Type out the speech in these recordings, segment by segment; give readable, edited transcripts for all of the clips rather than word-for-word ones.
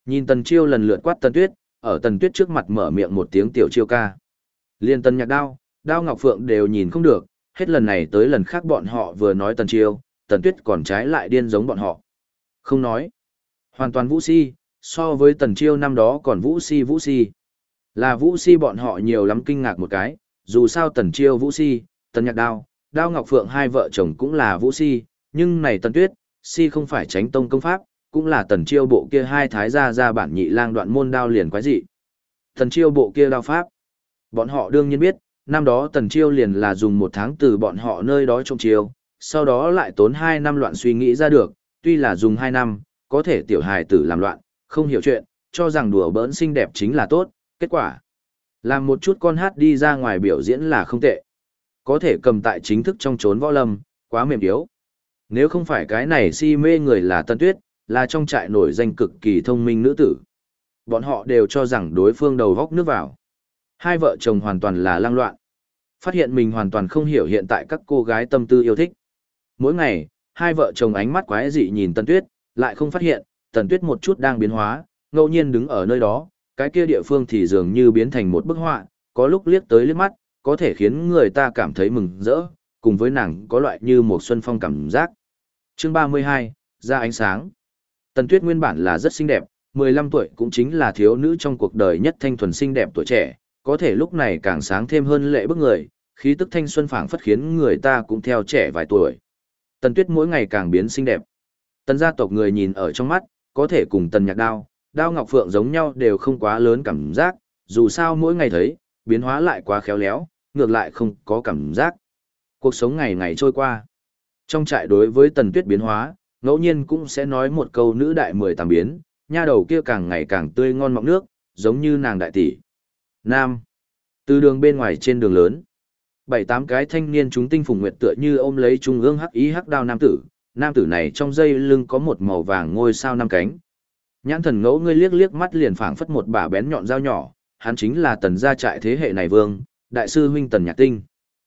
Nhìn Tần Chiêu lần lượt quát Tần Tuyết, ở Tần Tuyết trước mặt mở miệng một tiếng tiểu chiêu ca. Liên Tần Nhạc Đao, Đao Ngọc Phượng đều nhìn không được, hết lần này tới lần khác bọn họ vừa nói Tần Chiêu, Tần Tuyết còn trái lại điên giống bọn họ. Không nói. Hoàn toàn vũ si, so với Tần Chiêu năm đó còn vũ si. Là vũ si bọn họ nhiều lắm kinh ngạc một cái, dù sao Tần Chiêu vũ si, Tần Nhạc Đao, Đao Ngọc Phượng hai vợ chồng cũng là vũ si, nhưng này Tần Tuyết, si không phải tránh tông công pháp, cũng là Tần Chiêu bộ kia hai thái gia bản nhị lang đoạn môn đao liền quái dị. Tần Chiêu bộ kia đao pháp. Bọn họ đương nhiên biết, năm đó Tần Chiêu liền là dùng 1 tháng từ bọn họ nơi đó trông chiêu, sau đó lại tốn 2 năm loạn suy nghĩ ra được, tuy là dùng 2 năm, có thể tiểu hài tử làm loạn, không hiểu chuyện, cho rằng đùa bỡn xinh đẹp chính là tốt, kết quả. Làm một chút con hát đi ra ngoài biểu diễn là không tệ. Có thể cầm tại chính thức trong chốn võ lâm, quá mềm yếu. Nếu không phải cái này si mê người là Tần Tuyết, là trong trại nổi danh cực kỳ thông minh nữ tử. Bọn họ đều cho rằng đối phương đầu góc nước vào. Hai vợ chồng hoàn toàn là lang loạn. Phát hiện mình hoàn toàn không hiểu hiện tại các cô gái tâm tư yêu thích. Mỗi ngày, hai vợ chồng ánh mắt quái dị nhìn Tần Tuyết, lại không phát hiện, Tần Tuyết một chút đang biến hóa, ngẫu nhiên đứng ở nơi đó, cái kia địa phương thì dường như biến thành một bức họa, có lúc liếc tới liếc mắt, có thể khiến người ta cảm thấy mừng rỡ, cùng với nàng có loại như một xuân phong cảm giác. Chương 32, ra ánh sáng. Tần Tuyết nguyên bản là rất xinh đẹp, 15 tuổi cũng chính là thiếu nữ trong cuộc đời nhất thanh thuần xinh đẹp tuổi trẻ, có thể lúc này càng sáng thêm hơn lệ bức người, khí tức thanh xuân phảng phất khiến người ta cũng theo trẻ vài tuổi. Tần Tuyết mỗi ngày càng biến xinh đẹp. Tần gia tộc người nhìn ở trong mắt, có thể cùng Tần Nhạc Đao, Đao Ngọc Phượng giống nhau đều không quá lớn cảm giác, dù sao mỗi ngày thấy, biến hóa lại quá khéo léo, ngược lại không có cảm giác. Cuộc sống ngày ngày trôi qua. Trong trại đối với Tần Tuyết biến hóa, ngẫu nhiên cũng sẽ nói một câu nữ đại 18 biến, nha đầu kia càng ngày càng tươi ngon mọng nước, giống như nàng đại tỷ. Nam. Từ đường bên ngoài trên đường lớn, 7-8 cái thanh niên chúng tinh phùng nguyệt tựa như ôm lấy trung ương hắc ý hắc đao nam tử này trong dây lưng có một màu vàng ngôi sao 5 cánh. Nhãn thần ngẫu ngươi liếc liếc mắt liền phảng phất một bả bén nhọn dao nhỏ, hắn chính là Tần gia trại thế hệ này vương, đại sư huynh Tần Nhạc Tinh.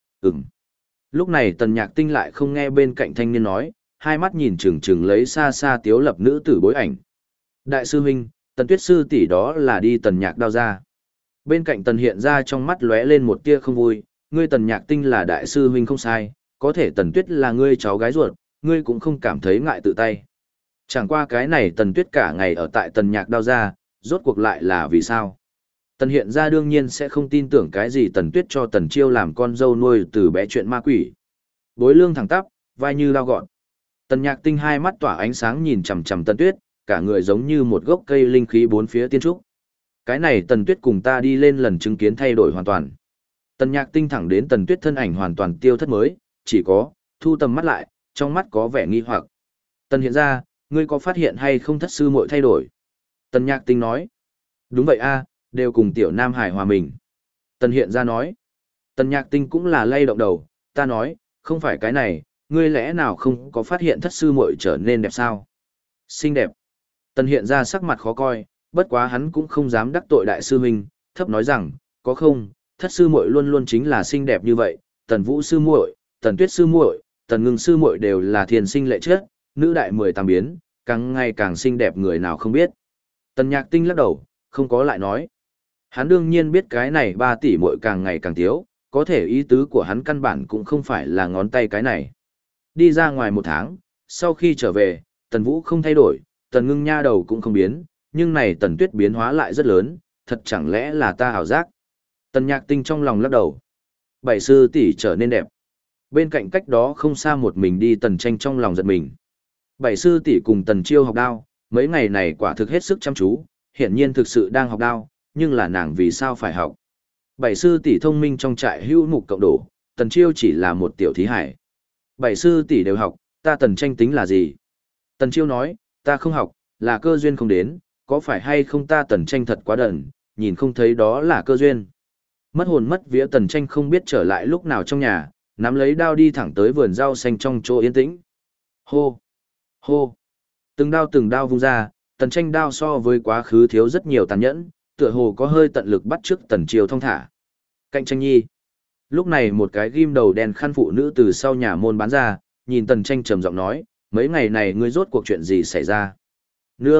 Lúc này Tần Nhạc Tinh lại không nghe bên cạnh thanh niên nói, hai mắt nhìn chừng chừng lấy xa xa tiếu lập nữ tử bối ảnh. Đại sư huynh, Tần Tuyết sư tỷ đó là đi Tần Nhạc Đao ra. Bên cạnh Tần Hiện ra trong mắt lóe lên một tia không vui, ngươi Tần Nhạc Tinh là đại sư huynh không sai, có thể Tần Tuyết là ngươi cháu gái ruột, ngươi cũng không cảm thấy ngại tự tay. Chẳng qua cái này Tần Tuyết cả ngày ở tại Tần Nhạc Đao ra, rốt cuộc lại là vì sao? Tần Hiện ra đương nhiên sẽ không tin tưởng cái gì Tần Tuyết cho Tần Chiêu làm con dâu nuôi từ bé chuyện ma quỷ. Bối lương thẳng tắp, vai như lao gọn. Tần Nhạc Tinh hai mắt tỏa ánh sáng nhìn chằm chằm Tần Tuyết, cả người giống như một gốc cây linh khí bốn phía tiên trúc. Cái này Tần Tuyết cùng ta đi lên lần chứng kiến thay đổi hoàn toàn. Tần Nhạc Tinh thẳng đến Tần Tuyết thân ảnh hoàn toàn tiêu thất mới, chỉ có, thu tầm mắt lại, trong mắt có vẻ nghi hoặc. Tần Hiện ra, ngươi có phát hiện hay không thất sư muội thay đổi? Tần Nhạc Tinh nói. Đúng vậy a, đều cùng tiểu Nam Hải hòa mình. Tần Hiện ra nói. Tần Nhạc Tinh cũng là lay động đầu, ta nói, không phải cái này, ngươi lẽ nào không có phát hiện thất sư muội trở nên đẹp sao? Xinh đẹp. Tần Hiện ra sắc mặt khó coi, bất quá hắn cũng không dám đắc tội đại sư huynh, thấp nói rằng, có không, thất sư muội luôn luôn chính là xinh đẹp như vậy, Tần Vũ sư muội, Tần Tuyết sư muội, Tần Ngưng sư muội đều là thiền sinh lệ chất, nữ đại 18 biến, càng ngày càng xinh đẹp người nào không biết. Tần Nhạc Tinh lắc đầu, không có lại nói. Hắn đương nhiên biết cái này 3 tỷ muội càng ngày càng thiếu, có thể ý tứ của hắn căn bản cũng không phải là ngón tay cái này. Đi ra ngoài 1 tháng, sau khi trở về, Tần Vũ không thay đổi, Tần Ngưng nha đầu cũng không biến, nhưng này Tần Tuyết biến hóa lại rất lớn, thật chẳng lẽ là ta ảo giác. Tần Nhạc Tinh trong lòng lắc đầu. 7 sư tỷ trở nên đẹp. Bên cạnh cách đó không xa một mình đi Tần Tranh trong lòng giật mình. 7 sư tỷ cùng Tần Chiêu học đao, mấy ngày này quả thực hết sức chăm chú, hiển nhiên thực sự đang học đao, nhưng là nàng vì sao phải học. 7 sư tỷ thông minh trong trại hữu mục cộng đổ, Tần Chiêu chỉ là một tiểu thí hải. 7 sư tỷ đều học, ta Tần Tranh tính là gì? Tần Chiêu nói, ta không học, là cơ duyên không đến, có phải hay không ta Tần Tranh thật quá đần, nhìn không thấy đó là cơ duyên. Mất hồn mất vía Tần Tranh không biết trở lại lúc nào trong nhà, nắm lấy đao đi thẳng tới vườn rau xanh trong chỗ yên tĩnh. Hô! Hô! Từng đao vung ra, Tần Tranh đao so với quá khứ thiếu rất nhiều tàn nhẫn, tựa hồ có hơi tận lực bắt chước Tần Chiêu thông thả. Cạnh Tranh nhi! Lúc này một cái ghim đầu đen khăn phụ nữ từ sau nhà môn bán ra, nhìn Tần Tranh trầm giọng nói, mấy ngày này ngươi rốt cuộc chuyện gì xảy ra? Nương,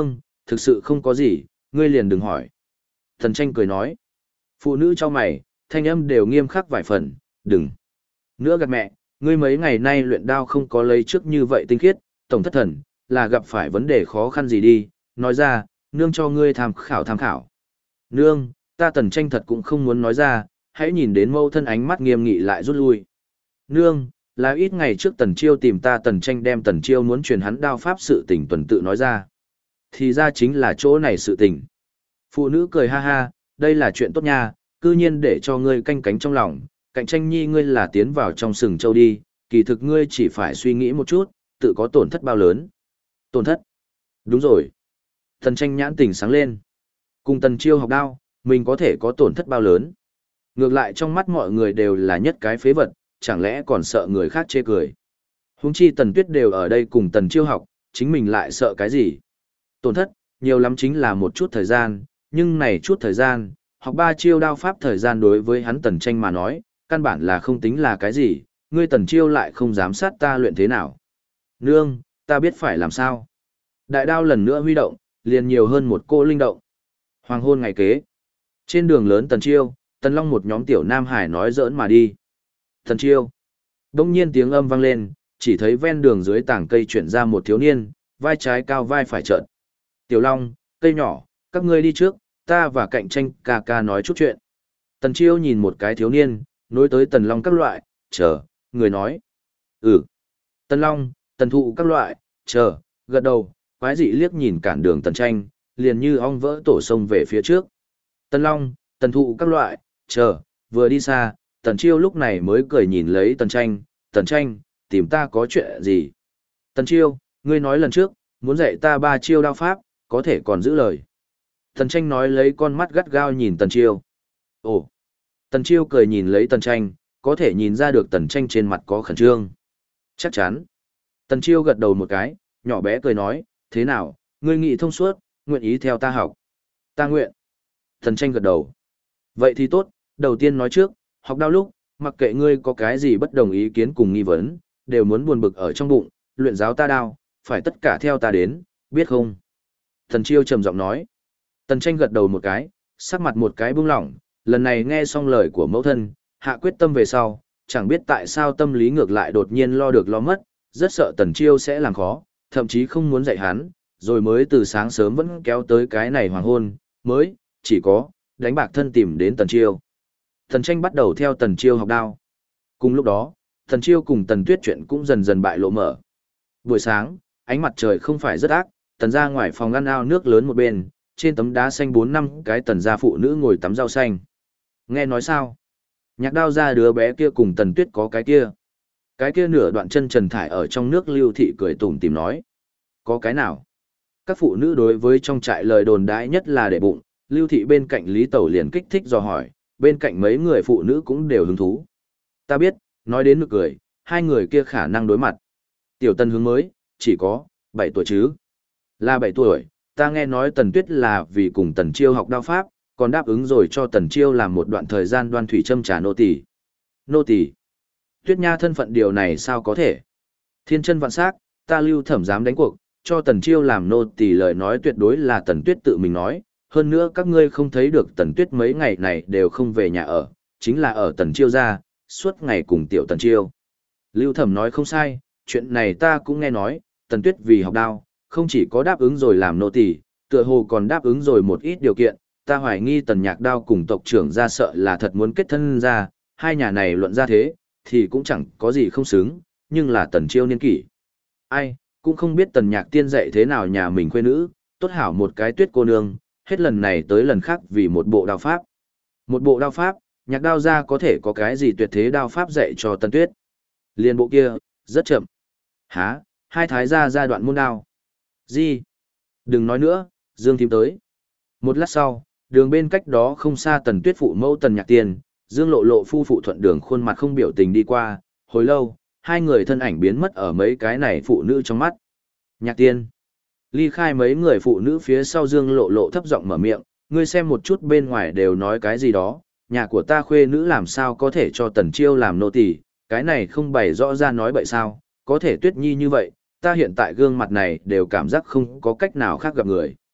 Thực sự không có gì, ngươi liền đừng hỏi. Tần tranh cười nói. Phụ nữ cho mày, thanh âm đều nghiêm khắc vài phần, đừng. Nữa gạt mẹ, ngươi mấy ngày nay luyện đao không có lấy trước như vậy tinh khiết, tổng thất thần, là gặp phải vấn đề khó khăn gì đi, nói ra, nương cho ngươi tham khảo tham khảo. Nương, ta Tần tranh thật cũng không muốn nói ra, hãy nhìn đến mâu thân ánh mắt nghiêm nghị lại rút lui. Nương, là ít ngày trước Tần Chiêu tìm ta Tần tranh đem Tần Chiêu muốn truyền hắn đao pháp sự tình tuần tự nói ra. Thì ra chính là chỗ này sự tình. Phụ nữ cười ha ha, đây là chuyện tốt nha, cư nhiên để cho ngươi canh cánh trong lòng, cạnh tranh nhi ngươi là tiến vào trong sừng châu đi, kỳ thực ngươi chỉ phải suy nghĩ một chút, tự có tổn thất bao lớn. Tổn thất? Đúng rồi. Tần tranh nhãn tỉnh sáng lên. Cùng Tần Chiêu học đao, mình có thể có tổn thất bao lớn. Ngược lại trong mắt mọi người đều là nhất cái phế vật, chẳng lẽ còn sợ người khác chê cười. Huống chi Tần Tuyết đều ở đây cùng Tần Chiêu học, chính mình lại sợ cái gì. Tổn thất, nhiều lắm chính là một chút thời gian, nhưng này chút thời gian, học 3 chiêu đao pháp thời gian đối với hắn Tần tranh mà nói, căn bản là không tính là cái gì, ngươi Tần Chiêu lại không dám sát ta luyện thế nào. Nương, ta biết phải làm sao. Đại đao lần nữa huy động, liền nhiều hơn một cô linh động. Hoàng hôn ngày kế. Trên đường lớn Tần Chiêu, Tần Long một nhóm tiểu Nam Hải nói giỡn mà đi. Tần Chiêu. Đông nhiên tiếng âm vang lên, chỉ thấy ven đường dưới tảng cây chuyển ra một thiếu niên, vai trái cao vai phải trợn. Tiểu Long, cây nhỏ, các ngươi đi trước, ta và cạnh tranh ca ca nói chút chuyện. Tần Chiêu nhìn một cái thiếu niên, nối tới Tần Long các loại, chờ, người nói. Ừ. Tần Long, Tần Thụ các loại, chờ, gật đầu, quái dị liếc nhìn cản đường Tần tranh, liền như ong vỡ tổ sông về phía trước. Tần Long, Tần Thụ các loại, chờ, vừa đi xa, Tần Chiêu lúc này mới cười nhìn lấy Tần tranh, tìm ta có chuyện gì? Tần Chiêu, ngươi nói lần trước, muốn dạy ta 3 chiêu đao pháp, có thể còn giữ lời. Tần tranh nói lấy con mắt gắt gao nhìn Tần Chiêu. Ồ! Tần Chiêu cười nhìn lấy Tần tranh, có thể nhìn ra được Tần tranh trên mặt có khẩn trương. Chắc chắn. Tần Chiêu gật đầu một cái, nhỏ bé cười nói, thế nào, ngươi nghĩ thông suốt, nguyện ý theo ta học. Ta nguyện. Tần tranh gật đầu. Vậy thì tốt, đầu tiên nói trước, học đao lúc, mặc kệ ngươi có cái gì bất đồng ý kiến cùng nghi vấn, đều muốn buồn bực ở trong bụng, luyện giáo ta đao, phải tất cả theo ta đến, biết không? Tần Chiêu trầm giọng nói. Tần tranh gật đầu một cái, sắc mặt một cái buông lỏng, lần này nghe xong lời của mẫu thân, hạ quyết tâm về sau, chẳng biết tại sao tâm lý ngược lại đột nhiên lo được lo mất, rất sợ Tần Chiêu sẽ làm khó, thậm chí không muốn dạy hắn, rồi mới từ sáng sớm vẫn kéo tới cái này hoàng hôn, mới, chỉ có, đánh bạc thân tìm đến Tần Chiêu. Tần tranh bắt đầu theo Tần Chiêu học đao. Cùng lúc đó, Tần Chiêu cùng Tần Tuyết chuyện cũng dần dần bại lộ mở. Buổi sáng, ánh mặt trời không phải rất ác, Tần ra ngoài phòng ngăn ao nước lớn một bên, trên tấm đá xanh 4-5 cái Tần gia phụ nữ ngồi tắm rau xanh. Nghe nói sao? Nhạc Đao ra đứa bé kia cùng Tần Tuyết có cái kia. Cái kia nửa đoạn chân trần thải ở trong nước Lưu Thị cười tủm tìm nói. Có cái nào? Các phụ nữ đối với trong trại lời đồn đãi nhất là để bụng, Lưu Thị bên cạnh Lý Tẩu liền kích thích dò hỏi, bên cạnh mấy người phụ nữ cũng đều hứng thú. Ta biết, nói đến nực cười, hai người kia khả năng đối mặt. Tiểu Tần hướng mới, chỉ có 7 tuổi chứ. Là 7 tuổi, ta nghe nói Tần Tuyết là vì cùng Tần Chiêu học đao pháp, còn đáp ứng rồi cho Tần Chiêu làm một đoạn thời gian đoan thủy châm trà nô tỳ. Nô tỳ? Tuyết Nha thân phận điều này sao có thể? Thiên chân vạn sắc, ta Lưu Thẩm dám đánh cuộc, cho Tần Chiêu làm nô tỳ lời nói tuyệt đối là Tần Tuyết tự mình nói, hơn nữa các ngươi không thấy được Tần Tuyết mấy ngày này đều không về nhà ở, chính là ở Tần Chiêu gia, suốt ngày cùng tiểu Tần Chiêu. Lưu Thẩm nói không sai, chuyện này ta cũng nghe nói, Tần Tuyết vì học đao, không chỉ có đáp ứng rồi làm nô tỳ, tựa hồ còn đáp ứng rồi một ít điều kiện, ta hoài nghi Tần Nhạc Đao cùng tộc trưởng gia sợ là thật muốn kết thân ra, hai nhà này luận ra thế, thì cũng chẳng có gì không xứng, nhưng là Tần Chiêu niên kỷ. Ai, cũng không biết Tần Nhạc Tiên dạy thế nào nhà mình khuê nữ, tốt hảo một cái Tuyết cô nương, hết lần này tới lần khác vì một bộ đao pháp. Một bộ đao pháp, Nhạc Đao ra có thể có cái gì tuyệt thế đao pháp dạy cho Tần Tuyết. Liên bộ kia, rất chậm. Hả, hai thái gia giai đoạn môn đao. Gì? Đừng nói nữa, Dương Thím tới. Một lát sau, đường bên cách đó không xa Tần Tuyết phụ mẫu Tần Nhạc Tiên, Dương Lộ Lộ phu phụ thuận đường khuôn mặt không biểu tình đi qua, hồi lâu, hai người thân ảnh biến mất ở mấy cái này phụ nữ trong mắt. Nhạc Tiên. Ly khai mấy người phụ nữ phía sau Dương Lộ Lộ thấp giọng mở miệng, ngươi xem một chút bên ngoài đều nói cái gì đó, nhà của ta khuê nữ làm sao có thể cho Tần Chiêu làm nô tỳ, cái này không bày rõ ra nói bậy sao, có thể Tuyết Nhi như vậy, ta hiện tại gương mặt này đều cảm giác không có cách nào khác gặp người.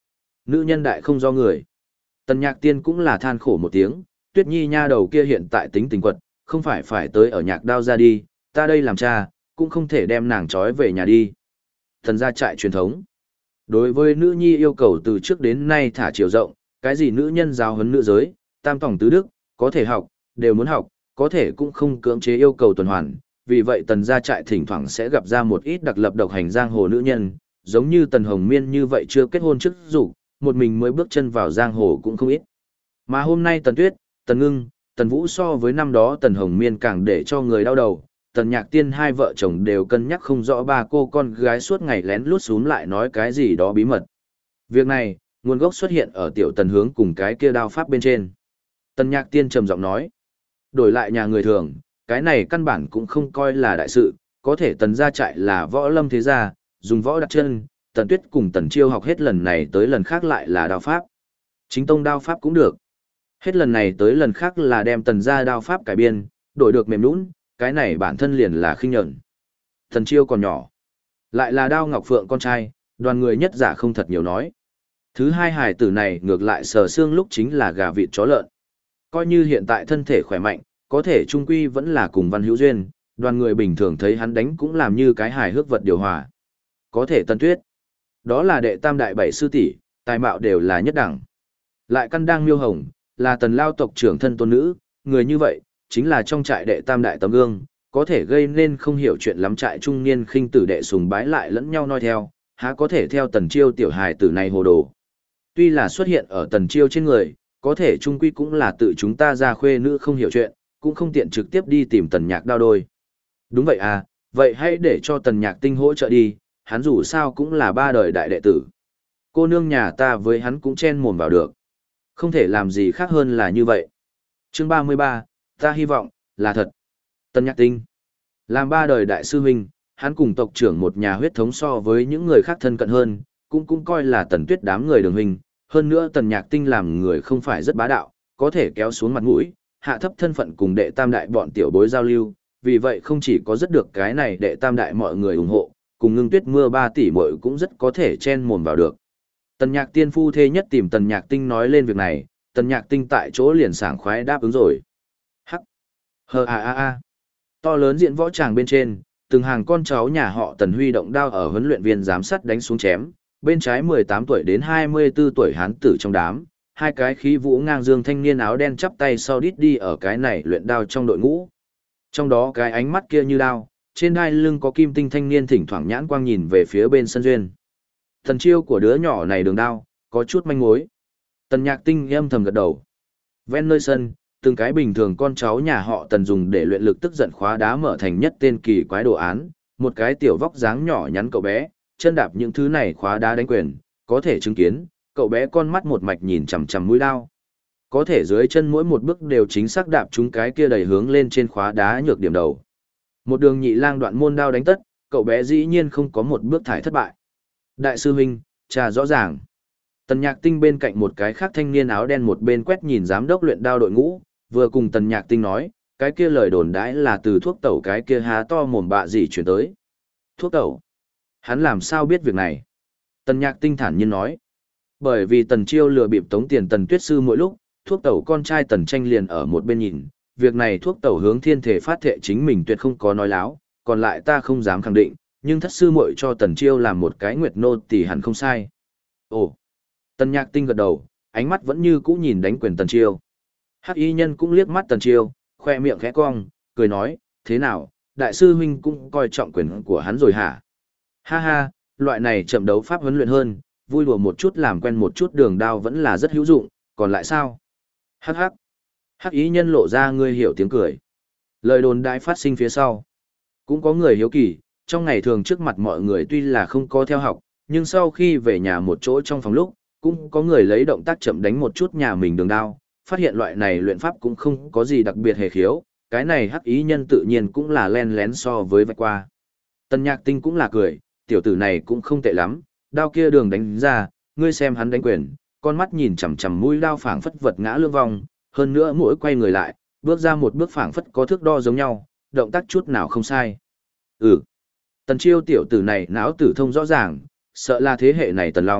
Nữ nhân đại không do người. Tần Nhạc Tiên cũng là than khổ một tiếng, Tuyết Nhi nha đầu kia hiện tại tính tình quật, không phải tới ở Nhạc Đao ra đi, ta đây làm cha, cũng không thể đem nàng trói về nhà đi. Thần gia trại truyền thống. Đối với nữ nhi yêu cầu từ trước đến nay thả chiều rộng, cái gì nữ nhân giáo huấn nữ giới, tam tòng tứ đức, có thể học, đều muốn học, có thể cũng không cưỡng chế yêu cầu tuần hoàn. Vì vậy tần gia trại thỉnh thoảng sẽ gặp ra một ít đặc lập độc hành giang hồ nữ nhân, giống như tần hồng miên như vậy chưa kết hôn trước dục một mình mới bước chân vào giang hồ cũng không ít. Mà hôm nay tần tuyết, tần ngưng, tần vũ so với năm đó tần hồng miên càng để cho người đau đầu. Tần Nhạc Tiên hai vợ chồng đều cân nhắc không rõ ba cô con gái suốt ngày lén lút xuống lại nói cái gì đó bí mật. Việc này, nguồn gốc xuất hiện ở tiểu tần hướng cùng cái kia đao pháp bên trên. Tần Nhạc Tiên trầm giọng nói, đổi lại nhà người thường, cái này căn bản cũng không coi là đại sự, có thể tần gia trại là võ lâm thế gia, dùng võ đặt chân, tần tuyết cùng tần chiêu học hết lần này tới lần khác lại là đao pháp. Chính tông đao pháp cũng được. Hết lần này tới lần khác là đem tần gia đao pháp cải biên, đổi được mềm nũng, cái này bản thân liền là khinh nhẫn. Tần chiêu còn nhỏ, lại là Đao Ngọc Phượng con trai, đoàn người nhất giả không thật nhiều nói. Thứ hai hài tử này ngược lại sờ xương lúc chính là gà vịt chó lợn. Coi như hiện tại thân thể khỏe mạnh, có thể trung quy vẫn là cùng Văn Hữu Duyên, đoàn người bình thường thấy hắn đánh cũng làm như cái hài hước vật điều hòa. Có thể Tần Tuyết, đó là đệ tam đại bảy sư tỷ, tài mạo đều là nhất đẳng. Lại căn đang miêu hồng, là tần lao tộc trưởng thân tôn nữ, người như vậy, chính là trong trại đệ tam đại tấm gương, có thể gây nên không hiểu chuyện lắm trại trung niên khinh tử đệ sùng bái lại lẫn nhau noi theo, há có thể theo tần chiêu tiểu hài tử này hồ đồ. Tuy là xuất hiện ở tần chiêu trên người, có thể trung quy cũng là tự chúng ta ra khuê nữ không hiểu chuyện, cũng không tiện trực tiếp đi tìm tần nhạc đao đôi. Đúng vậy à, vậy hãy để cho tần nhạc tinh hỗ trợ đi, hắn dù sao cũng là ba đời đại đệ tử. Cô nương nhà ta với hắn cũng chen mồm vào được. Không thể làm gì khác hơn là như vậy. Chương 33, ta hy vọng, là thật. Tần Nhạc Tinh, làm ba đời đại sư huynh, hắn cùng tộc trưởng một nhà huyết thống so với những người khác thân cận hơn, cũng coi là Tần Tuyết đám người đường huynh. Hơn nữa Tần Nhạc Tinh làm người không phải rất bá đạo, có thể kéo xuống mặt mũi, hạ thấp thân phận cùng đệ tam đại bọn tiểu bối giao lưu, vì vậy không chỉ có rất được cái này đệ tam đại mọi người ủng hộ, cùng Ngưng Tuyết mưa ba tỷ muội cũng rất có thể chen mồm vào được. Tần Nhạc Tiên phu thê nhất tìm Tần Nhạc Tinh nói lên việc này, Tần Nhạc Tinh tại chỗ liền sảng khoái đáp ứng rồi. Hắc. Hờ a a a. To lớn diện võ tràng bên trên, từng hàng con cháu nhà họ Tần huy động đao ở huấn luyện viên giám sát đánh xuống chém, bên trái 18 tuổi đến 24 tuổi hán tử trong đám, hai cái khí vũ ngang dương thanh niên áo đen chắp tay sau đít đi ở cái này luyện đao trong đội ngũ. Trong đó cái ánh mắt kia như đao, trên đai lưng có kim tinh thanh niên thỉnh thoảng nhãn quang nhìn về phía bên sân duyên. Thần chiêu của đứa nhỏ này đường đao, có chút manh mối. Tần Nhạc Tinh âm thầm gật đầu. Ven nơi sân, từng cái bình thường con cháu nhà họ Tần dùng để luyện lực tức giận khóa đá mở thành nhất tên kỳ quái đồ án, một cái tiểu vóc dáng nhỏ nhắn cậu bé, chân đạp những thứ này khóa đá đánh quyền, có thể chứng kiến, cậu bé con mắt một mạch nhìn chằm chằm mũi đao. Có thể dưới chân mỗi một bước đều chính xác đạp trúng cái kia đầy hướng lên trên khóa đá nhược điểm đầu. Một đường nhị lang đoạn môn đao đánh tất, cậu bé dĩ nhiên không có một bước thải thất bại. Đại sư huynh, trà rõ ràng. Tần Nhạc Tinh bên cạnh một cái khác thanh niên áo đen một bên quét nhìn giám đốc luyện đao đội ngũ, vừa cùng Tần Nhạc Tinh nói, cái kia lời đồn đãi là từ thuốc tẩu cái kia há to mồm bạ gì chuyển tới. Thuốc tẩu? Hắn làm sao biết việc này? Tần Nhạc Tinh thản nhiên nói. Bởi vì Tần Chiêu lừa bịp tống tiền Tần Tuyết Sư mỗi lúc, thuốc tẩu con trai Tần Tranh liền ở một bên nhìn, việc này thuốc tẩu hướng thiên thể phát thệ chính mình tuyệt không có nói láo, còn lại ta không dám khẳng định, nhưng thất sư muội cho Tần Chiêu làm một cái nguyệt nô thì hẳn không sai. Ồ. Tần Nhạc Tinh gật đầu, ánh mắt vẫn như cũ nhìn đánh quyền Tần Chiêu. Hắc y nhân cũng liếc mắt Tần Chiêu, khoe miệng khẽ cong, cười nói, thế nào, đại sư huynh cũng coi trọng quyền của hắn rồi hả? Ha ha, loại này chậm đấu pháp huấn luyện hơn, vui đùa một chút làm quen một chút đường đao vẫn là rất hữu dụng, còn lại sao? Hắc hắc. Hắc y nhân lộ ra ngươi hiểu tiếng cười. Lời đồn đại phát sinh phía sau. Cũng có người hiếu kỳ, trong ngày thường trước mặt mọi người tuy là không có theo học, nhưng sau khi về nhà một chỗ trong phòng lúc, cũng có người lấy động tác chậm đánh một chút nhà mình đường đao, phát hiện loại này luyện pháp cũng không có gì đặc biệt hề khiếu, cái này hắc ý nhân tự nhiên cũng là len lén so với vạch qua. Tần Nhạc Tinh cũng là cười, tiểu tử này cũng không tệ lắm, đao kia đường đánh ra, ngươi xem hắn đánh quyền, con mắt nhìn chằm chằm mũi đao phảng phất vật ngã lương vong, hơn nữa mỗi quay người lại, bước ra một bước phảng phất có thước đo giống nhau, động tác chút nào không sai. Tần Chiêu tiểu tử này não tử thông rõ ràng, sợ là thế hệ này Tần Long,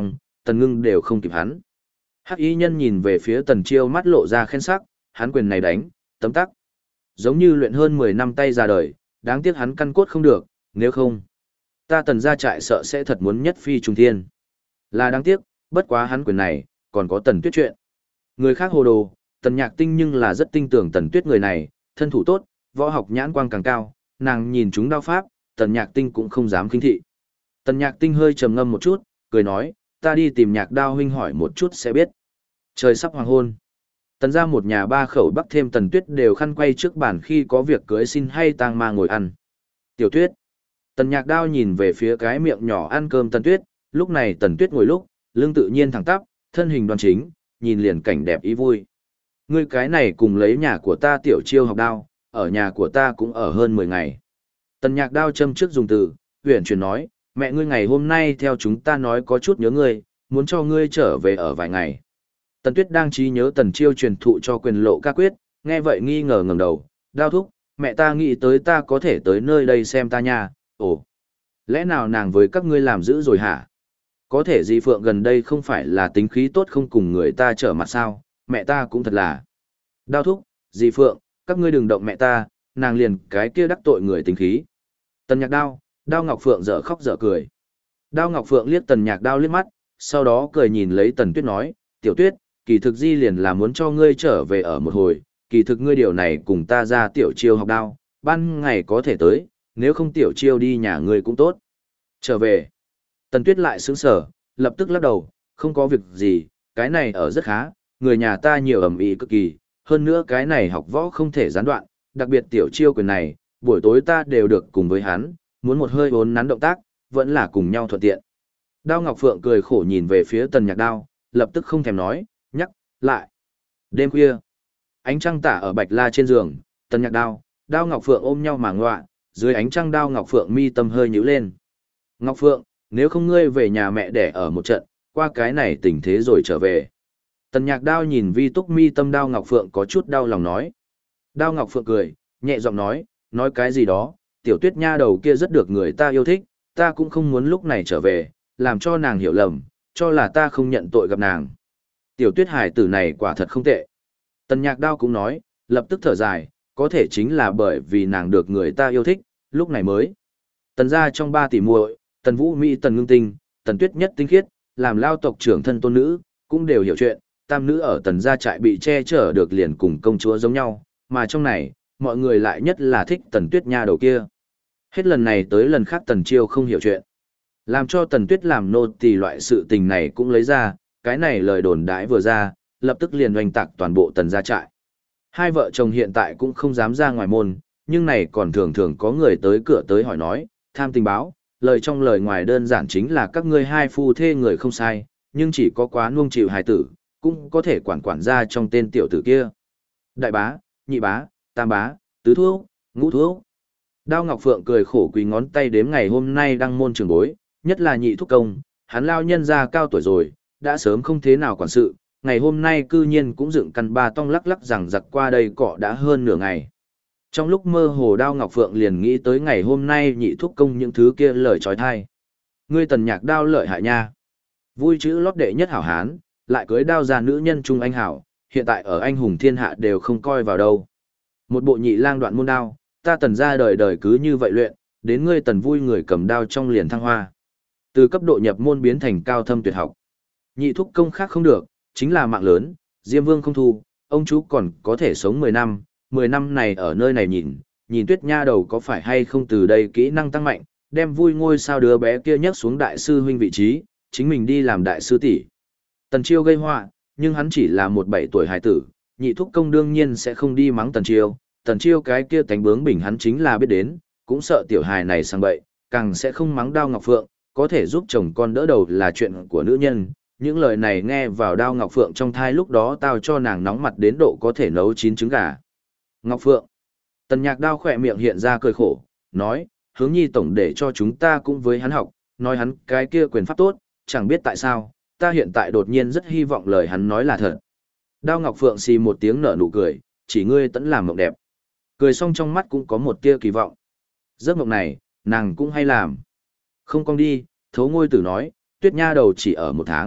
Tần Ngưng đều không kịp hắn. Hắc y nhân nhìn về phía Tần Chiêu mắt lộ ra khen sắc, hắn quyền này đánh, tấm tắc. Giống như luyện hơn 10 năm tay ra đời, đáng tiếc hắn căn cốt không được, nếu không. Ta Tần gia trại sợ sẽ thật muốn nhất phi trùng thiên. Là đáng tiếc, bất quá hắn quyền này, còn có Tần Tuyết chuyện. Người khác hồ đồ, Tần Nhạc Tinh nhưng là rất tin tưởng Tần Tuyết người này, thân thủ tốt, võ học nhãn quang càng cao, nàng nhìn chúng đao pháp, Tần Nhạc Tinh cũng không dám khinh thị. Tần Nhạc Tinh hơi trầm ngâm một chút, cười nói, ta đi tìm Nhạc Đao huynh hỏi một chút sẽ biết. Trời sắp hoàng hôn. Tần gia một nhà ba khẩu bắc thêm Tần Tuyết đều khăn quay trước bàn khi có việc cưới xin hay tang ma ngồi ăn. Tiểu Tuyết. Tần Nhạc Đao nhìn về phía cái miệng nhỏ ăn cơm Tần Tuyết, lúc này Tần Tuyết ngồi lúc, lưng tự nhiên thẳng tắp, thân hình đoan chính, nhìn liền cảnh đẹp ý vui. Ngươi cái này cùng lấy nhà của ta Tiểu Chiêu học đao, ở nhà của ta cũng ở hơn 10 ngày. Tần Nhạc Đao châm trước dùng từ, huyền chuyển nói, mẹ ngươi ngày hôm nay theo chúng ta nói có chút nhớ ngươi, muốn cho ngươi trở về ở vài ngày. Tần Tuyết đang trí nhớ Tần Chiêu truyền thụ cho quyền lộ ca quyết, nghe vậy nghi ngờ ngẩng đầu, Đao thúc, mẹ ta nghĩ tới ta có thể tới nơi đây xem ta nha, ồ. Lẽ nào nàng với các ngươi làm dữ rồi hả? Có thể Di Phượng gần đây không phải là tính khí tốt không cùng người ta trở mặt sao, mẹ ta cũng thật là. Đao thúc, Di Phượng, các ngươi đừng động mẹ ta, nàng liền cái kia đắc tội người tính khí. Tần Nhạc Đao, Đao Ngọc Phượng dở khóc dở cười. Đao Ngọc Phượng liếc Tần Nhạc Đao liếc mắt, sau đó cười nhìn lấy Tần Tuyết nói, Tiểu Tuyết, kỳ thực Di liền là muốn cho ngươi trở về ở một hồi, kỳ thực ngươi điều này cùng ta ra Tiểu Chiêu học đao, ban ngày có thể tới, nếu không Tiểu Chiêu đi nhà ngươi cũng tốt. Trở về. Tần Tuyết lại sững sờ, lập tức lắc đầu, không có việc gì, cái này ở rất khá, người nhà ta nhiều ẩm ý cực kỳ, hơn nữa cái này học võ không thể gián đoạn, đặc biệt Tiểu Chiêu quyền này, buổi tối ta đều được cùng với hắn, muốn một hơi bốn nắn động tác, vẫn là cùng nhau thuận tiện. Đao Ngọc Phượng cười khổ nhìn về phía Tần Nhạc Đao, lập tức không thèm nói, nhắc, lại. Đêm khuya, ánh trăng tả ở bạch la trên giường, Tần Nhạc Đao, Đao Ngọc Phượng ôm nhau mà ngọa, dưới ánh trăng Đao Ngọc Phượng mi tâm hơi nhíu lên. Ngọc Phượng, nếu không ngươi về nhà mẹ đẻ ở một trận, qua cái này tình thế rồi trở về. Tần Nhạc Đao nhìn vi túc mi tâm Đao Ngọc Phượng có chút đau lòng nói. Đao Ngọc Phượng cười, nhẹ giọng nói cái gì đó, Tiểu Tuyết nha đầu kia rất được người ta yêu thích, ta cũng không muốn lúc này trở về, làm cho nàng hiểu lầm, cho là ta không nhận tội gặp nàng. Tiểu Tuyết hài tử này quả thật không tệ. Tần Nhạc Đao cũng nói, lập tức thở dài, có thể chính là bởi vì nàng được người ta yêu thích, lúc này mới. Tần gia trong 3 tỷ muội, Tần Vũ Mỹ, Tần Ngưng Tinh, Tần Tuyết nhất tinh khiết, làm lao tộc trưởng thân tôn nữ, cũng đều hiểu chuyện, tam nữ ở Tần gia trại bị che chở được liền cùng công chúa giống nhau, mà trong này, mọi người lại nhất là thích Tần Tuyết nha đầu kia. Hết lần này tới lần khác Tần Chiêu không hiểu chuyện. Làm cho Tần Tuyết làm nô tỳ loại sự tình này cũng lấy ra, cái này lời đồn đãi vừa ra, lập tức liền oanh tạc toàn bộ Tần gia trại. Hai vợ chồng hiện tại cũng không dám ra ngoài môn, nhưng này còn thường thường có người tới cửa tới hỏi nói, tham tình báo, lời trong lời ngoài đơn giản chính là các ngươi hai phu thê người không sai, nhưng chỉ có quá nuông chịu hài tử, cũng có thể quản gia trong tên tiểu tử kia. Đại bá, nhị bá, tam bá, tứ thuốc, ngũ thuốc. Đao Ngọc Phượng cười khổ quỳ ngón tay đếm ngày hôm nay đăng môn trường bối, nhất là nhị thúc công, hắn lao nhân ra cao tuổi rồi, đã sớm không thế nào quản sự, ngày hôm nay cư nhiên cũng dựng căn ba tong lắc lắc rằng giặc qua đây cọ đã hơn nửa ngày. Trong lúc mơ hồ Đao Ngọc Phượng liền nghĩ tới ngày hôm nay nhị thúc công những thứ kia lời trói thai. Ngươi Tần Nhạc Đao lợi hại nha. Vui chữ lót đệ nhất hảo hán, lại cưới Đao gia nữ nhân trung anh hảo, hiện tại ở anh hùng thiên hạ đều không coi vào đâu. Một bộ nhị lang đoạn môn đao, ta Tần gia đời đời cứ như vậy luyện, đến ngươi Tần vui người cầm đao trong liền thăng hoa. Từ cấp độ nhập môn biến thành cao thâm tuyệt học. Nhị thúc công khác không được, chính là mạng lớn, Diêm Vương không thu, ông chú còn có thể sống 10 năm, 10 năm này ở nơi này nhìn Tuyết nha đầu có phải hay không từ đây kỹ năng tăng mạnh, đem vui ngôi sao đứa bé kia nhấc xuống đại sư huynh vị trí, chính mình đi làm đại sư tỷ. Tần Chiêu gây họa, nhưng hắn chỉ là một 7 tuổi hài tử, nhị thúc công đương nhiên sẽ không đi mắng Tần Chiêu cái kia tánh bướng bỉnh hắn chính là biết đến, cũng sợ tiểu hài này sang bậy, càng sẽ không mắng Đao Ngọc Phượng, có thể giúp chồng con đỡ đầu là chuyện của nữ nhân. Những lời này nghe vào Đao Ngọc Phượng trong thai lúc đó tao cho nàng nóng mặt đến độ có thể nấu 9 trứng gà. Ngọc Phượng. Tần Nhạc Đao khỏe miệng hiện ra cười khổ, nói, Hướng Nhi tổng để cho chúng ta cũng với hắn học, nói hắn cái kia quyền pháp tốt, chẳng biết tại sao, ta hiện tại đột nhiên rất hy vọng lời hắn nói là thật. Đao Ngọc Phượng xì một tiếng nở nụ cười, chỉ ngươi tẫn làm mộng đẹp. Cười xong trong mắt cũng có một tia kỳ vọng. Giấc mộng này, nàng cũng hay làm. Không cong đi, Thấu Ngôi Tử nói, Tuyết nha đầu chỉ ở 1 tháng,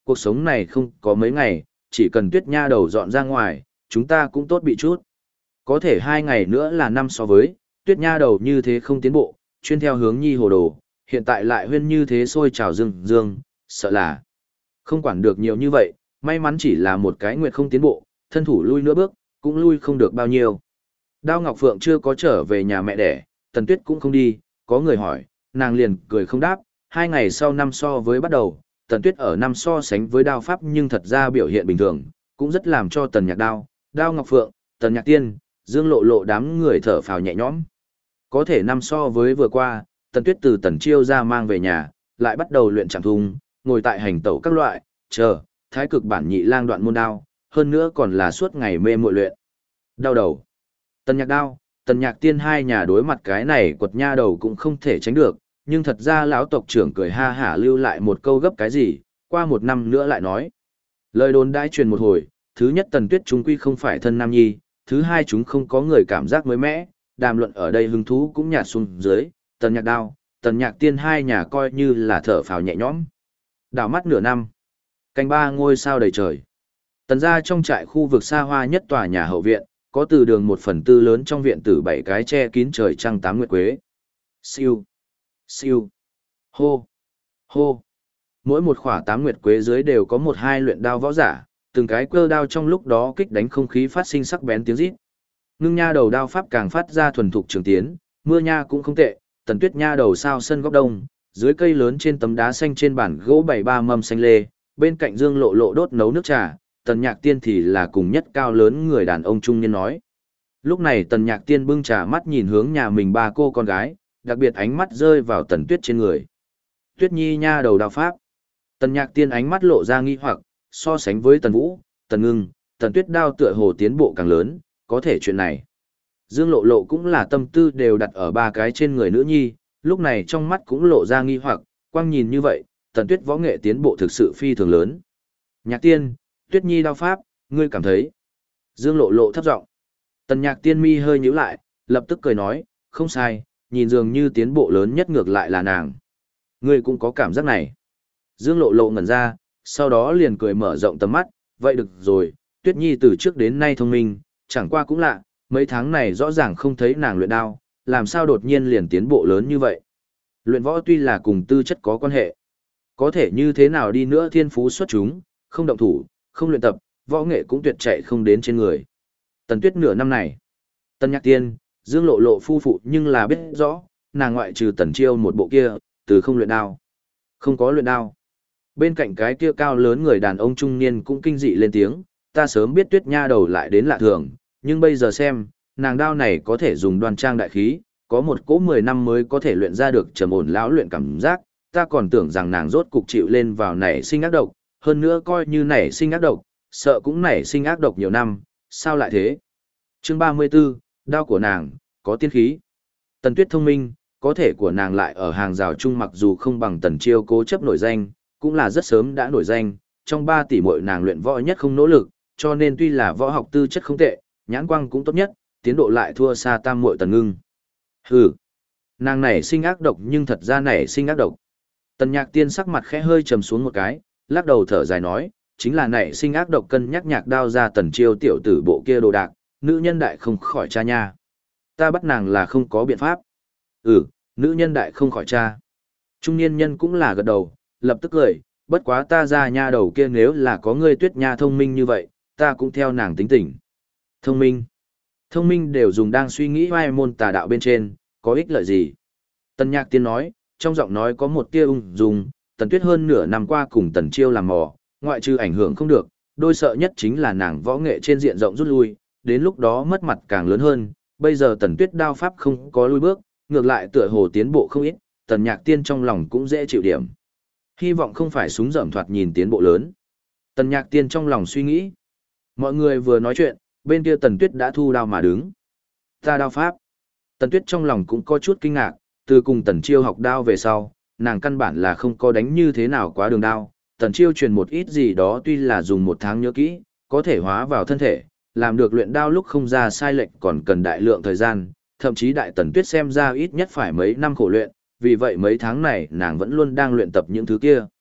cuộc sống này không có mấy ngày, chỉ cần Tuyết Nha đầu dọn ra ngoài, chúng ta cũng tốt bị chút. Có thể 2 ngày nữa là năm so với, Tuyết Nha đầu như thế không tiến bộ, chuyên theo hướng nhi hồ đồ, hiện tại lại huyên như thế sôi trào dương, sợ là không quản được nhiều như vậy, may mắn chỉ là một cái nguyệt không tiến bộ, thân thủ lui nửa bước, cũng lui không được bao nhiêu. Đao Ngọc Phượng chưa có trở về nhà mẹ đẻ, Tần Tuyết cũng không đi, có người hỏi, nàng liền cười không đáp, 2 ngày sau năm so với bắt đầu, Tần Tuyết ở năm so sánh với đao pháp nhưng thật ra biểu hiện bình thường, cũng rất làm cho Tần Nhạc Đao, Đao Ngọc Phượng, Tần Nhạc Tiên, Dương Lộ Lộ đám người thở phào nhẹ nhõm. Có thể năm so với vừa qua, Tần Tuyết từ Tần Chiêu ra mang về nhà, lại bắt đầu luyện chạm thung, ngồi tại hành tẩu các loại, chờ, thái cực bản nhị lang đoạn môn đao, hơn nữa còn là suốt ngày mê muội luyện. Đau đầu. Tần Nhạc Đao, Tần Nhạc Tiên hai nhà đối mặt cái này quật nha đầu cũng không thể tránh được, nhưng thật ra lão tộc trưởng cười ha hả lưu lại một câu gấp cái gì, qua 1 năm nữa lại nói. Lời đồn đãi truyền một hồi, thứ nhất Tần Tuyết chúng quy không phải thân nam nhi, thứ hai chúng không có người cảm giác mới mẻ, đàm luận ở đây hứng thú cũng nhạt xuống dưới, Tần Nhạc Đao, Tần Nhạc Tiên hai nhà coi như là thở phào nhẹ nhõm. Đảo mắt nửa năm, canh 3 ngôi sao đầy trời. Tần gia trong trại khu vực xa hoa nhất tòa nhà hậu viện, có từ đường 1/4 lớn trong viện tử 7 cái che kín trời trăng 8 nguyệt quế. Siêu, siêu, hô, hô. Mỗi một khỏa 8 nguyệt quế dưới đều có 1-2 luyện đao võ giả, từng cái cơ đao trong lúc đó kích đánh không khí phát sinh sắc bén tiếng rít. Ngưng nha đầu đao pháp càng phát ra thuần thục trường tiến, mưa nha cũng không tệ, Tần Tuyết nha đầu sao sân góc đông, dưới cây lớn trên tấm đá xanh trên bàn gỗ bày 3 mâm xanh lê, bên cạnh Dương Lộ Lộ đốt nấu nước trà, Tần Nhạc Tiên thì là cùng nhất cao lớn người đàn ông trung niên nói. Lúc này Tần Nhạc Tiên bưng trà mắt nhìn hướng nhà mình 3 cô con gái, đặc biệt ánh mắt rơi vào Tần Tuyết trên người. Tuyết Nhi nha đầu đao pháp. Tần Nhạc Tiên ánh mắt lộ ra nghi hoặc, so sánh với Tần Vũ, Tần Ngưng, Tần Tuyết đao tựa hồ tiến bộ càng lớn, có thể chuyện này. Dương Lộ Lộ cũng là tâm tư đều đặt ở 3 cái trên người nữ nhi, lúc này trong mắt cũng lộ ra nghi hoặc, quang nhìn như vậy, Tần Tuyết võ nghệ tiến bộ thực sự phi thường lớn. Nhạc Tiên, Tuyết Nhi đao pháp, ngươi cảm thấy. Dương Lộ Lộ thấp giọng. Tần Nhạc Tiên mi hơi nhíu lại, lập tức cười nói, không sai, nhìn dường như tiến bộ lớn nhất ngược lại là nàng. Ngươi cũng có cảm giác này. Dương Lộ Lộ ngẩn ra, sau đó liền cười mở rộng tầm mắt, vậy được rồi, Tuyết Nhi từ trước đến nay thông minh, chẳng qua cũng lạ, mấy tháng này rõ ràng không thấy nàng luyện đao, làm sao đột nhiên liền tiến bộ lớn như vậy. Luyện võ tuy là cùng tư chất có quan hệ, có thể như thế nào đi nữa thiên phú xuất chúng, không động thủ, không luyện tập, võ nghệ cũng tuyệt chạy không đến trên người. Tần Tuyết nửa năm này, Tần Nhạc Tiên, Dương Lộ Lộ phu phụ nhưng là biết rõ, nàng ngoại trừ Tần Chiêu một bộ kia, từ không luyện đao, không có luyện đao. Bên cạnh cái kia cao lớn người đàn ông trung niên cũng kinh dị lên tiếng, ta sớm biết Tuyết nha đầu lại đến lạ thường, nhưng bây giờ xem, nàng đao này có thể dùng đoan trang đại khí, có một cỗ 10 năm mới có thể luyện ra được trầm ổn lão luyện cảm giác, ta còn tưởng rằng nàng rốt cục chịu lên vào nảy sinh ác độc, hơn nữa coi như nảy sinh ác độc, sợ cũng nảy sinh ác độc nhiều năm, sao lại thế? Chương 34, đao của nàng, có tiên khí. Tần Tuyết thông minh, có thể của nàng lại ở hàng rào chung mặc dù không bằng Tần Chiêu cố chấp nổi danh, cũng là rất sớm đã nổi danh, trong 3 tỷ muội nàng luyện võ nhất không nỗ lực, cho nên tuy là võ học tư chất không tệ, nhãn quang cũng tốt nhất, tiến độ lại thua xa tam muội Tần Ngưng. Hừ, nàng nảy sinh ác độc nhưng thật ra nảy sinh ác độc. Tần Nhạc Tiên sắc mặt khẽ hơi trầm xuống một cái, lắc đầu thở dài nói, chính là nảy sinh ác độc cân nhắc nhạc đao ra Tần Chiêu tiểu tử bộ kia đồ đạc, nữ nhân đại không khỏi cha nha. Ta bắt nàng là không có biện pháp. Ừ, nữ nhân đại không khỏi cha. Trung niên nhân cũng là gật đầu, lập tức cười, bất quá ta ra nha đầu kia nếu là có ngươi Tuyết nha thông minh như vậy, ta cũng theo nàng tính tình. Thông minh. Thông minh đều dùng đang suy nghĩ vai môn tà đạo bên trên, có ích lợi gì? Tần Nhạc Tiên nói, trong giọng nói có một tia ung dung, Tần Tuyết hơn nửa năm qua cùng Tần Chiêu làm mò, ngoại trừ ảnh hưởng không được, đôi sợ nhất chính là nàng võ nghệ trên diện rộng rút lui, đến lúc đó mất mặt càng lớn hơn, bây giờ Tần Tuyết đao pháp không có lui bước, ngược lại tựa hồ tiến bộ không ít, Tần Nhạc Tiên trong lòng cũng dễ chịu điểm. Hy vọng không phải súng rậm thoạt nhìn tiến bộ lớn. Tần Nhạc Tiên trong lòng suy nghĩ. Mọi người vừa nói chuyện, bên kia Tần Tuyết đã thu đao mà đứng. Ta đao pháp. Tần Tuyết trong lòng cũng có chút kinh ngạc, từ cùng Tần Chiêu học đao về sau, nàng căn bản là không có đánh như thế nào quá đường đao. Tần Chiêu truyền một ít gì đó tuy là dùng 1 tháng nhớ kỹ, có thể hóa vào thân thể, làm được luyện đao lúc không ra sai lệch còn cần đại lượng thời gian, thậm chí đại Tần Tuyết xem ra ít nhất phải mấy năm khổ luyện, vì vậy mấy tháng này nàng vẫn luôn đang luyện tập những thứ kia.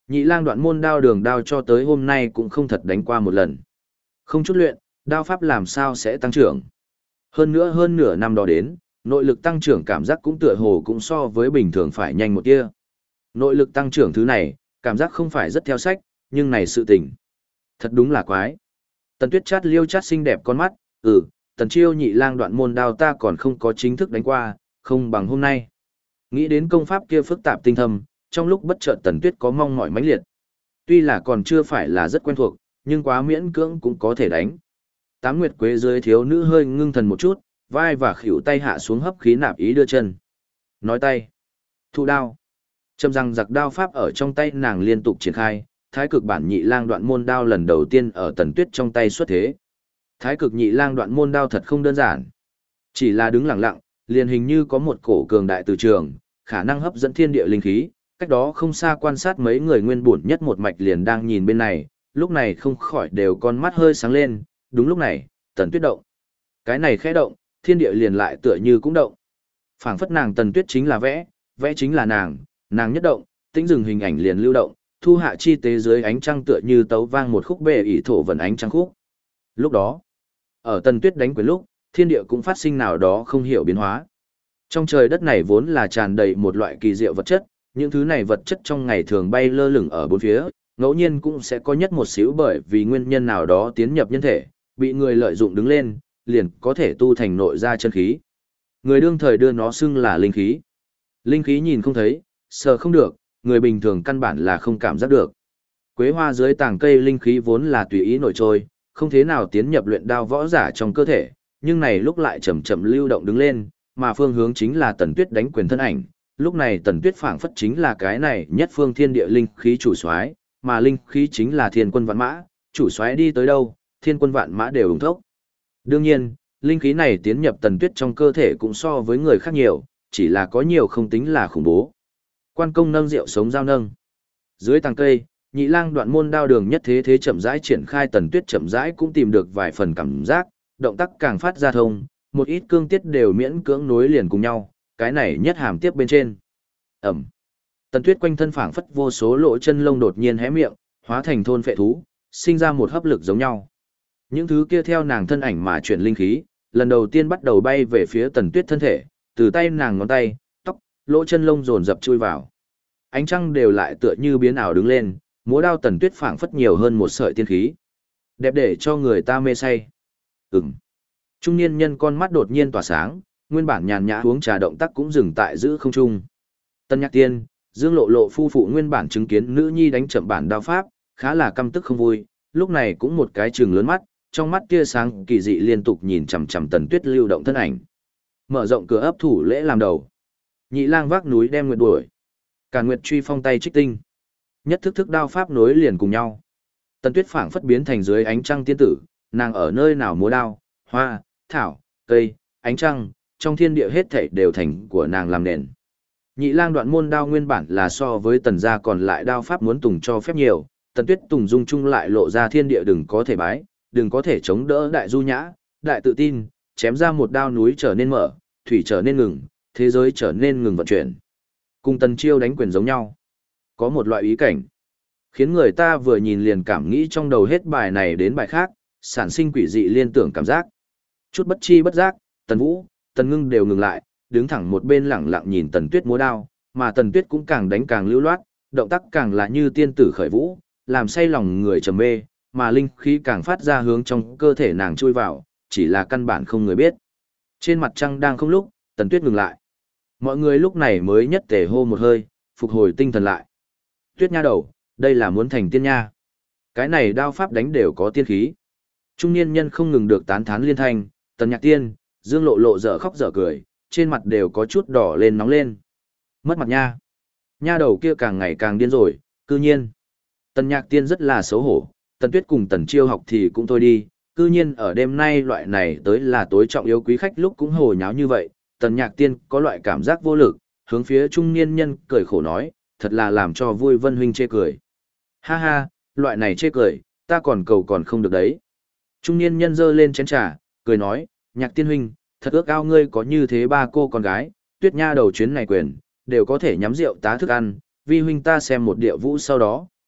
Nhị lang đoạn môn đao đường đao cho tới hôm nay cũng không thật đánh qua một lần. Không chút luyện, đao pháp làm sao sẽ tăng trưởng. Hơn nữa hơn nửa năm đó đến, nội lực tăng trưởng cảm giác cũng tựa hồ cũng so với bình thường phải nhanh một tia. Nội lực tăng trưởng thứ này, cảm giác không phải rất theo sách, nhưng này sự tình. Thật đúng là quái. Tần Tuyết chát liêu chát xinh đẹp con mắt, Tần Chiêu nhị lang đoạn môn đao ta còn không có chính thức đánh qua, không bằng hôm nay. Nghĩ đến công pháp kia phức tạp tinh thâm, trong lúc bất chợt Tần Tuyết có mong mỏi mãnh liệt. Tuy là còn chưa phải là rất quen thuộc, nhưng quá miễn cưỡng cũng có thể đánh. Tám Nguyệt Quế dưới thiếu nữ hơi ngưng thần một chút, vai và khuỷu tay hạ xuống hấp khí nạp ý đưa chân. Nói tay. Thu đao. Châm răng giặc đao pháp ở trong tay nàng liên tục triển khai, thái cực bản nhị lang đoạn môn đao lần đầu tiên ở Tần Tuyết trong tay xuất thế. Thái cực nhị lang đoạn môn đao thật không đơn giản. Chỉ là đứng lặng lặng, liền hình như có một cổ cường đại từ trường, khả năng hấp dẫn thiên địa linh khí, cách đó không xa quan sát mấy người nguyên bổn nhất một mạch liền đang nhìn bên này, lúc này không khỏi đều con mắt hơi sáng lên, đúng lúc này, Tần Tuyết động. Cái này khẽ động, thiên địa liền lại tựa như cũng động. Phảng phất nàng Tần Tuyết chính là vẽ, vẽ chính là nàng nhất động, tĩnh dừng hình ảnh liền lưu động, thu hạ chi tế dưới ánh trăng tựa như tấu vang một khúc bệ ỷ thổ vận ánh trăng khúc. Lúc đó, ở Tần Tuyết đánh quyền lúc, thiên địa cũng phát sinh nào đó không hiểu biến hóa. Trong trời đất này vốn là tràn đầy một loại kỳ diệu vật chất, những thứ này vật chất trong ngày thường bay lơ lửng ở bốn phía, ngẫu nhiên cũng sẽ có nhất một xíu bởi vì nguyên nhân nào đó tiến nhập nhân thể, bị người lợi dụng đứng lên, liền có thể tu thành nội ra chân khí. Người đương thời đưa nó xưng là linh khí. Linh khí nhìn không thấy, sờ không được, người bình thường căn bản là không cảm giác được. Quế hoa dưới tàng cây linh khí vốn là tùy ý nổi trôi, không thế nào tiến nhập luyện đao võ giả trong cơ thể, nhưng này lúc lại chậm chậm lưu động đứng lên, mà phương hướng chính là Tần Tuyết đánh quyền thân ảnh. Lúc này Tần Tuyết phảng phất chính là cái này nhất phương thiên địa linh khí chủ soái, mà linh khí chính là thiên quân vạn mã, chủ soái đi tới đâu, thiên quân vạn mã đều ủng thốc. Đương nhiên, linh khí này tiến nhập Tần Tuyết trong cơ thể cũng so với người khác nhiều, chỉ là có nhiều không tính là khủng bố. Quan công nâng rượu sống giao nâng. Dưới tàng cây, nhị lang đoạn môn đao đường nhất thế thế chậm rãi triển khai, Tần Tuyết chậm rãi cũng tìm được vài phần cảm giác, động tác càng phát ra thông, một ít cương tiết đều miễn cưỡng nối liền cùng nhau, cái này nhất hàm tiếp bên trên. Ẩm. Tần Tuyết quanh thân phảng phất vô số lỗ chân lông đột nhiên hé miệng, hóa thành thôn phệ thú, sinh ra một hấp lực giống nhau. Những thứ kia theo nàng thân ảnh mà chuyển linh khí, lần đầu tiên bắt đầu bay về phía Tần Tuyết thân thể, từ tay nàng ngón tay, tóc, lỗ chân lông dồn dập chui vào. Ánh trăng đều lại tựa như biến ảo đứng lên, múa đao Tần Tuyết phảng phất nhiều hơn một sợi tiên khí. Đẹp để cho người ta mê say. Trung niên nhân con mắt đột nhiên tỏa sáng, nguyên bản nhàn nhã uống trà động tác cũng dừng tại giữ không trung. Tân Nhạc Tiên, Dương Lộ Lộ phu phụ nguyên bản chứng kiến nữ nhi đánh chậm bản đao pháp, khá là căm tức không vui, lúc này cũng một cái trừng lớn mắt, trong mắt tia sáng kỳ dị liên tục nhìn chằm chằm Tần Tuyết lưu động thân ảnh. Mở rộng cửa ấp thủ lễ làm đầu. Nhị lang vác núi đem nguyệt đuổi. Càn Nguyệt truy phong tay trích tinh. Nhất thức thức đao pháp nối liền cùng nhau. Tần Tuyết phảng phất biến thành dưới ánh trăng tiên tử, nàng ở nơi nào múa đao, hoa, thảo, cây, ánh trăng, trong thiên địa hết thảy đều thành của nàng làm nền. Nhị lang đoạn môn đao nguyên bản là so với Tần gia còn lại đao pháp muốn tùng cho phép nhiều, Tần Tuyết tùng dung chung lại lộ ra thiên địa đừng có thể bái, đừng có thể chống đỡ đại du nhã, đại tự tin, chém ra một đao núi trở nên mở, thủy trở nên ngừng, thế giới trở nên ngừng vận chuyển. Cùng Tần Chiêu đánh quyền giống nhau. Có một loại ý cảnh, khiến người ta vừa nhìn liền cảm nghĩ trong đầu hết bài này đến bài khác, sản sinh quỷ dị liên tưởng cảm giác. Chút bất chi bất giác, Tần Vũ, Tần Ngưng đều ngừng lại, đứng thẳng một bên lẳng lặng nhìn Tần Tuyết múa đao, mà Tần Tuyết cũng càng đánh càng lưu loát, động tác càng là như tiên tử khởi vũ, làm say lòng người trầm mê, mà linh khí càng phát ra hướng trong cơ thể nàng chui vào, chỉ là căn bản không người biết. Trên mặt trăng đang không lúc, Tần Tuyết ngừng lại. Mọi người lúc này mới nhất tề hô một hơi, phục hồi tinh thần lại. Tuyết nha đầu, đây là muốn thành tiên nha. Cái này đao pháp đánh đều có tiên khí. Trung niên nhân không ngừng được tán thán liên thanh, Tần Nhạc Tiên, Dương Lộ Lộ dở khóc dở cười, trên mặt đều có chút đỏ lên nóng lên. Mất mặt nha. Nha đầu kia càng ngày càng điên rồi, cư nhiên. Tần Nhạc Tiên rất là xấu hổ, Tần Tuyết cùng Tần Chiêu học thì cũng thôi đi, cư nhiên ở đêm nay loại này tới là tối trọng yếu quý khách lúc cũng hồ nháo như vậy. Tần Nhạc Tiên có loại cảm giác vô lực, hướng phía trung niên nhân cười khổ nói, thật là làm cho vui Vân huynh chê cười. Ha ha, loại này chê cười, ta còn cầu còn không được đấy. Trung niên nhân giơ lên chén trà, cười nói, Nhạc Tiên huynh, thật ước ao ngươi có như thế ba cô con gái, Tuyết nha đầu chuyến này quyền, đều có thể nhắm rượu tá thức ăn, vi huynh ta xem một địa vũ sau đó,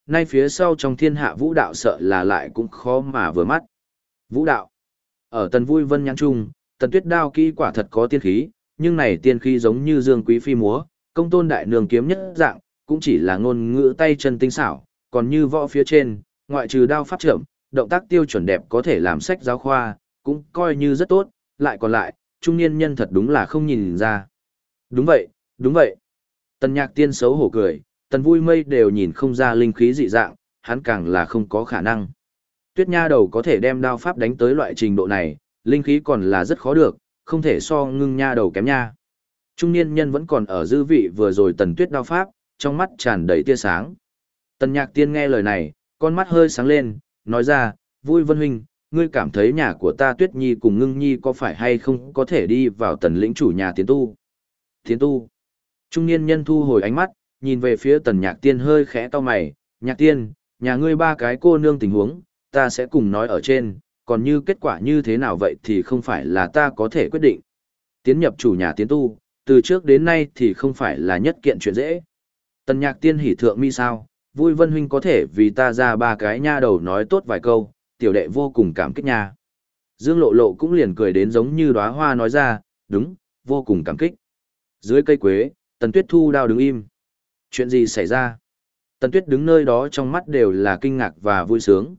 nay phía sau trong thiên hạ vũ đạo sợ là lại cũng khó mà vừa mắt. Vũ đạo. Ở Tần Vui Vân nhãn trung, Tần Tuyết đao kỹ quả thật có tiên khí, nhưng này tiên khí giống như Dương Quý phi múa, công tôn đại nương kiếm nhất dạng, cũng chỉ là ngôn ngữ tay chân tinh xảo, còn như võ phía trên, ngoại trừ đao pháp chậm, động tác tiêu chuẩn đẹp có thể làm sách giáo khoa, cũng coi như rất tốt, lại còn lại, trung niên nhân thật đúng là không nhìn ra. Đúng vậy, đúng vậy. Tần Nhạc Tiên xấu hổ cười, Tần Vui Mây đều nhìn không ra linh khí dị dạng, hắn càng là không có khả năng. Tuyết Nha Đầu có thể đem đao pháp đánh tới loại trình độ này, linh khí còn là rất khó được, không thể so Ngưng Nha Đầu kém nha. Trung niên nhân vẫn còn ở dư vị vừa rồi Tần Tuyết đao pháp, trong mắt tràn đầy tia sáng. Tần Nhạc Tiên nghe lời này, con mắt hơi sáng lên, nói ra, Vui Vân huynh, ngươi cảm thấy nhà của ta Tuyết Nhi cùng Ngưng Nhi có phải hay không có thể đi vào Tần lĩnh chủ nhà tiến tu? Tiến tu. Trung niên nhân thu hồi ánh mắt, nhìn về phía Tần Nhạc Tiên hơi khẽ cau mày, Nhạc Tiên, nhà ngươi ba cái cô nương tình huống, ta sẽ cùng nói ở trên, còn như kết quả như thế nào vậy thì không phải là ta có thể quyết định. Tiến nhập chủ nhà tiến tu, từ trước đến nay thì không phải là nhất kiện chuyện dễ. Tần Nhạc Tiên hỉ thượng mi sao, Vui Vân huynh có thể vì ta ra ba cái nha đầu nói tốt vài câu, tiểu đệ vô cùng cảm kích nha. Dương Lộ Lộ cũng liền cười đến giống như đóa hoa nói ra, đúng, vô cùng cảm kích. Dưới cây quế, Tần Tuyết thu đao đứng im. Chuyện gì xảy ra? Tần Tuyết đứng nơi đó trong mắt đều là kinh ngạc và vui sướng,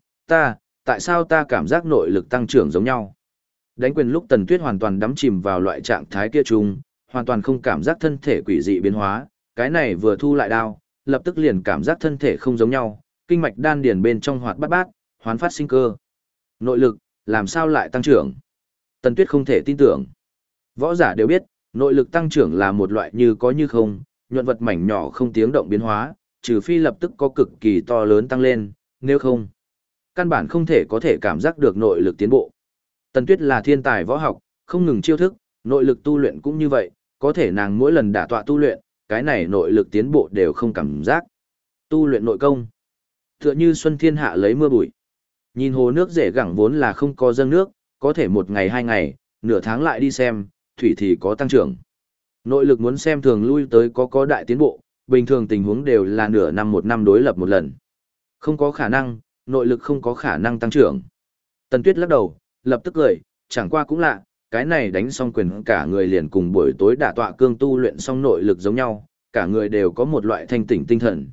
tại sao ta cảm giác nội lực tăng trưởng giống nhau? Đánh quyền lúc Tần Tuyết hoàn toàn đắm chìm vào loại trạng thái kia chung, hoàn toàn không cảm giác thân thể quỷ dị biến hóa, cái này vừa thu lại đao, lập tức liền cảm giác thân thể không giống nhau, kinh mạch đan điền bên trong hoạt bát bát, hoán phát sinh cơ. Nội lực, làm sao lại tăng trưởng? Tần Tuyết không thể tin tưởng. Võ giả đều biết, nội lực tăng trưởng là một loại như có như không, nhuận vật mảnh nhỏ không tiếng động biến hóa, trừ phi lập tức có cực kỳ to lớn tăng lên, nếu không, căn bản không thể có thể cảm giác được nội lực tiến bộ. Tần Tuyết là thiên tài võ học, không ngừng chiêu thức, nội lực tu luyện cũng như vậy, có thể nàng mỗi lần đả tọa tu luyện, cái này nội lực tiến bộ đều không cảm giác. Tu luyện nội công, tựa như xuân thiên hạ lấy mưa bụi. Nhìn hồ nước rễ gẳng vốn là không có dâng nước, có thể một ngày hai ngày, nửa tháng lại đi xem, thủy thì có tăng trưởng. Nội lực muốn xem thường lui tới có đại tiến bộ, bình thường tình huống đều là nửa năm một năm đối lập một lần. Không có khả năng, nội lực không có khả năng tăng trưởng. Tần Tuyết lắc đầu, lập tức cười, chẳng qua cũng lạ, cái này đánh xong quyền cả người liền cùng buổi tối đả tọa cương tu luyện xong nội lực giống nhau, cả người đều có một loại thanh tỉnh tinh thần,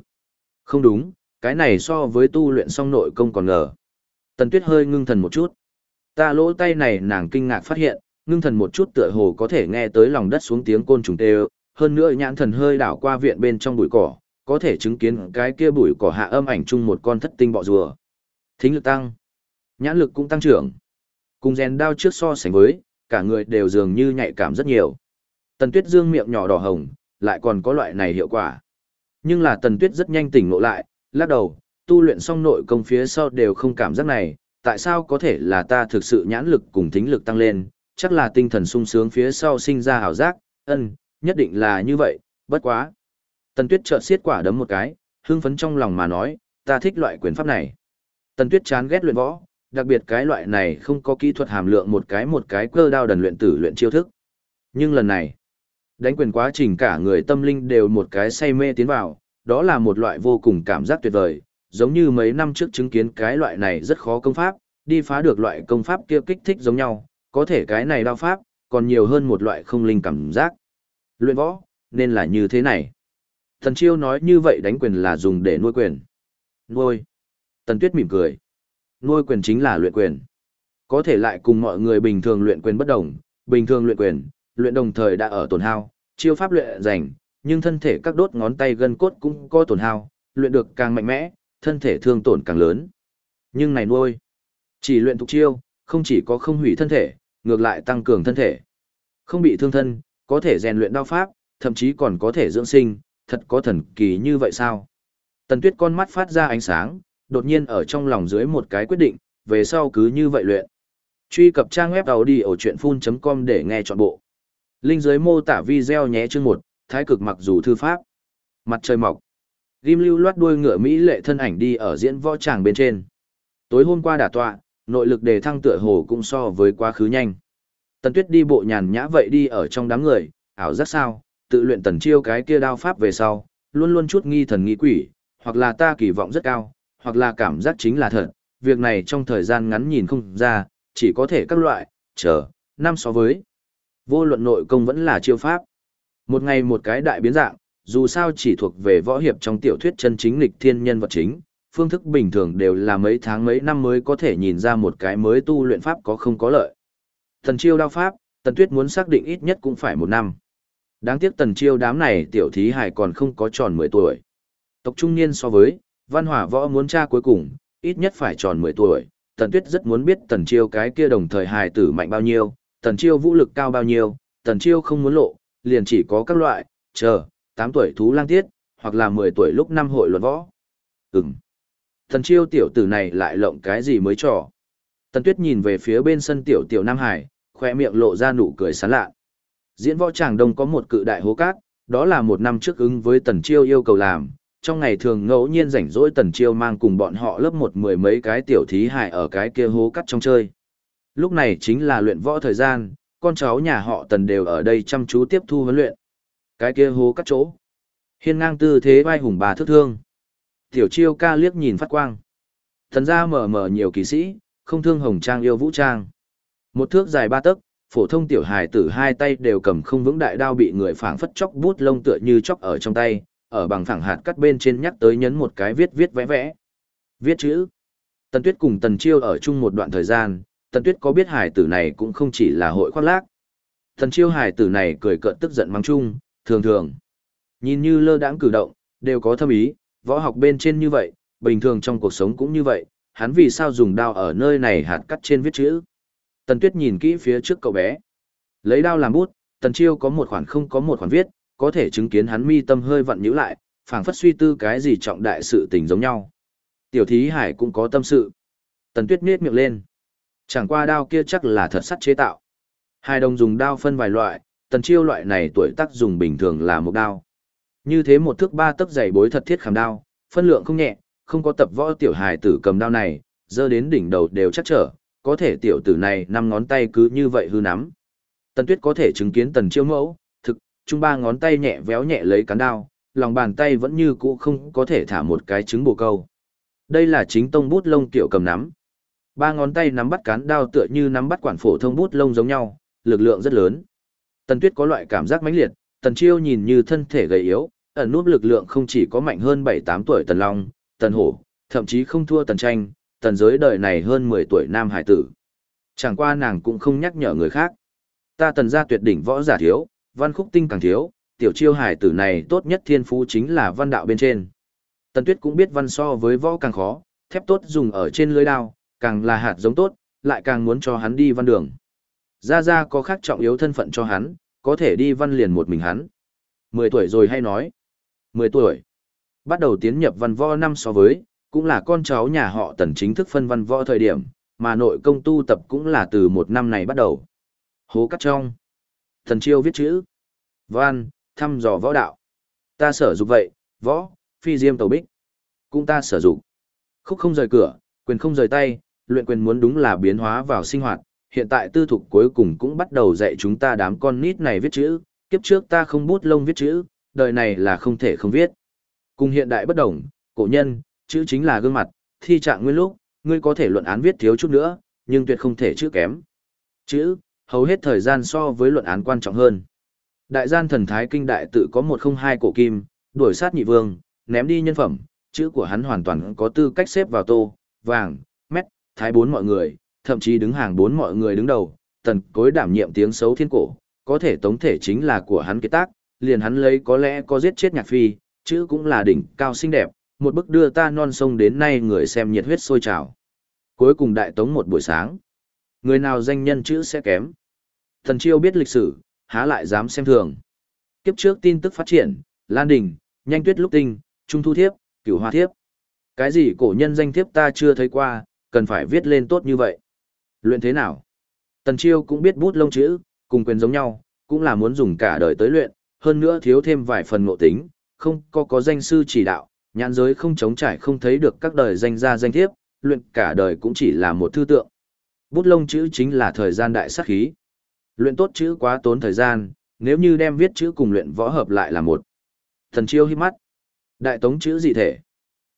Không đúng, cái này so với tu luyện xong nội công còn ngờ. Tần Tuyết hơi ngưng thần một chút. Ta lỗ tay này nàng kinh ngạc phát hiện, ngưng thần một chút tựa hồ có thể nghe tới lòng đất xuống tiếng côn trùng tê, hơn nữa nhãn thần hơi đảo qua viện bên trong bụi cỏ, có thể chứng kiến cái kia bụi cỏ hạ âm ảnh chung một con thất tinh bọ rùa. Thính lực tăng, nhãn lực cũng tăng trưởng. Cùng rèn đao trước so sánh với, cả người đều dường như nhạy cảm rất nhiều. Tần Tuyết dương miệng nhỏ đỏ hồng, lại còn có loại này hiệu quả. Nhưng là Tần Tuyết rất nhanh tỉnh ngộ lại, lắc đầu, tu luyện xong nội công phía sau đều không cảm giác này, tại sao có thể là ta thực sự nhãn lực cùng thính lực tăng lên, chắc là tinh thần sung sướng phía sau sinh ra hào giác, nhất định là như vậy, bất quá. Tần Tuyết chợt xiết quả đấm một cái, hưng phấn trong lòng mà nói, ta thích loại quyền pháp này. Tần Tuyết chán ghét luyện võ, đặc biệt cái loại này không có kỹ thuật hàm lượng một cái cơ đao đần luyện tử luyện chiêu thức. Nhưng lần này, đánh quyền quá trình cả người tâm linh đều một cái say mê tiến vào, đó là một loại vô cùng cảm giác tuyệt vời, giống như mấy năm trước chứng kiến cái loại này rất khó công pháp, đi phá được loại công pháp kia kích thích giống nhau, có thể cái này đao pháp, còn nhiều hơn một loại không linh cảm giác. Luyện võ, nên là như thế này. Thần Chiêu nói như vậy đánh quyền là dùng để nuôi quyền. Nuôi. Tần Tuyết mỉm cười. Nuôi quyền chính là luyện quyền. Có thể lại cùng mọi người bình thường luyện quyền bất đồng, bình thường luyện quyền, luyện đồng thời đã ở tổn hao, chiêu pháp luyện rành, nhưng thân thể các đốt ngón tay gân cốt cũng có tổn hao, luyện được càng mạnh mẽ, thân thể thương tổn càng lớn. Nhưng này nuôi, chỉ luyện tục chiêu, không chỉ có không hủy thân thể, ngược lại tăng cường thân thể. Không bị thương thân, có thể rèn luyện đao pháp, thậm chí còn có thể dưỡng sinh, thật có thần kỳ như vậy sao? Tần Tuyết con mắt phát ra ánh sáng, đột nhiên ở trong lòng dưới một cái quyết định, về sau cứ như vậy luyện. Truy cập trang web audiochuyenphun.com để nghe trọn bộ. Link dưới mô tả video nhé chương 1, Thái cực mặc dù thư pháp. Mặt trời mọc. Ghim lưu loát đuôi ngựa mỹ lệ thân ảnh đi ở diễn võ tràng bên trên. Tối hôm qua đả tọa, nội lực đề thăng tựa hồ cũng so với quá khứ nhanh. Tần Tuyết đi bộ nhàn nhã vậy đi ở trong đám người, ảo giác sao, tự luyện Tần Chiêu cái kia đao pháp về sau, luôn luôn chút nghi thần nghi quỷ, hoặc là ta kỳ vọng rất cao, hoặc là cảm giác chính là thật, việc này trong thời gian ngắn nhìn không ra, chỉ có thể các loại, năm so với. Vô luận nội công vẫn là chiêu pháp. Một ngày một cái đại biến dạng, dù sao chỉ thuộc về võ hiệp trong tiểu thuyết chân chính lịch thiên nhân vật chính, phương thức bình thường đều là mấy tháng mấy năm mới có thể nhìn ra một cái mới tu luyện pháp có không có lợi. Tần Chiêu đao pháp, Tần Tuyết muốn xác định ít nhất cũng phải 1 năm. Đáng tiếc Tần Chiêu đám này tiểu thí hài còn không có tròn 10 tuổi. Tộc trung niên so với, Văn Hỏa Võ muốn tra cuối cùng, ít nhất phải tròn 10 tuổi. Tần Tuyết rất muốn biết Tần Chiêu cái kia đồng thời hài tử mạnh bao nhiêu, Tần Chiêu vũ lực cao bao nhiêu, Tần Chiêu không muốn lộ, liền chỉ có các loại, 8 tuổi thú lang tiết, hoặc là 10 tuổi lúc năm hội luận võ. Tần Chiêu tiểu tử này lại lộng cái gì mới trò. Tần Tuyết nhìn về phía bên sân tiểu Nam Hải, khoe miệng lộ ra nụ cười sán lạ. Diễn võ tràng đông có một cự đại hố cát, đó là 1 năm trước ứng với Tần Chiêu yêu cầu làm. Trong ngày thường ngẫu nhiên rảnh rỗi Tần Chiêu mang cùng bọn họ lớp 1 10 mấy cái tiểu thí hài ở cái kia hố cát trong chơi. Lúc này chính là luyện võ thời gian, con cháu nhà họ Tần đều ở đây chăm chú tiếp thu huấn luyện. Cái kia hố cát chỗ, hiên ngang tư thế vai hùng bà thước thương. Tiểu Chiêu ca liếc nhìn phát quang. Thần gia mờ nhiều kỳ sĩ, không thương hồng trang yêu vũ trang. 1 thước dài 3 tấc, phổ thông tiểu hài tử 2 tay đều cầm không vững đại đao bị người phảng phất chóc bút lông tựa như chóc ở trong tay, ở bằng phẳng hạt cắt bên trên nhắc tới nhấn một cái viết vẽ. Viết chữ. Tần Tuyết cùng Tần Chiêu ở chung một đoạn thời gian, Tần Tuyết có biết hài tử này cũng không chỉ là hội khoác lác. Tần Chiêu hài tử này cười cợt tức giận mắng chung, thường. Nhìn như lơ đãng cử động, đều có thâm ý, võ học bên trên như vậy, bình thường trong cuộc sống cũng như vậy, hắn vì sao dùng đao ở nơi này hạt cắt trên viết chữ. Tần Tuyết nhìn kỹ phía trước cậu bé. Lấy đao làm bút, Tần Chiêu có một khoản không có một khoản viết, có thể chứng kiến hắn mi tâm hơi vặn nhíu lại, phảng phất suy tư cái gì trọng đại sự tình giống nhau. Tiểu thí hải cũng có tâm sự. Tần Tuyết nhếch miệng lên. Chẳng qua đao kia chắc là thật sắt chế tạo. Hai đồng dùng đao phân vài loại, Tần Chiêu loại này tuổi tác dùng bình thường là một đao. Như thế 1 thước 3 tấc dày bối thật thiết khảm đao, phân lượng không nhẹ, không có tập võ tiểu hài tử cầm đao này, giơ đến đỉnh đầu đều chắc trở, có thể tiểu tử này 5 ngón tay cứ như vậy hư nắm. Tần Tuyết có thể chứng kiến Tần Chiêu mẫu, thực, chung 3 ngón tay nhẹ véo nhẹ lấy cán đao, lòng bàn tay vẫn như cũ không có thể thả một cái trứng bồ câu. Đây là chính tông bút lông tiểu cầm nắm. 3 ngón tay nắm bắt cán đao tựa như nắm bắt quản phổ thông bút lông giống nhau, lực lượng rất lớn. Tần Tuyết có loại cảm giác mãnh liệt, Tần Chiêu nhìn như thân thể gầy yếu, ẩn núp lực lượng không chỉ có mạnh hơn 7-8 tuổi Tần Long, Tần Hổ, thậm chí không thua Tần Tranh, Tần giới đời này hơn 10 tuổi nam hải tử. Chẳng qua nàng cũng không nhắc nhở người khác. Ta Tần gia tuyệt đỉnh võ giả thiếu, văn khúc tinh càng thiếu, tiểu Chiêu hải tử này tốt nhất thiên phú chính là văn đạo bên trên. Tần Tuyết cũng biết văn so với võ càng khó, thép tốt dùng ở trên lưới đao, càng là hạt giống tốt, lại càng muốn cho hắn đi văn đường. Gia có khác trọng yếu thân phận cho hắn, có thể đi văn liền một mình hắn. 10 tuổi rồi hay nói. 10 tuổi. Bắt đầu tiến nhập văn võ năm so với, cũng là con cháu nhà họ Tần chính thức phân văn võ thời điểm, mà nội công tu tập cũng là từ 1 năm này bắt đầu. Hố cắt trong. Tần Chiêu viết chữ. Văn, thăm dò võ đạo. Ta sở dục vậy, võ, phi diêm tàu bích. Cũng ta sở dục. Khúc không rời cửa, quyền không rời tay, luyện quyền muốn đúng là biến hóa vào sinh hoạt. Hiện tại tư thục cuối cùng cũng bắt đầu dạy chúng ta đám con nít này viết chữ, kiếp trước ta không bút lông viết chữ, đời này là không thể không viết. Cùng hiện đại bất đồng, cổ nhân, chữ chính là gương mặt, thi trạng nguyên lúc, ngươi có thể luận án viết thiếu chút nữa, nhưng tuyệt không thể chữ kém. Chữ, hầu hết thời gian so với luận án quan trọng hơn. Đại gian thần thái kinh đại tự có 102 cổ kim, đuổi sát nhị vương, ném đi nhân phẩm, chữ của hắn hoàn toàn có tư cách xếp vào tô, vàng, mét, thái 4 mọi người, thậm chí đứng hàng 4 mọi người đứng đầu, Tần Cối đảm nhiệm tiếng xấu thiên cổ, có thể tống thể chính là của hắn kế tác, liền hắn lấy có lẽ có giết chết nhạc phi, chữ cũng là đỉnh cao xinh đẹp, một bức đưa ta non sông đến nay người xem nhiệt huyết sôi trào. Cuối cùng đại tống một buổi sáng, người nào danh nhân chữ sẽ kém. Tần Chiêu biết lịch sử, há lại dám xem thường. Kiếp trước tin tức phát triển, Lan Đình, Nhanh Tuyết Lúc Tinh, Trung Thu Thiếp, Cửu Hoa Thiếp. Cái gì cổ nhân danh thiếp ta chưa thấy qua, cần phải viết lên tốt như vậy. Luyện thế nào? Tần Chiêu cũng biết bút lông chữ, cùng quyền giống nhau, cũng là muốn dùng cả đời tới luyện, hơn nữa thiếu thêm vài phần ngộ tính, không có danh sư chỉ đạo, nhãn giới không chống trải không thấy được các đời danh gia danh thiếp, luyện cả đời cũng chỉ là một thư tượng. Bút lông chữ chính là thời gian đại sát khí. Luyện tốt chữ quá tốn thời gian, nếu như đem viết chữ cùng luyện võ hợp lại là một. Tần Chiêu híp mắt. Đại tống chữ dị thể.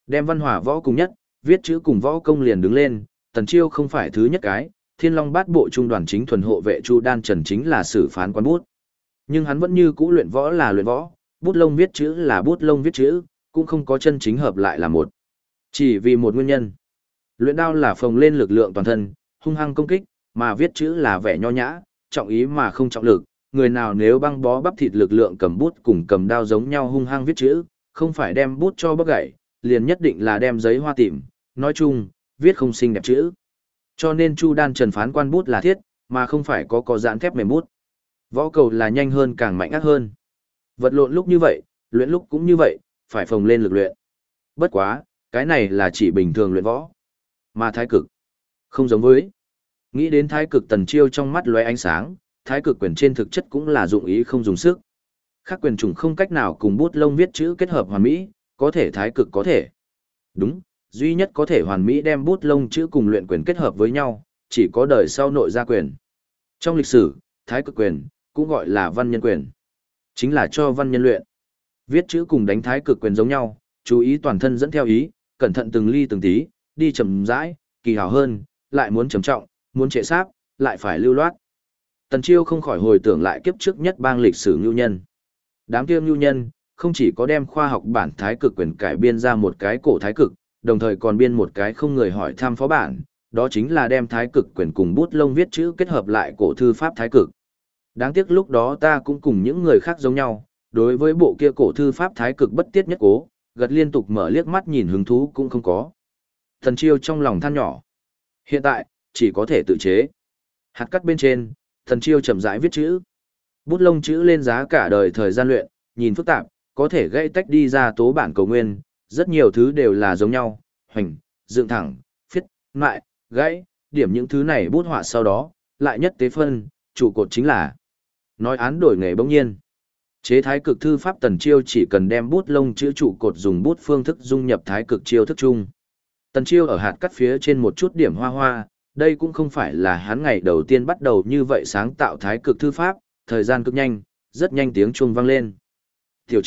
Đem văn hỏa võ cùng nhất, viết chữ cùng võ công liền đứng lên, Tần Chiêu không phải thứ nhất cái, Thiên Long Bát Bộ trung đoàn chính thuần hộ vệ Chu Đan Trần chính là sử phán quan bút. Nhưng hắn vẫn như cũ luyện võ là luyện võ, bút lông viết chữ là bút lông viết chữ, cũng không có chân chính hợp lại là một. Chỉ vì một nguyên nhân. Luyện đao là phồng lên lực lượng toàn thân, hung hăng công kích, mà viết chữ là vẻ nho nhã, trọng ý mà không trọng lực. Người nào nếu băng bó bắp thịt lực lượng cầm bút cùng cầm đao giống nhau hung hăng viết chữ, không phải đem bút cho bóc gãy, liền nhất định là đem giấy hoa tìm, nói chung, viết không xinh đẹp chữ. Cho nên Chu Đan Trần phán quan bút là thiết, mà không phải có dán thép mềm bút. Võ cầu là nhanh hơn càng mạnh ác hơn. Vật lộn lúc như vậy, luyện lúc cũng như vậy, phải phồng lên lực luyện. Bất quá, cái này là chỉ bình thường luyện võ. Mà thái cực, không giống với. Nghĩ đến thái cực Tần Chiêu trong mắt lóe ánh sáng, thái cực quyền trên thực chất cũng là dụng ý không dùng sức. Khác quyền trùng không cách nào cùng bút lông viết chữ kết hợp hoàn mỹ, có thể thái cực có thể. Đúng, duy nhất có thể hoàn mỹ đem bút lông chữ cùng luyện quyền kết hợp với nhau, chỉ có đời sau nội gia quyền. Trong lịch sử, thái cực quyền cũng gọi là văn nhân quyền, chính là cho văn nhân luyện. Viết chữ cùng đánh thái cực quyền giống nhau, chú ý toàn thân dẫn theo ý, cẩn thận từng ly từng tí, đi chậm rãi, kỳ hảo hơn, lại muốn trầm trọng, muốn trệ sáp, lại phải lưu loát. Tần Chiêu không khỏi hồi tưởng lại kiếp trước nhất bang lịch sử nhu nhân. Đám kia nhu nhân, không chỉ có đem khoa học bản thái cực quyền cải biên ra một cái cổ thái cực, đồng thời còn biên một cái không người hỏi tham phó bản, đó chính là đem thái cực quyền cùng bút lông viết chữ kết hợp lại cổ thư pháp thái cực. Đáng tiếc lúc đó ta cũng cùng những người khác giống nhau, đối với bộ kia cổ thư pháp thái cực bất tiết nhất cố, gật liên tục mở liếc mắt nhìn hứng thú cũng không có. Tần Chiêu trong lòng than nhỏ. Hiện tại, chỉ có thể tự chế. Hạt cắt bên trên, Tần Chiêu chậm rãi viết chữ. Bút lông chữ lên giá cả đời thời gian luyện, nhìn phức tạp, có thể gãy tách đi ra tố bản cầu nguyên, rất nhiều thứ đều là giống nhau, hoành, dựng thẳng, phiết, mại, gãy, điểm những thứ này bút họa sau đó, lại nhất tế phân, trụ cột chính là. Nói án đổi nghề bỗng nhiên. Chế thái cực thư pháp Tần Chiêu chỉ cần đem bút lông chữ trụ cột dùng bút phương thức dung nhập thái cực chiêu thức chung. Tần Chiêu ở hạt cắt phía trên một chút điểm hoa hoa, đây cũng không phải là hắn ngày đầu tiên bắt đầu như vậy sáng tạo thái cực thư pháp, thời gian cực nhanh, rất nhanh tiếng chuông vang lên. Tiểu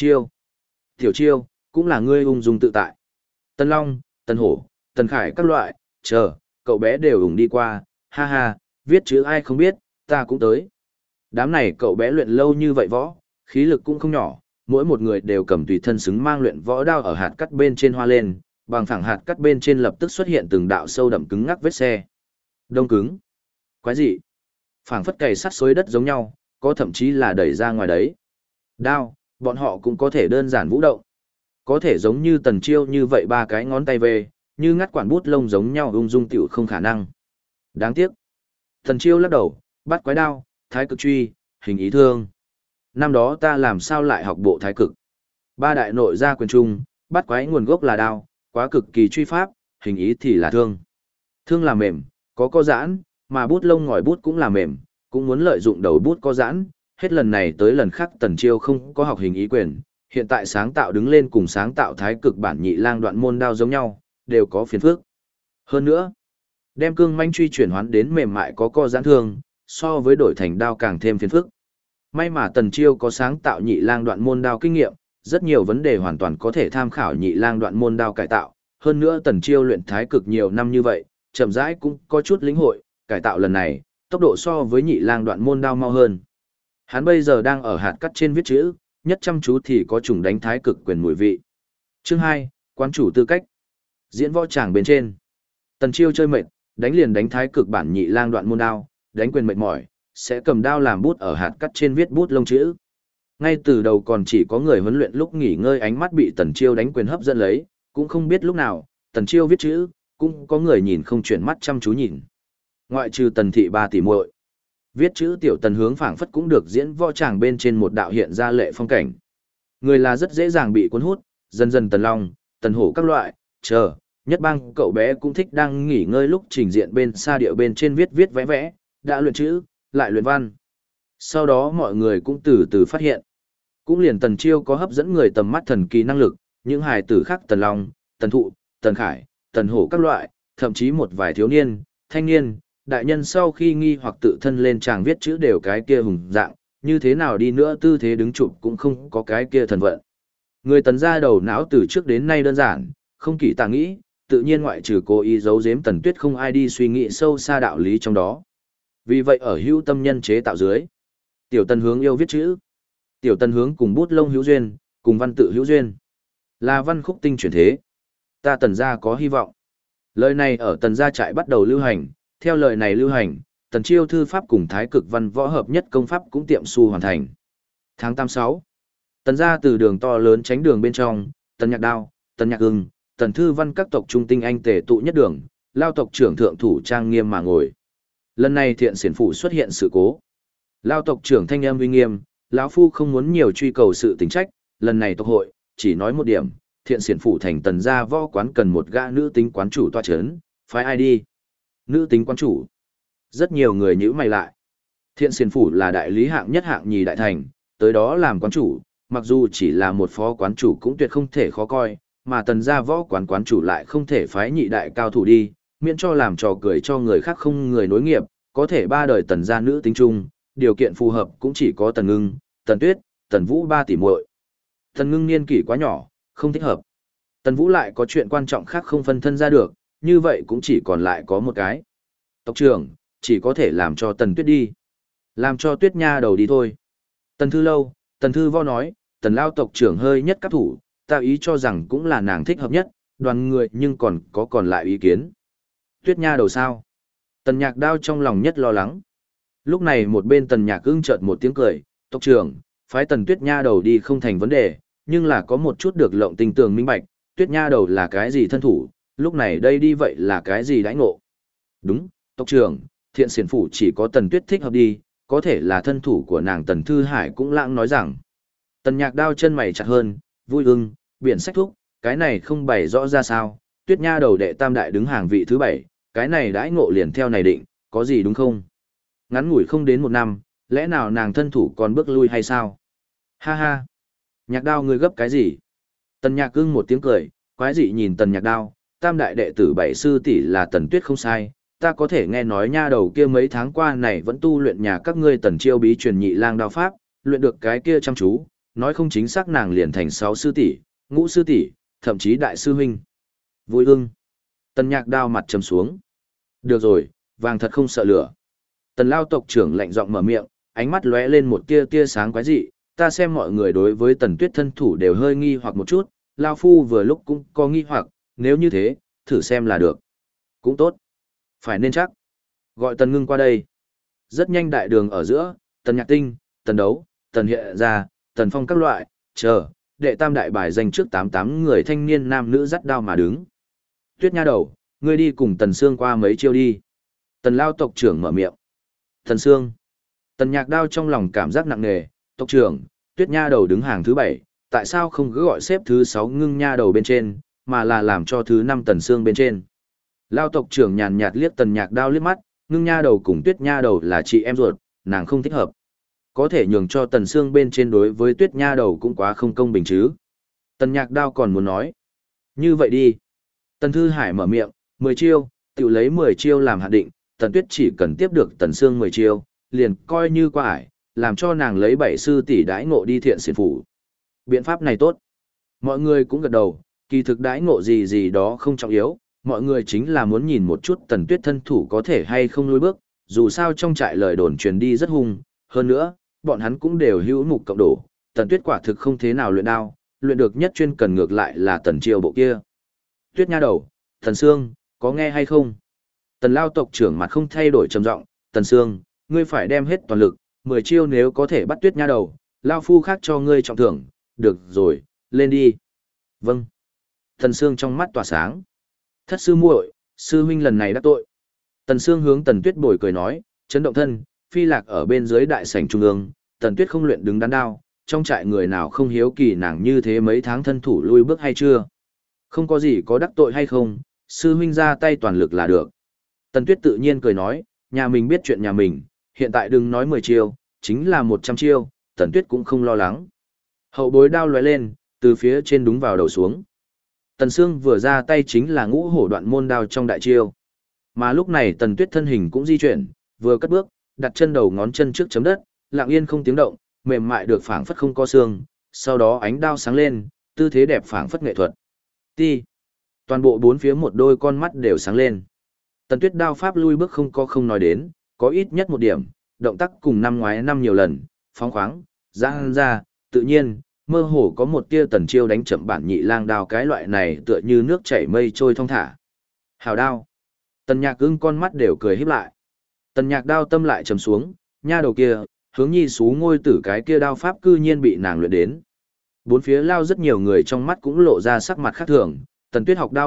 Chiêu, cũng là ngươi ung dung tự tại. Tân Long, Tân Hổ, Tần Khải các loại, chờ, cậu bé đều ủng đi qua, ha ha, viết chữ ai không biết, ta cũng tới. Đám này cậu bé luyện lâu như vậy võ, khí lực cũng không nhỏ, mỗi một người đều cầm tùy thân xứng mang luyện võ đao ở hạt cắt bên trên hoa lên, bằng phẳng hạt cắt bên trên lập tức xuất hiện từng đạo sâu đậm cứng ngắc vết xe. Đông cứng. Quái gì? Phảng phất cày sắt xối đất giống nhau, có thậm chí là đẩy ra ngoài đấy. Đao, bọn họ cũng có thể đơn giản vũ động. Có thể giống như Tần Chiêu như vậy ba cái ngón tay về, như ngắt quản bút lông giống nhau ung dung tiểu không khả năng. Đáng tiếc. Tần Chiêu lắc đầu, bắt quái đao, thái cực truy, hình ý thương. Năm đó ta làm sao lại học bộ thái cực? Ba đại nội gia quyền trung, bắt quái nguồn gốc là đao, quá cực kỳ truy pháp, hình ý thì là thương. Thương là mềm, có giãn, mà bút lông ngòi bút cũng là mềm, cũng muốn lợi dụng đầu bút có giãn, hết lần này tới lần khác Tần Chiêu không có học hình ý quyền, hiện tại sáng tạo đứng lên cùng sáng tạo thái cực bản nhị lang đoạn môn đao giống nhau, đều có phiền phức. Hơn nữa, đem cương manh truy chuyển hoán đến mềm mại có giãn thương, so với đổi thành đao càng thêm phiền phức. May mà Tần Chiêu có sáng tạo nhị lang đoạn môn đao kinh nghiệm, rất nhiều vấn đề hoàn toàn có thể tham khảo nhị lang đoạn môn đao cải tạo, hơn nữa Tần Chiêu luyện thái cực nhiều năm như vậy, chậm rãi cũng có chút lĩnh hội, cải tạo lần này, tốc độ so với nhị lang đoạn môn đao mau hơn. Hắn bây giờ đang ở hạt cắt trên viết chữ, nhất chăm chú thì có chủng đánh thái cực quyền mùi vị. Chương 2, quán chủ tư cách. Diễn võ tràng bên trên. Tần Chiêu chơi mệt, đánh liền đánh thái cực bản nhị lang đoạn môn đao, đánh quyền mệt mỏi, sẽ cầm đao làm bút ở hạt cắt trên viết bút lông chữ. Ngay từ đầu còn chỉ có người huấn luyện lúc nghỉ ngơi ánh mắt bị Tần Chiêu đánh quyền hấp dẫn lấy, cũng không biết lúc nào, Tần Chiêu viết chữ, cũng có người nhìn không chuyển mắt chăm chú nhìn. Ngoại trừ Tần thị ba tỷ muội, viết chữ tiểu Tần hướng phảng phất cũng được diễn võ tràng bên trên một đạo hiện ra lệ phong cảnh. Người là rất dễ dàng bị cuốn hút, dần dần Tần Long, Tần Hổ các loại, chờ, nhất bang cậu bé cũng thích đang nghỉ ngơi lúc trình diện bên xa điệu bên trên viết viết vẽ vẽ, đã luyện chữ, lại luyện văn. Sau đó mọi người cũng từ từ phát hiện. Cũng liền Tần Chiêu có hấp dẫn người tầm mắt thần kỳ năng lực, những hài tử khác Tần Long, Tần Thụ, Tần Khải, Tần Hổ các loại, thậm chí một vài thiếu niên, thanh niên, đại nhân sau khi nghi hoặc tự thân lên tràng viết chữ đều cái kia hùng dạng, như thế nào đi nữa tư thế đứng chụp cũng không có cái kia thần vận. Người Tần gia đầu não từ trước đến nay đơn giản, Không kỳ tà nghĩ, tự nhiên ngoại trừ cố ý giấu giếm Tần Tuyết không ai đi suy nghĩ sâu xa đạo lý trong đó. Vì vậy ở hữu tâm nhân chế tạo dưới, Tiểu Tần Hướng yêu viết chữ. Tiểu Tần Hướng cùng bút lông hữu duyên, cùng văn tự hữu duyên. Là văn khúc tinh chuyển thế. Ta Tần gia có hy vọng. Lời này ở Tần gia trại bắt đầu lưu hành, theo lời này lưu hành, Tần Chiêu thư pháp cùng thái cực văn võ hợp nhất công pháp cũng tiệm su hoàn thành. Tháng 8-6, Tần gia từ đường to lớn tránh đường bên trong, Tần Nhạc Đao, Tần Nhạc Ưng, Tần Thư Văn các tộc trung tinh anh tề tụ nhất đường, lao tộc trưởng thượng thủ trang nghiêm mà ngồi. Lần này Thiện Xiển phủ xuất hiện sự cố. Lao tộc trưởng thanh âm uy nghiêm, lão phu không muốn nhiều truy cầu sự tính trách, lần này tộc hội, chỉ nói một điểm, Thiện Xiển phủ thành Tần gia võ quán cần một gã nữ tính quán chủ tọa chấn, phái ai đi? Nữ tính quán chủ. Rất nhiều người nhíu mày lại. Thiện Xiển phủ là đại lý hạng nhất hạng nhì đại thành, tới đó làm quán chủ, mặc dù chỉ là một phó quán chủ cũng tuyệt không thể khó coi, mà Tần gia võ quán quán chủ lại không thể phái nhị đại cao thủ đi, miễn cho làm trò cười cho người khác không người nối nghiệp, có thể ba đời Tần gia nữ tính chung, điều kiện phù hợp cũng chỉ có Tần Ngưng, Tần Tuyết, Tần Vũ ba tỷ muội. Tần Ngưng niên kỷ quá nhỏ, không thích hợp. Tần Vũ lại có chuyện quan trọng khác không phân thân ra được, như vậy cũng chỉ còn lại có một cái. Tộc trưởng, chỉ có thể làm cho Tần Tuyết đi. Làm cho Tuyết nha đầu đi thôi. Tần Thư Lâu, Tần Thư Võ nói, Tần Lao tộc trưởng hơi nhất các thủ, ta ý cho rằng cũng là nàng thích hợp nhất, đoàn người nhưng còn lại ý kiến. Tuyết nha đầu sao? Tần Nhạc Đao trong lòng nhất lo lắng. Lúc này một bên Tần Nhạc Ưng chợt một tiếng cười, tộc trưởng, phái Tần Tuyết nha đầu đi không thành vấn đề, nhưng là có một chút được lộng tình tường minh bạch, Tuyết nha đầu là cái gì thân thủ, lúc này đây đi vậy là cái gì đãi ngộ. Đúng, tộc trưởng, Thiện Xiển phủ chỉ có Tần Tuyết thích hợp đi, có thể là thân thủ của nàng Tần Thư Hải cũng lãng nói rằng. Tần Nhạc Đao chân mày chặt hơn, vui ưng, biển sách thúc, cái này không bày rõ ra sao, Tuyết nha đầu đệ tam đại đứng hàng vị thứ 7, cái này đãi ngộ liền theo này định, có gì đúng không? Ngắn ngủi không đến 1 năm, lẽ nào nàng thân thủ còn bước lui hay sao? Ha ha! Nhạc Đao ngươi gấp cái gì? Tần Nhạc Ưng một tiếng cười, quái dị nhìn Tần Nhạc Đao, tam đại đệ tử 7 sư tỷ là Tần Tuyết không sai, ta có thể nghe nói nha đầu kia mấy tháng qua này vẫn tu luyện nhà các ngươi Tần Chiêu bí truyền nhị lang đao pháp, luyện được cái kia chăm chú, nói không chính xác nàng liền thành 6 sư tỷ, ngũ sư tỷ, thậm chí đại sư huynh. Vui ưng. Tần Nhạc Đao mặt trầm xuống. Được rồi, vàng thật không sợ lửa. Tần Lao tộc trưởng lạnh giọng mở miệng, ánh mắt lóe lên một tia sáng quái dị, ta xem mọi người đối với Tần Tuyết thân thủ đều hơi nghi hoặc một chút, Lao phu vừa lúc cũng có nghi hoặc, nếu như thế, thử xem là được. Cũng tốt. Phải nên chắc. Gọi Tần Ngưng qua đây. Rất nhanh đại đường ở giữa, Tần Nhạc Tinh, Tần Đấu, Tần Hiện Gia, Tần Phong các loại, chờ, đệ tam đại bài danh trước 88 người thanh niên nam nữ dắt đao mà đứng. Tuyết nha đầu, ngươi đi cùng Tần Sương qua mấy chiêu đi. Tần Lao tộc trưởng mở miệng. Tần Sương. Tần Nhạc Đao trong lòng cảm giác nặng nề, tộc trưởng, Tuyết nha đầu đứng hàng thứ 7, tại sao không cứ gọi xếp thứ 6 Ngưng nha đầu bên trên, mà là làm cho thứ 5 Tần Sương bên trên. Lao tộc trưởng nhàn nhạt liếc Tần Nhạc Đao liếc mắt, Ngưng nha đầu cùng Tuyết nha đầu là chị em ruột, nàng không thích hợp. Có thể nhường cho Tần Sương bên trên đối với Tuyết nha đầu cũng quá không công bình chứ. Tần Nhạc Đao còn muốn nói. Như vậy đi. Tần Thư Hải mở miệng, 10 chiêu, tự lấy 10 chiêu làm hạn định, Tần Tuyết chỉ cần tiếp được Tần Sương 10 chiêu, liền coi như qua ải, làm cho nàng lấy 7 sư tỷ đãi ngộ đi Thiện Xiển phủ. Biện pháp này tốt. Mọi người cũng gật đầu, kỳ thực đãi ngộ gì đó không trọng yếu, mọi người chính là muốn nhìn một chút Tần Tuyết thân thủ có thể hay không lùi bước, dù sao trong trại lời đồn truyền đi rất hung, hơn nữa, bọn hắn cũng đều hữu mục cộng đổ, Tần Tuyết quả thực không thế nào luyện đao, luyện được nhất chuyên cần ngược lại là Tần Chiêu bộ kia. Tuyết nha đầu, Tần Sương, có nghe hay không? Tần Lao tộc trưởng mặt không thay đổi trầm giọng, Tần Sương, ngươi phải đem hết toàn lực, 10 chiêu nếu có thể bắt Tuyết nha đầu, Lao phu khác cho ngươi trọng thưởng, được rồi, lên đi. Vâng. Tần Sương trong mắt tỏa sáng. Thất sư muội, sư huynh lần này đắc tội. Tần Sương hướng Tần Tuyết bồi cười nói, chấn động thân, phi lạc ở bên dưới đại sảnh trung ương, Tần Tuyết không luyện đứng đắn đao, trong trại người nào không hiếu kỳ nàng như thế mấy tháng thân thủ lui bước hay chưa? Không có gì có đắc tội hay không, sư huynh ra tay toàn lực là được. Tần Tuyết tự nhiên cười nói, nhà mình biết chuyện nhà mình, hiện tại đừng nói 10 chiêu, chính là 100 chiêu, Tần Tuyết cũng không lo lắng. Hậu bối đao lóe lên, từ phía trên đúng vào đầu xuống. Tần Sương vừa ra tay chính là ngũ hổ đoạn môn đao trong đại chiêu. Mà lúc này Tần Tuyết thân hình cũng di chuyển, vừa cất bước, đặt chân đầu ngón chân trước chấm đất, lặng yên không tiếng động, mềm mại được phảng phất không có xương, sau đó ánh đao sáng lên, tư thế đẹp phảng phất nghệ thuật. Ti. Toàn bộ bốn phía một đôi con mắt đều sáng lên. Tần Tuyết đao pháp lui bước không nói đến, có ít nhất một điểm, động tác cùng năm ngoái năm nhiều lần, phóng khoáng, giãn ra, tự nhiên, mơ hồ có một tia tần chiêu đánh chậm bản nhị lang đao cái loại này tựa như nước chảy mây trôi thong thả. Hào đao. Tần Nhạc Ưng con mắt đều cười híp lại. Tần Nhạc đao tâm lại trầm xuống, nha đầu kia, hướng nhi xú ngôi tử cái kia đao pháp cư nhiên bị nàng luyện đến. Bốn phía lao rất nhiều người trong mắt cũng lộ ra sắc mặt khác thường, Tần Tuyết học đao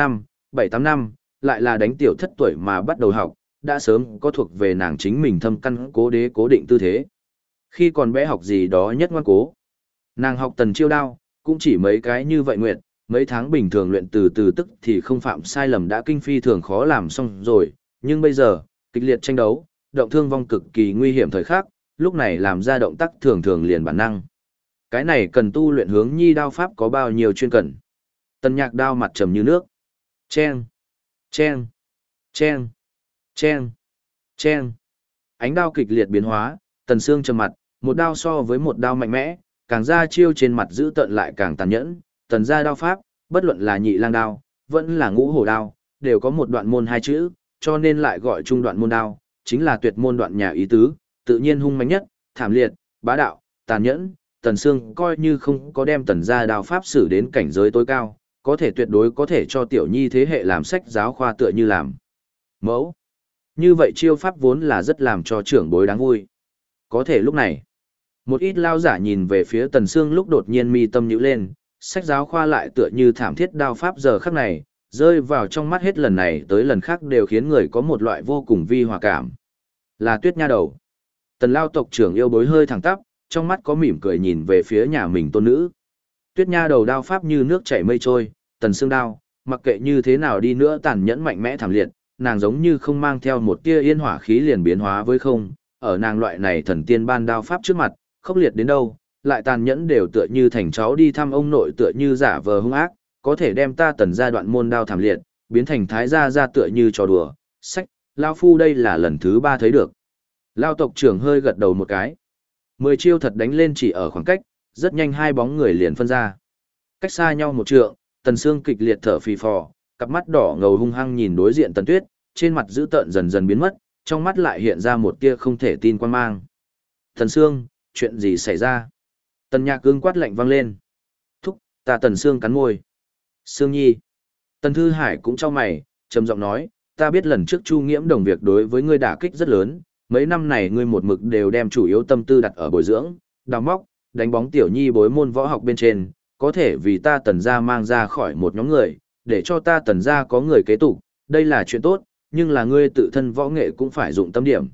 7-8 năm, lại là đánh tiểu thất tuổi mà bắt đầu học, đã sớm có thuộc về nàng chính mình thâm căn cố định tư thế. Khi còn bé học gì đó nhất ngoan cố. Nàng học tần chiêu đao, cũng chỉ mấy cái như vậy nguyện, mấy tháng bình thường luyện từ từ tức thì không phạm sai lầm đã kinh phi thường khó làm xong rồi, nhưng bây giờ, kịch liệt tranh đấu, động thương vong cực kỳ nguy hiểm thời khắc, lúc này làm ra động tác thường thường liền bản năng. Cái này cần tu luyện hướng nhi đao pháp có bao nhiêu chuyên cần. Tần Nhạc đao mặt trầm như nước. Chen, chen, chen, chen, chen. Ánh đao kịch liệt biến hóa, Tần Sương trầm mặt, một đao so với một đao mạnh mẽ, càng ra chiêu trên mặt giữ tợn lại càng tàn nhẫn. Tần gia đao pháp, bất luận là nhị lang đao, vẫn là ngũ hổ đao, đều có một đoạn môn hai chữ, cho nên lại gọi trung đoạn môn đao, chính là tuyệt môn đoạn nhà ý tứ, tự nhiên hung mãnh nhất, thảm liệt, bá đạo, tàn nhẫn. Tần Sương coi như không có đem tần gia đao pháp xử đến cảnh giới tối cao, có thể tuyệt đối có thể cho tiểu nhi thế hệ làm sách giáo khoa tựa như làm mẫu. Như vậy chiêu pháp vốn là rất làm cho trưởng bối đáng vui. Có thể lúc này, một ít lao giả nhìn về phía Tần Sương lúc đột nhiên mi tâm nhíu lên, sách giáo khoa lại tựa như thảm thiết đao pháp giờ khắc này, rơi vào trong mắt hết lần này tới lần khác đều khiến người có một loại vô cùng vi hòa cảm. Là Tuyết nha đầu. Tần lao tộc trưởng yêu bối hơi thẳng tắp, trong mắt có mỉm cười nhìn về phía nhà mình tôn nữ. Tuyết nha đầu đao pháp như nước chảy mây trôi, Tần Sương đao, mặc kệ như thế nào đi nữa tàn nhẫn mạnh mẽ thảm liệt, nàng giống như không mang theo một tia yên hỏa khí liền biến hóa với không, ở nàng loại này thần tiên ban đao pháp trước mặt, khốc liệt đến đâu, lại tàn nhẫn đều tựa như thành cháu đi thăm ông nội tựa như giả vờ hung ác, có thể đem ta Tần gia đoạn môn đao thảm liệt, biến thành thái gia ra tựa như trò đùa, sách, lao phu đây là lần thứ 3 thấy được. Lao tộc trưởng hơi gật đầu một cái. 10 chiêu thật đánh lên chỉ ở khoảng cách, rất nhanh hai bóng người liền phân ra. Cách xa nhau một trượng, Tần Sương kịch liệt thở phì phò, cặp mắt đỏ ngầu hung hăng nhìn đối diện Tần Tuyết, trên mặt dữ tợn dần dần biến mất, trong mắt lại hiện ra một tia không thể tin quan mang. Tần Sương, chuyện gì xảy ra? Tần Nhạc Ưng quát lạnh vang lên. Thúc, ta Tần Sương cắn môi. Sương Nhi. Tần Thư Hải cũng chau mày, trầm giọng nói, ta biết lần trước Chu Nghiễm Đồng việc đối với ngươi đả kích rất lớn, mấy năm này ngươi một mực đều đem chủ yếu tâm tư đặt ở bồi dưỡng, đào móc, đánh bóng tiểu nhi bối môn võ học bên trên, có thể vì ta Tần gia mang ra khỏi một nhóm người, để cho ta Tần gia có người kế tục, đây là chuyện tốt, nhưng là ngươi tự thân võ nghệ cũng phải dụng tâm điểm,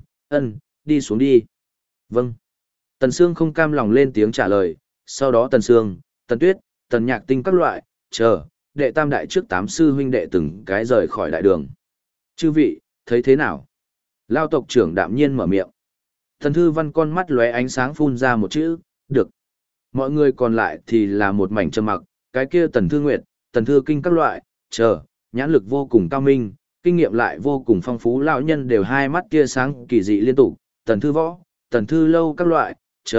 đi xuống đi. Vâng. Tần Sương không cam lòng lên tiếng trả lời, sau đó Tần Sương, Tần Tuyết, Tần Nhạc Tinh các loại, đệ tam đại trước 8 sư huynh đệ từng cái rời khỏi đại đường. Chư vị, thấy thế nào? Lao tộc trưởng đạm nhiên mở miệng. Tần Thư Văn con mắt lóe ánh sáng phun ra một chữ, được. Mọi người còn lại thì là một mảnh trầm mặc, cái kia Tần Thư Nguyệt, Tần Thư Kinh các loại, nhãn lực vô cùng cao minh, kinh nghiệm lại vô cùng phong phú lão nhân đều hai mắt tia sáng kỳ dị liên tục, Tần Thư Võ, Tần Thư Lâu các loại,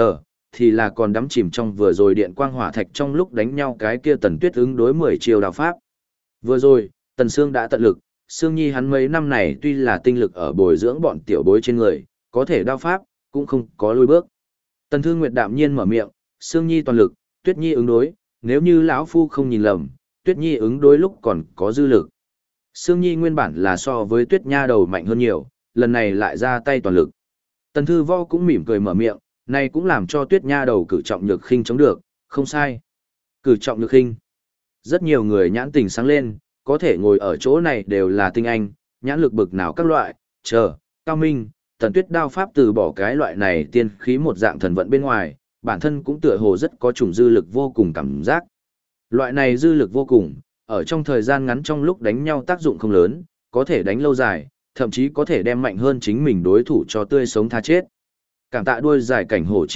thì là còn đắm chìm trong vừa rồi điện quang hỏa thạch trong lúc đánh nhau cái kia Tần Tuyết ứng đối 10 chiêu đao pháp. Vừa rồi, Tần Sương đã tận lực, Sương Nhi hắn mấy năm này tuy là tinh lực ở bồi dưỡng bọn tiểu bối trên người, có thể đao pháp, cũng không có lùi bước. Tần Thư Nguyệt đạm nhiên mở miệng, Sương Nhi toàn lực, Tuyết Nhi ứng đối, nếu như lão phu không nhìn lầm, Tuyết Nhi ứng đối lúc còn có dư lực. Sương Nhi nguyên bản là so với Tuyết Nha đầu mạnh hơn nhiều, lần này lại ra tay toàn lực. Tần Thư Võ cũng mỉm cười mở miệng, này cũng làm cho Tuyết Nha đầu cử trọng nhược khinh chống được, không sai. Cử trọng nhược khinh. Rất nhiều người nhãn tình sáng lên, có thể ngồi ở chỗ này đều là tinh anh, nhãn lực bực nào các loại, cao minh, Tần Tuyết đao pháp từ bỏ cái loại này tiên khí một dạng thần vận bên ngoài, bản thân cũng tựa hồ rất có chủng dư lực vô cùng cảm giác. Loại này dư lực vô cùng, ở trong thời gian ngắn trong lúc đánh nhau tác dụng không lớn, có thể đánh lâu dài, thậm chí có thể đem mạnh hơn chính mình đối thủ cho tươi sống tha chết. Cảm tạ đuôi giải cảnh hổ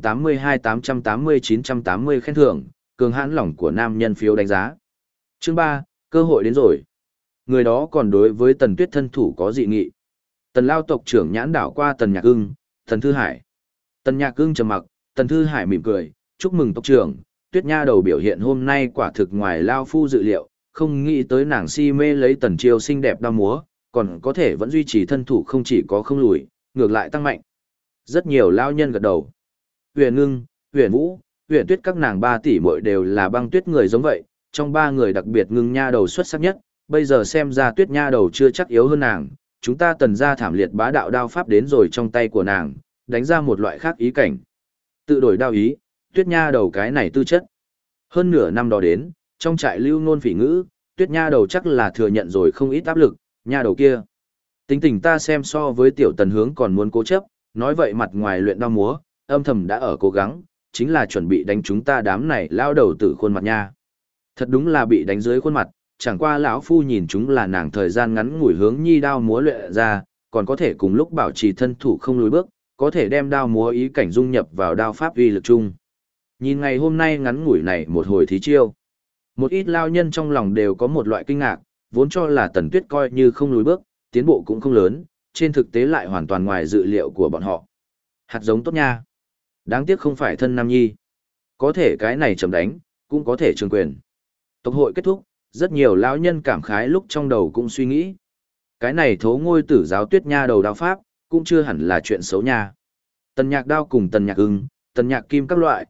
982-880-980 khen thưởng, cường hãn lòng của nam nhân phiếu đánh giá. Chương 3, cơ hội đến rồi. Người đó còn đối với Tần Tuyết thân thủ có dị nghị. Tần Lao tộc trưởng nhãn đảo qua Tần Nhạc Ưng, Tần Thư Hải. Tần Nhạc Ưng trầm mặc, Tần Thư Hải mỉm cười, chúc mừng tộc trưởng, Tuyết Nha đầu biểu hiện hôm nay quả thực ngoài Lao phu dự liệu, Không nghĩ tới nàng si mê lấy Tần Chiêu xinh đẹp đao múa, còn có thể vẫn duy trì thân thủ không chỉ có không lùi, ngược lại tăng mạnh. Rất nhiều lao nhân gật đầu. Huyền Ngưng, Huyền Vũ, Huyền Tuyết các nàng 3 tỷ muội đều là băng tuyết người giống vậy, trong 3 người đặc biệt Ngưng nha đầu xuất sắc nhất, bây giờ xem ra Tuyết nha đầu chưa chắc yếu hơn nàng, chúng ta Tần gia thảm liệt bá đạo đao pháp đến rồi trong tay của nàng, đánh ra một loại khác ý cảnh. Tự đổi đao ý, Tuyết nha đầu cái này tư chất. Hơn nửa năm đó đến, trong trại lưu nôn phỉ ngữ, Tuyết nha đầu chắc là thừa nhận rồi không ít áp lực, nha đầu kia. Tính tình ta xem so với tiểu Tần hướng còn muốn cố chấp, nói vậy mặt ngoài luyện đao múa, âm thầm đã ở cố gắng, chính là chuẩn bị đánh chúng ta đám này lao đầu tử khuôn mặt nha. Thật đúng là bị đánh dưới khuôn mặt, chẳng qua lão phu nhìn chúng là nàng thời gian ngắn ngủi hướng nhi đao múa luyện ra, còn có thể cùng lúc bảo trì thân thủ không lùi bước, có thể đem đao múa ý cảnh dung nhập vào đao pháp uy lực chung. Nhìn ngày hôm nay ngắn ngủi này một hồi thí chiêu, một ít lao nhân trong lòng đều có một loại kinh ngạc, vốn cho là Tần Tuyết coi như không lùi bước, tiến bộ cũng không lớn, trên thực tế lại hoàn toàn ngoài dự liệu của bọn họ. Hạt giống tốt nha. Đáng tiếc không phải thân nam nhi. Có thể cái này chấm đánh, cũng có thể trường quyền. Tộc hội kết thúc, rất nhiều lão nhân cảm khái lúc trong đầu cũng suy nghĩ. Cái này thố ngôi tử giáo Tuyết nha đầu đao pháp, cũng chưa hẳn là chuyện xấu nha. Tần Nhạc đao cùng Tần Nhạc ưng, Tần Nhạc kim các loại,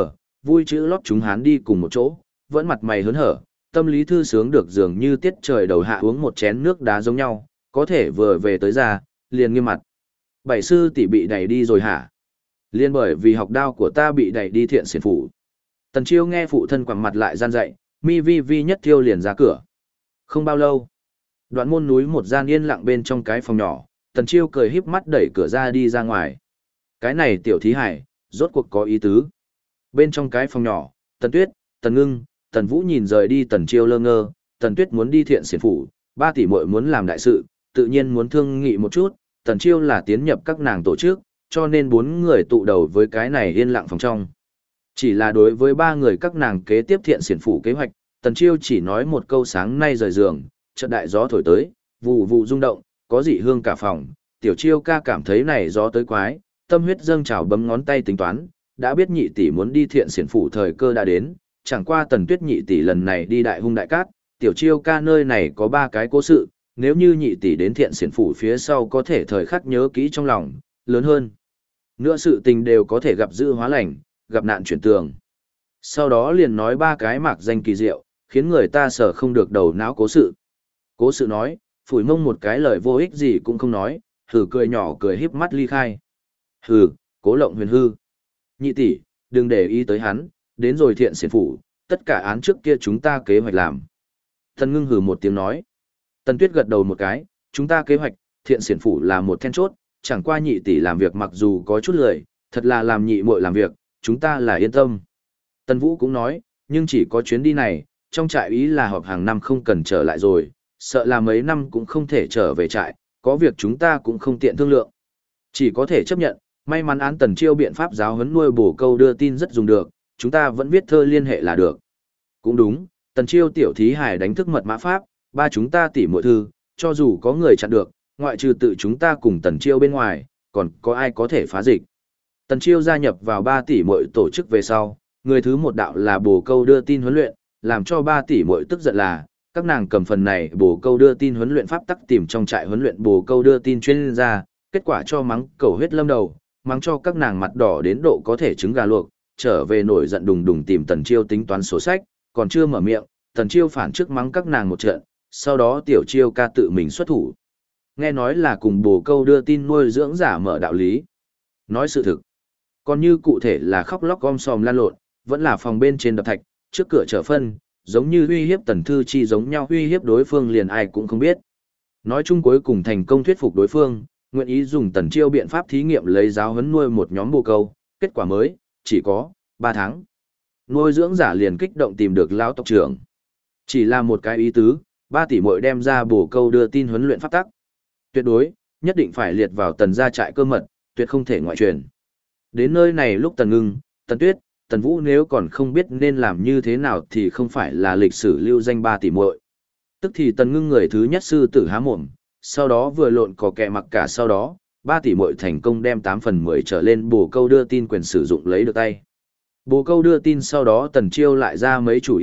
vui chữ lót chúng hán đi cùng một chỗ, vẫn mặt mày hớn hở, tâm lý thư sướng được dường như tiết trời đầu hạ uống một chén nước đá giống nhau, có thể vừa về tới ra, liền nghiêm mặt. Bảy sư tỷ bị đẩy đi rồi hả? Liên bởi vì học đao của ta bị đẩy đi Thiện Xiển phủ. Tần Chiêu nghe phụ thân quẳng mặt lại gian dạy, mi vi vi nhất thiêu liền ra cửa. Không bao lâu, đoạn môn núi một gian yên lặng bên trong cái phòng nhỏ, Tần Chiêu cười híp mắt đẩy cửa ra đi ra ngoài. Cái này tiểu thí hải, rốt cuộc có ý tứ. Bên trong cái phòng nhỏ, Tần Tuyết, Tần Ngưng, Tần Vũ nhìn rời đi Tần Chiêu lơ ngơ, Tần Tuyết muốn đi Thiện Xiển phủ, 3 tỷ muội muốn làm đại sự, tự nhiên muốn thương nghị một chút, Tần Chiêu là tiến nhập các nàng tổ chức, cho nên 4 người tụ đầu với cái này yên lặng phòng trong. Chỉ là đối với 3 người các nàng kế tiếp Thiện Xiển phủ kế hoạch, Tần Chiêu chỉ nói một câu sáng nay rời giường, chợt đại gió thổi tới, vụ vụ rung động, có dị hương cả phòng, Tiểu Chiêu ca cảm thấy này gió tới quái, tâm huyết dâng trào bấm ngón tay tính toán, đã biết nhị tỷ muốn đi Thiện Xiển phủ thời cơ đã đến, chẳng qua Tần Tuyết nhị tỷ lần này đi Đại Hung Đại Cát, Tiểu Chiêu ca nơi này có 3 cái cố sự, nếu như nhị tỷ đến Thiện Xiển phủ phía sau có thể thời khắc nhớ kỹ trong lòng, lớn hơn. Nữa sự tình đều có thể gặp dữ hóa lành, gặp nạn chuyển tường. Sau đó liền nói 3 cái mạc danh kỳ diệu, khiến người ta sở không được đầu não cố sự. Cố sự nói, phủi mông một cái lời vô ích gì cũng không nói, hừ cười nhỏ cười híp mắt ly khai. Hừ, Cố Lộng Huyền hư. Nhị tỷ, đừng để ý tới hắn, đến rồi Thiện Xiển phủ, tất cả án trước kia chúng ta kế hoạch làm. Tần Ngưng hừ một tiếng nói. Tần Tuyết gật đầu một cái, chúng ta kế hoạch, Thiện Xiển phủ là một then chốt, chẳng qua nhị tỷ làm việc mặc dù có chút lười, thật là làm nhị muội làm việc, chúng ta là yên tâm. Tần Vũ cũng nói, nhưng chỉ có chuyến đi này, trong trại ý là họp hàng năm không cần trở lại rồi, sợ là mấy năm cũng không thể trở về trại, có việc chúng ta cũng không tiện thương lượng. Chỉ có thể chấp nhận, may mắn án Tần Chiêu biện pháp giáo huấn nuôi bổ câu đưa tin rất dùng được, chúng ta vẫn viết thơ liên hệ là được. Cũng đúng, Tần Chiêu tiểu thí hải đánh thức mật mã pháp, 3 chúng ta tỉ muội thư, cho dù có người chặn được, ngoại trừ tự chúng ta cùng Tần Chiêu bên ngoài, còn có ai có thể phá dịch. Tần Chiêu gia nhập vào 3 tỷ muội tổ chức về sau, người thứ một đạo là bổ câu đưa tin huấn luyện, làm cho 3 tỷ muội tức giận là, các nàng cầm phần này bổ câu đưa tin huấn luyện pháp tắc tìm trong trại huấn luyện bổ câu đưa tin chuyên gia, kết quả cho mắng cầu huyết lâm đầu, mắng cho các nàng mặt đỏ đến độ có thể trứng gà luộc, trở về nổi giận đùng đùng tìm Tần Chiêu tính toán sổ sách, còn chưa mở miệng, Tần Chiêu phản trước mắng các nàng một trận, sau đó Tiểu Chiêu ca tự mình xuất thủ. Nghe nói là cùng bồ câu đưa tin nuôi dưỡng giả mở đạo lý. Nói sự thực. Còn như cụ thể là khóc lóc gom sòm lan lộn, vẫn là phòng bên trên đập thạch, trước cửa chở phân, giống như uy hiếp Tần Thư Chi giống nhau uy hiếp đối phương liền ai cũng không biết. Nói chung cuối cùng thành công thuyết phục đối phương, nguyện ý dùng Tần Chiêu biện pháp thí nghiệm lấy giáo huấn nuôi một nhóm bồ câu, kết quả mới, chỉ có 3 tháng. Nuôi dưỡng giả liền kích động tìm được lão tộc trưởng. Chỉ là một cái ý tứ, 3 tỷ muội đem ra bồ câu đưa tin huấn luyện pháp tắc. Tuyệt đối, nhất định phải liệt vào Tần gia trại cơ mật, tuyệt không thể ngoại truyền. Đến nơi này lúc Tần Ngưng, Tần Tuyết, Tần Vũ nếu còn không biết nên làm như thế nào thì không phải là lịch sử lưu danh 3 tỷ muội. Tức thì Tần Ngưng người thứ nhất sư tử há mồm, sau đó vừa lộn cò kẹ mặc cả sau đó, 3 tỷ muội thành công đem 8/10 trở lên bồ câu đưa tin quyền sử dụng lấy được tay. Bồ câu đưa tin sau đó Tần Chiêu lại ra mấy chủ ý,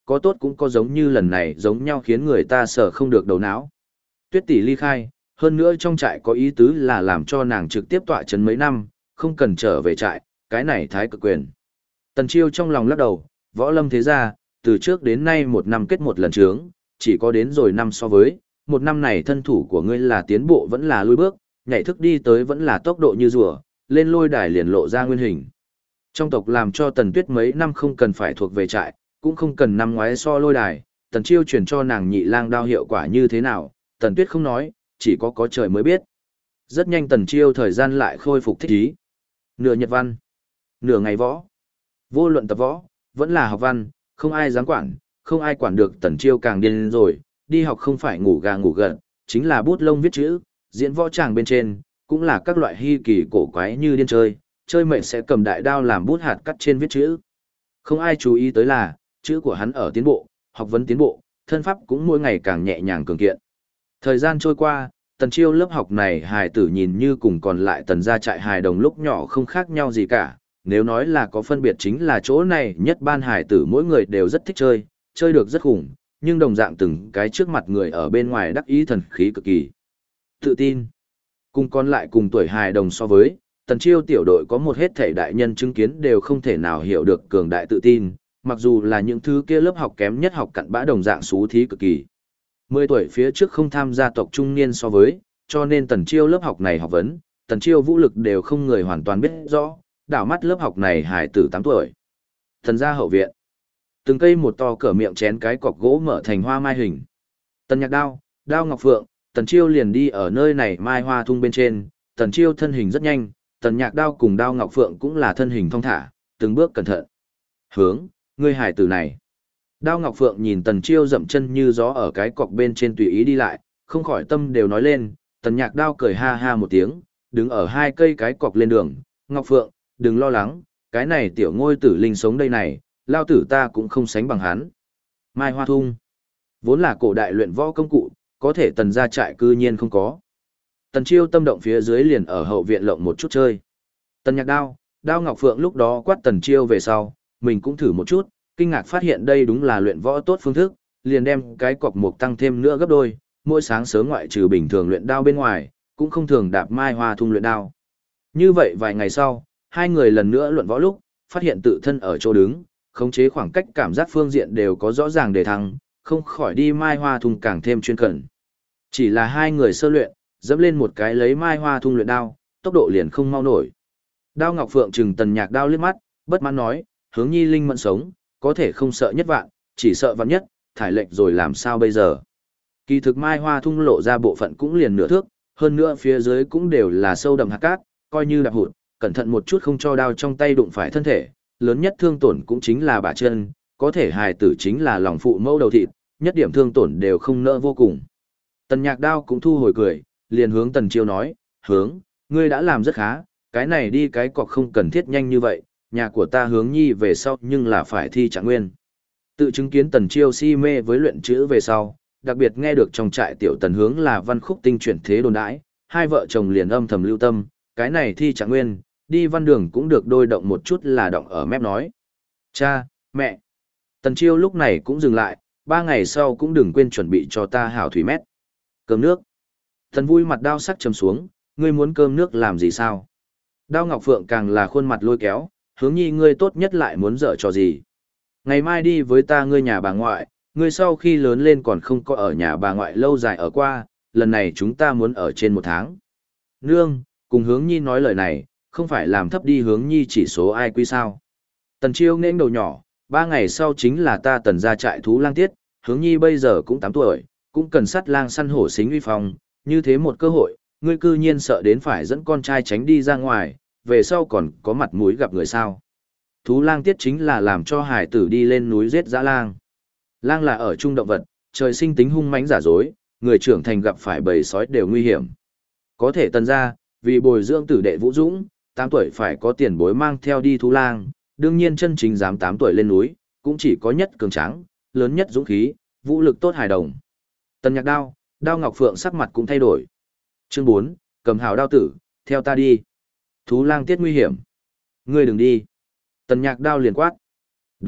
có tốt cũng có giống như lần này giống nhau khiến người ta sợ không được đầu não. Tuyết tỷ ly khai, hơn nữa trong trại có ý tứ là làm cho nàng trực tiếp tọa trấn mấy năm, không cần trở về trại, cái này thái cực quyền. Tần Chiêu trong lòng lắc đầu, võ lâm thế gia, từ trước đến nay một năm kết một lần trướng, chỉ có đến rồi năm so với, một năm này thân thủ của ngươi là tiến bộ vẫn là lùi bước, nhảy thức đi tới vẫn là tốc độ như rùa, lên lôi đài liền lộ ra nguyên hình. Trong tộc làm cho Tần Tuyết mấy năm không cần phải thuộc về trại, cũng không cần năm ngoái so lôi đài, Tần Chiêu truyền cho nàng nhị lang đao hiệu quả như thế nào, Tần Tuyết không nói, chỉ có trời mới biết. Rất nhanh Tần Chiêu thời gian lại khôi phục thích ý. Nửa nhật văn, nửa ngày võ. Vô luận tập võ, vẫn là học văn, không ai dám quản, không ai quản được. Tần Chiêu càng điên rồi, đi học không phải ngủ gà ngủ gật, chính là bút lông viết chữ, diễn võ tràng bên trên, cũng là các loại hy kỳ cổ quái như điên chơi mệnh sẽ cầm đại đao làm bút hạt cắt trên viết chữ. Không ai chú ý tới là, chữ của hắn ở tiến bộ, học vấn tiến bộ, thân pháp cũng mỗi ngày càng nhẹ nhàng cường kiện. Thời gian trôi qua, Tần Chiêu lớp học này hài tử nhìn như cùng còn lại Tần gia trại hài đồng lúc nhỏ không khác nhau gì cả. Nếu nói là có phân biệt chính là chỗ này nhất ban hài tử mỗi người đều rất thích chơi được rất khủng, nhưng đồng dạng từng cái trước mặt người ở bên ngoài đắc ý thần khí cực kỳ. Tự tin. Cùng còn lại cùng tuổi hài đồng so với, Tần Chiêu tiểu đội có một hết thể đại nhân chứng kiến đều không thể nào hiểu được cường đại tự tin, mặc dù là những thứ kia lớp học kém nhất học cặn bã đồng dạng xú thí cực kỳ. 10 tuổi phía trước không tham gia tộc trung niên so với, cho nên Tần Chiêu lớp học này học vấn, Tần Chiêu vũ lực đều không người hoàn toàn biết rõ, đảo mắt lớp học này hải tử 8 tuổi. Tần gia hậu viện. Từng cây một to cỡ miệng chén cái cọc gỗ mở thành hoa mai hình. Tần Nhạc Đao, Đao Ngọc Phượng, Tần Chiêu liền đi ở nơi này mai hoa thung bên trên, Tần Chiêu thân hình rất nhanh, Tần Nhạc Đao cùng Đao Ngọc Phượng cũng là thân hình thong thả, từng bước cẩn thận. Hướng, ngươi hải tử này. Đao Ngọc Phượng nhìn Tần Chiêu dậm chân như gió ở cái cọc bên trên tùy ý đi lại, không khỏi tâm đều nói lên, Tần Nhạc Đao cười ha ha một tiếng, đứng ở hai cây cái cọc lên đường, Ngọc Phượng, đừng lo lắng, cái này tiểu ngôi tử linh sống đây này, lao tử ta cũng không sánh bằng hắn. Mai Hoa Thung, vốn là cổ đại luyện võ công cụ, có thể Tần gia trại cư nhiên không có. Tần Chiêu tâm động phía dưới liền ở hậu viện lộng một chút chơi. Tần Nhạc Đao, Đao Ngọc Phượng lúc đó quát Tần Chiêu về sau, mình cũng thử một chút, kinh ngạc phát hiện đây đúng là luyện võ tốt phương thức, liền đem cái cọc mục tăng thêm nữa gấp đôi, mỗi sáng sớm ngoại trừ bình thường luyện đao bên ngoài, cũng không thường đạp Mai Hoa Thung luyện đao. Như vậy vài ngày sau, hai người lần nữa luận võ lúc, phát hiện tự thân ở chỗ đứng, khống chế khoảng cách cảm giác phương diện đều có rõ ràng đề thăng, không khỏi đi Mai Hoa Thung càng thêm chuyên cẩn. Chỉ là hai người sơ luyện, dẫm lên một cái lấy Mai Hoa Thung luyện đao, tốc độ liền không mau nổi. Đao Ngọc Phượng trừng Tần Nhạc Đao liếc mắt, bất mãn nói, Hướng Nhi linh mẫn sống, có thể không sợ nhất vạn, chỉ sợ vạn nhất, thải lệnh rồi làm sao bây giờ. Kỳ thực Mai Hoa Thung lộ ra bộ phận cũng liền nửa thước, hơn nữa phía dưới cũng đều là sâu đậm hạt cát, coi như đạp hụt, cẩn thận một chút không cho đao trong tay đụng phải thân thể, lớn nhất thương tổn cũng chính là bả chân, có thể hài tử chính là lòng phụ mẫu đầu thịt, nhất điểm thương tổn đều không nỡ vô cùng. Tần Nhạc Đao cũng thu hồi cười, liền hướng Tần Chiêu nói, Hướng, ngươi đã làm rất khá, cái này đi cái cọc không cần thiết nhanh như vậy, nhà của ta Hướng Nhi về sau nhưng là phải thi trạng nguyên. Tự chứng kiến Tần Chiêu si mê với luyện chữ về sau, đặc biệt nghe được trong trại tiểu Tần Hướng là văn khúc tinh chuyển thế đồn đãi, hai vợ chồng liền âm thầm lưu tâm, cái này thi trạng nguyên, đi văn đường cũng được đôi động một chút là động ở mép nói. Cha, mẹ. Tần Chiêu lúc này cũng dừng lại, 3 ngày sau cũng đừng quên chuẩn bị cho ta hảo thủy mét. Cơm nước. Tần Vui mặt đao sắc trầm xuống, ngươi muốn cơm nước làm gì sao? Đao Ngọc Phượng càng là khuôn mặt lôi kéo, Hướng Nhi ngươi tốt nhất lại muốn dở trò gì. Ngày mai đi với ta ngươi nhà bà ngoại, ngươi sau khi lớn lên còn không có ở nhà bà ngoại lâu dài ở qua, lần này chúng ta muốn ở trên 1 tháng. Nương, cùng Hướng Nhi nói lời này, không phải làm thấp đi Hướng Nhi chỉ số ai quy sao. Tần Chiêu nghênh đầu nhỏ, 3 ngày sau chính là ta Tần ra trại thú lang tiết, Hướng Nhi bây giờ cũng 8 tuổi, cũng cần sắt lang săn hổ xính uy phong, như thế một cơ hội, ngươi cư nhiên sợ đến phải dẫn con trai tránh đi ra ngoài, về sau còn có mặt mũi gặp người sao. Thú lang tiết chính là làm cho hải tử đi lên núi giết dã lang. Lang là ở trung động vật, trời sinh tính hung mãnh giả dối, người trưởng thành gặp phải bầy sói đều nguy hiểm. Có thể Tần ra, vì bồi dưỡng tử đệ Vũ Dũng, 8 tuổi phải có tiền bối mang theo đi thú lang, đương nhiên chân chính dám 8 tuổi lên núi, cũng chỉ có nhất cường tráng, lớn nhất dũng khí, vũ lực tốt hài đồng. Tần Nhạc Đao, Đao Ngọc Phượng sắc mặt cũng thay đổi. Chương 4, cầm hào đao tử, theo ta đi. Thú lang tiết nguy hiểm. Ngươi đừng đi. Tần Nhạc Đao liền quát. Đúng,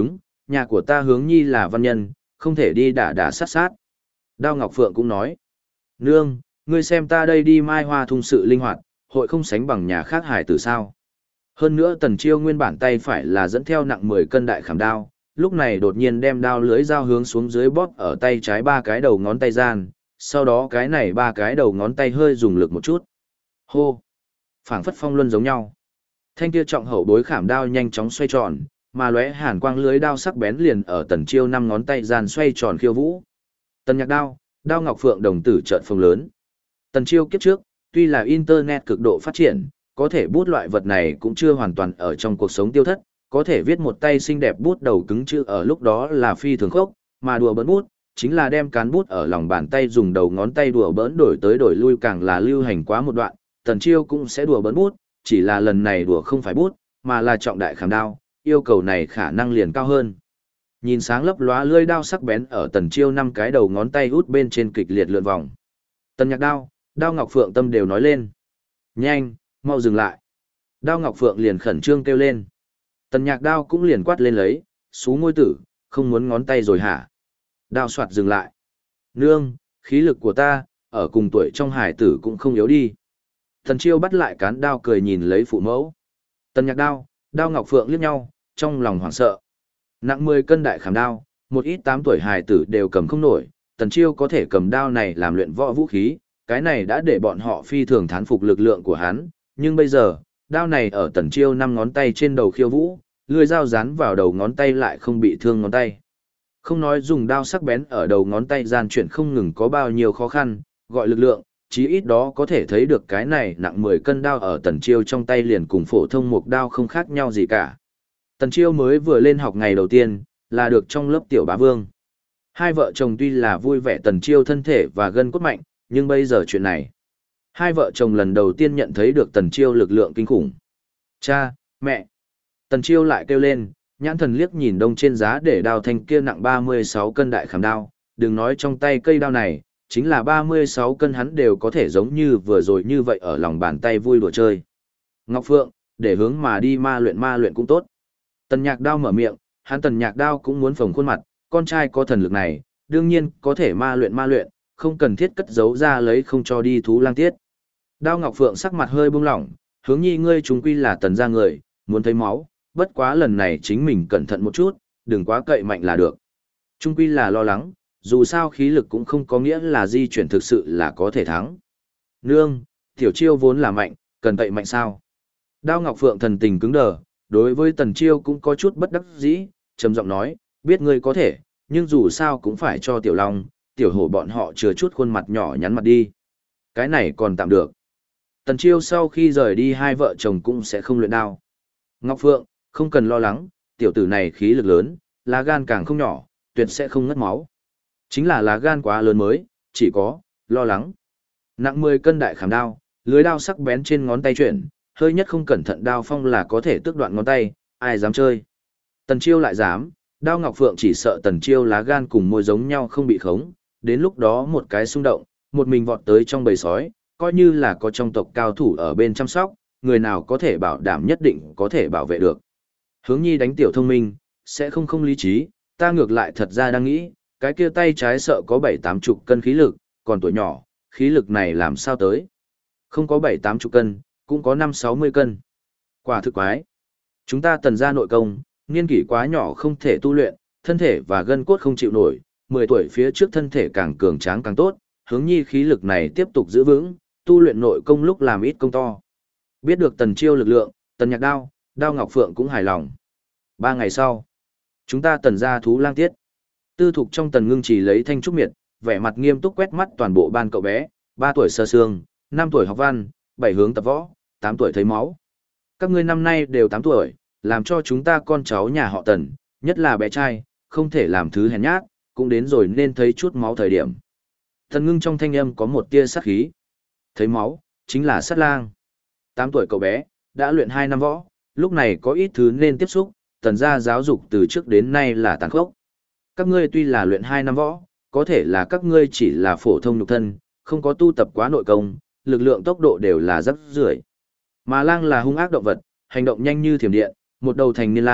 nhà của ta hướng nhi là văn nhân, không thể đi đả đả sát sát. Đao Ngọc Phượng cũng nói, nương, ngươi xem ta đây đi mai hoa thung sự linh hoạt, hội không sánh bằng nhà khác hải tử sao. Hơn nữa Tần Chiêu nguyên bản tay phải là dẫn theo nặng 10 cân đại khảm đao, lúc này đột nhiên đem đao lưới dao hướng xuống dưới bóp ở tay trái 3 cái đầu ngón tay gian, sau đó cái này 3 cái đầu ngón tay hơi dùng lực một chút. Hô! Phảng phất phong luân giống nhau. Thanh kia trọng hậu bối khảm đao nhanh chóng xoay tròn, mà lóe hàn quang lưới đao sắc bén liền ở Tần Chiêu 5 ngón tay gian xoay tròn khiêu vũ. Tần Nhạc Đao, Đao Ngọc Phượng đồng tử trợn phồng lớn. Tần Chiêu kiếp trước, tuy là internet cực độ phát triển, có thể bút loại vật này cũng chưa hoàn toàn ở trong cuộc sống tiêu thất, có thể viết một tay xinh đẹp bút đầu cứng chữ ở lúc đó là phi thường khốc, mà đùa bỡn bút, chính là đem cán bút ở lòng bàn tay dùng đầu ngón tay đùa bỡn đổi tới đổi lui càng là lưu hành quá một đoạn, Tần Chiêu cũng sẽ đùa bỡn bút, chỉ là lần này đùa không phải bút, mà là trọng đại khảm đao, yêu cầu này khả năng liền cao hơn. Nhìn sáng lấp lóa lưỡi đao sắc bén ở Tần Chiêu 5 cái đầu ngón tay út bên trên kịch liệt lượn vòng. Tần Nhạc Đao, Đao Ngọc Phượng tâm đều nói lên. Nhanh, mau dừng lại. Đao Ngọc Phượng liền khẩn trương kêu lên. Tần Nhạc Đao cũng liền quát lên lấy, xú ngôi tử, không muốn ngón tay rồi hả? Đao soạt dừng lại. Nương, khí lực của ta, ở cùng tuổi trong hải tử cũng không yếu đi. Tần Chiêu bắt lại cán đao cười nhìn lấy phụ mẫu. Tần Nhạc Đao, Đao Ngọc Phượng liếc nhau, trong lòng hoảng sợ. Nặng 10 cân đại khảm đao, một ít 8 tuổi hải tử đều cầm không nổi, Tần Chiêu có thể cầm đao này làm luyện võ vũ khí, cái này đã để bọn họ phi thường thán phục lực lượng của hắn, nhưng bây giờ, đao này ở Tần Chiêu 5 ngón tay trên đầu khiêu vũ, lưỡi dao dán vào đầu ngón tay lại không bị thương ngón tay. Không nói dùng đao sắc bén ở đầu ngón tay gian chuyển không ngừng có bao nhiêu khó khăn, gọi lực lượng, chí ít đó có thể thấy được cái này nặng 10 cân đao ở Tần Chiêu trong tay liền cùng phổ thông một đao không khác nhau gì cả. Tần Chiêu mới vừa lên học ngày đầu tiên, là được trong lớp tiểu bá vương. Hai vợ chồng tuy là vui vẻ Tần Chiêu thân thể và gân cốt mạnh, nhưng bây giờ chuyện này, hai vợ chồng lần đầu tiên nhận thấy được Tần Chiêu lực lượng kinh khủng. Cha, mẹ. Tần Chiêu lại kêu lên, nhãn thần liếc nhìn đông trên giá để đao thanh kia nặng 36 cân đại khảm đao, đừng nói trong tay cây đao này, chính là 36 cân hắn đều có thể giống như vừa rồi như vậy ở lòng bàn tay vui đùa chơi. Ngọc Phượng, để hướng mà đi ma luyện cũng tốt. Tần Nhạc Đao mở miệng, hắn Tần Nhạc Đao cũng muốn phồng khuôn mặt, con trai có thần lực này, đương nhiên có thể ma luyện, không cần thiết cất giấu ra lấy không cho đi thú lang tiết. Đao Ngọc Phượng sắc mặt hơi buông lỏng, hướng nhi ngươi chúng quy là Tần gia người, muốn thấy máu, bất quá lần này chính mình cẩn thận một chút, đừng quá cậy mạnh là được. Trung quy là lo lắng, dù sao khí lực cũng không có nghĩa là di chuyển thực sự là có thể thắng. Nương, Tiểu Chiêu vốn là mạnh, cần cậy mạnh sao? Đao Ngọc Phượng thần tình cứng đờ, đối với Tần Chiêu cũng có chút bất đắc dĩ, trầm giọng nói, biết ngươi có thể, nhưng dù sao cũng phải cho Tiểu Long, Tiểu Hổ bọn họ chừa chút khuôn mặt nhỏ nhắn mặt đi. Cái này còn tạm được. Tần Chiêu sau khi rời đi hai vợ chồng cũng sẽ không luyện đao. Ngọc Phượng, không cần lo lắng, tiểu tử này khí lực lớn, lá gan càng không nhỏ, tuyệt sẽ không ngất máu. Chính là lá gan quá lớn mới, chỉ có, lo lắng. Nặng 10 cân đại khảm đao, lưới đao sắc bén trên ngón tay chuyển, hơi nhất không cẩn thận đao phong là có thể tước đoạn ngón tay, ai dám chơi. Tần Chiêu lại dám, Đao Ngọc Phượng chỉ sợ Tần Chiêu lá gan cùng môi giống nhau không bị khống, đến lúc đó một cái xung động, một mình vọt tới trong bầy sói, coi như là có trong tộc cao thủ ở bên chăm sóc, người nào có thể bảo đảm nhất định có thể bảo vệ được. Hướng nhi đánh tiểu thông minh, sẽ không lý trí, ta ngược lại thật ra đang nghĩ, cái kia tay trái sợ có 7-80 cân khí lực, còn tuổi nhỏ, khí lực này làm sao tới. Không có 7-80 cân, cũng có 5-60 cân. Quả thực quái. Chúng ta Tần gia nội công, niên kỷ quá nhỏ không thể tu luyện, thân thể và gân cốt không chịu nổi, 10 tuổi phía trước thân thể càng cường tráng càng tốt, hướng nhi khí lực này tiếp tục giữ vững, tu luyện nội công lúc làm ít công to. Biết được Tần Chiêu lực lượng, Tần Nhạc Đao, Đao Ngọc Phượng cũng hài lòng. 3 ngày sau, chúng ta Tần gia thú lang tiết. Tư thục trong Tần Ngưng chỉ lấy thanh trúc miệt, vẻ mặt nghiêm túc quét mắt toàn bộ ban cậu bé, 3 tuổi sơ sương, 5 tuổi học văn, 7 hướng tập võ, 8 tuổi thấy máu. Các ngươi năm nay đều 8 tuổi, làm cho chúng ta con cháu nhà họ Tần, nhất là bé trai, không thể làm thứ hèn nhát, cũng đến rồi nên thấy chút máu thời điểm. Tần Ngưng trong thanh âm có một tia sát khí. Thấy máu, chính là sát lang. 8 tuổi cậu bé, đã luyện 2 năm võ, lúc này có ít thứ nên tiếp xúc, Tần gia giáo dục từ trước đến nay là tàn khốc. Các ngươi tuy là luyện 2 năm võ, có thể là các ngươi chỉ là phổ thông nhục thân, không có tu tập quá nội công, lực lượng tốc độ đều là rất rưởi. Mà lang là hung ác động vật, hành động nhanh như thiểm điện, một đầu thành niên lang,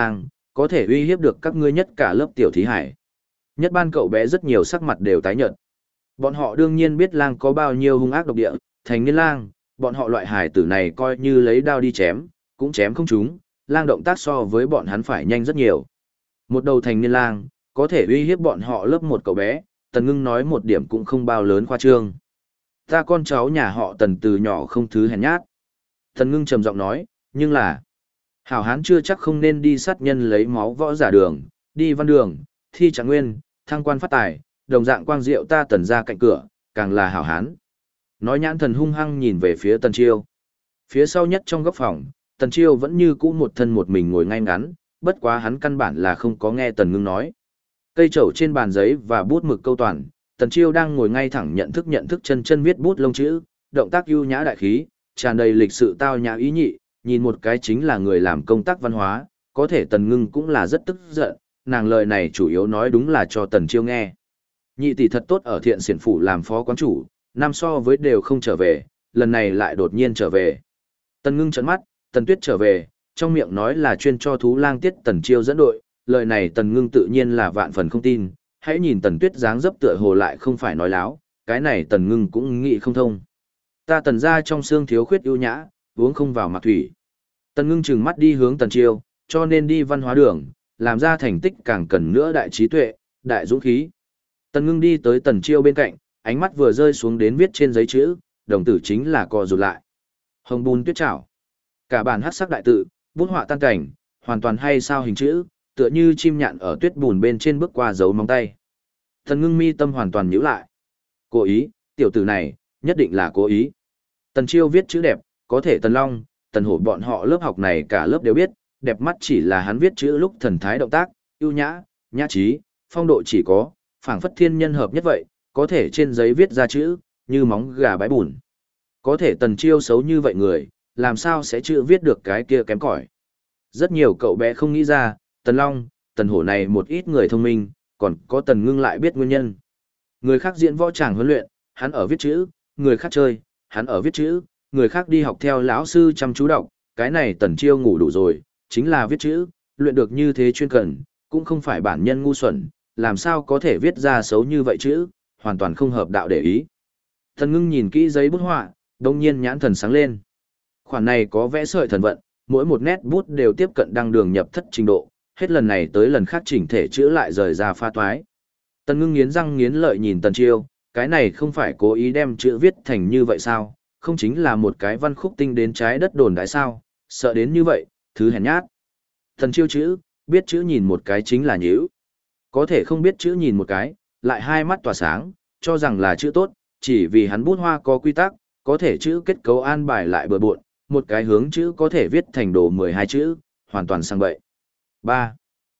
có thể uy hiếp được các ngươi nhất cả lớp tiểu thí hải. Nhất ban cậu bé rất nhiều sắc mặt đều tái nhợt. Bọn họ đương nhiên biết lang có bao nhiêu hung ác độc địa, thành niên lang, bọn họ loại hải tử này coi như lấy đao đi chém, cũng chém không trúng, lang động tác so với bọn hắn phải nhanh rất nhiều. Một đầu thành niên lang, có thể uy hiếp bọn họ lớp một cậu bé, Tần Ngưng nói một điểm cũng không bao lớn khoa trương. Ta con cháu nhà họ Tần từ nhỏ không thứ hèn nhát. Tần Ngưng trầm giọng nói, nhưng là, hảo hán chưa chắc không nên đi sát nhân lấy máu võ giả đường, đi văn đường, thi trạng nguyên, thăng quan phát tài, đồng dạng quang diệu ta Tần ra cạnh cửa, càng là hảo hán. Nói nhãn thần hung hăng nhìn về phía Tần Chiêu. Phía sau nhất trong góc phòng, Tần Chiêu vẫn như cũ một thân một mình ngồi ngay ngắn, bất quá hắn căn bản là không có nghe Tần Ngưng nói. Cây trầu trên bàn giấy và bút mực câu toàn, Tần Chiêu đang ngồi ngay thẳng nhận thức chân chân viết bút lông chữ, động tác ưu nhã đại khí, tràn đầy lịch sự tao nhã ý nhị, nhìn một cái chính là người làm công tác văn hóa, có thể Tần Ngưng cũng là rất tức giận, nàng lời này chủ yếu nói đúng là cho Tần Chiêu nghe. Nhị tỷ thật tốt ở Thiện Xiển phủ làm phó quán chủ, năm so với đều không trở về, lần này lại đột nhiên trở về. Tần Ngưng trợn mắt, Tần Tuyết trở về, trong miệng nói là chuyên cho thú lang tiết Tần Chiêu dẫn đội, lời này Tần Ngưng tự nhiên là vạn phần không tin, hãy nhìn Tần Tuyết dáng dấp tựa hồ lại không phải nói láo, cái này Tần Ngưng cũng nghĩ không thông. Ta Tần ra trong xương thiếu khuyết ưu nhã, uống không vào mạc thủy. Tần Ngưng trừng mắt đi hướng Tần Chiêu, cho nên đi văn hóa đường, làm ra thành tích càng cần nữa đại trí tuệ, đại dũng khí. Tần Ngưng đi tới Tần Chiêu bên cạnh, ánh mắt vừa rơi xuống đến viết trên giấy chữ, đồng tử chính là co rụt lại. Hồng bùn tuyết trảo. Cả bản hắc sắc đại tự, bút họa tan cảnh, hoàn toàn hay sao hình chữ, tựa như chim nhạn ở tuyết bùn bên trên bước qua dấu móng tay. Tần Ngưng mi tâm hoàn toàn nhíu lại. Cố ý, tiểu tử này, nhất định là cố ý. Tần Chiêu viết chữ đẹp, có thể Tần Long, Tần Hổ bọn họ lớp học này cả lớp đều biết, đẹp mắt chỉ là hắn viết chữ lúc thần thái động tác, ưu nhã, nhã trí, phong độ chỉ có, phảng phất thiên nhân hợp nhất vậy, có thể trên giấy viết ra chữ, như móng gà bãi bùn. Có thể Tần Chiêu xấu như vậy người, làm sao sẽ chữ viết được cái kia kém cỏi. Rất nhiều cậu bé không nghĩ ra, Tần Long, Tần Hổ này một ít người thông minh, còn có Tần Ngưng lại biết nguyên nhân. Người khác diễn võ tràng huấn luyện, hắn ở viết chữ, người khác chơi, hắn ở viết chữ, người khác đi học theo lão sư chăm chú đọc, cái này Tần Chiêu ngủ đủ rồi, chính là viết chữ, luyện được như thế chuyên cần, cũng không phải bản nhân ngu xuẩn, làm sao có thể viết ra xấu như vậy chữ, hoàn toàn không hợp đạo để ý. Tần Ngưng nhìn kỹ giấy bút họa, đông nhiên nhãn thần sáng lên. Khoản này có vẽ sợi thần vận, mỗi một nét bút đều tiếp cận đăng đường nhập thất trình độ, hết lần này tới lần khác chỉnh thể chữ lại rời ra pha toái. Tần Ngưng nghiến răng nghiến lợi nhìn Tần Chiêu, cái này không phải cố ý đem chữ viết thành như vậy sao, không chính là một cái văn khúc tinh đến trái đất đồn đại sao, sợ đến như vậy, thứ hèn nhát. Tần Chiêu chữ, biết chữ nhìn một cái chính là nhíu. Có thể không biết chữ nhìn một cái, lại hai mắt tỏa sáng, cho rằng là chữ tốt, chỉ vì hắn bút hoa có quy tắc, có thể chữ kết cấu an bài lại bừa bộn, một cái hướng chữ có thể viết thành đồ 12 chữ, hoàn toàn sang bậy. 3.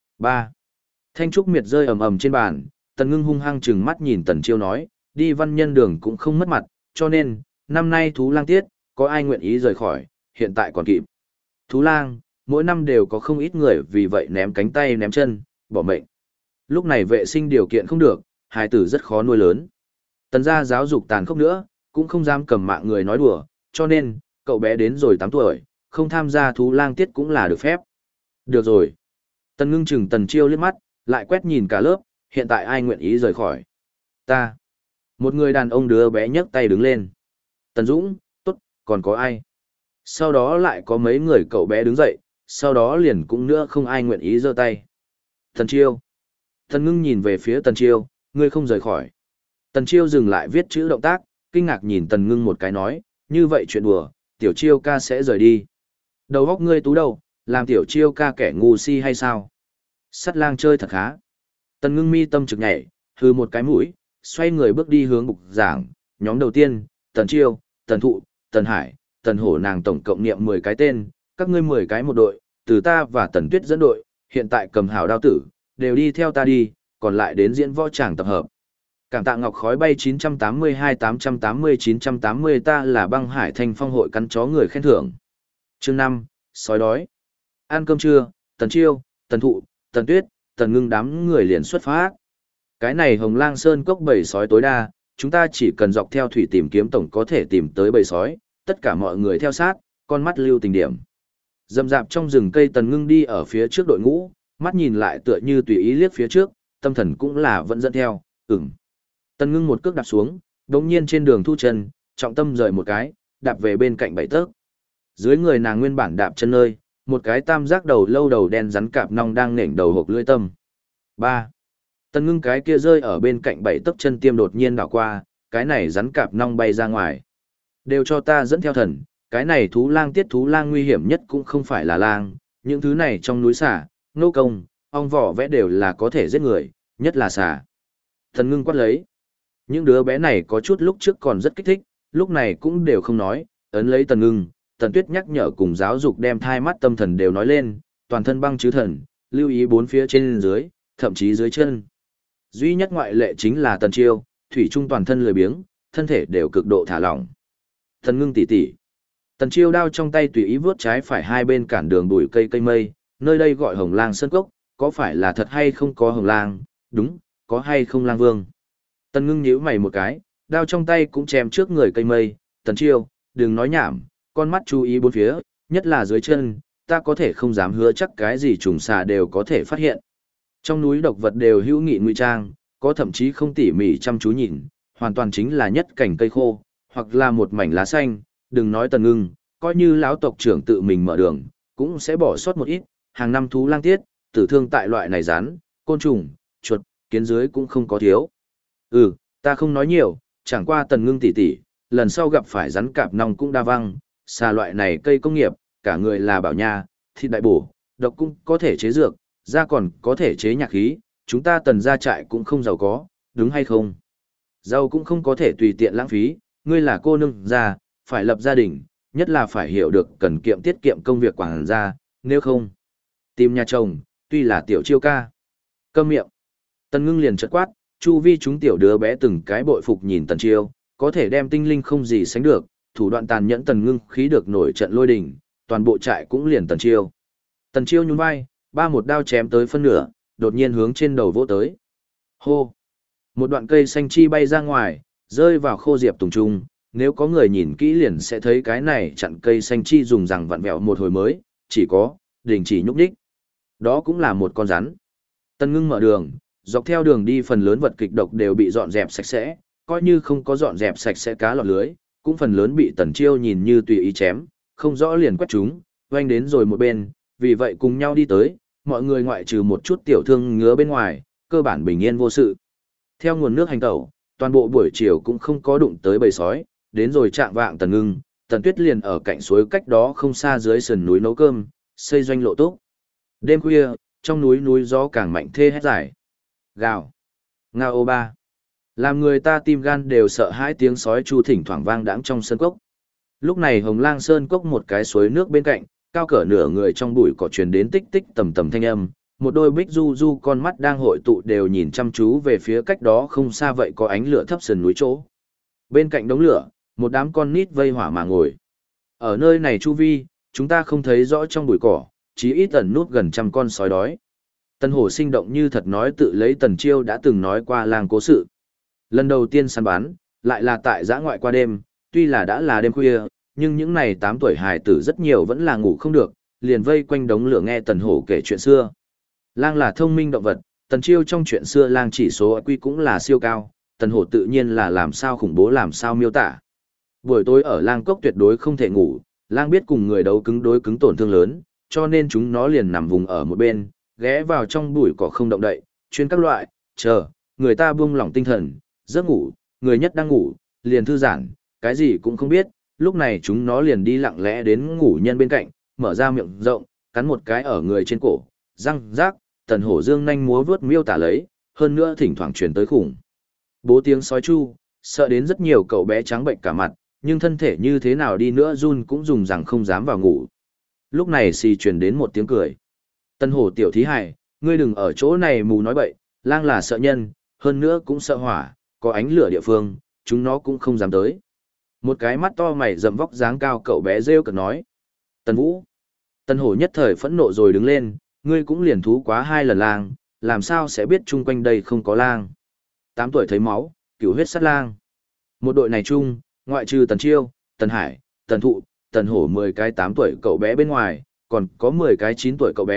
Thanh trúc miệt rơi ầm ầm trên bàn, Tần Ngưng hung hăng trừng mắt nhìn Tần Chiêu nói, đi văn nhân đường cũng không mất mặt, cho nên, năm nay thú lang tiết, có ai nguyện ý rời khỏi, hiện tại còn kịp. Thú lang, mỗi năm đều có không ít người vì vậy ném cánh tay ném chân, bỏ mệnh. Lúc này vệ sinh điều kiện không được, hài tử rất khó nuôi lớn. Tần gia giáo dục tàn khốc nữa, cũng không dám cầm mạng người nói đùa, cho nên, cậu bé đến rồi 8 tuổi, không tham gia thú lang tiết cũng là được phép. Được rồi. Tần Ngưng chừng Tần Chiêu liếc mắt, lại quét nhìn cả lớp, hiện tại ai nguyện ý rời khỏi. Ta. Một người đàn ông đứa bé nhấc tay đứng lên. Tần Dũng, tốt, còn có ai? Sau đó lại có mấy người cậu bé đứng dậy, sau đó liền cũng nữa không ai nguyện ý giơ tay. Tần Chiêu. Tần Ngưng nhìn về phía Tần Chiêu, ngươi không rời khỏi. Tần Chiêu dừng lại viết chữ động tác, kinh ngạc nhìn Tần Ngưng một cái nói, như vậy chuyện đùa, Tiểu Chiêu ca sẽ rời đi. Đầu óc ngươi tú đầu, làm Tiểu Chiêu ca kẻ ngu si hay sao? Sắt lang chơi thật khá. Tần Ngưng mi tâm trực nhảy, hừ một cái mũi, xoay người bước đi hướng bục giảng. Nhóm đầu tiên, Tần Chiêu, Tần Thụ, Tần Hải, Tần Hổ nàng tổng cộng niệm 10 cái tên, các ngươi 10 cái một đội, từ ta và Tần Tuyết dẫn đội, hiện tại cầm hào đao tử, đều đi theo ta đi, còn lại đến diễn võ tràng tập hợp. Cảm tạ ngọc khói bay 982-880-980 ta là băng hải thanh phong hội cắn chó người khen thưởng. Chương 5, sói đói. Ăn cơm trưa, Tần Chiêu, Tần Thụ, Tần Tuyết, Tần Ngưng đám người liền xuất phát. Cái này Hồng Lang Sơn cốc bầy sói tối đa, chúng ta chỉ cần dọc theo thủy tìm kiếm tổng có thể tìm tới bầy sói, tất cả mọi người theo sát, con mắt lưu tình điểm. Dầm dạp trong rừng cây Tần Ngưng đi ở phía trước đội ngũ, mắt nhìn lại tựa như tùy ý liếc phía trước, tâm thần cũng là vẫn dẫn theo, Tần Ngưng một cước đạp xuống, đống nhiên trên đường thu chân, trọng tâm rời một cái, đạp về bên cạnh 7 tấc. Dưới người nàng nguyên bản đạp chân nơi, một cái tam giác đầu lâu đầu đen rắn cạp nong đang nện đầu hộp lưỡi tâm. 3. Tần Ngưng cái kia rơi ở bên cạnh 7 tấc chân tiêm đột nhiên đảo qua, cái này rắn cạp nong bay ra ngoài. Đều cho ta dẫn theo thần, cái này thú lang tiết thú lang nguy hiểm nhất cũng không phải là lang, những thứ này trong núi xà, nô công, ong vỏ vẽ đều là có thể giết người, nhất là xà. Tần Ngưng quát lấy. Những đứa bé này có chút lúc trước còn rất kích thích, lúc này cũng đều không nói, ấn lấy Tần Ngưng, Tần Tuyết nhắc nhở cùng giáo dục đem thai mắt tâm thần đều nói lên, toàn thân băng chứ thần, lưu ý bốn phía trên dưới, thậm chí dưới chân. Duy nhất ngoại lệ chính là Tần Chiêu, thủy trung toàn thân lười biếng, thân thể đều cực độ thả lỏng. Tần Ngưng tỉ tỉ. Tần Chiêu đao trong tay tùy ý vướt trái phải hai bên cản đường bụi cây cây mây, nơi đây gọi Hồng Lang Sơn Cốc, có phải là thật hay không có Hồng Lang, đúng, có hay không Lang Vương. Tần Ngưng nhíu mày một cái, đao trong tay cũng chém trước người cây mây, Tần Chiêu, đừng nói nhảm, con mắt chú ý bốn phía, nhất là dưới chân, ta có thể không dám hứa chắc cái gì trùng xà đều có thể phát hiện. Trong núi độc vật đều hữu nghị ngụy trang, có thậm chí không tỉ mỉ chăm chú nhìn, hoàn toàn chính là nhất cảnh cây khô, hoặc là một mảnh lá xanh, đừng nói Tần Ngưng, coi như lão tộc trưởng tự mình mở đường, cũng sẽ bỏ sót một ít, hàng năm thú lang tiết, tử thương tại loại này rắn, côn trùng, chuột, kiến dưới cũng không có thiếu. Ta không nói nhiều, chẳng qua Tần Ngưng tỉ tỉ, lần sau gặp phải rắn cạp nong cũng đa văng, xà loại này cây công nghiệp, cả người là bảo nha, thịt đại bổ, độc cũng có thể chế dược, da còn có thể chế nhạc khí, chúng ta Tần gia trại cũng không giàu có, đúng hay không? Giàu cũng không có thể tùy tiện lãng phí, ngươi là cô nương gia, phải lập gia đình, nhất là phải hiểu được cần kiệm tiết kiệm công việc quảng gia, nếu không, tìm nhà chồng, tuy là tiểu Chiêu ca. Câm miệng. Tần Ngưng liền chợt quát, chu vi chúng tiểu đứa bé từng cái bội phục nhìn Tần Chiêu, có thể đem tinh linh không gì sánh được, thủ đoạn tàn nhẫn Tần Ngưng khí được nổi trận lôi đình, toàn bộ trại cũng liền Tần Chiêu. Tần Chiêu nhún vai, một đao chém tới phân nửa, đột nhiên hướng trên đầu vỗ tới. Hô! Một đoạn cây xanh chi bay ra ngoài, rơi vào khô diệp tùng trung, nếu có người nhìn kỹ liền sẽ thấy cái này chặn cây xanh chi dùng rằng vặn vẹo một hồi mới, chỉ có, đình chỉ nhúc nhích. Đó cũng là một con rắn. Tần Ngưng mở đường, dọc theo đường đi phần lớn vật kịch độc đều bị dọn dẹp sạch sẽ, coi như không có dọn dẹp sạch sẽ cá lọt lưới, cũng phần lớn bị Tần Chiêu nhìn như tùy ý chém, không rõ liền quét chúng, oanh đến rồi một bên, vì vậy cùng nhau đi tới, mọi người ngoại trừ một chút tiểu thương ngứa bên ngoài, cơ bản bình yên vô sự. Theo nguồn nước hành tẩu, toàn bộ buổi chiều cũng không có đụng tới bầy sói, đến rồi trạng vạng Tần Ngưng, Tần Tuyết liền ở cạnh suối cách đó không xa dưới sườn núi nấu cơm, xây doanh lộ túc. Đêm khuya, trong núi gió càng mạnh thê hét giải. Gào. Ngao ô ba. Làm người ta tim gan đều sợ hãi tiếng sói chu thỉnh thoảng vang đãng trong sân cốc. Lúc này Hồng Lang Sơn cốc một cái suối nước bên cạnh, cao cỡ nửa người trong bụi cỏ truyền đến tích tích tầm tầm thanh âm, một đôi bích du du con mắt đang hội tụ đều nhìn chăm chú về phía cách đó không xa vậy có ánh lửa thấp sườn núi chỗ. Bên cạnh đống lửa, một đám con nít vây hỏa mà ngồi. Ở nơi này chu vi, chúng ta không thấy rõ trong bụi cỏ, chỉ ít ẩn nút gần trăm con sói đói. Tần Hổ sinh động như thật nói tự lấy Tần Chiêu đã từng nói qua làng cố sự. Lần đầu tiên săn bắn, lại là tại giã ngoại qua đêm, tuy là đã là đêm khuya, nhưng những này 8 tuổi hài tử rất nhiều vẫn là ngủ không được, liền vây quanh đống lửa nghe Tần Hổ kể chuyện xưa. Lang là thông minh động vật, Tần Chiêu trong chuyện xưa lang chỉ số IQ cũng là siêu cao, Tần Hổ tự nhiên là làm sao khủng bố làm sao miêu tả. Buổi tối ở lang cốc tuyệt đối không thể ngủ, lang biết cùng người đấu cứng đối cứng tổn thương lớn, cho nên chúng nó liền nằm vùng ở một bên, ghé vào trong bụi cỏ không động đậy, chuyên các loại, chờ, người ta buông lỏng tinh thần, giấc ngủ, người nhất đang ngủ, liền thư giãn, cái gì cũng không biết, lúc này chúng nó liền đi lặng lẽ đến ngủ nhân bên cạnh, mở ra miệng rộng, cắn một cái ở người trên cổ, răng, rác, Tần Hổ dương nhanh múa vướt miêu tả lấy, hơn nữa thỉnh thoảng truyền tới khủng. Bố tiếng sói chu, sợ đến rất nhiều cậu bé trắng bệnh cả mặt, nhưng thân thể như thế nào đi nữa run cũng dùng rằng không dám vào ngủ. Lúc này xì truyền đến một tiếng cười. Tần Hổ tiểu thí hài, ngươi đừng ở chỗ này mù nói bậy, lang là sợ nhân, hơn nữa cũng sợ hỏa, có ánh lửa địa phương, chúng nó cũng không dám tới. Một cái mắt to mày rậm vóc dáng cao cậu bé rêu cực nói. Tần Vũ. Tần Hổ nhất thời phẫn nộ rồi đứng lên, ngươi cũng liền thú quá 2 lần lang, làm sao sẽ biết chung quanh đây không có lang. 8 tuổi thấy máu, cửu huyết sát lang. Một đội này chung, ngoại trừ Tần Chiêu, Tần Hải, Tần Thụ, Tần Hổ 10 cái 8 tuổi cậu bé bên ngoài, còn có 10 cái 9 tuổi cậu bé,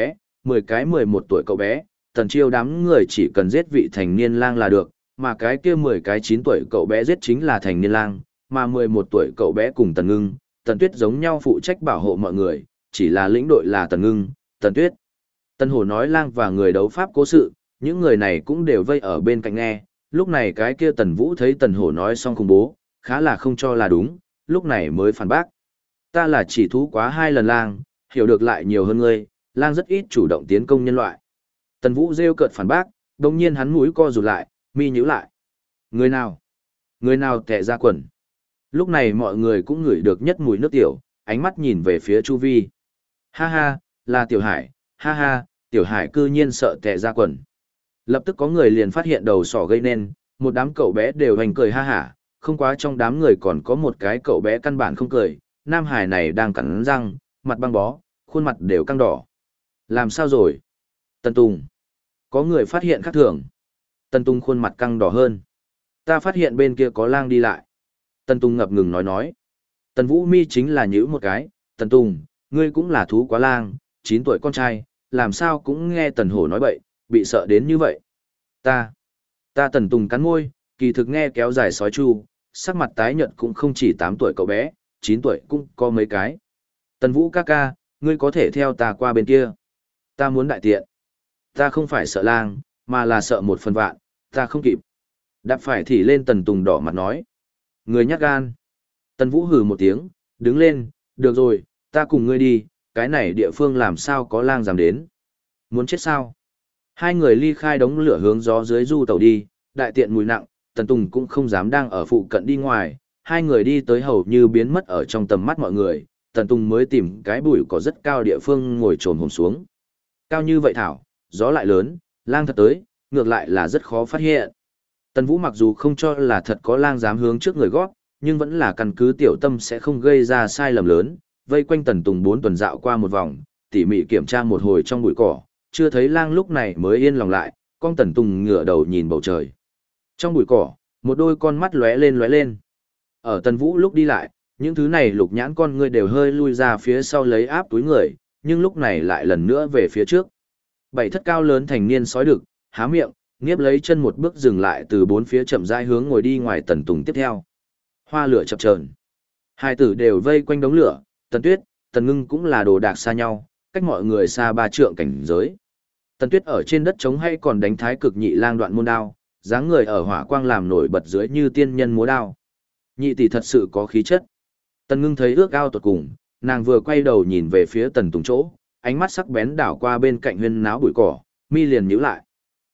10 cái 11 tuổi cậu bé, Tần Chiêu đám người chỉ cần giết vị thành niên lang là được, mà cái kia 10 cái 9 tuổi cậu bé giết chính là thành niên lang, mà 11 tuổi cậu bé cùng Tần Ngưng, Tần Tuyết giống nhau phụ trách bảo hộ mọi người, chỉ là lĩnh đội là Tần Ngưng, Tần Tuyết. Tần Hổ nói lang và người đấu pháp cố sự, những người này cũng đều vây ở bên cạnh nghe, lúc này cái kia Tần Vũ thấy Tần Hổ nói xong khủng bố, khá là không cho là đúng, lúc này mới phản bác. Ta là chỉ thú quá 2 lần lang, hiểu được lại nhiều hơn ngươi, lang rất ít chủ động tiến công nhân loại. Tần Vũ rêu cợt phản bác, đồng nhiên hắn mũi co rụt lại, mi nhíu lại. Người nào? Người nào tệ ra quần? Lúc này mọi người cũng ngửi được nhất mùi nước tiểu, ánh mắt nhìn về phía Chu Vi. Ha ha, là Tiểu Hải, ha ha, Tiểu Hải cư nhiên sợ tệ ra quần. Lập tức có người liền phát hiện đầu sỏ gây nên, một đám cậu bé đều hành cười ha hả, không quá trong đám người còn có một cái cậu bé căn bản không cười, Nam Hải này đang cắn răng, mặt băng bó, khuôn mặt đều căng đỏ. Làm sao rồi? Tần Tùng. Có người phát hiện khác thường. Tần Tùng khuôn mặt căng đỏ hơn. Ta phát hiện bên kia có lang đi lại. Tần Tùng ngập ngừng nói. Tần Vũ mi chính là nhữ một cái. Tần Tùng, ngươi cũng là thú quá lang, 9 tuổi con trai, làm sao cũng nghe Tần Hổ nói bậy, bị sợ đến như vậy. Ta Tần Tùng cắn môi, kỳ thực nghe kéo dài sói chu, sắc mặt tái nhợt cũng không chỉ 8 tuổi cậu bé, 9 tuổi cũng có mấy cái. Tần Vũ ca ca, ngươi có thể theo ta qua bên kia. Ta muốn đại tiện. Ta không phải sợ lang, mà là sợ 1/1000, ta không kịp. Đạp phải thì lên Tần Tùng đỏ mặt nói. Người nhát gan. Tần Vũ hừ một tiếng, đứng lên, được rồi, ta cùng ngươi đi, cái này địa phương làm sao có lang dám đến. Muốn chết sao? Hai người ly khai đống lửa hướng gió dưới du tàu đi, đại tiện mùi nặng, Tần Tùng cũng không dám đang ở phụ cận đi ngoài, hai người đi tới hầu như biến mất ở trong tầm mắt mọi người, Tần Tùng mới tìm cái bụi cỏ rất cao địa phương ngồi trồm hổm xuống. Cao như vậy thảo, gió lại lớn, lang thật tới, ngược lại là rất khó phát hiện. Tần Vũ mặc dù không cho là thật có lang dám hướng trước người gót, nhưng vẫn là căn cứ tiểu tâm sẽ không gây ra sai lầm lớn, vây quanh Tần Tùng 4 tuần dạo qua một vòng, tỉ mỉ kiểm tra một hồi trong bụi cỏ, chưa thấy lang lúc này mới yên lòng lại, con Tần Tùng ngửa đầu nhìn bầu trời. Trong bụi cỏ, một đôi con mắt lóe lên lóe lên. Ở Tần Vũ lúc đi lại, những thứ này lục nhãn con ngươi đều hơi lui ra phía sau lấy áp túi người, nhưng lúc này lại lần nữa về phía trước. 7 thất cao lớn thành niên sói đực, há miệng, nghiếp lấy chân một bước dừng lại từ 4 phía chậm rãi hướng ngồi đi ngoài Tần Tùng tiếp theo. Hoa lửa chập chờn. Hai tử đều vây quanh đống lửa, Tần Tuyết, Tần Ngưng cũng là đồ đạc xa nhau, cách mọi người xa 3 trượng cảnh giới. Tần Tuyết ở trên đất trống hay còn đánh thái cực nhị lang đoạn môn đao, dáng người ở hỏa quang làm nổi bật dưới như tiên nhân múa đao. Nhị tỷ thật sự có khí chất. Tần Ngưng thấy ước ao tột cùng, nàng vừa quay đầu nhìn về phía Tần Tùng chỗ, ánh mắt sắc bén đảo qua bên cạnh huyên náo bụi cỏ, mi liền nhíu lại.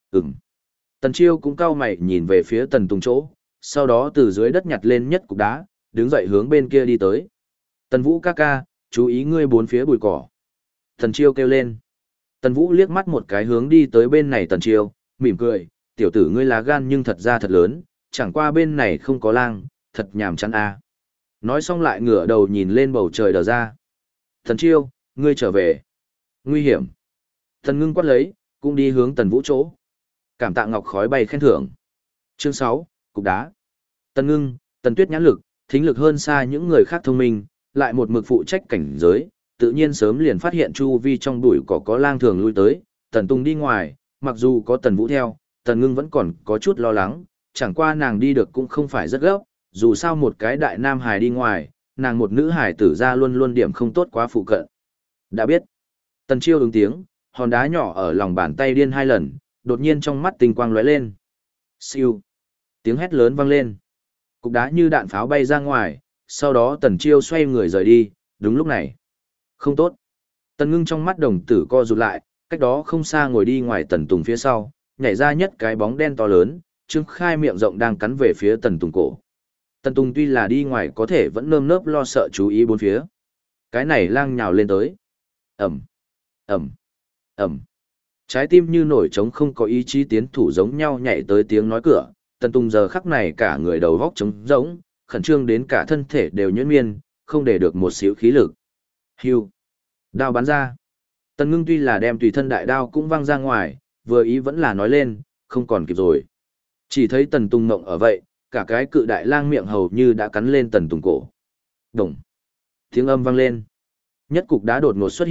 Tần Chiêu cũng cau mày nhìn về phía Tần Tùng chỗ, sau đó từ dưới đất nhặt lên nhất cục đá, đứng dậy hướng bên kia đi tới. Tần Vũ ca ca, chú ý ngươi 4 phía bụi cỏ. Tần Chiêu kêu lên. Tần Vũ liếc mắt một cái hướng đi tới bên này Tần Chiêu, mỉm cười, tiểu tử ngươi lá gan nhưng thật ra thật lớn, chẳng qua bên này không có lang, thật nhàm chán a. Nói xong lại ngửa đầu nhìn lên bầu trời đờ ra. Tần Chiêu, ngươi trở về. Nguy hiểm. Tần Ngưng quát lấy, cũng đi hướng Tần Vũ chỗ. Cảm tạ ngọc khói bay khen thưởng. Chương 6, cục đá. Tần Ngưng, Tần Tuyết nhãn lực, thính lực hơn xa những người khác thông minh, lại một mực phụ trách cảnh giới, tự nhiên sớm liền phát hiện chu vi trong bụi cỏ có lang thường lui tới, Tần Tùng đi ngoài, mặc dù có Tần Vũ theo, Tần Ngưng vẫn còn có chút lo lắng, chẳng qua nàng đi được cũng không phải rất gấp, dù sao một cái đại nam hài đi ngoài, nàng một nữ hài tử ra luôn luôn điểm không tốt quá phụ cận. Đã biết. Tần Chiêu ứng tiếng, hòn đá nhỏ ở lòng bàn tay điên 2 lần, đột nhiên trong mắt tinh quang lóe lên. Siêu. Tiếng hét lớn vang lên. Cục đá như đạn pháo bay ra ngoài, sau đó Tần Chiêu xoay người rời đi, đúng lúc này. Không tốt. Tần Ngưng trong mắt đồng tử co rụt lại, cách đó không xa ngồi đi ngoài Tần Tùng phía sau, nhảy ra nhất cái bóng đen to lớn, trương khai miệng rộng đang cắn về phía Tần Tùng cổ. Tần Tùng tuy là đi ngoài có thể vẫn nơm nớp lo sợ chú ý bốn phía. Cái này lang nhào lên tới. Ẩm, Ẩm, Ẩm. Trái tim như nổi trống không có ý chí tiến thủ giống nhau nhảy tới tiếng nói cửa. Tần Tùng giờ khắc này cả người đầu góc trống rỗng, khẩn trương đến cả thân thể đều nhuyễn miên, không để được một xíu khí lực. Hưu. Đao bắn ra. Tần Ngưng tuy là đem tùy thân đại đao cũng văng ra ngoài, vừa ý vẫn là nói lên, không còn kịp rồi. Chỉ thấy Tần Tùng ngộng ở vậy, cả cái cự đại lang miệng hầu như đã cắn lên Tần Tùng cổ. Đồng. Tiếng âm vang lên. Nhất cục đá đột ngột xuất hiện,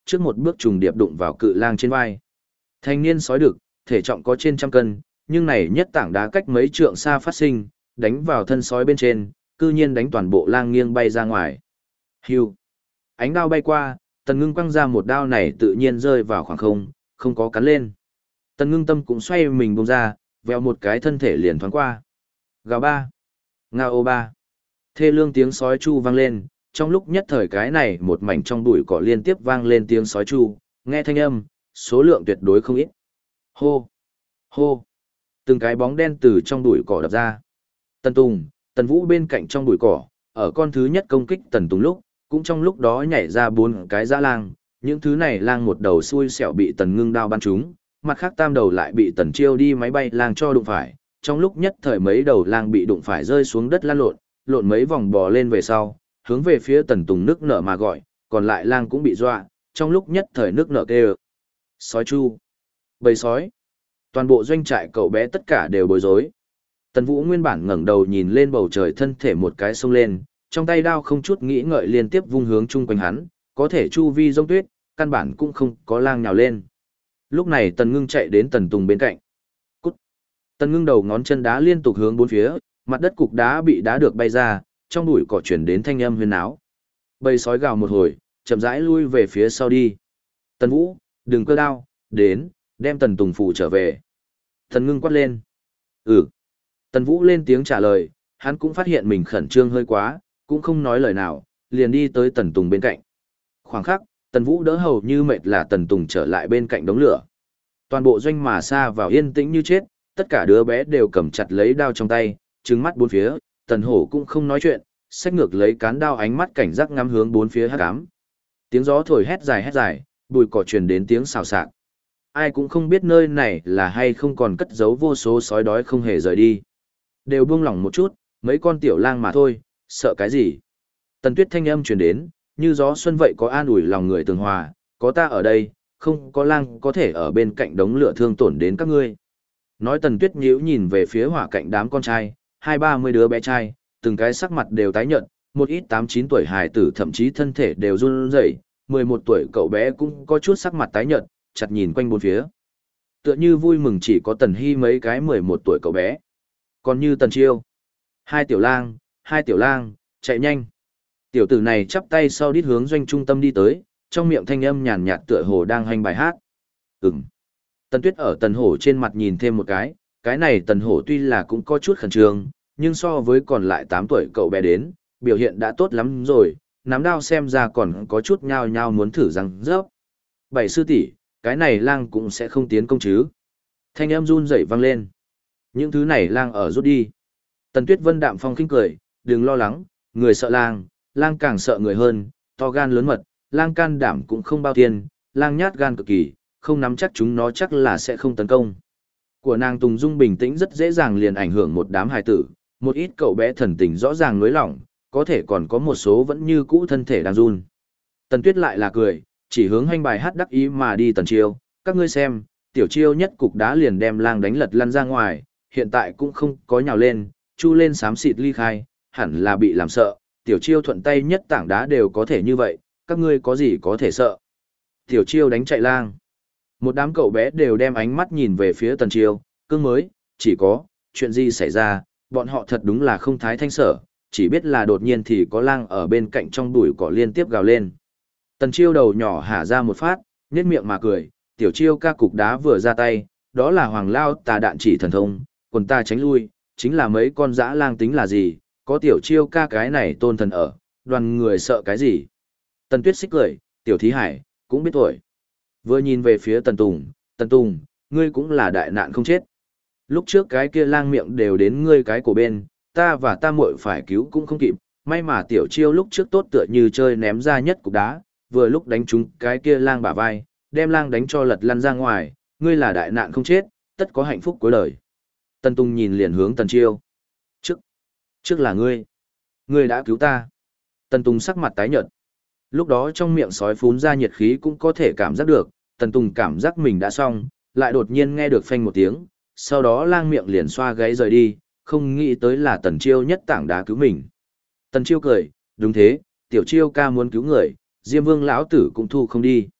trước một bước trùng điệp đụng vào cự lang trên vai. Thanh niên sói đực, thể trọng có trên 100 cân, nhưng này nhất tảng đá cách mấy trượng xa phát sinh, đánh vào thân sói bên trên, cư nhiên đánh toàn bộ lang nghiêng bay ra ngoài. Hưu. Ánh đao bay qua, Tần Ngưng quăng ra một đao này tự nhiên rơi vào khoảng không, không có cắn lên. Tần Ngưng tâm cũng xoay mình bông ra, vèo một cái thân thể liền thoáng qua. Gào ba. Ngao ba. Thê lương tiếng sói chu vang lên, trong lúc nhất thời cái này một mảnh trong bụi cỏ liên tiếp vang lên tiếng sói chu, nghe thanh âm, số lượng tuyệt đối không ít. Hô. Hô. Từng cái bóng đen từ trong bụi cỏ đập ra. Tần Tùng, Tần Vũ bên cạnh trong bụi cỏ, ở con thứ nhất công kích Tần Tùng lúc, cũng trong lúc đó nhảy ra 4 cái dã lang, những thứ này lang một đầu xui xẻo bị Tần Ngưng đao bắn trúng, mặt khác tam đầu lại bị Tần Chiêu đi máy bay lang cho đụng phải, trong lúc nhất thời mấy đầu lang bị đụng phải rơi xuống đất lăn lộn, lộn mấy vòng bò lên về sau, hướng về phía Tần Tùng nước nở mà gọi, còn lại lang cũng bị dọa, trong lúc nhất thời nước nở kêu. Sói chu, bầy sói, toàn bộ doanh trại cậu bé tất cả đều bối rối. Tần Vũ nguyên bản ngẩng đầu nhìn lên bầu trời, thân thể một cái xông lên, trong tay đao không chút nghĩ ngợi liên tiếp vung hướng chung quanh hắn, có thể chu vi rông tuyết, căn bản cũng không có lang nhào lên. Lúc này Tần Ngưng chạy đến Tần Tùng bên cạnh. Cút. Tần Ngưng đầu ngón chân đá liên tục hướng bốn phía, mặt đất cục đá bị đá được bay ra, trong bụi cỏ chuyển đến thanh âm huyên náo. Bầy sói gào một hồi, chậm rãi lui về phía sau đi. Tần Vũ, đừng cơ đao, đến, đem Tần Tùng phụ trở về. Tần Ngưng quát lên. Ừ. Tần Vũ lên tiếng trả lời, hắn cũng phát hiện mình khẩn trương hơi quá, cũng không nói lời nào, liền đi tới Tần Tùng bên cạnh. Khoảng khắc, Tần Vũ đỡ hầu như mệt là Tần Tùng trở lại bên cạnh đống lửa. Toàn bộ doanh mà xa vào yên tĩnh như chết, tất cả đứa bé đều cầm chặt lấy đao trong tay, trừng mắt bốn phía, Tần Hổ cũng không nói chuyện, xách ngược lấy cán đao, ánh mắt cảnh giác ngắm hướng bốn phía hắc ám. Tiếng gió thổi hét dài, bụi cỏ truyền đến tiếng xào xạc. Ai cũng không biết nơi này là hay không còn cất giấu vô số sói đói không hề rời đi. Đều buông lỏng một chút, mấy con tiểu lang mà thôi, sợ cái gì. Tần Tuyết thanh âm truyền đến, như gió xuân vậy có an ủi lòng người tường hòa, có ta ở đây, không có lang có thể ở bên cạnh đống lửa thương tổn đến các ngươi. Nói Tần Tuyết nhíu nhìn về phía hỏa cạnh đám con trai, 20-30 đứa bé trai, từng cái sắc mặt đều tái nhợt, một ít 8-9 tuổi hài tử thậm chí thân thể đều run rẩy, 11 tuổi cậu bé cũng có chút sắc mặt tái nhợt, chặt nhìn quanh bốn phía. Tựa như vui mừng chỉ có Tần Hy mấy cái 11 tuổi cậu bé. Còn như Tần Chiêu, hai tiểu lang, chạy nhanh. Tiểu tử này chắp tay sau đít hướng doanh trung tâm đi tới, trong miệng thanh âm nhàn nhạt tựa hồ đang hành bài hát. Tần Tuyết ở Tần Hổ trên mặt nhìn thêm một cái này Tần Hổ tuy là cũng có chút khẩn trương, nhưng so với còn lại 8 tuổi cậu bé đến, biểu hiện đã tốt lắm rồi, nắm đao xem ra còn có chút nhao nhao muốn thử răng rớp. Bảy sư tỷ, cái này lang cũng sẽ không tiến công chứ. Thanh âm run rẩy vang lên. Những thứ này lang ở rút đi. Tần Tuyết Vân đạm phong khinh cười, đừng lo lắng, người sợ lang, lang càng sợ người hơn, to gan lớn mật, lang can đảm cũng không bao tiền, lang nhát gan cực kỳ, không nắm chắc chúng nó chắc là sẽ không tấn công. Của nàng Tùng Dung bình tĩnh rất dễ dàng liền ảnh hưởng một đám hài tử, một ít cậu bé thần tình rõ ràng nối lỏng, có thể còn có một số vẫn như cũ thân thể đang run. Tần Tuyết lại là cười, chỉ hướng hành bài hát đắc ý mà đi Tần Chiêu, các ngươi xem, tiểu Chiêu nhất cục đá liền đem lang đánh lật lăn ra ngoài, hiện tại cũng không có nhào lên, chu lên xám xịt ly khai, hẳn là bị làm sợ, tiểu Chiêu thuận tay nhất tảng đá đều có thể như vậy, các ngươi có gì có thể sợ. Tiểu Chiêu đánh chạy lang. Một đám cậu bé đều đem ánh mắt nhìn về phía Tần Chiêu, cương mới, chỉ có, chuyện gì xảy ra, bọn họ thật đúng là không thái thanh sở, chỉ biết là đột nhiên thì có lang ở bên cạnh trong bụi cỏ liên tiếp gào lên. Tần Chiêu đầu nhỏ hả ra một phát, nhếch miệng mà cười, tiểu Chiêu ca cục đá vừa ra tay, đó là hoàng lao tà đạn chỉ thần thông, quần ta tránh lui, chính là mấy con dã lang tính là gì, có tiểu Chiêu ca cái này tôn thần ở, đoàn người sợ cái gì. Tần Tuyết xích cười, tiểu thí hải, cũng biết tuổi. Vừa nhìn về phía Tần Tùng, ngươi cũng là đại nạn không chết. Lúc trước cái kia lang miệng đều đến ngươi cái cổ bên, ta và ta muội phải cứu cũng không kịp, may mà tiểu Chiêu lúc trước tốt tựa như chơi ném ra nhất cục đá, vừa lúc đánh trúng cái kia lang bả vai, đem lang đánh cho lật lăn ra ngoài, ngươi là đại nạn không chết, tất có hạnh phúc cuối đời. Tần Tùng nhìn liền hướng Tần Chiêu. Trước là ngươi đã cứu ta. Tần Tùng sắc mặt tái nhợt. Lúc đó trong miệng sói phún ra nhiệt khí cũng có thể cảm giác được, Tần Tùng cảm giác mình đã xong, lại đột nhiên nghe được phanh một tiếng, sau đó lang miệng liền xoa gáy rời đi, không nghĩ tới là Tần Chiêu nhất tảng đá cứu mình. Tần Chiêu cười, đúng thế, tiểu Chiêu ca muốn cứu người, Diêm Vương lão tử cũng thu không đi.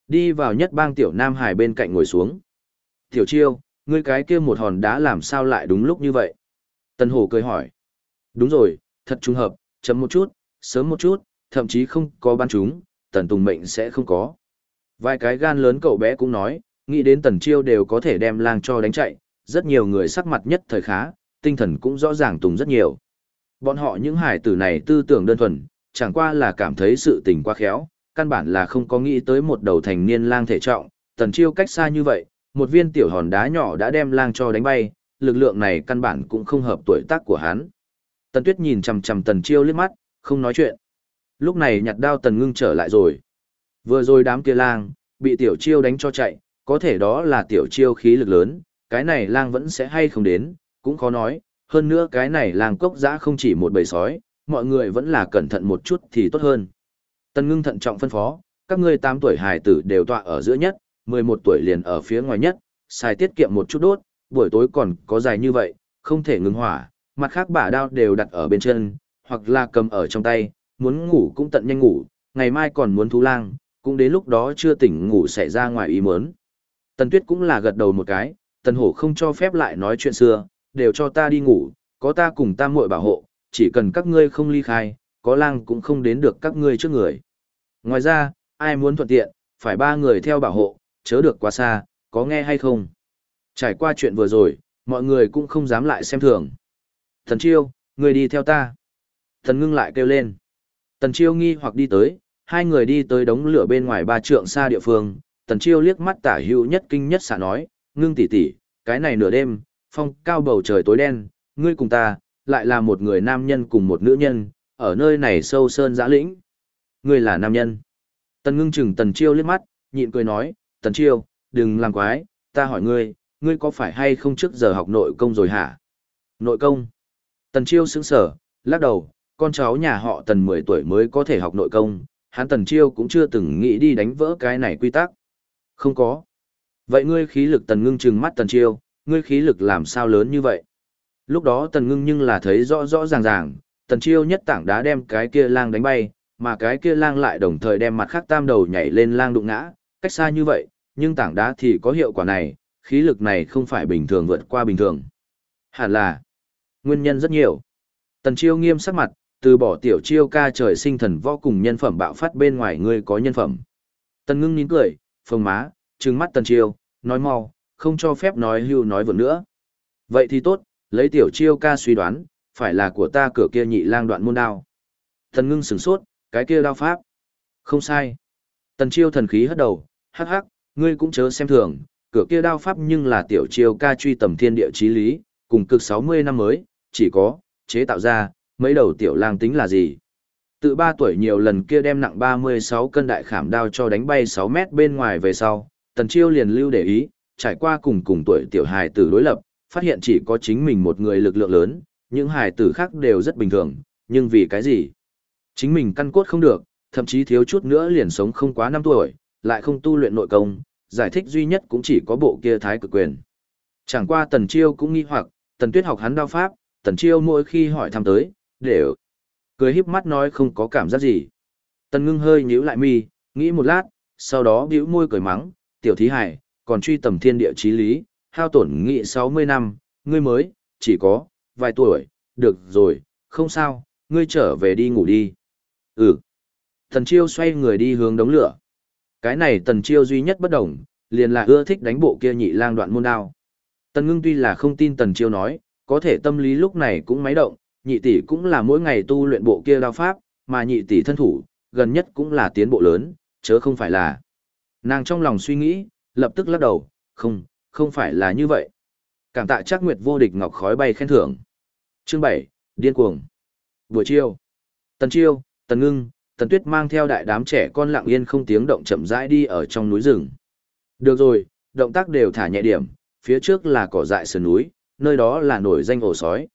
Đi vào nhất bang tiểu nam hải bên cạnh ngồi xuống. Tiểu Chiêu, ngươi cái kia một hòn đá làm sao lại đúng lúc như vậy? Tần Hổ cười hỏi. Đúng rồi, thật trùng hợp, chấm một chút, sớm một chút, thậm chí không có bắn chúng, Tần Tùng mệnh sẽ không có. Vài cái gan lớn cậu bé cũng nói, nghĩ đến Tần Chiêu đều có thể đem lang cho đánh chạy, rất nhiều người sắc mặt nhất thời khá, tinh thần cũng rõ ràng tùng rất nhiều. Bọn họ những hải tử này tư tưởng đơn thuần, chẳng qua là cảm thấy sự tình quá khéo, căn bản là không có nghĩ tới một đầu thành niên lang thể trọng, Tần Chiêu cách xa như vậy, một viên tiểu hòn đá nhỏ đã đem lang cho đánh bay, lực lượng này căn bản cũng không hợp tuổi tác của hắn. Tần Tuyết nhìn chằm chằm Tần Chiêu liếc mắt, không nói chuyện. Lúc này nhặt đao Tần Ngưng trở lại rồi. Vừa rồi đám kia lang, bị tiểu Chiêu đánh cho chạy, có thể đó là tiểu Chiêu khí lực lớn, cái này lang vẫn sẽ hay không đến, cũng khó nói, hơn nữa cái này lang cốc dã không chỉ một bầy sói, mọi người vẫn là cẩn thận một chút thì tốt hơn. Tần Ngưng thận trọng phân phó, các ngươi 8 tuổi hài tử đều tọa ở giữa nhất, 11 tuổi liền ở phía ngoài nhất, xài tiết kiệm một chút đốt, buổi tối còn có dài như vậy, không thể ngừng hỏa, mặt khác bả đao đều đặt ở bên chân, hoặc là cầm ở trong tay, muốn ngủ cũng tận nhanh ngủ, ngày mai còn muốn thú lang, cũng đến lúc đó chưa tỉnh ngủ xảy ra ngoài ý muốn. Tần Tuyết cũng là gật đầu một cái, Tần Hổ không cho phép lại nói chuyện xưa, đều cho ta đi ngủ, có ta cùng tam muội bảo hộ, chỉ cần các ngươi không ly khai, có lang cũng không đến được các ngươi trước người. Ngoài ra, ai muốn thuận tiện, phải 3 người theo bảo hộ, chớ được quá xa, có nghe hay không? Trải qua chuyện vừa rồi, mọi người cũng không dám lại xem thường. Tần Chiêu, người đi theo ta. Tần Ngưng lại kêu lên. Tần Chiêu nghi hoặc đi tới, hai người đi tới đống lửa bên ngoài 3 trượng xa địa phương. Tần Chiêu liếc mắt tả hữu nhất kinh nhất xạ nói, Ngưng tỷ tỷ, cái này nửa đêm, phong cao bầu trời tối đen, ngươi cùng ta, lại là một người nam nhân cùng một nữ nhân, ở nơi này sâu sơn giã lĩnh. Ngươi là nam nhân. Tần Ngưng chừng Tần Chiêu liếc mắt, nhịn cười nói, Tần Chiêu, đừng làm quái, ta hỏi ngươi, ngươi có phải hay không trước giờ học nội công rồi hả? Nội công? Tần Chiêu sững sờ, lắc đầu, con cháu nhà họ Tần 10 tuổi mới có thể học nội công, hắn Tần Chiêu cũng chưa từng nghĩ đi đánh vỡ cái này quy tắc. Không có. Vậy ngươi khí lực Tần Ngưng trừng mắt Tần Chiêu, ngươi khí lực làm sao lớn như vậy? Lúc đó Tần Ngưng nhưng là thấy rõ rõ ràng ràng, Tần Chiêu nhất tảng đá đem cái kia lang đánh bay, mà cái kia lang lại đồng thời đem mặt khác tam đầu nhảy lên lang đụng ngã, cách xa như vậy, nhưng tảng đá thì có hiệu quả này, khí lực này không phải bình thường vượt qua bình thường. Hẳn là, nguyên nhân rất nhiều. Tần Chiêu nghiêm sắc mặt, từ bỏ tiểu Chiêu ca trời sinh thần võ cùng nhân phẩm bạo phát bên ngoài ngươi có nhân phẩm. Tần Ngưng nín cười, phồng má, trừng mắt Tần Chiêu, nói mau, không cho phép nói hưu nói vượt nữa. Vậy thì tốt, lấy tiểu Chiêu ca suy đoán, phải là của ta cửa kia nhị lang đoạn môn đao. Tần Ngưng sửng sốt, cái kia đao pháp. Không sai. Tần Chiêu thần khí hất đầu, hắc hắc, ngươi cũng chớ xem thường, cửa kia đao pháp nhưng là tiểu Chiêu ca truy tầm thiên địa chí lý, cùng cực 60 năm mới, chỉ có, chế tạo ra, mấy đầu tiểu lang tính là gì. Tự 3 tuổi nhiều lần kia đem nặng 36 cân đại khảm đao cho đánh bay 6 mét bên ngoài về sau, Tần Chiêu liền lưu để ý, trải qua cùng tuổi tiểu hài tử đối lập, phát hiện chỉ có chính mình một người lực lượng lớn, những hài tử khác đều rất bình thường, nhưng vì cái gì? Chính mình căn cốt không được, thậm chí thiếu chút nữa liền sống không quá 5 tuổi, lại không tu luyện nội công, giải thích duy nhất cũng chỉ có bộ kia thái cực quyền. Chẳng qua Tần Chiêu cũng nghi hoặc, Tần Tuyết học hắn đao pháp, Tần Chiêu mỗi khi hỏi thăm tới, đều cười híp mắt nói không có cảm giác gì. Tần Ngưng hơi nhíu lại mi, nghĩ một lát, sau đó bĩu môi cười mắng, tiểu thí hải, còn truy tầm thiên địa chí lý, hao tổn nghị 60 năm, ngươi mới, chỉ có, vài tuổi, được rồi, không sao, ngươi trở về đi ngủ đi. Ừ. Tần Chiêu xoay người đi hướng đống lửa. Cái này Tần Chiêu duy nhất bất đồng, liền là ưa thích đánh bộ kia nhị lang đoạn môn đao. Tần Ngưng tuy là không tin Tần Chiêu nói, có thể tâm lý lúc này cũng máy động, nhị tỷ cũng là mỗi ngày tu luyện bộ kia đao pháp, mà nhị tỷ thân thủ, gần nhất cũng là tiến bộ lớn, chớ không phải là. Nàng trong lòng suy nghĩ, lập tức lắc đầu, không phải là như vậy. Cảm tạ Trác Nguyệt vô địch ngọc khói bay khen thưởng. Chương 7, điên cuồng. Buổi chiều, Tần Chiêu, Tần Ngưng, Tần Tuyết mang theo đại đám trẻ con lặng yên không tiếng động chậm rãi đi ở trong núi rừng. Được rồi, động tác đều thả nhẹ điểm, phía trước là cỏ dại sườn núi, nơi đó là nổi danh ổ sói,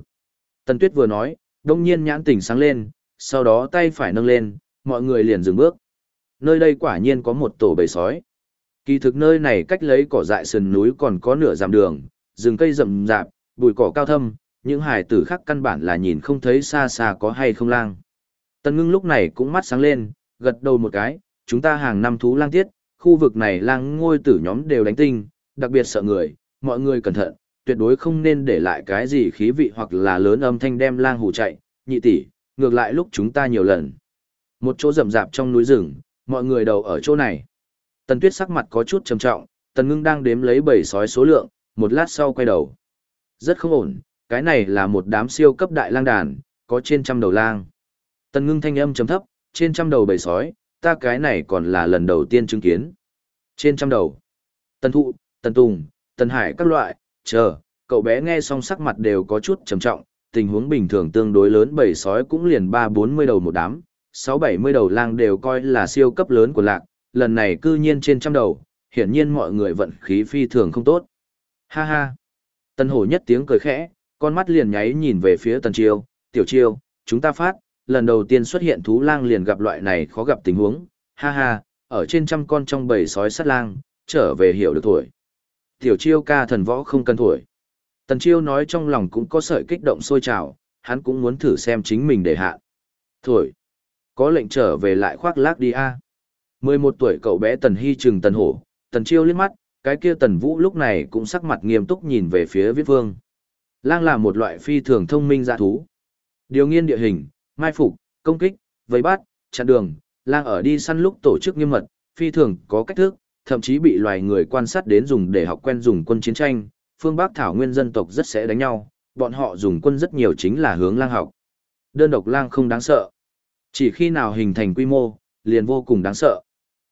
Tần Tuyết vừa nói, đông nhiên nhãn tỉnh sáng lên, sau đó tay phải nâng lên, mọi người liền dừng bước. Nơi đây quả nhiên có một tổ bầy sói. Kỳ thực nơi này cách lấy cỏ dại sườn núi còn có nửa dặm đường, rừng cây rậm rạp, bụi cỏ cao thâm, những hải tử khác căn bản là nhìn không thấy xa xa có hay không lang. Tần Ngưng lúc này cũng mắt sáng lên, gật đầu một cái, chúng ta hàng năm thú lang tiết, Khu vực này lang ngôi tử nhóm đều đánh tinh, đặc biệt sợ người, mọi người cẩn thận, tuyệt đối không nên để lại cái gì khí vị hoặc là lớn âm thanh đem lang hù chạy, nhị tỷ, ngược lại lúc chúng ta nhiều lần. Một chỗ rậm rạp trong núi rừng, mọi người đầu ở chỗ này. Tần Tuyết sắc mặt có chút trầm trọng, Tần Ngưng đang đếm lấy bầy sói số lượng, một lát sau quay đầu. Rất không ổn, cái này là một đám siêu cấp đại lang đàn, có trên 100 đầu lang. Tần Ngưng thanh âm trầm thấp, trên 100 đầu bầy sói, ta cái này còn là lần đầu tiên chứng kiến. Trên 100 đầu. Tần Thụ, Tần Tùng, Tần Hải các loại, cậu bé nghe xong sắc mặt đều có chút trầm trọng, tình huống bình thường tương đối lớn bầy sói cũng liền 3-40 đầu một đám, 6-70 đầu lang đều coi là siêu cấp lớn của lạc, lần này cư nhiên trên 100 đầu, hiển nhiên mọi người vận khí phi thường không tốt. Ha ha. Tần Hổ nhất tiếng cười khẽ, con mắt liền nháy nhìn về phía Tần Chiêu, tiểu Chiêu, chúng ta phát, lần đầu tiên xuất hiện thú lang liền gặp loại này khó gặp tình huống, ha ha, ở trên 100 con trong bầy sói sắt lang, trở về hiểu được thổi. Tiểu Chiêu ca thần võ không cần thổi. Tần Chiêu nói trong lòng cũng có sợi kích động sôi trào, hắn cũng muốn thử xem chính mình để hạ. Thổi. Có lệnh trở về lại khoác lác đi a. 11 tuổi cậu bé Tần Hy trừng Tần Hổ, Tần Chiêu liếc mắt, cái kia Tần Vũ lúc này cũng sắc mặt nghiêm túc nhìn về phía Viết Vương. Lang là một loại phi thường thông minh dã thú. Điều nghiên địa hình, mai phục, công kích, vây bắt, chặn đường, lang ở đi săn lúc tổ chức nghiêm mật, phi thường có cách thức, thậm chí bị loài người quan sát đến dùng để học quen dùng quân chiến tranh. Phương Bắc thảo nguyên dân tộc rất sẽ đánh nhau, bọn họ dùng quân rất nhiều chính là hướng lang học. Đơn độc lang không đáng sợ. Chỉ khi nào hình thành quy mô, liền vô cùng đáng sợ.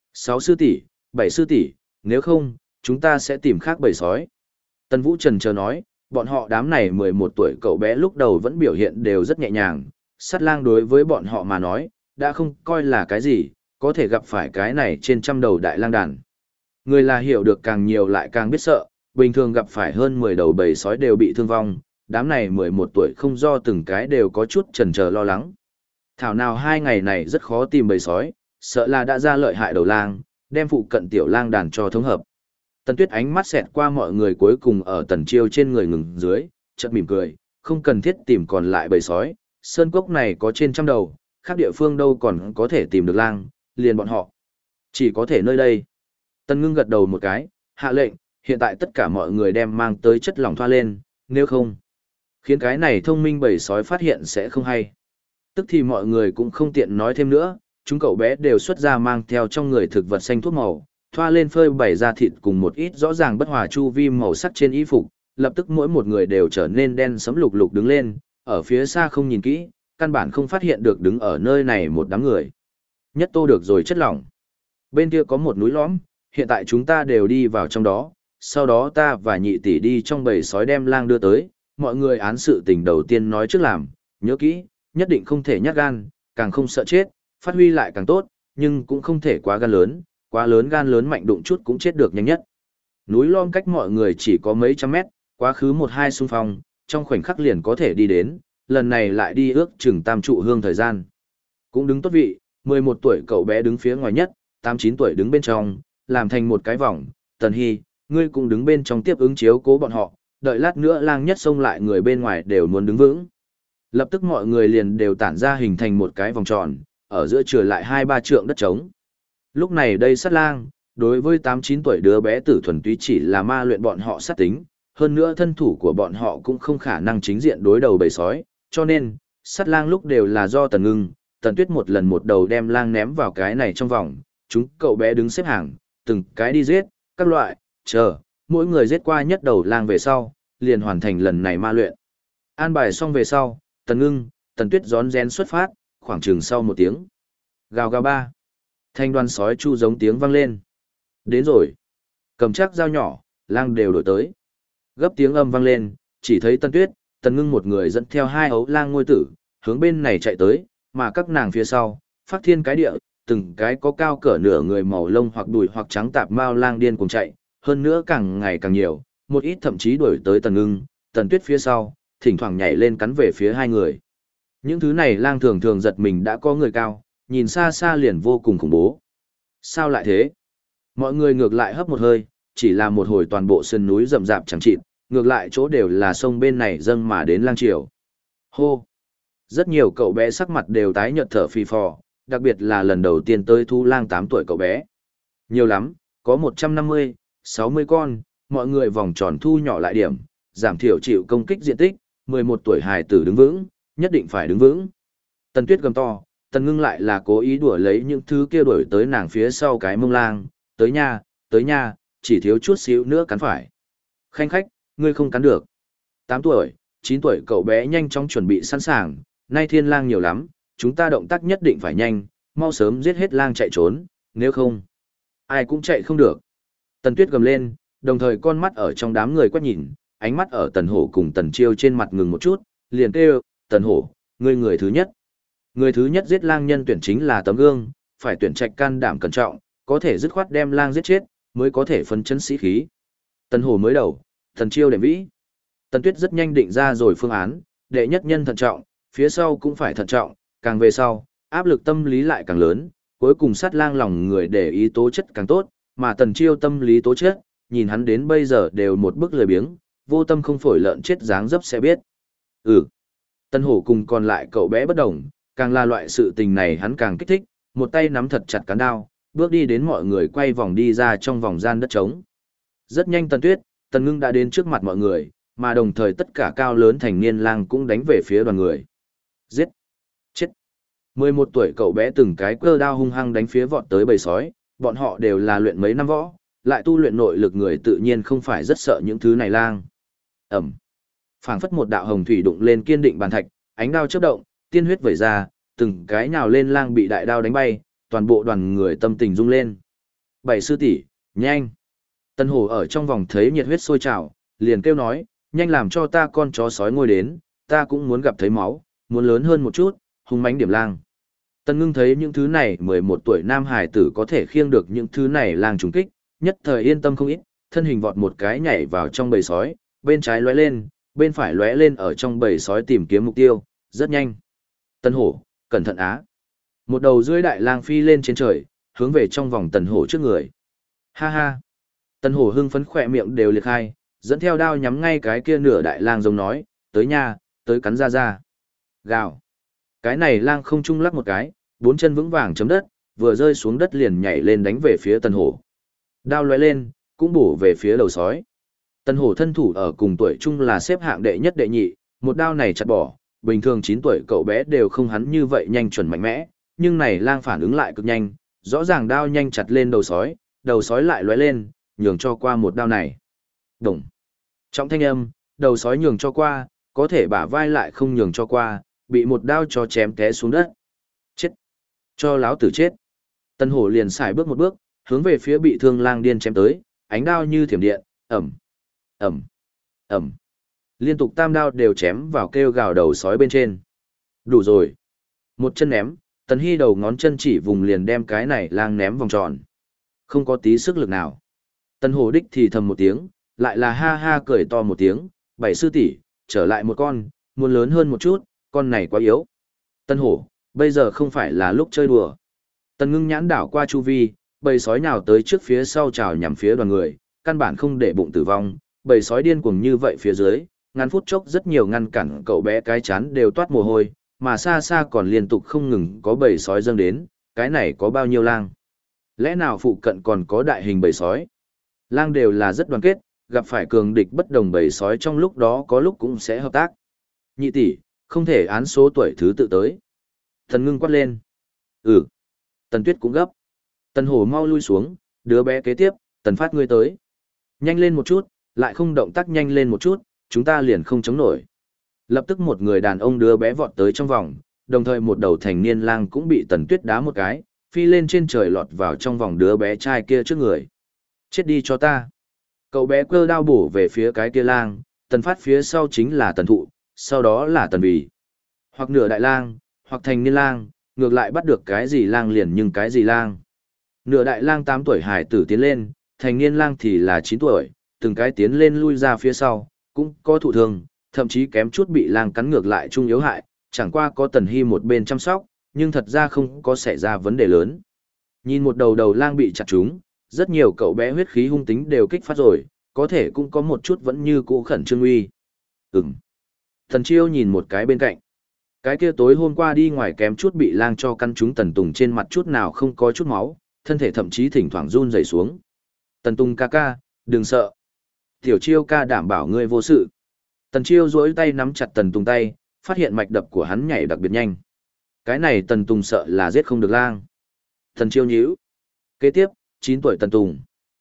6 sư tỷ, 7 sư tỷ, nếu không, chúng ta sẽ tìm khác bầy sói. Tần Vũ trần chờ nói, bọn họ đám này 11 tuổi cậu bé lúc đầu vẫn biểu hiện đều rất nhẹ nhàng, sắt lang đối với bọn họ mà nói, đã không coi là cái gì, có thể gặp phải cái này trên 100 đầu đại lang đàn. Người là hiểu được càng nhiều lại càng biết sợ, bình thường gặp phải hơn 10 đầu bầy sói đều bị thương vong, đám này 11 tuổi không do từng cái đều có chút chần chờ lo lắng. Thảo nào 2 ngày này rất khó tìm bầy sói, sợ là đã ra lợi hại đầu lang, đem phụ cận tiểu lang đàn cho thống hợp. Tần Tuyết ánh mắt xẹt qua mọi người cuối cùng ở Tần Chiêu trên người ngừng dưới, chợt mỉm cười, không cần thiết tìm còn lại bầy sói, sơn cốc này có trên 100 đầu, khác địa phương đâu còn có thể tìm được lang, liền bọn họ. Chỉ có thể nơi đây. Tần Ngưng gật đầu một cái, hạ lệnh, hiện tại tất cả mọi người đem mang tới chất lỏng thoa lên, nếu không, khiến cái này thông minh bầy sói phát hiện sẽ không hay. Tức thì mọi người cũng không tiện nói thêm nữa, chúng cậu bé đều xuất ra mang theo trong người thực vật xanh thuốc màu, thoa lên phơi bày ra thịt cùng một ít rõ ràng bất hòa chu vi màu sắc trên y phục, lập tức mỗi một người đều trở nên đen sẫm lục lục đứng lên, ở phía xa không nhìn kỹ, căn bản không phát hiện được đứng ở nơi này một đám người. Nhất tô được rồi chất lỏng. Bên kia có một núi lõm, hiện tại chúng ta đều đi vào trong đó, sau đó ta và nhị tỷ đi trong bầy sói đem lang đưa tới, mọi người án sự tình đầu tiên nói trước làm, nhớ kỹ, nhất định không thể nhát gan, càng không sợ chết, phát huy lại càng tốt, nhưng cũng không thể quá lớn gan lớn mạnh đụng chút cũng chết được nhanh nhất. Núi lõm cách mọi người chỉ có mấy trăm mét, quá khứ 1-2 xung phong, trong khoảnh khắc liền có thể đi đến, lần này lại đi ước chừng tam trụ hương thời gian. Cũng đứng tốt vị, 11 tuổi cậu bé đứng phía ngoài nhất, 8-9 tuổi đứng bên trong, làm thành một cái vòng, Tần Hy, ngươi cũng đứng bên trong tiếp ứng chiếu cố bọn họ, đợi lát nữa lang nhất xông lại người bên ngoài đều muốn đứng vững. Lập tức mọi người liền đều tản ra hình thành một cái vòng tròn, ở giữa chừa lại 2-3 trượng đất trống. Lúc này đây sát lang, đối với 8-9 tuổi đứa bé tử thuần túy chỉ là ma luyện bọn họ sát tính, hơn nữa thân thủ của bọn họ cũng không khả năng chính diện đối đầu bầy sói, cho nên, sát lang lúc đều là do Tần Ngưng, Tần Tuyết một lần một đầu đem lang ném vào cái này trong vòng, chúng cậu bé đứng xếp hàng, từng cái đi giết, các loại, mỗi người giết qua nhất đầu lang về sau, liền hoàn thành lần này ma luyện. An bài xong về sau, Tần Ngưng, Tần Tuyết rón rén xuất phát, khoảng chừng sau 1 tiếng. Gào gào ba. Thanh đoàn sói chu giống tiếng vang lên. Đến rồi. Cầm chắc dao nhỏ, lang đều đổi tới. Gấp tiếng âm vang lên, chỉ thấy Tần Tuyết, Tần Ngưng một người dẫn theo 2 ấu lang ngôi tử, hướng bên này chạy tới, mà các nàng phía sau, phát thiên cái địa, từng cái có cao cỡ nửa người màu lông hoặc đùi hoặc trắng tạp mao lang điên cùng chạy, hơn nữa càng ngày càng nhiều, một ít thậm chí đuổi tới Tần Ngưng, Tần Tuyết phía sau, thỉnh thoảng nhảy lên cắn về phía 2 người. Những thứ này lang thường thường giật mình đã có người cao, nhìn xa xa liền vô cùng khủng bố. Sao lại thế? Mọi người ngược lại hấp một hơi, chỉ là một hồi toàn bộ sườn núi rậm rạp chẳng chịt, ngược lại chỗ đều là sông bên này dâng mà đến lang triều. Hô! Rất nhiều cậu bé sắc mặt đều tái nhợt thở phì phò, đặc biệt là lần đầu tiên tới thu lang 8 tuổi cậu bé. Nhiều lắm, có 150, 60 con, mọi người vòng tròn thu nhỏ lại điểm, giảm thiểu chịu công kích diện tích, 11 tuổi hài tử đứng vững, nhất định phải đứng vững. Tần Tuyết gầm to, Tần Ngưng lại là cố ý đuổi lấy những thứ kia đuổi tới nàng phía sau cái mông lang, tới nha, chỉ thiếu chút xíu nữa cắn phải. Khanh khách, ngươi không cắn được. 8 tuổi, 9 tuổi cậu bé nhanh chóng chuẩn bị sẵn sàng, nay thiên lang nhiều lắm, chúng ta động tác nhất định phải nhanh, mau sớm giết hết lang chạy trốn, nếu không, ai cũng chạy không được. Tần Tuyết gầm lên, đồng thời con mắt ở trong đám người quét nhìn, ánh mắt ở Tần Hổ cùng Tần Chiêu trên mặt ngừng một chút, liền kêu, Tần Hổ, ngươi người thứ nhất. Người thứ nhất giết lang nhân tuyển chính là tấm gương, phải tuyển trạch can đảm cẩn trọng, có thể dứt khoát đem lang giết chết, mới có thể phấn chấn sĩ khí. Tần Hổ mới đầu, Tần Chiêu đệm vĩ. Tần Tuyết rất nhanh định ra rồi phương án, đệ nhất nhân thận trọng, phía sau cũng phải thận trọng, càng về sau, áp lực tâm lý lại càng lớn, cuối cùng sát lang lòng người để ý tố chất càng tốt, mà Tần Chiêu tâm lý tố chất, nhìn hắn đến bây giờ đều một bức lười biếng, vô tâm không phổi lợn chết dáng dấp sẽ biết. Tần Hổ cùng còn lại cậu bé bất đồng, càng là loại sự tình này hắn càng kích thích, một tay nắm thật chặt cán đao, bước đi đến mọi người quay vòng đi ra trong vòng gian đất trống. Rất nhanh Tần Tuyết, Tần Ngưng đã đến trước mặt mọi người, mà đồng thời tất cả cao lớn thành niên lang cũng đánh về phía đoàn người. Giết! Chết! 11 tuổi cậu bé từng cái cơ đao hung hăng đánh phía vọt tới bầy sói, bọn họ đều là luyện mấy năm võ, lại tu luyện nội lực người tự nhiên không phải rất sợ những thứ này lang. Ẩm! Phảng phất một đạo hồng thủy đụng lên kiên định bàn thạch, ánh đao chớp động, tiên huyết vẩy ra, từng cái nhào lên lang bị đại đao đánh bay, toàn bộ đoàn người tâm tình rung lên. Bảy sư tỷ, nhanh! Tần Hổ ở trong vòng thấy nhiệt huyết sôi trào, liền kêu nói, nhanh làm cho ta con chó sói ngồi đến, ta cũng muốn gặp thấy máu, muốn lớn hơn một chút, hung mãnh điểm lang. Tần Ngưng thấy những thứ này 11 tuổi nam hải tử có thể khiêng được những thứ này lang trùng kích, nhất thời yên tâm không ít, thân hình vọt một cái nhảy vào trong bầy sói, bên trái lóe lên, bên phải lóe lên ở trong bầy sói tìm kiếm mục tiêu, rất nhanh. Tần Hổ, cẩn thận á. Một đầu rưỡi đại lang phi lên trên trời, hướng về trong vòng Tần Hổ trước người. Ha ha. Tần Hổ hưng phấn khỏe miệng đều liệt hai, dẫn theo đao nhắm ngay cái kia nửa đại lang giống nói, tới nha, tới cắn ra ra. Gào. Cái này lang không trung lắc một cái, bốn chân vững vàng chấm đất, vừa rơi xuống đất liền nhảy lên đánh về phía Tần Hổ. Đao lóe lên, cũng bổ về phía đầu sói. Tần Hổ thân thủ ở cùng tuổi chung là xếp hạng đệ nhất đệ nhị, một đao này chặt bỏ, bình thường 9 tuổi cậu bé đều không hắn như vậy nhanh chuẩn mạnh mẽ, nhưng này lang phản ứng lại cực nhanh, rõ ràng đao nhanh chặt lên đầu sói lại lóe lên, nhường cho qua một đao này. Đồng. Trong thanh âm, đầu sói nhường cho qua, có thể bả vai lại không nhường cho qua, bị một đao cho chém té xuống đất. Chết. Cho láo tử chết. Tần Hổ liền xài bước một bước, hướng về phía bị thương lang điên chém tới, ánh đao như thiểm điện, ầm, ầm, ầm. Liên tục tam đao đều chém vào kêu gào đầu sói bên trên. Đủ rồi. Một chân ném, Tần Hy đầu ngón chân chỉ vùng liền đem cái này lang ném vòng tròn. Không có tí sức lực nào. Tần Hổ đích thì thầm một tiếng, lại là ha ha cười to một tiếng, bảy sư tỷ, trở lại một con, muốn lớn hơn một chút, con này quá yếu. Tần Hổ, bây giờ không phải là lúc chơi đùa. Tần Ngưng nhãn đảo qua chu vi, bầy sói nhào tới trước phía sau trào nhằm phía đoàn người, căn bản không để bụng tử vong, bầy sói điên cuồng như vậy phía dưới, ngắn phút chốc rất nhiều ngăn cản cậu bé cái chán đều toát mồ hôi, mà xa xa còn liên tục không ngừng có bầy sói dâng đến, cái này có bao nhiêu lang? Lẽ nào phụ cận còn có đại hình bầy sói? Lang đều là rất đoàn kết, gặp phải cường địch bất đồng bầy sói trong lúc đó có lúc cũng sẽ hợp tác. Nhị tỷ, không thể án số tuổi thứ tự tới. Tần Ngưng quát lên. Tần Tuyết cũng gấp. Tần Hổ mau lui xuống, đứa bé kế tiếp, Tần Phát ngươi tới. Nhanh lên một chút, lại không động tác nhanh lên một chút, chúng ta liền không chống nổi. Lập tức một người đàn ông đứa bé vọt tới trong vòng, đồng thời một đầu thành niên lang cũng bị Tần Tuyết đá một cái, phi lên trên trời lọt vào trong vòng đứa bé trai kia trước người. Chết đi cho ta. Cậu bé cơ đao bổ về phía cái kia lang, Tần Phát phía sau chính là Tần Thụ, sau đó là Tần Vì. Hoặc nửa đại lang, hoặc thành niên lang, ngược lại bắt được cái gì lang liền nhưng cái gì lang. Nửa đại lang 8 tuổi hải tử tiến lên, thành niên lang thì là 9 tuổi, từng cái tiến lên lui ra phía sau, cũng có thụ thương, thậm chí kém chút bị lang cắn ngược lại trung yếu hại, chẳng qua có Tần Hy một bên chăm sóc, nhưng thật ra không có xảy ra vấn đề lớn. Nhìn một đầu đầu lang bị chặt trúng, rất nhiều cậu bé huyết khí hung tính đều kích phát rồi, có thể cũng có một chút vẫn như cũ khẩn trương uy. Thần Chiêu nhìn một cái bên cạnh. Cái kia tối hôm qua đi ngoài kém chút bị lang cho căn trúng Tần Tùng trên mặt chút nào không có chút máu, thân thể thậm chí thỉnh thoảng run rẩy xuống. Tần Tùng ca ca, đừng sợ. Tiểu Chiêu ca đảm bảo ngươi vô sự. Tần Chiêu duỗi tay nắm chặt Tần Tùng tay, phát hiện mạch đập của hắn nhảy đặc biệt nhanh. Cái này Tần Tùng sợ là giết không được lang. Tần Chiêu nhíu. Kế tiếp, 9 tuổi Tần Tùng.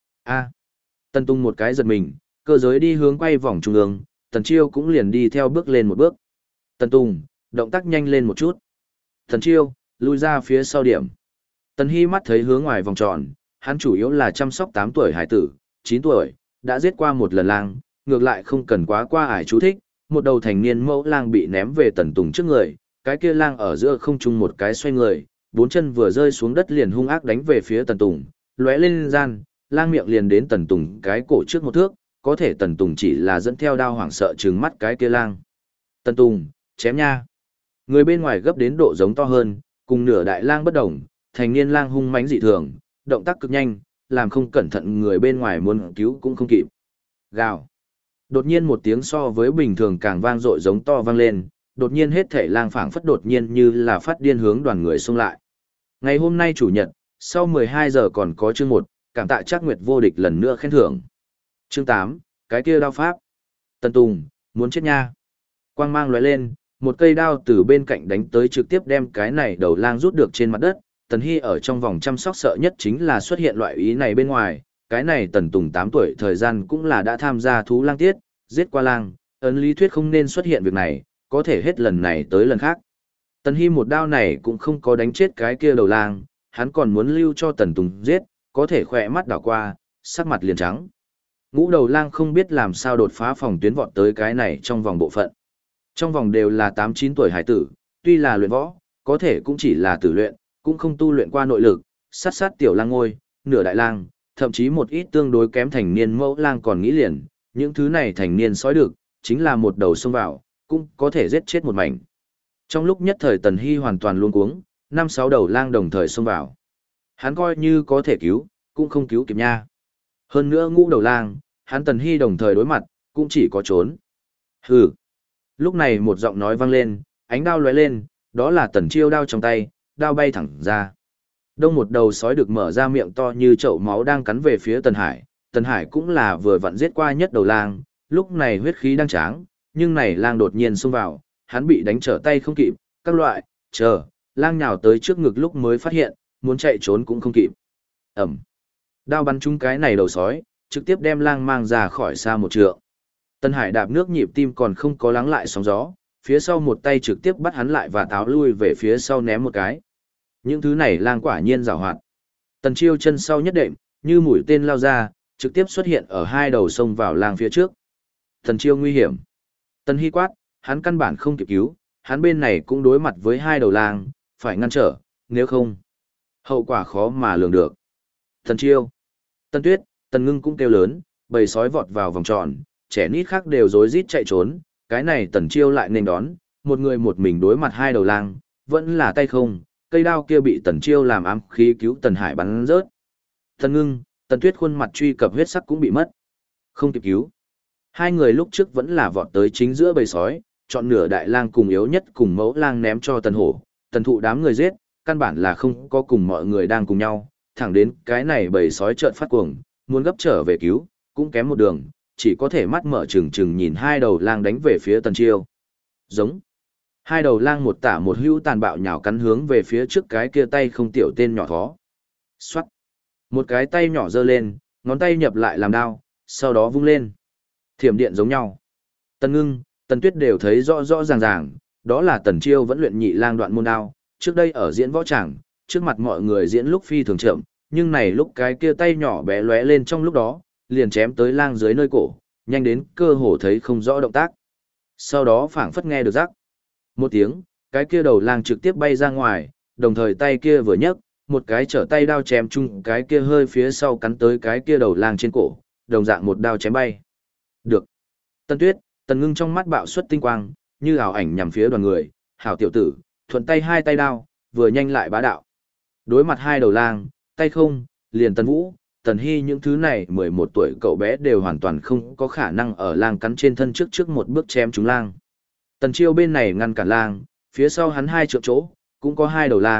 Tần Tùng một cái giật mình, cơ giới đi hướng quay vòng trung ương, Tần Chiêu cũng liền đi theo bước lên một bước. Tần Tùng, động tác nhanh lên một chút. Tần Chiêu, lui ra phía sau điểm. Tần Hy mắt thấy hướng ngoài vòng tròn, hắn chủ yếu là chăm sóc 8 tuổi hải tử, 9 tuổi, đã giết qua một lần lang, ngược lại không cần quá qua ải chú thích, một đầu thành niên mẫu lang bị ném về Tần Tùng trước người, cái kia lang ở giữa không trung một cái xoay người, 4 chân vừa rơi xuống đất liền hung ác đánh về phía Tần Tùng, lóe lên gian, lang miệng liền đến Tần Tùng cái cổ trước một thước, có thể Tần Tùng chỉ là dẫn theo đao hoảng sợ trừng mắt cái kia lang. Tần Tùng, chém nha. Người bên ngoài gấp đến độ giống to hơn, cùng nửa đại lang bất đồng, thành niên lang hung mãnh dị thường, động tác cực nhanh, làm không cẩn thận người bên ngoài muốn cứu cũng không kịp. Gào. Đột nhiên một tiếng so với bình thường càng vang dội giống to vang lên, đột nhiên hết thể lang phảng phất đột nhiên như là phát điên hướng đoàn người xông lại. Ngày hôm nay chủ nhật, sau 12 giờ còn có chương 1, cảm tạ Trác Nguyệt vô địch lần nữa khen thưởng. Chương 8, cái kia đao pháp. Tần Tùng, muốn chết nha. Quang mang lóe lên, một cây đao từ bên cạnh đánh tới trực tiếp đem cái này đầu lang rút được trên mặt đất. Tần Hy ở trong vòng chăm sóc sợ nhất chính là xuất hiện loại ý này bên ngoài. Cái này Tần Tùng 8 tuổi thời gian cũng là đã tham gia thú lang tiết, giết qua lang, ấn lý thuyết không nên xuất hiện việc này, có thể hết lần này tới lần khác. Tần Hy một đao này cũng không có đánh chết cái kia đầu lang, hắn còn muốn lưu cho Tần Tùng giết, có thể khỏe mắt đảo qua, sắc mặt liền trắng. Ngũ đầu lang không biết làm sao đột phá phòng tuyến vọt tới cái này trong vòng bộ phận. Trong vòng đều là 8-9 tuổi hải tử, tuy là luyện võ, có thể cũng chỉ là tử luyện, cũng không tu luyện qua nội lực, sát tiểu lang ngôi, nửa đại lang, thậm chí một ít tương đối kém thành niên mẫu lang còn nghĩ liền, những thứ này thành niên sói được, chính là một đầu xông vào, cũng có thể giết chết một mảnh. Trong lúc nhất thời Tần Hy hoàn toàn luống cuống, 5-6 đầu lang đồng thời xông vào. Hắn coi như có thể cứu, cũng không cứu kịp nha. Hơn nữa ngũ đầu lang, hắn Tần Hy đồng thời đối mặt, cũng chỉ có trốn. Hừ. Lúc này một giọng nói vang lên, ánh đao lóe lên, đó là Tần Chiêu đao trong tay, đao bay thẳng ra. Đông một đầu sói được mở ra miệng to như chậu máu đang cắn về phía Tần Hải. Tần Hải cũng là vừa vặn giết qua nhất đầu lang, lúc này huyết khí đang tráng, nhưng này lang đột nhiên xông vào, hắn bị đánh trở tay không kịp, các loại, lang nhào tới trước ngực lúc mới phát hiện, muốn chạy trốn cũng không kịp. Ẩm. Đao bắn trúng cái này đầu sói, trực tiếp đem lang mang ra khỏi xa một trượng. Tần Hải đạp nước nhịp tim còn không có lắng lại sóng gió, phía sau một tay trực tiếp bắt hắn lại và táo lui về phía sau ném một cái. Những thứ này lang quả nhiên giàu hoạt. Tần Chiêu chân sau nhất đệm, như mũi tên lao ra, trực tiếp xuất hiện ở hai đầu sông vào lang phía trước. Tần Chiêu nguy hiểm. Tần Hy quát, hắn căn bản không kịp cứu, hắn bên này cũng đối mặt với hai đầu lang, phải ngăn trở, nếu không, hậu quả khó mà lường được. Tần Chiêu, Tần Tuyết, Tần Ngưng cũng kêu lớn, bầy sói vọt vào vòng tròn, trẻ nít khác đều rối rít chạy trốn, cái này Tần Chiêu lại nên đón, một người một mình đối mặt hai đầu lang, vẫn là tay không, cây đao kia bị Tần Chiêu làm ám khí cứu Tần Hải bắn rớt. Tần Ngưng, Tần Tuyết khuôn mặt truy cập huyết sắc cũng bị mất. Không kịp cứu. Hai người lúc trước vẫn là vọt tới chính giữa bầy sói, chọn nửa đại lang cùng yếu nhất cùng mẫu lang ném cho Tần Hổ, Tần Thụ đám người giết, căn bản là không có cùng mọi người đang cùng nhau, thẳng đến cái này bầy sói chợt phát cuồng, muốn gấp trở về cứu, cũng kém một đường, chỉ có thể mắt mở trừng trừng nhìn hai đầu lang đánh về phía Tần Chiêu. Giống. Hai đầu lang một tả một hữu tàn bạo nhào cắn hướng về phía trước cái kia tay không tiểu tên nhỏ thó. Xoát. Một cái tay nhỏ giơ lên, ngón tay nhập lại làm đao, sau đó vung lên. Thiểm điện giống nhau. Tần Ngưng, Tần Tuyết đều thấy rõ rõ ràng ràng, đó là Tần Chiêu vẫn luyện nhị lang đoạn môn đao, trước đây ở diễn võ tràng, trước mặt mọi người diễn lúc phi thường chậm, nhưng này lúc cái kia tay nhỏ bé lóe lên trong lúc đó, liền chém tới lang dưới nơi cổ, nhanh đến cơ hồ thấy không rõ động tác. Sau đó phảng phất nghe được rắc. Một tiếng, cái kia đầu lang trực tiếp bay ra ngoài, đồng thời tay kia vừa nhấc, một cái trở tay đao chém chung cái kia hơi phía sau cắn tới cái kia đầu lang trên cổ, đồng dạng một đao chém bay. Được. Tần Tuyết, Tần Ngưng trong mắt bạo xuất tinh quang, như ảo ảnh nhằm phía đoàn người, hảo tiểu tử, thuận tay hai tay đao, vừa nhanh lại bá đạo. Đối mặt hai đầu lang, tay không, liền Tần Vũ, Tần Hy những thứ này 11 tuổi cậu bé đều hoàn toàn không có khả năng ở lang cắn trên thân trước một bước chém chúng lang. Tần Chiêu bên này ngăn cản lang, phía sau hắn hai trượng chỗ, cũng có hai đầu lang,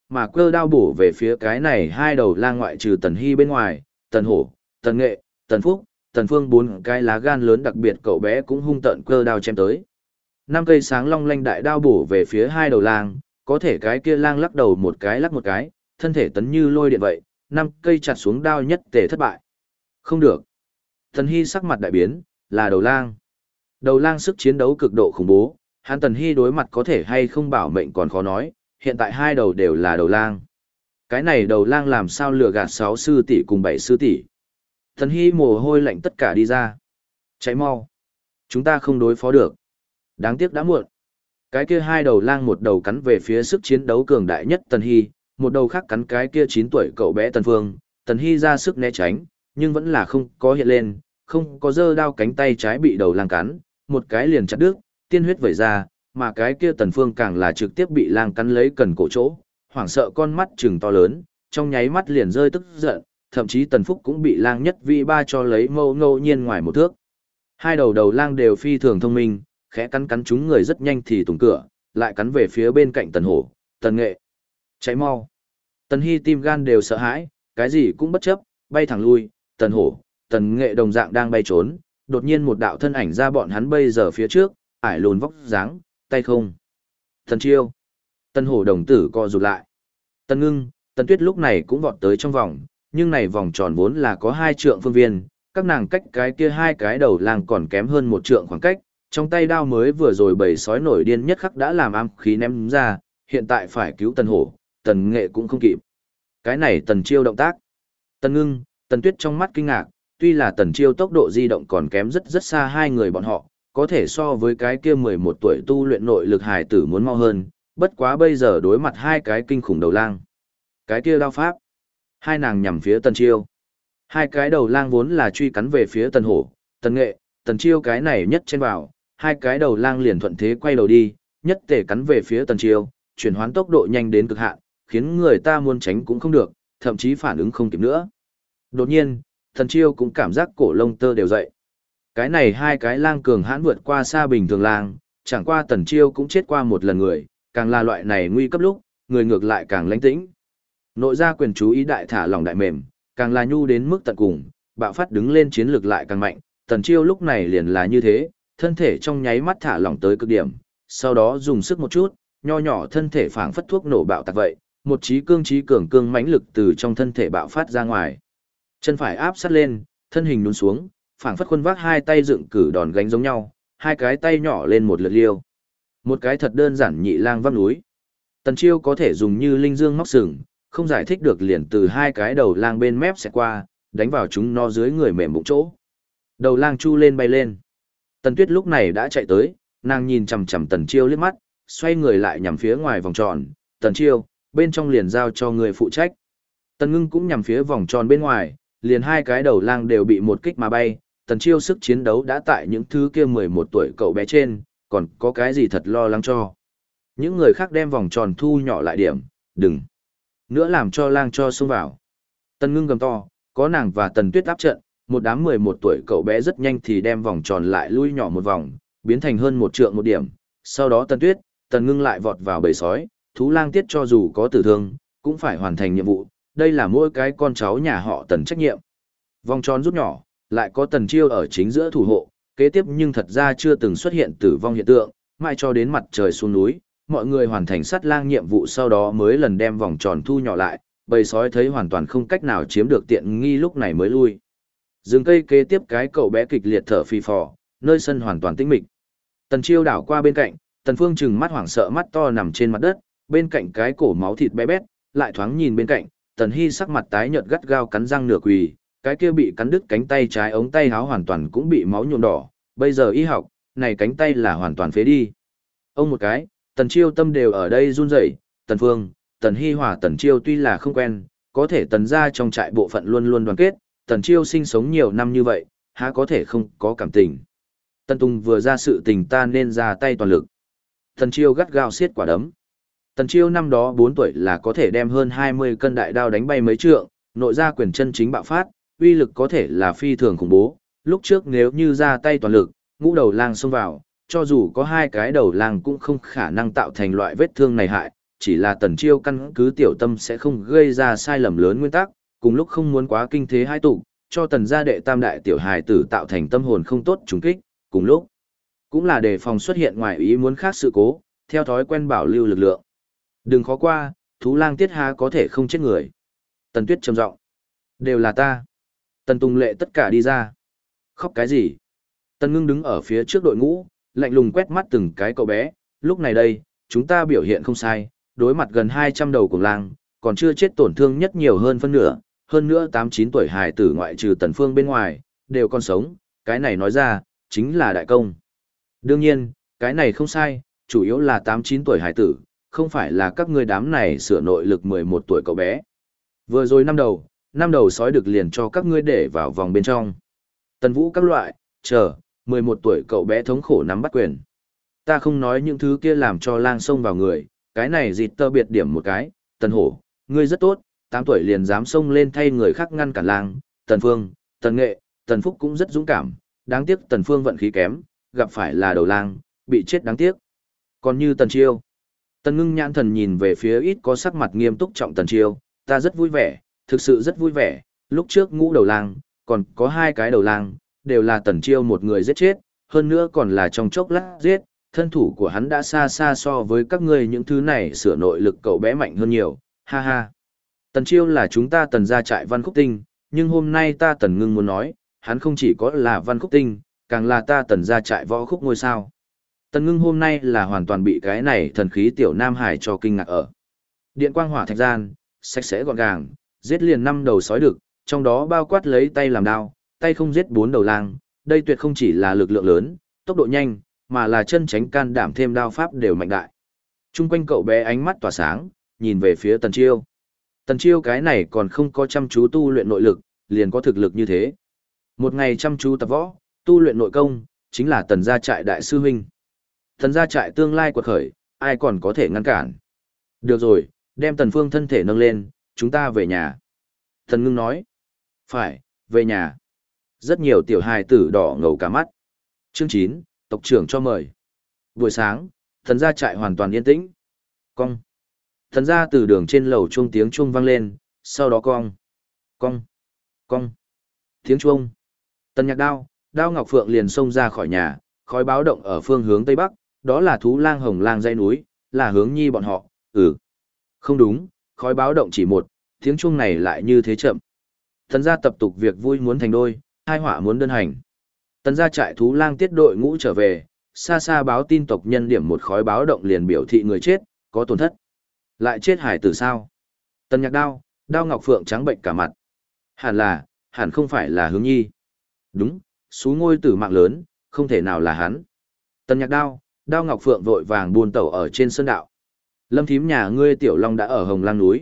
mà cơ đao bổ về phía cái này hai đầu lang ngoại trừ Tần Hy bên ngoài, Tần Hổ, Tần Nghệ, Tần Phúc, Tần Phương bốn cái lá gan lớn đặc biệt cậu bé cũng hung tợn cơ đao chém tới. Năm cây sáng long lanh đại đao bổ về phía hai đầu lang, có thể cái kia lang lắc đầu một cái lắc một cái, thân thể tấn như lôi điện vậy, năm cây chặt xuống đao nhất tề thất bại. Không được. Tần Hy sắc mặt đại biến, là đầu lang. Đầu lang sức chiến đấu cực độ khủng bố, hắn Tần Hy đối mặt có thể hay không bảo mệnh còn khó nói, hiện tại hai đầu đều là đầu lang. Cái này đầu lang làm sao lừa gạt 6 sư tỷ cùng 7 sư tỷ. Tần Hy mồ hôi lạnh tất cả đi ra. Cháy mau. Chúng ta không đối phó được. Đáng tiếc đã muộn. Cái kia hai đầu lang một đầu cắn về phía sức chiến đấu cường đại nhất Tần Hy, một đầu khác cắn cái kia 9 tuổi cậu bé Tần Phương. Tần Hy ra sức né tránh, nhưng vẫn là không có hiện lên, không có giơ đao cánh tay trái bị đầu lang cắn, một cái liền chặt đứt, tiên huyết vẩy ra, mà cái kia Tần Phương càng là trực tiếp bị lang cắn lấy cần cổ chỗ, hoảng sợ con mắt trừng to lớn, trong nháy mắt liền rơi tức giận, thậm chí Tần Phúc cũng bị lang nhất vị ba cho lấy mâu ngẫu nhiên ngoài một thước. Hai đầu lang đều phi thường thông minh, khẽ cắn chúng người rất nhanh thì tùng cửa, lại cắn về phía bên cạnh Tần Hổ, Tần Nghệ. Cháy mau. Tần Hy tim gan đều sợ hãi, cái gì cũng bất chấp, bay thẳng lui, Tần Hổ, Tần Nghệ đồng dạng đang bay trốn, đột nhiên một đạo thân ảnh ra bọn hắn bây giờ phía trước, ải lùn vóc dáng, tay không. Tần Chiêu. Tần Hổ đồng tử co rụt lại. Tần Ngưng, Tần Tuyết lúc này cũng vọt tới trong vòng, nhưng này vòng tròn vốn là có 2 trượng phương viên, các nàng cách cái kia hai cái đầu lang còn kém hơn 1 trượng khoảng cách, trong tay đao mới vừa rồi bầy sói nổi điên nhất khắc đã làm ám khí ném ra, hiện tại phải cứu Tần Hổ, Tần Nghệ cũng không kịp. Cái này Tần Chiêu động tác. Tần Ngưng, Tần Tuyết trong mắt kinh ngạc, tuy là Tần Chiêu tốc độ di động còn kém rất rất xa hai người bọn họ, có thể so với cái kia 11 tuổi tu luyện nội lực hài tử muốn mau hơn, bất quá bây giờ đối mặt hai cái kinh khủng đầu lang. Cái kia đao pháp. Hai nàng nhằm phía Tần Chiêu. Hai cái đầu lang vốn là truy cắn về phía Tần Hổ, Tần Nghệ, Tần Chiêu cái này nhất trên vào, hai cái đầu lang liền thuận thế quay đầu đi, nhất tề cắn về phía Tần Chiêu, chuyển hoán tốc độ nhanh đến cực hạn, khiến người ta muốn tránh cũng không được, thậm chí phản ứng không kịp nữa. Đột nhiên, Tần Chiêu cũng cảm giác cổ lông tơ đều dậy. Cái này hai cái lang cường hãn vượt qua xa bình thường lang, chẳng qua Tần Chiêu cũng chết qua một lần người, càng là loại này nguy cấp lúc, người ngược lại càng lãnh tĩnh. Nội gia quyền chú ý đại thả lỏng đại mềm, càng là nhu đến mức tận cùng, bạo phát đứng lên chiến lược lại càng mạnh, Tần Chiêu lúc này liền là như thế, thân thể trong nháy mắt thả lỏng tới cực điểm, sau đó dùng sức một chút, nho nhỏ thân thể phảng phất thuốc nổ bạo tạc vậy, một trí cường cương mãnh lực từ trong thân thể bạo phát ra ngoài. Chân phải áp sát lên, thân hình nhún xuống, phảng phất khuôn vác hai tay dựng cử đòn gánh giống nhau, hai cái tay nhỏ lên một lượt liêu. Một cái thật đơn giản nhị lang vác núi. Tần Chiêu có thể dùng như linh dương móc sừng, không giải thích được liền từ hai cái đầu lang bên mép sẽ qua, đánh vào chúng nó dưới người mềm bụng chỗ. Đầu lang chu lên bay lên. Tần Tuyết lúc này đã chạy tới, nàng nhìn chằm chằm Tần Chiêu liếc mắt, xoay người lại nhằm phía ngoài vòng tròn, Tần Chiêu, bên trong liền giao cho người phụ trách. Tần Ngưng cũng nhằm phía vòng tròn bên ngoài, liền hai cái đầu lang đều bị một kích mà bay, Tần Chiêu sức chiến đấu đã tại những thứ kia 11 tuổi cậu bé trên, còn có cái gì thật lo lắng cho. Những người khác đem vòng tròn thu nhỏ lại điểm, đừng nữa làm cho lang cho xông vào. Tần Ngưng gầm to, có nàng và Tần Tuyết áp trận, một đám 11 tuổi cậu bé rất nhanh thì đem vòng tròn lại lui nhỏ một vòng, biến thành hơn 1 trượng một điểm. Sau đó Tần Tuyết, Tần Ngưng lại vọt vào bầy sói, thú lang tiết cho dù có tử thương, cũng phải hoàn thành nhiệm vụ, đây là mỗi cái con cháu nhà họ Tần trách nhiệm. Vòng tròn rút nhỏ, lại có Tần Chiêu ở chính giữa thủ hộ, kế tiếp nhưng thật ra chưa từng xuất hiện tử vong hiện tượng, mãi cho đến mặt trời xuống núi, mọi người hoàn thành sát lang nhiệm vụ sau đó mới lần đem vòng tròn thu nhỏ lại, bầy sói thấy hoàn toàn không cách nào chiếm được tiện nghi lúc này mới lui. Rừng cây kế tiếp cái cậu bé kịch liệt thở phì phò, nơi sân hoàn toàn tĩnh mịch. Tần Chiêu đảo qua bên cạnh, Tần Phương trừng mắt hoảng sợ mắt to nằm trên mặt đất, bên cạnh cái cổ máu thịt bé bét, lại thoáng nhìn bên cạnh, Tần Hy sắc mặt tái nhợt gắt gao cắn răng nửa quỳ, cái kia bị cắn đứt cánh tay trái ống tay áo hoàn toàn cũng bị máu nhuộm đỏ, bây giờ y học, này cánh tay là hoàn toàn phế đi. Ông một cái, Tần Chiêu tâm đều ở đây run rẩy, Tần Phương, Tần Hy hòa Tần Chiêu tuy là không quen, có thể Tần gia trong trại bộ phận luôn luôn đoàn kết, Tần Chiêu sinh sống nhiều năm như vậy, há có thể không có cảm tình. Tần Tùng vừa ra sự tình ta nên ra tay toàn lực. Tần Chiêu gắt gao siết quả đấm. Tần Chiêu năm đó 4 tuổi là có thể đem hơn 20 cân đại đao đánh bay mấy trượng, nội gia quyền chân chính bạo phát, uy lực có thể là phi thường khủng bố. Lúc trước nếu như ra tay toàn lực, ngũ đầu lang xông vào, cho dù có hai cái đầu lang cũng không khả năng tạo thành loại vết thương này hại. chỉ là Tần Chiêu căn cứ tiểu tâm sẽ không gây ra sai lầm lớn nguyên tắc, cùng lúc không muốn quá kinh thế hai tụ, cho Tần gia đệ tam đại tiểu hài tử tạo thành tâm hồn không tốt trùng kích, cùng lúc cũng là đề phòng xuất hiện ngoài ý muốn khác sự cố, theo thói quen bảo lưu lực lượng. Đừng khó qua, thú lang tiết há có thể không chết người. Tần Tuyết trầm giọng, đều là ta. Tần Tùng Lệ tất cả đi ra. Khóc cái gì? Tần Ngưng đứng ở phía trước đội ngũ, lạnh lùng quét mắt từng cái cậu bé, lúc này đây, chúng ta biểu hiện không sai, đối mặt gần 200 đầu cuồng lang, còn chưa chết tổn thương nhất nhiều hơn phân nửa, hơn nữa 8-9 tuổi hài tử ngoại trừ Tần Phương bên ngoài, đều còn sống, cái này nói ra, chính là đại công. Đương nhiên, cái này không sai, chủ yếu là 8-9 tuổi hài tử, không phải là các ngươi đám này sửa nội lực 11 tuổi cậu bé. Vừa rồi năm đầu sói được liền cho các ngươi để vào vòng bên trong. Tần Vũ các loại, 11 tuổi cậu bé thống khổ nắm bắt quyền. Ta không nói những thứ kia làm cho lang xông vào người, cái này dịt tơ biệt điểm một cái, Tần Hổ, ngươi rất tốt, 8 tuổi liền dám xông lên thay người khác ngăn cản lang, Tần Phương, Tần Nghệ, Tần Phúc cũng rất dũng cảm, đáng tiếc Tần Phương vận khí kém, gặp phải là đầu lang, bị chết đáng tiếc. Còn như Tần Chiêu, Tần Ngưng nhãn thần nhìn về phía ít có sắc mặt nghiêm túc trọng Tần Chiêu, ta rất vui vẻ, thực sự rất vui vẻ, lúc trước ngũ đầu lang, còn có 2 cái đầu lang, đều là Tần Chiêu một người giết chết, hơn nữa còn là trong chốc lát giết, thân thủ của hắn đã xa xa so với các ngươi những thứ này sửa nội lực cậu bé mạnh hơn nhiều, ha ha. Tần Chiêu là chúng ta Tần gia trại Văn Khúc Tinh, nhưng hôm nay ta Tần Ngưng muốn nói, hắn không chỉ có là Văn Khúc Tinh, càng là ta Tần gia trại võ khúc ngôi sao. Tần Ngưng hôm nay là hoàn toàn bị cái này thần khí tiểu Nam Hải cho kinh ngạc ở. Điện quang hỏa thạch gian, sạch sẽ gọn gàng, giết liền 5 đầu sói đực, trong đó bao quát lấy tay làm đao, tay không giết 4 đầu lang, đây tuyệt không chỉ là lực lượng lớn, tốc độ nhanh, mà là chân tránh can đảm thêm đao pháp đều mạnh đại. Trung quanh cậu bé ánh mắt tỏa sáng, nhìn về phía Tần Chiêu. Tần Chiêu cái này còn không có chăm chú tu luyện nội lực, liền có thực lực như thế. Một ngày chăm chú tập võ, tu luyện nội công, chính là Tần gia trại đại sư huynh. Tần gia trại tương lai quật khởi, ai còn có thể ngăn cản. Được rồi, đem Tần Phương thân thể nâng lên, chúng ta về nhà. Tần Ngưng nói. Phải, về nhà. Rất nhiều tiểu hài tử đỏ ngầu cả mắt. Chương 9, tộc trưởng cho mời. Buổi sáng, Tần gia trại hoàn toàn yên tĩnh. Cong. Tần gia từ đường trên lầu chuông tiếng chuông vang lên, sau đó cong. Cong. Cong. Tiếng chuông. Tần Nhạc Đao Ngọc Phượng liền xông ra khỏi nhà, khói báo động ở phương hướng tây bắc, đó là thú lang hồng lang dãy núi, là hướng nhi bọn họ. Không đúng, khói báo động chỉ một, tiếng chuông này lại như thế chậm. Tần gia tập tục việc vui muốn thành đôi, hai họa muốn đơn hành. Tần gia trại thú lang tiết đội ngũ trở về, xa xa báo tin tộc nhân điểm một khói báo động liền biểu thị người chết, có tổn thất. Lại chết hải tử sao? Tần Nhạc Đao Ngọc Phượng trắng bệnh cả mặt. Hẳn không phải là Hướng Nhi. Đúng, xú ngôi tử mạng lớn, không thể nào là hắn. Tần Nhạc Đao Ngọc Phượng vội vàng buôn tẩu ở trên sơn đạo. Lâm thím nhà ngươi Tiểu Long đã ở Hồng Lang núi.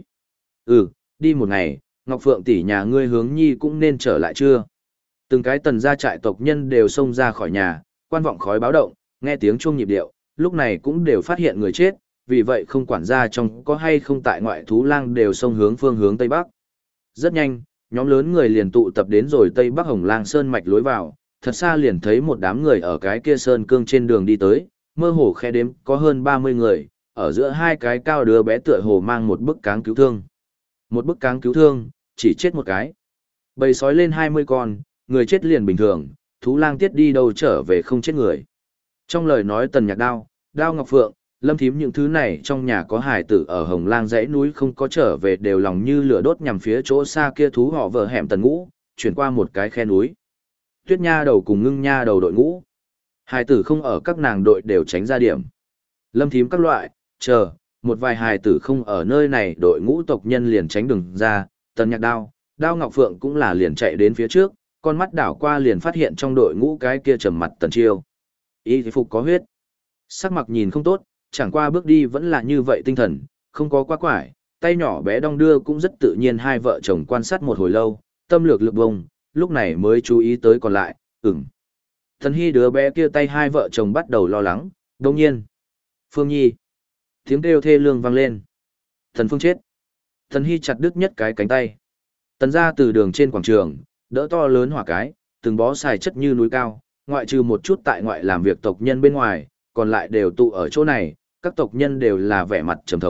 Đi một ngày, Ngọc Phượng tỷ nhà ngươi Hướng Nhi cũng nên trở lại chưa? Từng cái Tần gia trại tộc nhân đều xông ra khỏi nhà, quan vọng khói báo động, nghe tiếng chuông nhịp điệu, lúc này cũng đều phát hiện người chết, vì vậy không quản ra trong có hay không tại ngoại thú lang đều xông hướng phương hướng tây bắc. Rất nhanh, nhóm lớn người liền tụ tập đến rồi tây bắc Hồng Lang sơn mạch lối vào, thật xa liền thấy một đám người ở cái kia sơn cương trên đường đi tới, mơ hồ khe đếm có hơn 30 người, ở giữa hai cái cao đứa bé tựa hồ mang một bức cáng cứu thương. Một bức cáng cứu thương, chỉ chết một cái. Bầy sói lên 20 con, người chết liền bình thường, thú lang tiết đi đâu trở về không chết người. Trong lời nói Tần Nhạc Đao Ngọc Phượng, Lâm thím những thứ này trong nhà có hài tử ở Hồng Lang dãy núi không có trở về đều lòng như lửa đốt nhằm phía chỗ xa kia thú họ vợ hẻm Tần Ngũ, chuyển qua một cái khe núi. Tuyết Nha đầu cùng Ngưng Nha đầu đội ngũ. Hài tử không ở các nàng đội đều tránh ra điểm. Lâm thím các loại, một vài hài tử không ở nơi này đội ngũ tộc nhân liền tránh đường ra, Tần Nhạc Đao Ngọc Phượng cũng là liền chạy đến phía trước, con mắt đảo qua liền phát hiện trong đội ngũ cái kia trầm mặt Tần Chiêu. Y phục có huyết. Sắc mặt nhìn không tốt, chẳng qua bước đi vẫn là như vậy tinh thần, không có quá quải, tay nhỏ bé đong đưa cũng rất tự nhiên. Hai vợ chồng quan sát một hồi lâu, tâm lược lực bông, lúc này mới chú ý tới còn lại, Thần Hy đứa bé kia tay hai vợ chồng bắt đầu lo lắng, đồng nhiên. Phương Nhi. Tiếng kêu thê lương vang lên. Thần Phương chết. Thần Hy chặt đứt nhất cái cánh tay. Tần ra từ đường trên quảng trường, đỡ to lớn hỏa cái, từng bó xài chất như núi cao, ngoại trừ một chút tại ngoại làm việc tộc nhân bên ngoài, còn lại đều tụ ở chỗ này, các tộc nhân đều là vẻ mặt trầm thống,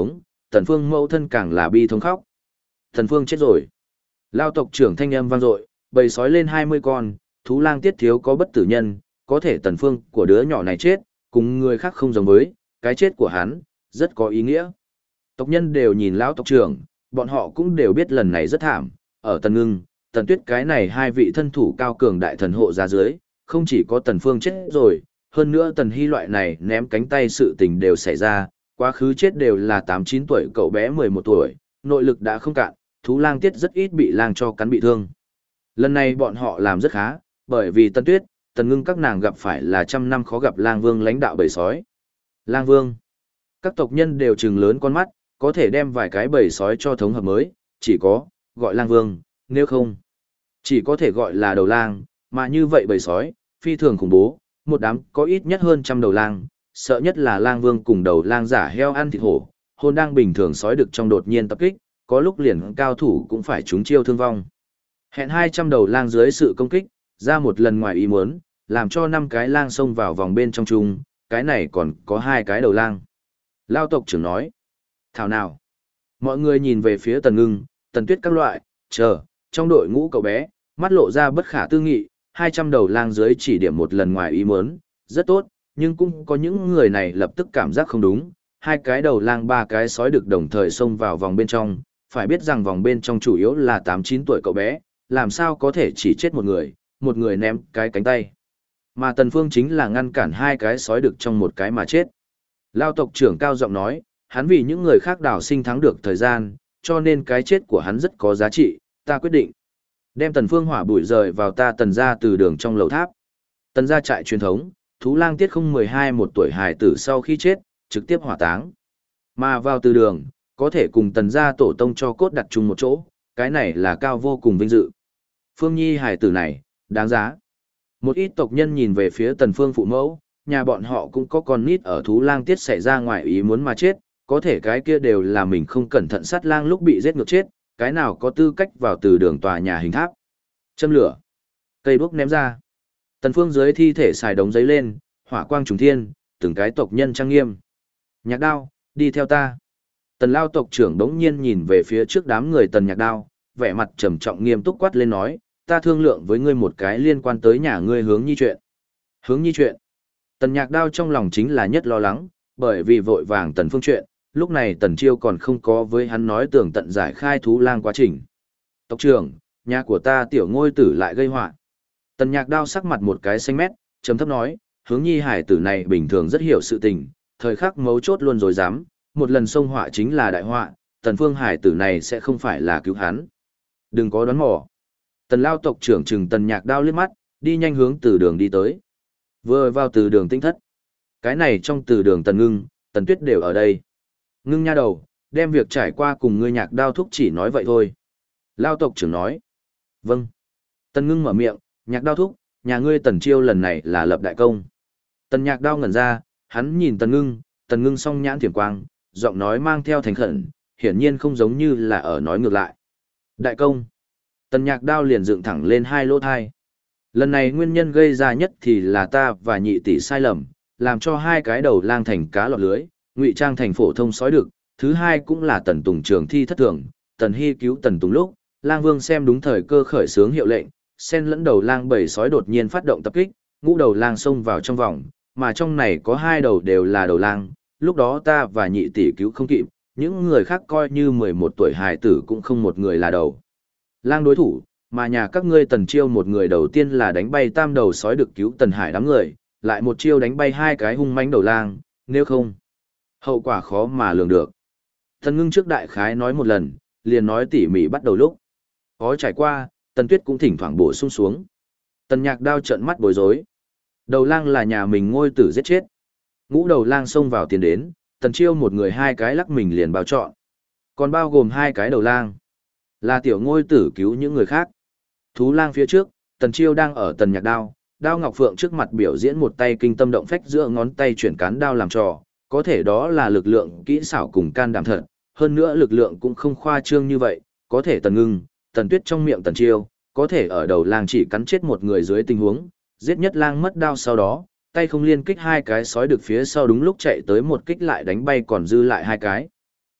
Tần Phương mẫu thân càng là bi thống khóc. Tần Phương chết rồi. Lao tộc trưởng thanh âm vang dội, bầy sói lên 20 con, thú lang Tiết Thiếu có bất tử nhân, có thể Tần Phương của đứa nhỏ này chết, cùng người khác không giống với, cái chết của hắn, rất có ý nghĩa. Tộc nhân đều nhìn lão tộc trưởng, bọn họ cũng đều biết lần này rất thảm, ở Tần Ngưng, Tần Tuyết cái này hai vị thân thủ cao cường đại thần hộ ra dưới, không chỉ có Tần Phương chết rồi, hơn nữa Tần Hy loại này ném cánh tay sự tình đều xảy ra, quá khứ chết đều là 8-9 tuổi cậu bé 11 tuổi, nội lực đã không cạn, thú lang Tiết rất ít bị lang cho cắn bị thương. Lần này bọn họ làm rất khá, bởi vì Tần Tuyết, Tần Ngưng các nàng gặp phải là trăm năm khó gặp lang vương lãnh đạo bầy sói. Lang vương. Các tộc nhân đều trừng lớn con mắt, có thể đem vài cái bầy sói cho thống hợp mới, chỉ có, gọi lang vương, nếu không, chỉ có thể gọi là đầu lang, mà như vậy bầy sói, phi thường khủng bố, một đám có ít nhất hơn 100 đầu lang, sợ nhất là lang vương cùng đầu lang giả heo ăn thịt hổ, hồn đang bình thường sói đực trong đột nhiên tập kích, có lúc liền cao thủ cũng phải trúng chiêu thương vong. Hẹn 200 đầu lang dưới sự công kích, ra một lần ngoài ý muốn, làm cho 5 cái lang xông vào vòng bên trong chung, cái này còn có 2 cái đầu lang. Lao tộc trưởng nói, thảo nào. Mọi người nhìn về phía Tần Ngưng, Tần Tuyết các loại, chờ, trong đội ngũ cậu bé, mắt lộ ra bất khả tư nghị, 200 đầu lang dưới chỉ điểm một lần ngoài ý muốn, rất tốt, nhưng cũng có những người này lập tức cảm giác không đúng, 2 cái đầu lang 3 cái sói được đồng thời xông vào vòng bên trong, phải biết rằng vòng bên trong chủ yếu là 8-9 tuổi cậu bé, làm sao có thể chỉ chết một người ném cái cánh tay. Mà Tần Phương chính là ngăn cản 2 cái sói được trong một cái mà chết. Lao tộc trưởng cao giọng nói, hắn vì những người khác đào sinh thắng được thời gian, cho nên cái chết của hắn rất có giá trị, ta quyết định. Đem Tần Phương hỏa bụi rời vào ta Tần gia từ đường trong lầu tháp. Tần gia trại truyền thống, thú lang Tiết không 12 một tuổi hài tử sau khi chết, trực tiếp hỏa táng. Mà vào từ đường, có thể cùng Tần gia tổ tông cho cốt đặt chung một chỗ, cái này là cao vô cùng vinh dự. Phương Nhi hài tử này, đáng giá. Một ít tộc nhân nhìn về phía Tần Phương phụ mẫu, nhà bọn họ cũng có con nít ở thú lang Tiết xảy ra ngoài ý muốn mà chết, có thể cái kia đều là mình không cẩn thận sát lang lúc bị giết ngược chết, cái nào có tư cách vào từ đường tòa nhà hình tháp. Châm lửa, cây đuốc ném ra. Tần Phương dưới thi thể xài đống giấy lên, hỏa quang trùng thiên, từng cái tộc nhân trang nghiêm. Nhạc Đao, đi theo ta. Tần Lao tộc trưởng đống nhiên nhìn về phía trước đám người Tần Nhạc Đao, vẻ mặt trầm trọng nghiêm túc quát lên nói, ta thương lượng với ngươi một cái liên quan tới nhà ngươi Hướng Nhi chuyện. Hướng Nhi chuyện. Tần Nhạc Đao trong lòng chính là nhất lo lắng, bởi vì vội vàng Tần Phương chuyện, lúc này Tần Chiêu còn không có với hắn nói tường tận giải khai thú lang quá trình. Tộc trưởng, nhà của ta tiểu ngôi tử lại gây họa. Tần Nhạc Đao sắc mặt một cái xanh mét, trầm thấp nói, Hướng Nhi hải tử này bình thường rất hiểu sự tình, thời khắc mấu chốt luôn rồi dám, một lần xông họa chính là đại họa, Tần Phương hải tử này sẽ không phải là cứu hắn. Đừng có đoán mò. Tần Lao tộc trưởng trừng Tần Nhạc Đao liếc mắt, đi nhanh hướng từ đường đi tới. Vừa vào từ đường tinh thất. Cái này trong từ đường Tần Ngưng, Tần Tuyết đều ở đây. Ngưng nha đầu, đem việc trải qua cùng ngươi Nhạc Đao thúc chỉ nói vậy thôi. Lao tộc trưởng nói. Vâng. Tần Ngưng mở miệng, Nhạc Đao thúc, nhà ngươi Tần Chiêu lần này là lập đại công. Tần Nhạc Đao ngẩn ra, hắn nhìn Tần Ngưng song nhãn thiểm quang, giọng nói mang theo thành khẩn, hiển nhiên không giống như là ở nói ngược lại. Đại công. Tần Nhạc Đao liền dựng thẳng lên hai lỗ thai. Lần này nguyên nhân gây ra nhất thì là ta và nhị tỷ sai lầm, làm cho 2 cái đầu lang thành cá lọt lưới, ngụy trang thành phổ thông sói đực. Thứ hai cũng là Tần Tùng trường thi thất thường, Tần Hy cứu Tần Tùng lúc, lang vương xem đúng thời cơ khởi xướng hiệu lệnh, xen lẫn đầu lang bầy sói đột nhiên phát động tập kích, ngũ đầu lang xông vào trong vòng, mà trong này có 2 đầu đều là đầu lang, lúc đó ta và nhị tỷ cứu không kịp, những người khác coi như 11 tuổi hài tử cũng không một người là đầu lang đối thủ, mà nhà các ngươi Tần Chiêu một người đầu tiên là đánh bay 3 đầu sói được cứu Tần Hải đám người, lại một chiêu đánh bay 2 cái hung mãnh đầu lang, nếu không, hậu quả khó mà lường được. Tần Ngưng trước đại khái nói một lần, liền nói tỉ mỉ bắt đầu lúc. Có trải qua, Tần Tuyết cũng thỉnh thoảng bổ sung xuống. Tần Nhạc Đao trợn mắt bối rối. Đầu lang là nhà mình ngôi tử giết chết. Ngũ đầu lang xông vào tiền đến, Tần Chiêu một người 2 cái lắc mình liền bao trọn. Còn bao gồm 2 cái đầu lang. Là tiểu ngôi tử cứu những người khác. Thú lang phía trước, Tần Chiêu đang ở Tần Nhạc Đao, Đao Ngọc Phượng trước mặt biểu diễn một tay kinh tâm động phách giữa ngón tay chuyển cán đao làm trò, có thể đó là lực lượng kỹ xảo cùng can đảm thật, hơn nữa lực lượng cũng không khoa trương như vậy, có thể Tần Ngưng, Tần Tuyết trong miệng Tần Chiêu, có thể ở đầu lang chỉ cắn chết một người dưới tình huống, giết nhất lang mất đao sau đó, tay không liên kích 2 cái sói được phía sau đúng lúc chạy tới một kích lại đánh bay còn dư lại 2 cái.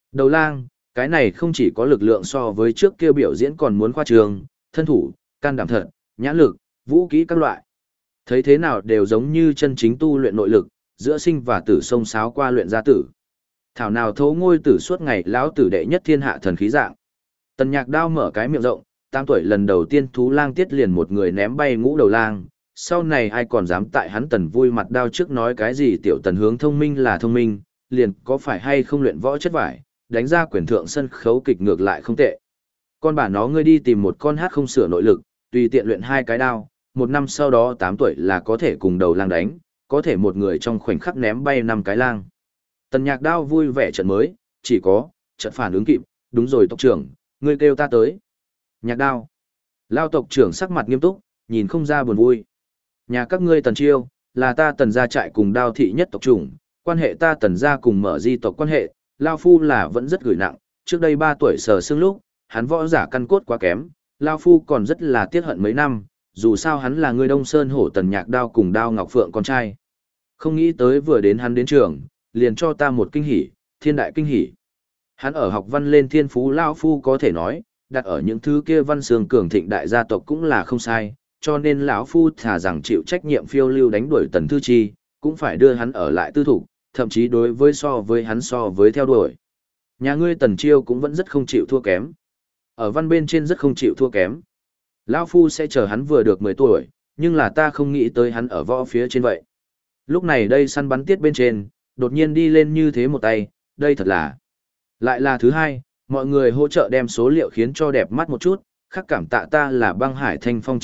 Đầu lang, cái này không chỉ có lực lượng so với trước kia biểu diễn còn muốn khoa trương, thân thủ, can đảm thật, nhãn lực, vũ kỹ các loại. Thấy thế nào đều giống như chân chính tu luyện nội lực, giữa sinh và tử sông sáo qua luyện gia tử. Thảo nào thấu ngôi tử suốt ngày lão tử đệ nhất thiên hạ thần khí dạng. Tần Nhạc Đao mở cái miệng rộng, 8 tuổi lần đầu tiên thú lang tiết liền một người ném bay ngũ đầu lang, sau này ai còn dám tại hắn Tần vui mặt đao trước nói cái gì tiểu Tần hướng thông minh là thông minh, liền có phải hay không luyện võ chất vải, đánh ra quyền thượng sân khấu kịch ngược lại không tệ. Con bà nó ngươi đi tìm một con hát không sửa nội lực, tùy tiện luyện 2 cái đao, 1 năm sau đó 8 tuổi là có thể cùng đầu lang đánh, có thể một người trong khoảnh khắc ném bay 5 cái lang. Tần Nhạc Đao vui vẻ trận mới, chỉ có, trận phản ứng kịp, đúng rồi tộc trưởng, ngươi kêu ta tới. Nhạc Đao. Lao tộc trưởng sắc mặt nghiêm túc, nhìn không ra buồn vui. Nhà các ngươi Tần Chiêu, là ta Tần gia trại cùng Đao thị nhất tộc chủng, quan hệ ta Tần gia cùng mở di tộc quan hệ, Lao Phu là vẫn rất gửi nặng, trước đây 3 tuổi sờ xương lúc, hắn võ giả căn cốt quá kém, Lao Phu còn rất là tiếc hận mấy năm, dù sao hắn là người Đông Sơn hổ Tần Nhạc Đao cùng Đao Ngọc Phượng con trai. Không nghĩ tới vừa đến hắn đến trường, liền cho ta một kinh hỉ, thiên đại kinh hỉ. Hắn ở học văn lên thiên phú Lao Phu có thể nói, đặt ở những thứ kia văn xương cường thịnh đại gia tộc cũng là không sai, cho nên lão Phu thà rằng chịu trách nhiệm phiêu lưu đánh đuổi Tần Thư Chi, cũng phải đưa hắn ở lại tư thủ, thậm chí đối với so với theo đuổi. Nhà ngươi Tần Chiêu cũng vẫn rất không chịu thua kém. Ở văn bên trên rất không chịu thua kém. Lão Phu sẽ chờ hắn vừa được 10 tuổi, nhưng là ta không nghĩ tới hắn ở võ phía trên vậy. Lúc này đây săn bắn tiết bên trên, đột nhiên đi lên như thế một tay, đây thật là. Lại là thứ hai, mọi người hỗ trợ đem số liệu khiến cho đẹp mắt một chút, khắc cảm tạ ta là băng hải thanh phong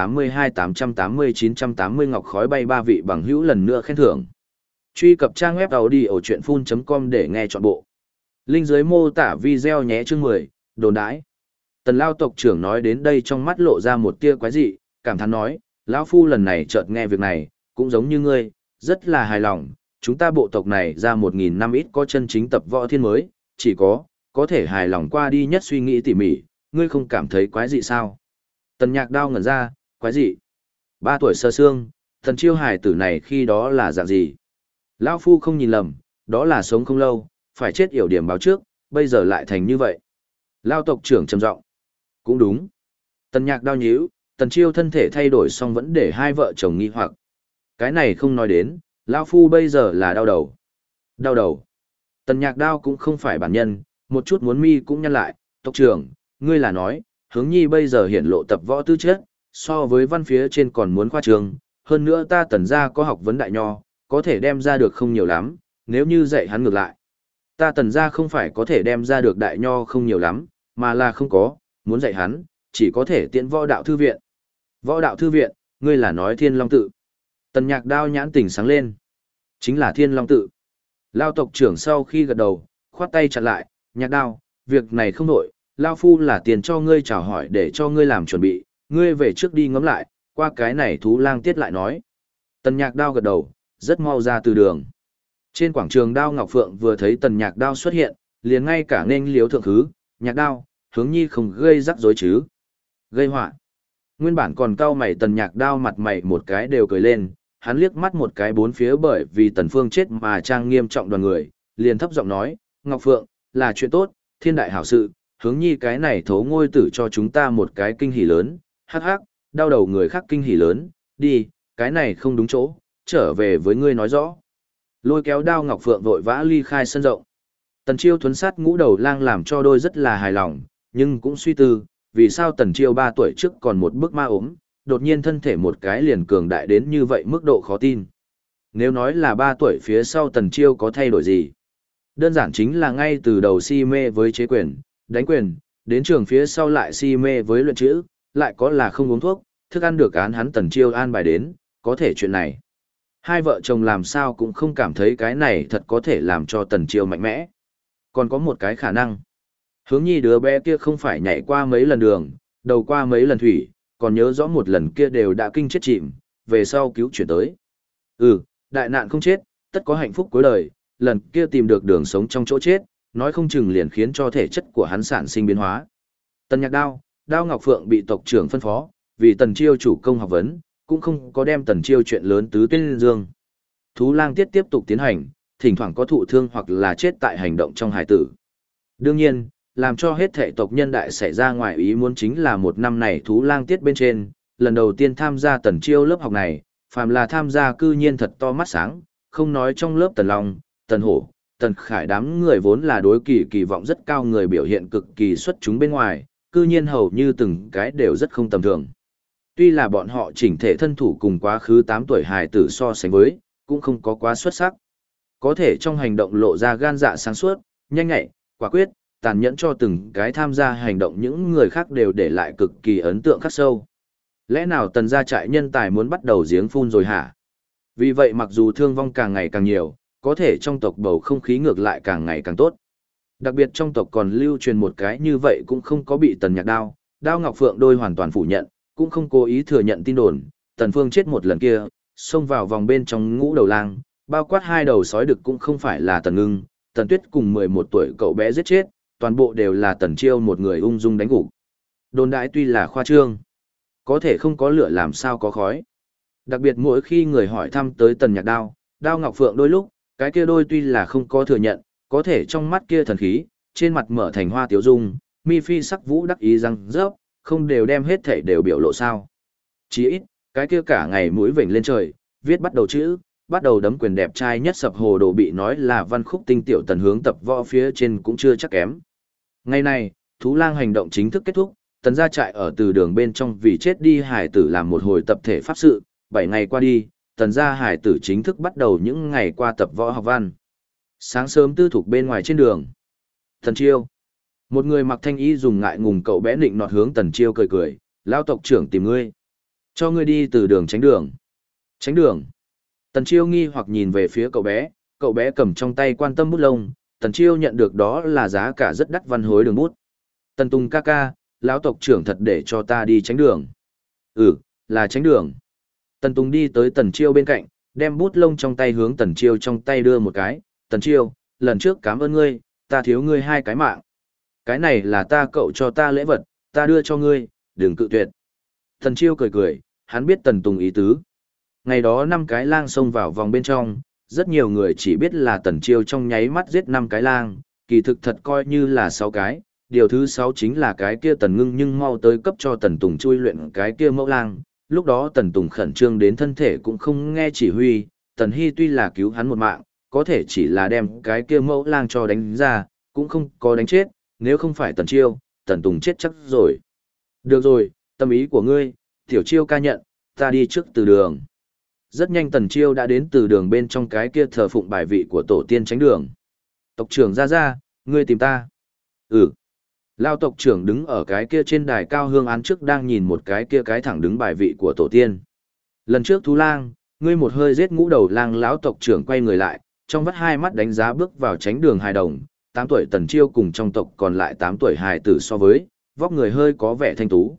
982-880-980 ngọc khói bay 3 vị bằng hữu lần nữa khen thưởng. Truy cập trang web audiochuyenphun.com để nghe trọn bộ. Link dưới mô tả video nhé chương 10, đồn đãi. Tần Lao tộc trưởng nói đến đây trong mắt lộ ra một tia quái dị, cảm thán nói, Lão Phu lần này chợt nghe việc này, cũng giống như ngươi, rất là hài lòng, chúng ta bộ tộc này ra 1.000 năm ít có chân chính tập võ thiên mới, chỉ có thể hài lòng qua đi nhất suy nghĩ tỉ mỉ, ngươi không cảm thấy quái dị sao? Tần Nhạc Đao ngẩn ra, quái dị. 3 tuổi sơ xương, Tần Chiêu hài tử này khi đó là dạng gì? Lão Phu không nhìn lầm, đó là sống không lâu, phải chết yểu điểm báo trước, bây giờ lại thành như vậy. Lao tộc trưởng trầm giọng. Cũng đúng. Tần Nhạc Đao nhíu, Tần Chiêu thân thể thay đổi xong vẫn để hai vợ chồng nghi hoặc. Cái này không nói đến, Lao Phu bây giờ là đau đầu. Đau đầu. Tần Nhạc Đao cũng không phải bản nhân, một chút muốn mi cũng nhăn lại, tộc trưởng, ngươi là nói, hướng nhi bây giờ hiển lộ tập võ tư chất, so với văn phía trên còn muốn khoa trường, hơn nữa ta Tần gia có học vấn đại nho, có thể đem ra được không nhiều lắm, nếu như dạy hắn ngược lại. Ta Tần gia không phải có thể đem ra được đại nho không nhiều lắm, mà là không có, muốn dạy hắn, chỉ có thể tiện võ đạo thư viện. Võ đạo thư viện, ngươi là nói Thiên Long tự. Tần Nhạc Đao nhãn tỉnh sáng lên. Chính là Thiên Long tự. Lao tộc trưởng sau khi gật đầu, khoát tay chặn lại, Nhạc Đao, việc này không nổi, Lao Phu là tiền cho ngươi chào hỏi để cho ngươi làm chuẩn bị, ngươi về trước đi ngắm lại, qua cái này thú lang tiết lại nói. Tần Nhạc Đao gật đầu, rất mau ra từ đường. Trên quảng trường Đao Ngọc Phượng vừa thấy Tần Nhạc Đao xuất hiện, liền ngay cả nên liếu thượng khứ, Nhạc Đao, hướng nhi không gây rắc rối chứ. Gây họa. Nguyên bản còn cau mày Tần Nhạc Đao mặt mày một cái đều cười lên, hắn liếc mắt một cái bốn phía bởi vì Tần Phương chết mà trang nghiêm trọng đoàn người, liền thấp giọng nói, Ngọc Phượng, là chuyện tốt, thiên đại hảo sự, hướng nhi cái này thố ngôi tử cho chúng ta một cái kinh hỉ lớn, hắc hắc, đau đầu người khác kinh hỉ lớn, đi, cái này không đúng chỗ, trở về với ngươi nói rõ. Lôi kéo Đao Ngọc Phượng vội vã ly khai sân rộng. Tần Chiêu thuấn sát ngũ đầu lang làm cho đôi rất là hài lòng, nhưng cũng suy tư, vì sao Tần Chiêu 3 tuổi trước còn một bức ma ốm, đột nhiên thân thể một cái liền cường đại đến như vậy mức độ khó tin. Nếu nói là 3 tuổi phía sau Tần Chiêu có thay đổi gì? Đơn giản chính là ngay từ đầu si mê với chế quyền, đánh quyền, đến trường phía sau lại si mê với luyện chữ, lại có là không uống thuốc, thức ăn được án hắn Tần Chiêu an bài đến, có thể chuyện này. Hai vợ chồng làm sao cũng không cảm thấy cái này thật có thể làm cho Tần Chiêu mạnh mẽ. Còn có một cái khả năng. Hướng nhi đứa bé kia không phải nhảy qua mấy lần đường, đầu qua mấy lần thủy, còn nhớ rõ một lần kia đều đã kinh chết chìm, về sau cứu chuyển tới. Đại nạn không chết, tất có hạnh phúc cuối đời, lần kia tìm được đường sống trong chỗ chết, nói không chừng liền khiến cho thể chất của hắn sản sinh biến hóa. Tần Nhạc Đao, Đao Ngọc Phượng bị tộc trưởng phân phó, vì Tần Chiêu chủ công học vấn, cũng không có đem Tần Chiêu chuyện lớn tứ tuyên dương. Thú lang tiết tiếp tục tiến hành, thỉnh thoảng có thụ thương hoặc là chết tại hành động trong hải tử. Đương nhiên, làm cho hết thể tộc nhân đại xảy ra ngoài ý muốn chính là một năm này thú lang tiết bên trên, lần đầu tiên tham gia Tần Chiêu lớp học này, phàm là tham gia cư nhiên thật to mắt sáng, không nói trong lớp Tần Long, Tần Hổ, Tần Khải đám người vốn là đối kỳ vọng rất cao người biểu hiện cực kỳ xuất chúng bên ngoài, cư nhiên hầu như từng cái đều rất không tầm thường. Tuy là bọn họ chỉnh thể thân thủ cùng quá khứ 8 tuổi hài tử so sánh với, cũng không có quá xuất sắc. Có thể trong hành động lộ ra gan dạ sáng suốt, nhanh nhạy, quả quyết, tàn nhẫn cho từng cái tham gia hành động những người khác đều để lại cực kỳ ấn tượng khắc sâu. Lẽ nào Tần gia trại nhân tài muốn bắt đầu giếng phun rồi hả? Vì vậy mặc dù thương vong càng ngày càng nhiều, có thể trong tộc bầu không khí ngược lại càng ngày càng tốt. Đặc biệt trong tộc còn lưu truyền một cái như vậy cũng không có bị Tần Nhạc Đao Ngọc Phượng đôi hoàn toàn phủ nhận, cũng không cố ý thừa nhận tin đồn, Tần Phương chết một lần kia, xông vào vòng bên trong ngũ đầu lang, bao quát hai đầu sói đực cũng không phải là Tần Ngưng, Tần Tuyết cùng 11 tuổi cậu bé giết chết, toàn bộ đều là Tần Chiêu một người ung dung đánh gục. Đồn đại tuy là khoa trương, có thể không có lửa làm sao có khói. Đặc biệt mỗi khi người hỏi thăm tới Tần Nhạc Đao Ngọc Phượng đôi lúc, cái kia đôi tuy là không có thừa nhận, có thể trong mắt kia thần khí, trên mặt mở thành hoa tiếu dung, mi phi sắc vũ đắc ý răng rớp, không đều đem hết thể đều biểu lộ sao. Chỉ ít, cái kia cả ngày mũi vểnh lên trời, viết bắt đầu chữ, bắt đầu đấm quyền đẹp trai nhất sập hồ đồ bị nói là văn khúc tinh tiểu Tần hướng tập võ phía trên cũng chưa chắc kém. Ngày này, thú lang hành động chính thức kết thúc, Tần gia trại ở từ đường bên trong vì chết đi hải tử làm một hồi tập thể pháp sự, 7 ngày qua đi, Tần gia hải tử chính thức bắt đầu những ngày qua tập võ học văn. Sáng sớm tư thục bên ngoài trên đường. Tần Chiêu. Một người mặc thanh y dùng ngại ngùng cậu bé nịnh nọt hướng Tần Chiêu cười cười, lão tộc trưởng tìm ngươi. Cho ngươi đi từ đường tránh đường. Tránh đường. Tần Chiêu nghi hoặc nhìn về phía cậu bé cầm trong tay quan tâm bút lông, Tần Chiêu nhận được đó là giá cả rất đắt văn hối đường bút. Tần Tùng ca ca, lão tộc trưởng thật để cho ta đi tránh đường. Ừ, là tránh đường. Tần Tùng đi tới Tần Chiêu bên cạnh, đem bút lông trong tay hướng Tần Chiêu trong tay đưa một cái. Tần Chiêu, lần trước cảm ơn ngươi, ta thiếu ngươi 2 cái mạng. Cái này là ta cậu cho ta lễ vật, ta đưa cho ngươi, đừng cự tuyệt. Tần Chiêu cười cười, hắn biết Tần Tùng ý tứ. Ngày đó 5 cái lang xông vào vòng bên trong, rất nhiều người chỉ biết là Tần Chiêu trong nháy mắt giết 5 cái lang, kỳ thực thật coi như là 6 cái. Điều thứ 6 chính là cái kia Tần Ngưng nhưng mau tới cấp cho Tần Tùng chui luyện cái kia mẫu lang. Lúc đó Tần Tùng khẩn trương đến thân thể cũng không nghe chỉ huy, Tần Hy tuy là cứu hắn một mạng, có thể chỉ là đem cái kia mẫu lang cho đánh ra, cũng không có đánh chết, nếu không phải Tần Chiêu, Tần Tùng chết chắc rồi. Được rồi, tâm ý của ngươi, Tiểu Chiêu ca nhận, ta đi trước từ đường. Rất nhanh Tần Chiêu đã đến từ đường bên trong cái kia thờ phụng bài vị của tổ tiên tránh đường. Tộc trưởng ra, ngươi tìm ta. Ừ. Lao tộc trưởng đứng ở cái kia trên đài cao hương án trước đang nhìn một cái kia cái thẳng đứng bài vị của tổ tiên. Lần trước thú lang, ngươi một hơi giết ngũ đầu lang, lão tộc trưởng quay người lại, trong vắt 2 mắt đánh giá bước vào tránh đường hài đồng, 8 tuổi Tần Chiêu cùng trong tộc còn lại 8 tuổi hài tử so với, vóc người hơi có vẻ thanh tú.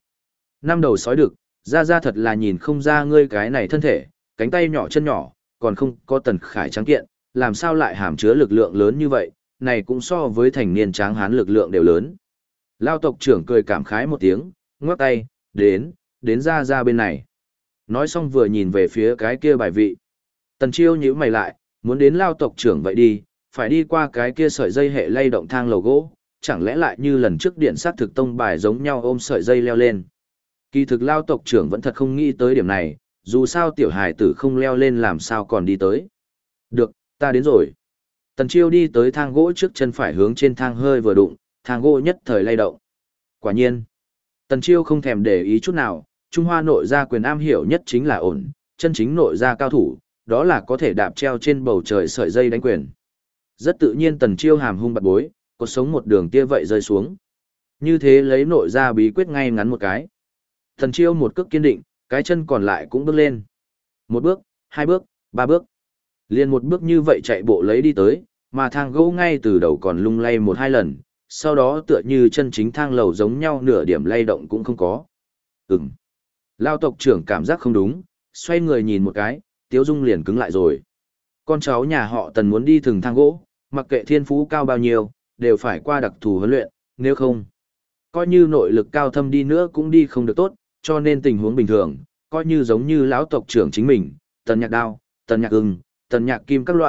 5 đầu sói đực, ra thật là nhìn không ra ngươi cái này thân thể, cánh tay nhỏ chân nhỏ, còn không có Tần Khải trắng kiện, làm sao lại hàm chứa lực lượng lớn như vậy, này cũng so với thành niên tráng hán lực lượng đều lớn. Lao tộc trưởng cười cảm khái một tiếng, ngoắc tay, đến ra bên này. Nói xong vừa nhìn về phía cái kia bài vị. Tần Chiêu nhíu mày lại, muốn đến Lao tộc trưởng vậy đi, phải đi qua cái kia sợi dây hệ lay động thang lầu gỗ, chẳng lẽ lại như lần trước điện sát thực tông bài giống nhau ôm sợi dây leo lên. Kỳ thực Lao tộc trưởng vẫn thật không nghĩ tới điểm này, dù sao tiểu hài tử không leo lên làm sao còn đi tới. Được, ta đến rồi. Tần Chiêu đi tới thang gỗ trước chân phải hướng trên thang hơi vừa đụng, thang gỗ nhất thời lay động. Quả nhiên, Tần Chiêu không thèm để ý chút nào, Trung Hoa nội gia quyền am hiểu nhất chính là ổn, chân chính nội gia cao thủ, đó là có thể đạp treo trên bầu trời sợi dây đánh quyền. Rất tự nhiên Tần Chiêu hàm hung bạt bối, cột sống một đường kia vậy rơi xuống. Như thế lấy nội gia bí quyết ngay ngắn một cái. Tần Chiêu một cước kiên định, cái chân còn lại cũng bước lên. 1 bước, 2 bước, 3 bước. Liền 1 bước như vậy chạy bộ lấy đi tới, mà thang gỗ ngay từ đầu còn lung lay 1-2 lần, sau đó tựa như chân chính thang lầu giống nhau nửa điểm lay động cũng không có. Lao tộc trưởng cảm giác không đúng, xoay người nhìn một cái, Tiếu Dung liền cứng lại rồi. Con cháu nhà họ Tần muốn đi thừng thang gỗ, mặc kệ thiên phú cao bao nhiêu, đều phải qua đặc thù huấn luyện, nếu không, coi như nội lực cao thâm đi nữa cũng đi không được tốt, cho nên tình huống bình thường, coi như giống như lão tộc trưởng chính mình, Tần Nhạc Đao, Tần Nhạc Ưng, Tần Nhạc Kim các loại,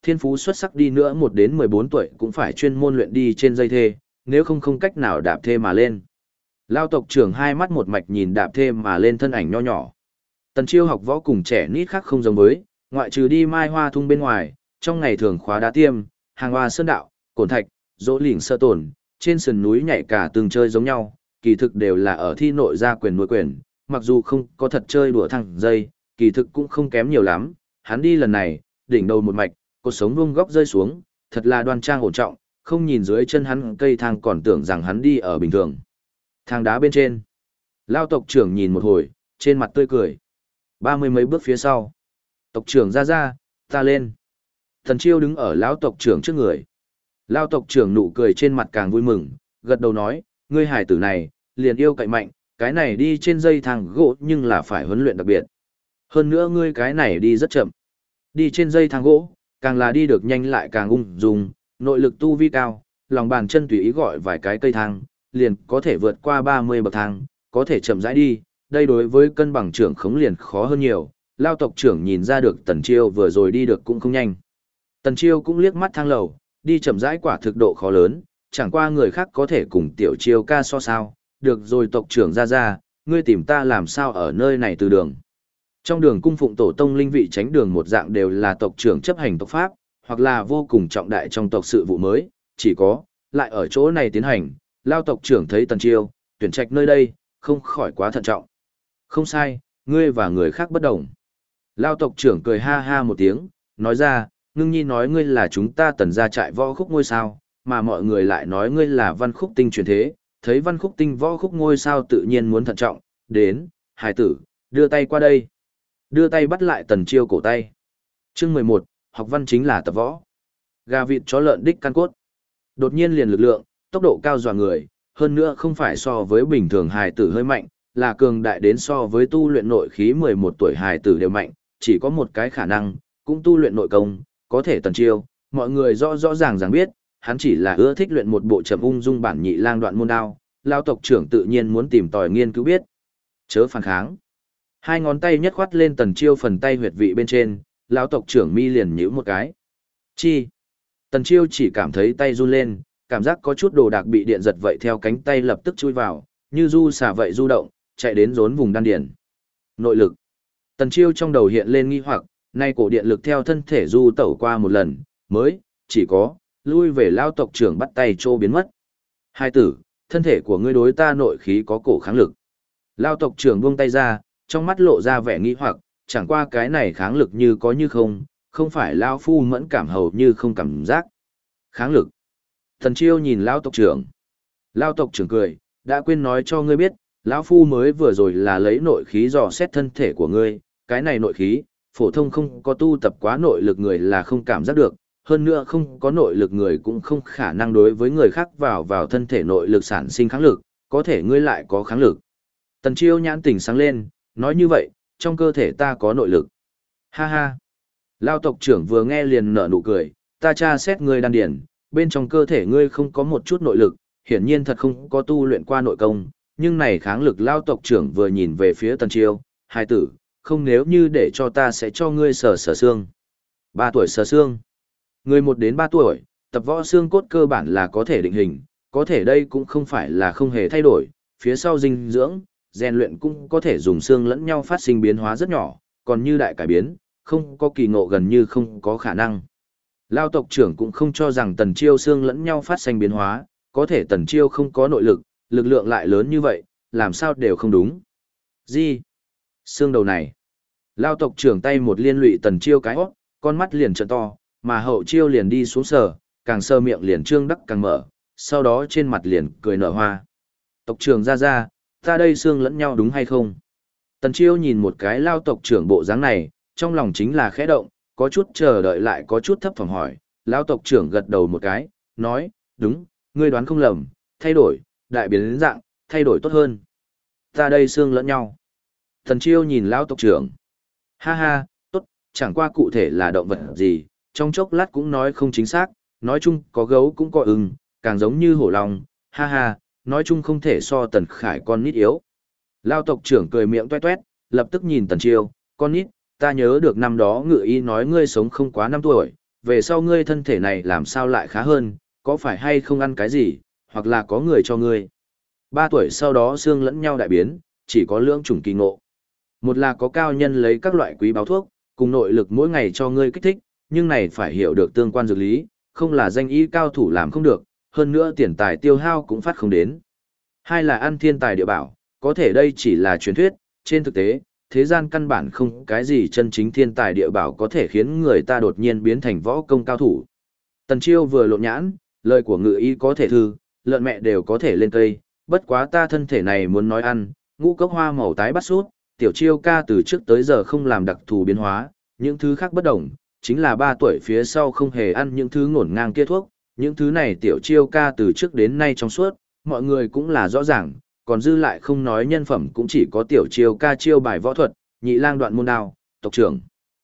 thiên phú xuất sắc đi nữa 1 đến 14 tuổi cũng phải chuyên môn luyện đi trên dây thê, nếu không cách nào đạp thê mà lên. Lao tộc trưởng hai mắt một mạch nhìn đạp thê mà lên thân ảnh nho nhỏ. Tần Chiêu học võ cùng trẻ nít khác không giống với, ngoại trừ đi mai hoa thung bên ngoài, trong ngày thường khóa đá tiêm, hàng hoa sơn đạo, cổn thạch, dỗ lỉnh sơ tổn, trên sườn núi nhảy cả từng chơi giống nhau, kỳ thực đều là ở thi nội gia quyền nuôi quyền, mặc dù không có thật chơi đùa thẳng dây, kỳ thực cũng không kém nhiều lắm, hắn đi lần này, đỉnh đầu một mạch, cột sống vuông góc rơi xuống, thật là đoan trang ổn trọng, không nhìn dưới chân hắn cây thang còn tưởng rằng hắn đi ở bình thường. Thang đá bên trên, Lao tộc trưởng nhìn một hồi, trên mặt tươi cười. 30 mấy bước phía sau, tộc trưởng ra, ta lên. Thần Chiêu đứng ở lão tộc trưởng trước người. Lao tộc trưởng nụ cười trên mặt càng vui mừng, gật đầu nói, ngươi hải tử này, liền yêu cậy mạnh, cái này đi trên dây thang gỗ nhưng là phải huấn luyện đặc biệt. Hơn nữa ngươi cái này đi rất chậm. Đi trên dây thang gỗ, càng là đi được nhanh lại càng ung dung, nội lực tu vi cao, lòng bàn chân tùy ý gọi vài cái cây thang, liền có thể vượt qua 30 bậc thang, có thể chậm rãi đi, đây đối với cân bằng trưởng khống liền khó hơn nhiều. Lao tộc trưởng nhìn ra được Tần Chiêu vừa rồi đi được cũng không nhanh. Tần Chiêu cũng liếc mắt thang lầu, đi chậm rãi quả thực độ khó lớn, chẳng qua người khác có thể cùng tiểu Chiêu ca so sao, được rồi tộc trưởng ra, ngươi tìm ta làm sao ở nơi này từ đường. Trong đường cung phụng tổ tông linh vị tránh đường một dạng đều là tộc trưởng chấp hành tộc pháp, hoặc là vô cùng trọng đại trong tộc sự vụ mới, chỉ có, lại ở chỗ này tiến hành, Lao tộc trưởng thấy Tần Chiêu, tuyển trạch nơi đây, không khỏi quá thận trọng. Không sai, ngươi và người khác bất đồng. Lao tộc trưởng cười ha ha một tiếng, nói ra, ngưng nhi nói ngươi là chúng ta Tần gia trại võ khúc ngôi sao, mà mọi người lại nói ngươi là văn khúc tinh truyền thế, thấy văn khúc tinh võ khúc ngôi sao tự nhiên muốn thận trọng, đến, hải tử, đưa tay qua đây. Đưa tay bắt lại Tần Chiêu cổ tay. Chương 11, học văn chính là tập võ. Gà vịt chó lợn đích căn cốt. Đột nhiên liền lực lượng, tốc độ cao dọa người, hơn nữa không phải so với bình thường hài tử hơi mạnh, là cường đại đến so với tu luyện nội khí 11 tuổi hài tử đều mạnh, chỉ có một cái khả năng, cũng tu luyện nội công, có thể Tần Chiêu, mọi người rõ ràng biết, hắn chỉ là ưa thích luyện một bộ trầm ung dung bản nhị lang đoạn môn đao, Lao tộc trưởng tự nhiên muốn tìm tòi nghiên cứu biết. Chớ phản kháng. Hai ngón tay nhất khoát lên Tần Chiêu phần tay huyệt vị bên trên, lão tộc trưởng mi liền nhíu một cái. Chi? Tần Chiêu chỉ cảm thấy tay run lên, cảm giác có chút đồ đạc bị điện giật vậy theo cánh tay lập tức chui vào, như du xả vậy du động, chạy đến rốn vùng đan điền. Nội lực. Tần Chiêu trong đầu hiện lên nghi hoặc, nay cổ điện lực theo thân thể du tẩu qua một lần, mới, chỉ có, lui về lão tộc trưởng bắt tay trô biến mất. Hai tử, thân thể của ngươi đối ta nội khí có cổ kháng lực. Lão tộc trưởng buông tay ra, trong mắt lộ ra vẻ nghi hoặc, chẳng qua cái này kháng lực như có như không, không phải lão phu mẫn cảm hầu như không cảm giác. Kháng lực. Tần Chiêu nhìn lão tộc trưởng. Lão tộc trưởng cười, đã quên nói cho ngươi biết, lão phu mới vừa rồi là lấy nội khí dò xét thân thể của ngươi, cái này nội khí, phổ thông không có tu tập quá nội lực người là không cảm giác được, hơn nữa không có nội lực người cũng không khả năng đối với người khác vào thân thể nội lực sản sinh kháng lực, có thể ngươi lại có kháng lực. Tần Chiêu nhãn tỉnh sáng lên, nói như vậy, trong cơ thể ta có nội lực. Ha ha. Lao tộc trưởng vừa nghe liền nở nụ cười, ta tra xét ngươi đan điển, bên trong cơ thể ngươi không có một chút nội lực, hiển nhiên thật không có tu luyện qua nội công, nhưng này kháng lực Lao tộc trưởng vừa nhìn về phía Tần Chiêu, hai tử, không nếu như để cho ta sẽ cho ngươi sờ xương. 3 tuổi sờ xương. Người 1 đến 3 tuổi, tập võ xương cốt cơ bản là có thể định hình, có thể đây cũng không phải là không hề thay đổi, phía sau dinh dưỡng, rèn luyện cũng có thể dùng xương lẫn nhau phát sinh biến hóa rất nhỏ, còn như đại cải biến, không có kỳ ngộ gần như không có khả năng. Lao tộc trưởng cũng không cho rằng Tần Chiêu xương lẫn nhau phát sinh biến hóa, có thể Tần Chiêu không có nội lực, lực lượng lại lớn như vậy, làm sao đều không đúng. Gì? Xương đầu này. Lao tộc trưởng tay một liên lụy Tần Chiêu cái hót, con mắt liền trợn to, mà hậu chiêu liền đi xuống sờ, càng sờ miệng liền trương đắc càng mở, sau đó trên mặt liền cười nở hoa. Tộc trưởng ra, ta đây xương lẫn nhau đúng hay không? Tần Chiêu nhìn một cái Lao tộc trưởng bộ dáng này, trong lòng chính là khẽ động, có chút chờ đợi lại có chút thấp thỏm hỏi. Lao tộc trưởng gật đầu một cái, nói, đúng, ngươi đoán không lầm, thay đổi, đại biến dạng, thay đổi tốt hơn. Ta đây xương lẫn nhau. Tần Chiêu nhìn Lao tộc trưởng. Ha ha, tốt, chẳng qua cụ thể là động vật gì, trong chốc lát cũng nói không chính xác, nói chung có gấu cũng có ưng, càng giống như hổ long, ha ha, nói chung không thể so Tần Khải con nít yếu. Lao tộc trưởng cười miệng toét toét, lập tức nhìn Tần Chiêu, con nít, ta nhớ được năm đó ngự y nói ngươi sống không quá 5 tuổi, về sau ngươi thân thể này làm sao lại khá hơn, có phải hay không ăn cái gì, hoặc là có người cho ngươi. 3 tuổi sau đó xương lẫn nhau đại biến, chỉ có lưỡng chủng kỳ ngộ. Một là có cao nhân lấy các loại quý báo thuốc, cùng nội lực mỗi ngày cho ngươi kích thích, nhưng này phải hiểu được tương quan dược lý, không là danh y cao thủ làm không được, hơn nữa tiền tài tiêu hao cũng phát không đến. Hai là ăn thiên tài địa bảo, có thể đây chỉ là truyền thuyết, trên thực tế, thế gian căn bản không cái gì chân chính thiên tài địa bảo có thể khiến người ta đột nhiên biến thành võ công cao thủ. Tần Chiêu vừa lộn nhãn, lời của ngự y có thể thư, lợn mẹ đều có thể lên cây, bất quá ta thân thể này muốn nói ăn, ngũ cốc hoa màu tái bắt sút, tiểu Chiêu ca từ trước tới giờ không làm đặc thù biến hóa, những thứ khác bất đồng, chính là 3 tuổi phía sau không hề ăn những thứ ngổn ngang kia thuốc, những thứ này tiểu Chiêu ca từ trước đến nay trong suốt, mọi người cũng là rõ ràng, còn dư lại không nói nhân phẩm cũng chỉ có tiểu Chiêu ca chiêu bài võ thuật, nhị lang đoạn môn đao, tộc trưởng.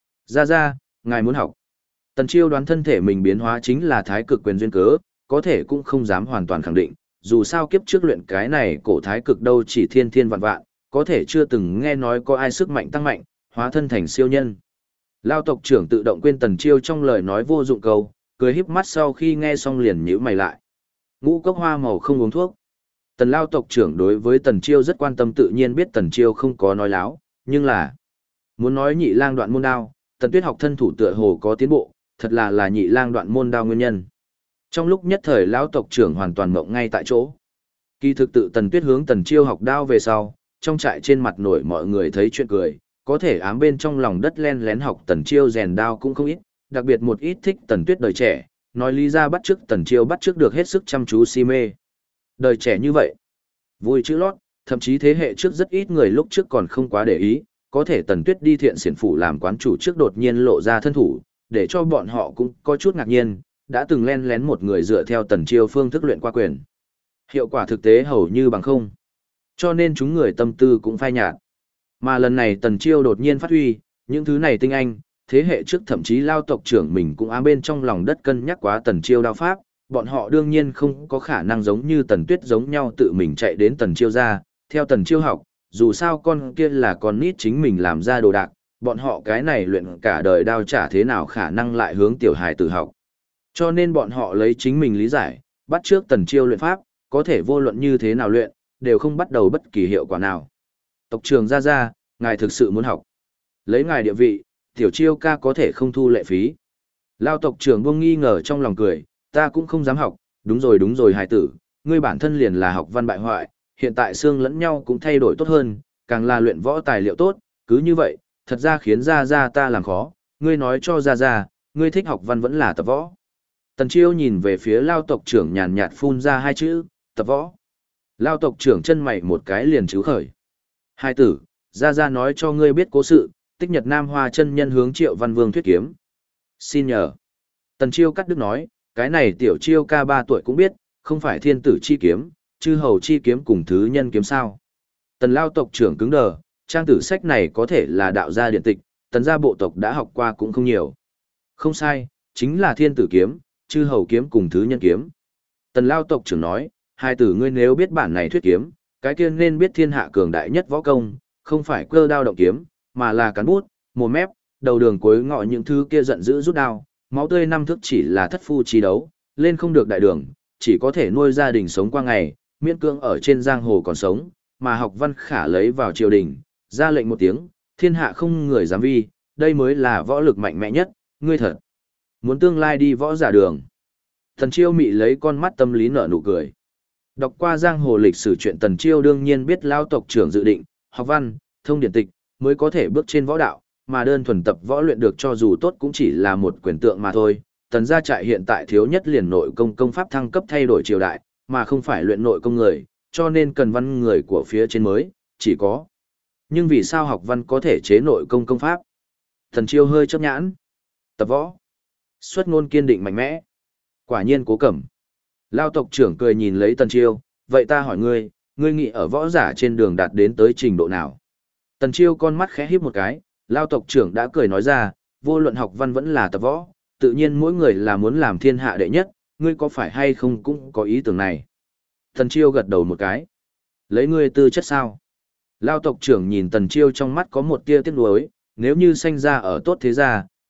Ra, ngài muốn học. Tần Chiêu đoán thân thể mình biến hóa chính là thái cực quyền duyên cớ, có thể cũng không dám hoàn toàn khẳng định, dù sao kiếp trước luyện cái này cổ thái cực đâu chỉ thiên thiên vạn vạn, có thể chưa từng nghe nói có ai sức mạnh tăng mạnh, hóa thân thành siêu nhân. Lao tộc trưởng tự động quên Tần Chiêu trong lời nói vô dụng câu, cười híp mắt sau khi nghe xong liền nhíu mày lại. Ngũ cốc hoa màu không uống thuốc. Tần Lao tộc trưởng đối với Tần Chiêu rất quan tâm, tự nhiên biết Tần Chiêu không có nói láo, nhưng là muốn nói nhị lang đoạn môn đao, Tần Tuyết học thân thủ tựa hồ có tiến bộ, thật là nhị lang đoạn môn đao nguyên nhân. Trong lúc nhất thời lão tộc trưởng hoàn toàn mộng ngay tại chỗ. Kỳ thực tự Tần Tuyết hướng Tần Chiêu học đao về sau, trong trại trên mặt nổi mọi người thấy chuyện cười, có thể ám bên trong lòng đất len lén học Tần Chiêu rèn đao cũng không ít, đặc biệt một ít thích Tần Tuyết đời trẻ, nói lý ra bắt chước Tần Chiêu bắt chước được hết sức chăm chú si mê. Đời trẻ như vậy, vui chữ lót, thậm chí thế hệ trước rất ít người lúc trước còn không quá để ý, có thể Tần Tuyết đi Thiện Xiển phủ làm quán chủ trước đột nhiên lộ ra thân thủ, để cho bọn họ cũng có chút ngạc nhiên, đã từng len lén một người dựa theo Tần Chiêu phương thức luyện qua quyền. Hiệu quả thực tế hầu như bằng không. Cho nên chúng người tâm tư cũng phai nhạt. Mà lần này Tần Chiêu đột nhiên phát huy, những thứ này tinh anh, thế hệ trước thậm chí Lao tộc trưởng mình cũng ám bên trong lòng đất cân nhắc quá Tần Chiêu đao pháp, bọn họ đương nhiên không có khả năng giống như Tần Tuyết giống nhau tự mình chạy đến Tần Chiêu ra, theo Tần Chiêu học, dù sao con kia là con nít chính mình làm ra đồ đạc, bọn họ cái này luyện cả đời đao trả thế nào khả năng lại hướng tiểu hài tử học. Cho nên bọn họ lấy chính mình lý giải, bắt trước Tần Chiêu luyện pháp, có thể vô luận như thế nào luyện, đều không bắt đầu bất kỳ hiệu quả nào. Tộc trưởng ra, ngài thực sự muốn học. Lấy ngài địa vị, tiểu Chiêu ca có thể không thu lệ phí. Lao tộc trưởng buông nghi ngờ trong lòng cười, ta cũng không dám học, đúng rồi hài tử, ngươi bản thân liền là học văn bại hoại, hiện tại xương lẫn nhau cũng thay đổi tốt hơn, càng là luyện võ tài liệu tốt, cứ như vậy, thật ra khiến ra ta làm khó, ngươi nói cho ra, ngươi thích học văn vẫn là tập võ. Tần Chiêu nhìn về phía Lao tộc trưởng nhàn nhạt phun ra 2 chữ, tập võ. Lao tộc trưởng chân mày một cái liền chứ khởi. Hai tử, ra nói cho ngươi biết cố sự, tích nhật Nam Hoa chân nhân hướng Triệu Văn Vương thuyết kiếm. Xin nhờ. Tần Chiêu cắt đứt nói, cái này tiểu Chiêu ca 3 tuổi cũng biết, không phải thiên tử chi kiếm, chư hầu chi kiếm cùng thứ nhân kiếm sao. Tần Lao tộc trưởng cứng đờ, trang tử sách này có thể là đạo gia điện tịch, tần gia bộ tộc đã học qua cũng không nhiều. Không sai, chính là thiên tử kiếm, chư hầu kiếm cùng thứ nhân kiếm. Tần Lao tộc trưởng nói, hai tử ngươi nếu biết bản này thuyết kiếm, cái kia nên biết thiên hạ cường đại nhất võ công, không phải cơ đao động kiếm, mà là cán bút, mồm mép, đầu đường cuối ngọ những thứ kia giận dữ rút đao, máu tươi năm thước chỉ là thất phu chi đấu, lên không được đại đường, chỉ có thể nuôi gia đình sống qua ngày, miễn cưỡng ở trên giang hồ còn sống, mà học văn khả lấy vào triều đình, ra lệnh một tiếng, thiên hạ không người dám vi, đây mới là võ lực mạnh mẽ nhất, ngươi thật. Muốn tương lai đi võ giả đường. Tần Chiêu mị lấy con mắt tâm lý nở nụ cười. Đọc qua giang hồ lịch sử chuyện Tần Chiêu đương nhiên biết Lao tộc trưởng dự định, học văn, thông điển tịch, mới có thể bước trên võ đạo, mà đơn thuần tập võ luyện được cho dù tốt cũng chỉ là một quyền tượng mà thôi. Tần gia trại hiện tại thiếu nhất liền nội công công pháp thăng cấp thay đổi triều đại, mà không phải luyện nội công người, cho nên cần văn người của phía trên mới, chỉ có. Nhưng vì sao học văn có thể chế nội công công pháp? Tần Chiêu hơi chớp nhãn. Tập võ. Xuất ngôn kiên định mạnh mẽ. Quả nhiên cố cẩm. Lao tộc trưởng cười nhìn lấy Tần Chiêu, vậy ta hỏi ngươi, ngươi nghĩ ở võ giả trên đường đạt đến tới trình độ nào? Tần Chiêu con mắt khẽ híp một cái, Lao tộc trưởng đã cười nói ra, vô luận học văn vẫn là tập võ, tự nhiên mỗi người là muốn làm thiên hạ đệ nhất, ngươi có phải hay không cũng có ý tưởng này. Tần Chiêu gật đầu một cái. Lấy ngươi tư chất sao? Lao tộc trưởng nhìn Tần Chiêu trong mắt có một tia tiếc nuối, nếu như sanh ra ở tốt thế gia,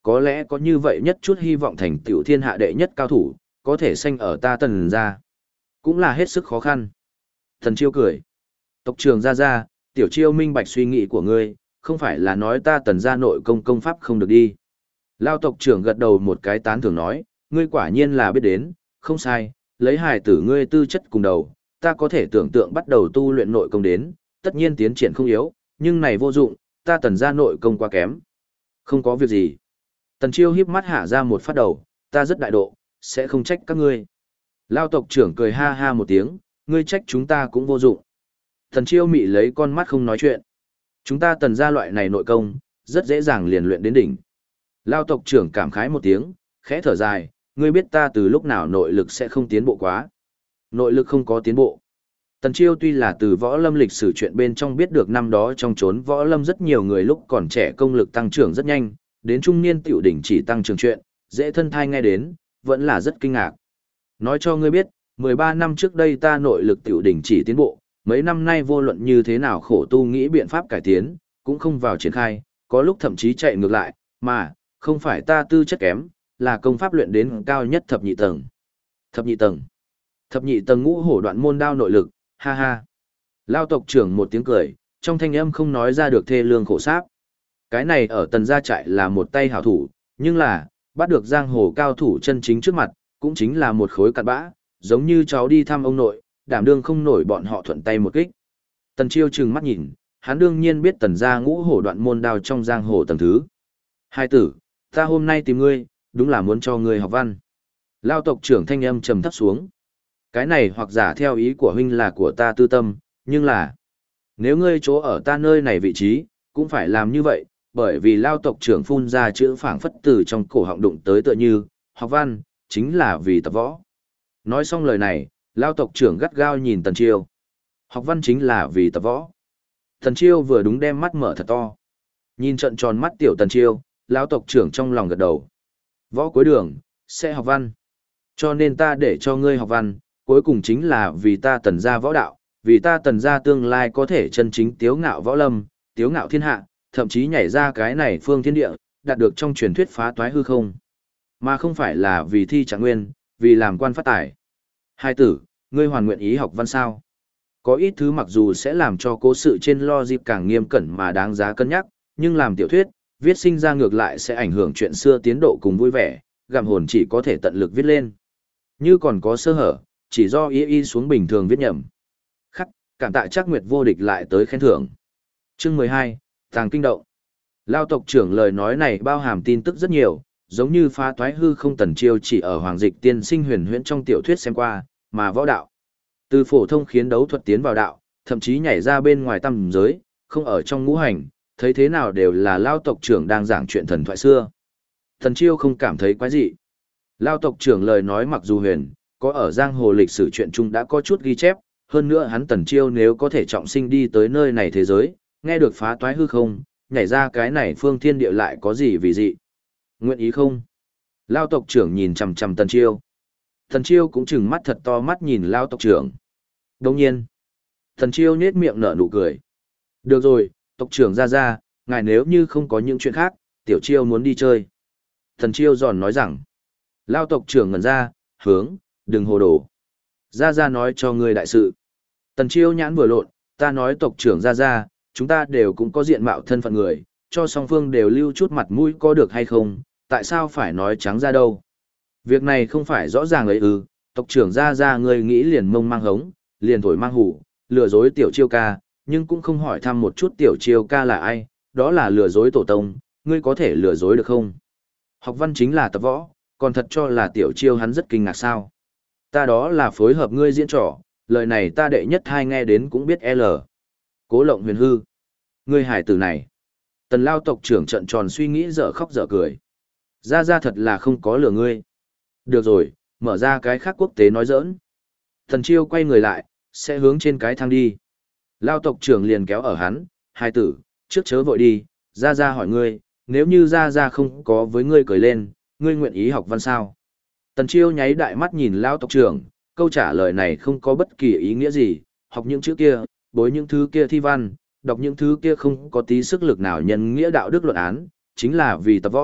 có lẽ có như vậy nhất chút hy vọng thành tựu thiên hạ đệ nhất cao thủ, có thể sanh ở ta Tần gia. Cũng là hết sức khó khăn. Tần Chiêu cười. Tộc trưởng Gia, tiểu Chiêu minh bạch suy nghĩ của ngươi, không phải là nói ta Tần gia nội công công pháp không được đi. Lao tộc trưởng gật đầu một cái tán thưởng nói, ngươi quả nhiên là biết đến, không sai, lấy hài tử ngươi tư chất cùng đầu, ta có thể tưởng tượng bắt đầu tu luyện nội công đến, tất nhiên tiến triển không yếu, nhưng này vô dụng, ta Tần gia nội công quá kém. Không có việc gì. Tần Chiêu híp mắt hạ ra một phát đầu, ta rất đại độ, sẽ không trách các ngươi. Lao tộc trưởng cười ha ha một tiếng, ngươi trách chúng ta cũng vô dụng. Tần Chiêu mị lấy con mắt không nói chuyện. Chúng ta Tần gia loại này nội công, rất dễ dàng liền luyện đến đỉnh. Lao tộc trưởng cảm khái một tiếng, khẽ thở dài, ngươi biết ta từ lúc nào nội lực sẽ không tiến bộ quá. Nội lực không có tiến bộ. Tần Chiêu tuy là từ võ lâm lịch sử chuyện bên trong biết được năm đó trong chốn võ lâm rất nhiều người lúc còn trẻ công lực tăng trưởng rất nhanh, đến trung niên tiểu đỉnh chỉ tăng trưởng chuyện, dễ thân thai nghe đến, vẫn là rất kinh ngạc. Nói cho ngươi biết, 13 năm trước đây ta nội lực tiểu đỉnh chỉ tiến bộ, mấy năm nay vô luận như thế nào khổ tu nghĩ biện pháp cải tiến, cũng không vào triển khai, có lúc thậm chí chạy ngược lại, mà, không phải ta tư chất kém, là công pháp luyện đến cao nhất thập nhị tầng. Thập nhị tầng. Thập nhị tầng ngũ hổ đoạn môn đao nội lực, ha ha. Lao tộc trưởng một tiếng cười, trong thanh âm không nói ra được thê lương khổ sáp. Cái này ở Tần gia trại là một tay hảo thủ, nhưng là, bắt được giang hồ cao thủ chân chính trước mặt, cũng chính là một khối cặn bã, giống như cháu đi thăm ông nội, đảm đương không nổi bọn họ thuận tay một kích. Tần Chiêu trừng mắt nhìn, hắn đương nhiên biết Tần gia ngũ hổ đoạn môn đao trong giang hồ tầng thứ. Hai tử, ta hôm nay tìm ngươi, đúng là muốn cho ngươi học văn. Lao tộc trưởng thanh âm trầm thấp xuống. Cái này hoặc giả theo ý của huynh là của ta tư tâm, nhưng là, nếu ngươi chỗ ở ta nơi này vị trí, cũng phải làm như vậy, bởi vì Lao tộc trưởng phun ra chữ phảng phất từ trong cổ họng đụng tới tựa như, học văn, chính là vì tập võ. Nói xong lời này, Lao tộc trưởng gắt gao nhìn Tần Chiêu. Học văn chính là vì tập võ. Tần Chiêu vừa đúng đem mắt mở thật to. Nhìn trận tròn mắt tiểu Tần Chiêu, Lao tộc trưởng trong lòng gật đầu. Võ cuối đường, sẽ học văn. Cho nên ta để cho ngươi học văn, cuối cùng chính là vì ta Tần gia võ đạo, vì ta Tần gia tương lai có thể chân chính tiếu ngạo võ lâm, tiếu ngạo thiên hạ, thậm chí nhảy ra cái này phương thiên địa, đạt được trong truyền thuyết phá toái hư không. Mà không phải là vì thi trạng nguyên, vì làm quan phát tài. Hai tử, ngươi hoàn nguyện ý học văn sao? Có ít thứ mặc dù sẽ làm cho cố sự trên logic càng nghiêm cẩn mà đáng giá cân nhắc, nhưng làm tiểu thuyết, viết sinh ra ngược lại sẽ ảnh hưởng chuyện xưa tiến độ cùng vui vẻ, gặm hồn chỉ có thể tận lực viết lên. Như còn có sơ hở, chỉ do y xuống bình thường viết nhầm. Khắc, cảm tạ Trác Nguyệt vô địch lại tới khen thưởng. Chương 12, Tàng Kinh Động. Lao tộc trưởng lời nói này bao hàm tin tức rất nhiều, giống như phá toái hư không Tần Chiêu chỉ ở Hoàng Dịch Tiên Sinh huyền huyễn trong tiểu thuyết xem qua, mà võ đạo. Từ phổ thông khiến đấu thuật tiến vào đạo, thậm chí nhảy ra bên ngoài tam giới, không ở trong ngũ hành, thấy thế nào đều là Lao tộc trưởng đang giảng chuyện thần thoại xưa. Tần Chiêu không cảm thấy quái gì. Lao tộc trưởng lời nói mặc dù huyền, có ở giang hồ lịch sử chuyện chung đã có chút ghi chép, hơn nữa hắn Tần Chiêu nếu có thể trọng sinh đi tới nơi này thế giới, nghe được phá toái hư không, nhảy ra cái này phương thiên địa lại có gì vì dị. Nguyện ý không? Lao tộc trưởng nhìn chằm chằm Tần Chiêu. Tần Chiêu cũng chừng mắt thật to mắt nhìn Lao tộc trưởng. Đồng nhiên, Tần Chiêu nhếch miệng nở nụ cười. Được rồi, tộc trưởng ra, ngài nếu như không có những chuyện khác, tiểu Chiêu muốn đi chơi. Tần Chiêu giòn nói rằng, Lao tộc trưởng ngẩn ra, hướng, đừng hồ đồ. Ra nói cho ngươi đại sự. Tần Chiêu nhãn vừa lộn, ta nói tộc trưởng ra, chúng ta đều cũng có diện mạo thân phận người, cho song phương đều lưu chút mặt mũi có được hay không, tại sao phải nói trắng ra đâu. Việc này không phải rõ ràng ấy ư, tộc trưởng ra ngươi nghĩ liền mông mang hống, liền thổi mang hủ, lừa dối tiểu Chiêu ca, nhưng cũng không hỏi thăm một chút tiểu Chiêu ca là ai, đó là lừa dối tổ tông, ngươi có thể lừa dối được không? Học văn chính là tập võ, còn thật cho là tiểu Chiêu hắn rất kinh ngạc sao. Ta đó là phối hợp ngươi diễn trò, lời này ta đệ nhất hai nghe đến cũng biết L. Cố Lộng Huyền hư. Ngươi hải tử này. Tần Lao tộc trưởng trận tròn suy nghĩ dở khóc dở cười. Ra thật là không có lừa ngươi. Được rồi, mở ra cái khác quốc tế nói giỡn. Tần Chiêu quay người lại, sẽ hướng trên cái thang đi. Lao tộc trưởng liền kéo ở hắn, hải tử, trước chớ vội đi, ra hỏi ngươi, nếu như ra không có với ngươi cười lên, ngươi nguyện ý học văn sao? Tần Chiêu nháy đại mắt nhìn Lao tộc trưởng, câu trả lời này không có bất kỳ ý nghĩa gì, học những chữ kia, bối những thứ kia thi văn, đọc những thứ kia không có tí sức lực nào nhân nghĩa đạo đức luận án, chính là vì tập võ,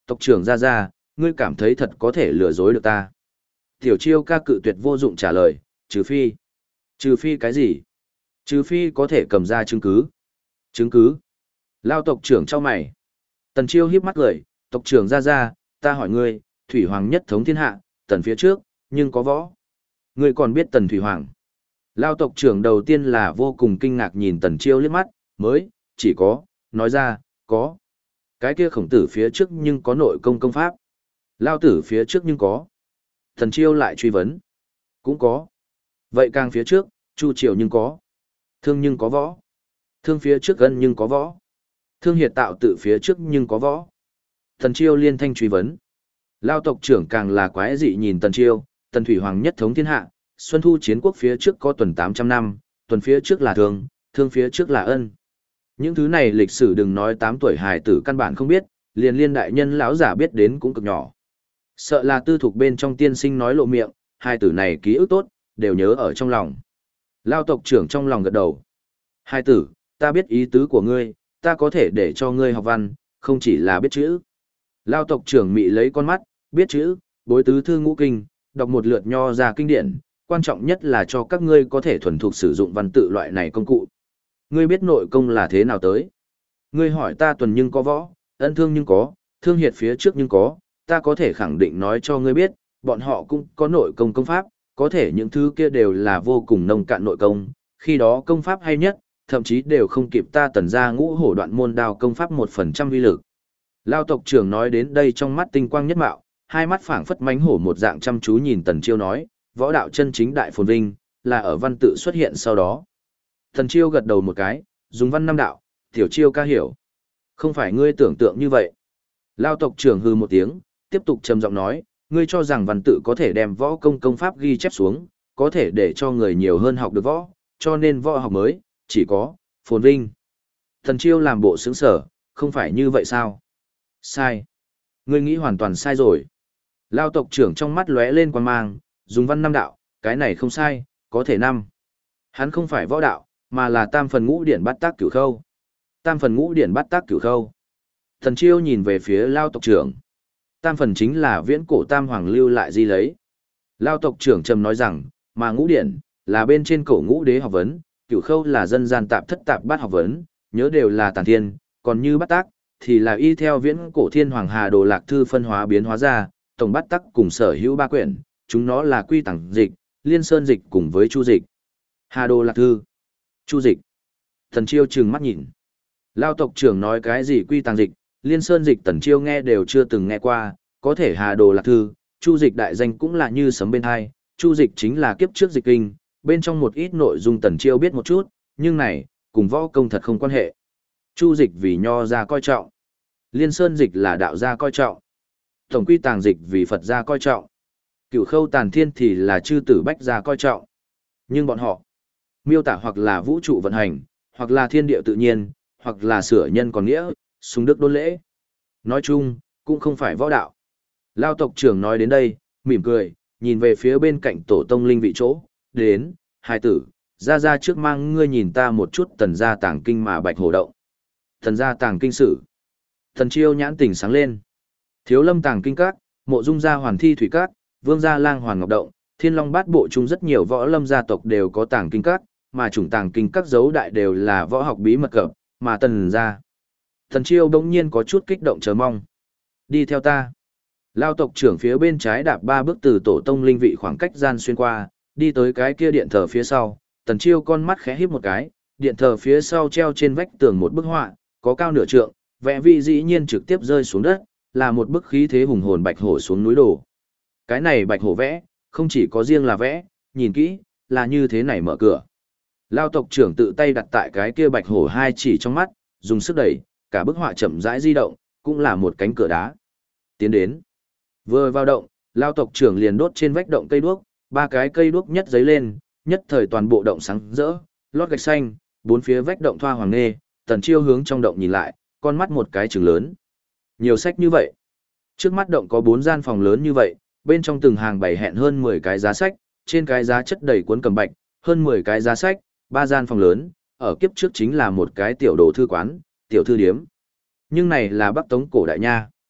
Tộc trưởng ra, ngươi cảm thấy thật có thể lừa dối được ta. Tiểu Chiêu ca cự tuyệt vô dụng trả lời, trừ phi. Trừ phi cái gì? Trừ phi có thể cầm ra chứng cứ. Chứng cứ? Lao tộc trưởng cho mày. Tần Chiêu híp mắt cười, tộc trưởng ra, ta hỏi ngươi, Thủy Hoàng nhất thống thiên hạ, tần phía trước, nhưng có võ. Ngươi còn biết tần Thủy Hoàng. Lao tộc trưởng đầu tiên là vô cùng kinh ngạc nhìn Tần Chiêu liếc mắt, mới, chỉ có, nói ra, có. Cái kia Khổng Tử phía trước nhưng có nội công công pháp. Lao tử phía trước nhưng có. Tần Chiêu lại truy vấn. Cũng có. Vậy càng phía trước, Chu Triều nhưng có. Thương nhưng có võ. Thương phía trước Ân nhưng có võ. Thương Hiệt Tạo tự phía trước nhưng có võ. Tần Chiêu liên thanh truy vấn. Lao tộc trưởng càng là quái dị nhìn Tần Chiêu, Tần Thủy Hoàng nhất thống thiên hạ, Xuân Thu chiến quốc phía trước có tuần 800 năm, tuần phía trước là Thương, Thương phía trước là Ân. Những thứ này lịch sử đừng nói 8 tuổi hài tử căn bản không biết, liền liên đại nhân lão giả biết đến cũng cực nhỏ. Sợ là tư thục bên trong tiên sinh nói lộ miệng, hài tử này ký ức tốt, đều nhớ ở trong lòng. Lao tộc trưởng trong lòng gật đầu. Hài tử, ta biết ý tứ của ngươi, ta có thể để cho ngươi học văn, không chỉ là biết chữ. Lao tộc trưởng mị lấy con mắt, biết chữ, bối tứ thư ngũ kinh, đọc một lượt nho ra kinh điển, quan trọng nhất là cho các ngươi có thể thuần thục sử dụng văn tự loại này công cụ. Ngươi biết nội công là thế nào tới? Ngươi hỏi ta tuần nhưng có võ, Ân thương nhưng có, Thương Hiệt phía trước nhưng có, ta có thể khẳng định nói cho ngươi biết, bọn họ cũng có nội công công pháp, có thể những thứ kia đều là vô cùng nông cạn nội công, khi đó công pháp hay nhất, thậm chí đều không kịp ta Tần gia ngũ hổ đoạn môn đao công pháp 1% uy lực. Lao tộc trưởng nói đến đây trong mắt tinh quang nhất mạo, hai mắt phảng phất mánh hổ một dạng chăm chú nhìn Tần Chiêu nói, võ đạo chân chính đại phồn vinh, là ở văn tự xuất hiện sau đó. Tần Chiêu gật đầu một cái, dùng văn năm đạo, Tiểu Chiêu ca hiểu. Không phải ngươi tưởng tượng như vậy. Lao tộc trưởng hừ một tiếng, tiếp tục trầm giọng nói, ngươi cho rằng văn tự có thể đem võ công công pháp ghi chép xuống, có thể để cho người nhiều hơn học được võ, cho nên võ học mới, chỉ có, phồn vinh. Tần Chiêu làm bộ sướng sở, không phải như vậy sao? Sai. Ngươi nghĩ hoàn toàn sai rồi. Lao tộc trưởng trong mắt lóe lên quan mang, dùng văn năm đạo, cái này không sai, có thể năm. Hắn không phải võ đạo, mà là tam phần ngũ điển bát tác cửu khâu. Tam phần ngũ điển bát tác cửu khâu. Tần Chiêu nhìn về phía Lao tộc trưởng. Tam phần chính là viễn cổ tam hoàng lưu lại di lấy. Lao tộc trưởng trầm nói rằng, mà ngũ điển, là bên trên cổ ngũ đế học vấn, cửu khâu là dân gian tạp thất tạp bát học vấn, nhớ đều là tàn thiên, còn như bát tác, thì là y theo viễn cổ thiên hoàng hà đồ lạc thư phân hóa biến hóa ra, tổng bát tắc cùng sở hữu ba quyển, chúng nó là quy tẳng dịch, liên sơn dịch cùng với chu dịch. Hà đồ lạc thư, chu dịch. Tần Chiêu trừng mắt nhìn. Lao tộc trưởng nói cái gì quy tàng dịch, liên sơn dịch Tần Chiêu nghe đều chưa từng nghe qua, có thể hà đồ lạc thư, chu dịch đại danh cũng là như sấm bên hai, chu dịch chính là kiếp trước dịch kinh, bên trong một ít nội dung Tần Chiêu biết một chút, nhưng này, cùng võ công thật không quan hệ. Chu dịch vì nho gia coi trọng. Liên sơn dịch là đạo gia coi trọng. Tổng quy tàng dịch vì Phật gia coi trọng. Cửu khâu tàn thiên thì là chư tử bách gia coi trọng. Nhưng bọn họ miêu tả hoặc là vũ trụ vận hành, hoặc là thiên địa tự nhiên, hoặc là sửa nhân còn nghĩa, sung đức đôn lễ. Nói chung, cũng không phải võ đạo. Lao tộc trưởng nói đến đây, mỉm cười, nhìn về phía bên cạnh tổ tông linh vị chỗ, đến, hai tử, ra trước mang ngươi nhìn ta một chút Tần gia tàng kinh mà bạch hổ động. Tần gia tàng kinh sử. Tần Chiêu nhãn tỉnh sáng lên. Thiếu lâm tàng kinh các, mộ dung gia hoàn thi thủy các, vương gia lang hoàn ngọc động, thiên long bát bộ chung rất nhiều võ lâm gia tộc đều có tàng kinh các, mà chủng tàng kinh các dấu đại đều là võ học bí mật cập, mà Tần gia. Tần Chiêu đống nhiên có chút kích động chờ mong. Đi theo ta. Lao tộc trưởng phía bên trái đạp 3 bước từ tổ tông linh vị khoảng cách gian xuyên qua, đi tới cái kia điện thờ phía sau. Tần Chiêu con mắt khẽ híp một cái, điện thờ phía sau treo trên vách tường một bức họa, có cao nửa trượng, vẽ vi dĩ nhiên trực tiếp rơi xuống đất, là một bức khí thế hùng hồn bạch hổ xuống núi đổ. Cái này bạch hổ vẽ, không chỉ có riêng là vẽ, nhìn kỹ, là như thế này mở cửa. Lao tộc trưởng tự tay đặt tại cái kia bạch hổ hai chỉ trong mắt, dùng sức đẩy, cả bức họa chậm rãi di động, cũng là một cánh cửa đá. Tiến đến. Vừa vào động, Lao tộc trưởng liền đốt trên vách động cây đuốc, 3 cái cây đuốc nhất giấy lên, nhất thời toàn bộ động sáng rỡ, lót gạch xanh, bốn phía vách động thoa hoàng nghê. Tần Chiêu hướng trong động nhìn lại, con mắt một cái trừng lớn. Nhiều sách như vậy. Trước mắt động có 4 gian phòng lớn như vậy, bên trong từng hàng bày hẹn hơn 10 cái giá sách, trên cái giá chất đầy cuốn cầm bạch, hơn 10 cái giá sách, 3 gian phòng lớn, ở kiếp trước chính là một cái tiểu đồ thư quán, tiểu thư điếm. Nhưng này là Bắc Tống cổ đại nha.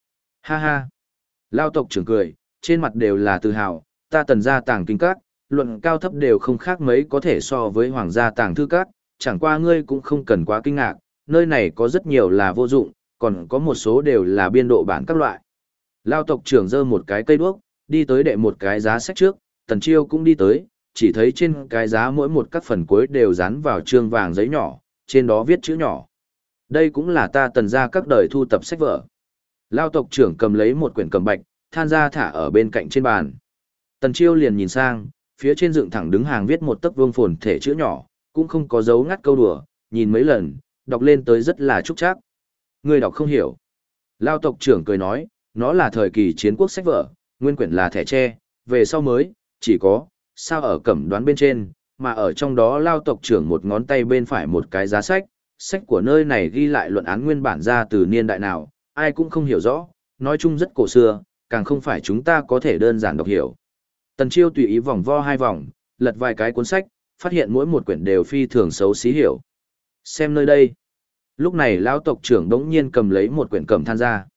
Ha ha. Lao tộc trưởng cười, trên mặt đều là tự hào, ta Tần gia tàng kinh các, luận cao thấp đều không khác mấy có thể so với hoàng gia tàng thư các, chẳng qua ngươi cũng không cần quá kinh ngạc, nơi này có rất nhiều là vô dụng, còn có một số đều là biên độ bản các loại. Lao tộc trưởng giơ một cái cây đuốc, đi tới đệ một cái giá sách trước, Tần Chiêu cũng đi tới, chỉ thấy trên cái giá mỗi một các phần cuối đều dán vào trương vàng giấy nhỏ, trên đó viết chữ nhỏ. Đây cũng là ta Tần gia các đời thu tập sách vở. Lao tộc trưởng cầm lấy một quyển cầm bạch, than ra thả ở bên cạnh trên bàn. Tần Chiêu liền nhìn sang, phía trên dựng thẳng đứng hàng viết một tấc vuông phồn thể chữ nhỏ, cũng không có dấu ngắt câu đùa, nhìn mấy lần, đọc lên tới rất là trúc trác. Người đọc không hiểu. Lao tộc trưởng cười nói, nó là thời kỳ chiến quốc sách vở, nguyên quyển là thẻ tre, về sau mới, chỉ có, sao ở cẩm đoán bên trên, mà ở trong đó Lao tộc trưởng một ngón tay bên phải một cái giá sách, sách của nơi này ghi lại luận án nguyên bản ra từ niên đại nào, ai cũng không hiểu rõ, nói chung rất cổ xưa, càng không phải chúng ta có thể đơn giản đọc hiểu. Tần Chiêu tùy ý vòng vo hai vòng, lật vài cái cuốn sách, phát hiện mỗi một quyển đều phi thường xấu xí hiểu. Xem nơi đây. Lúc này lão tộc trưởng đống nhiên cầm lấy một quyển cẩm than ra.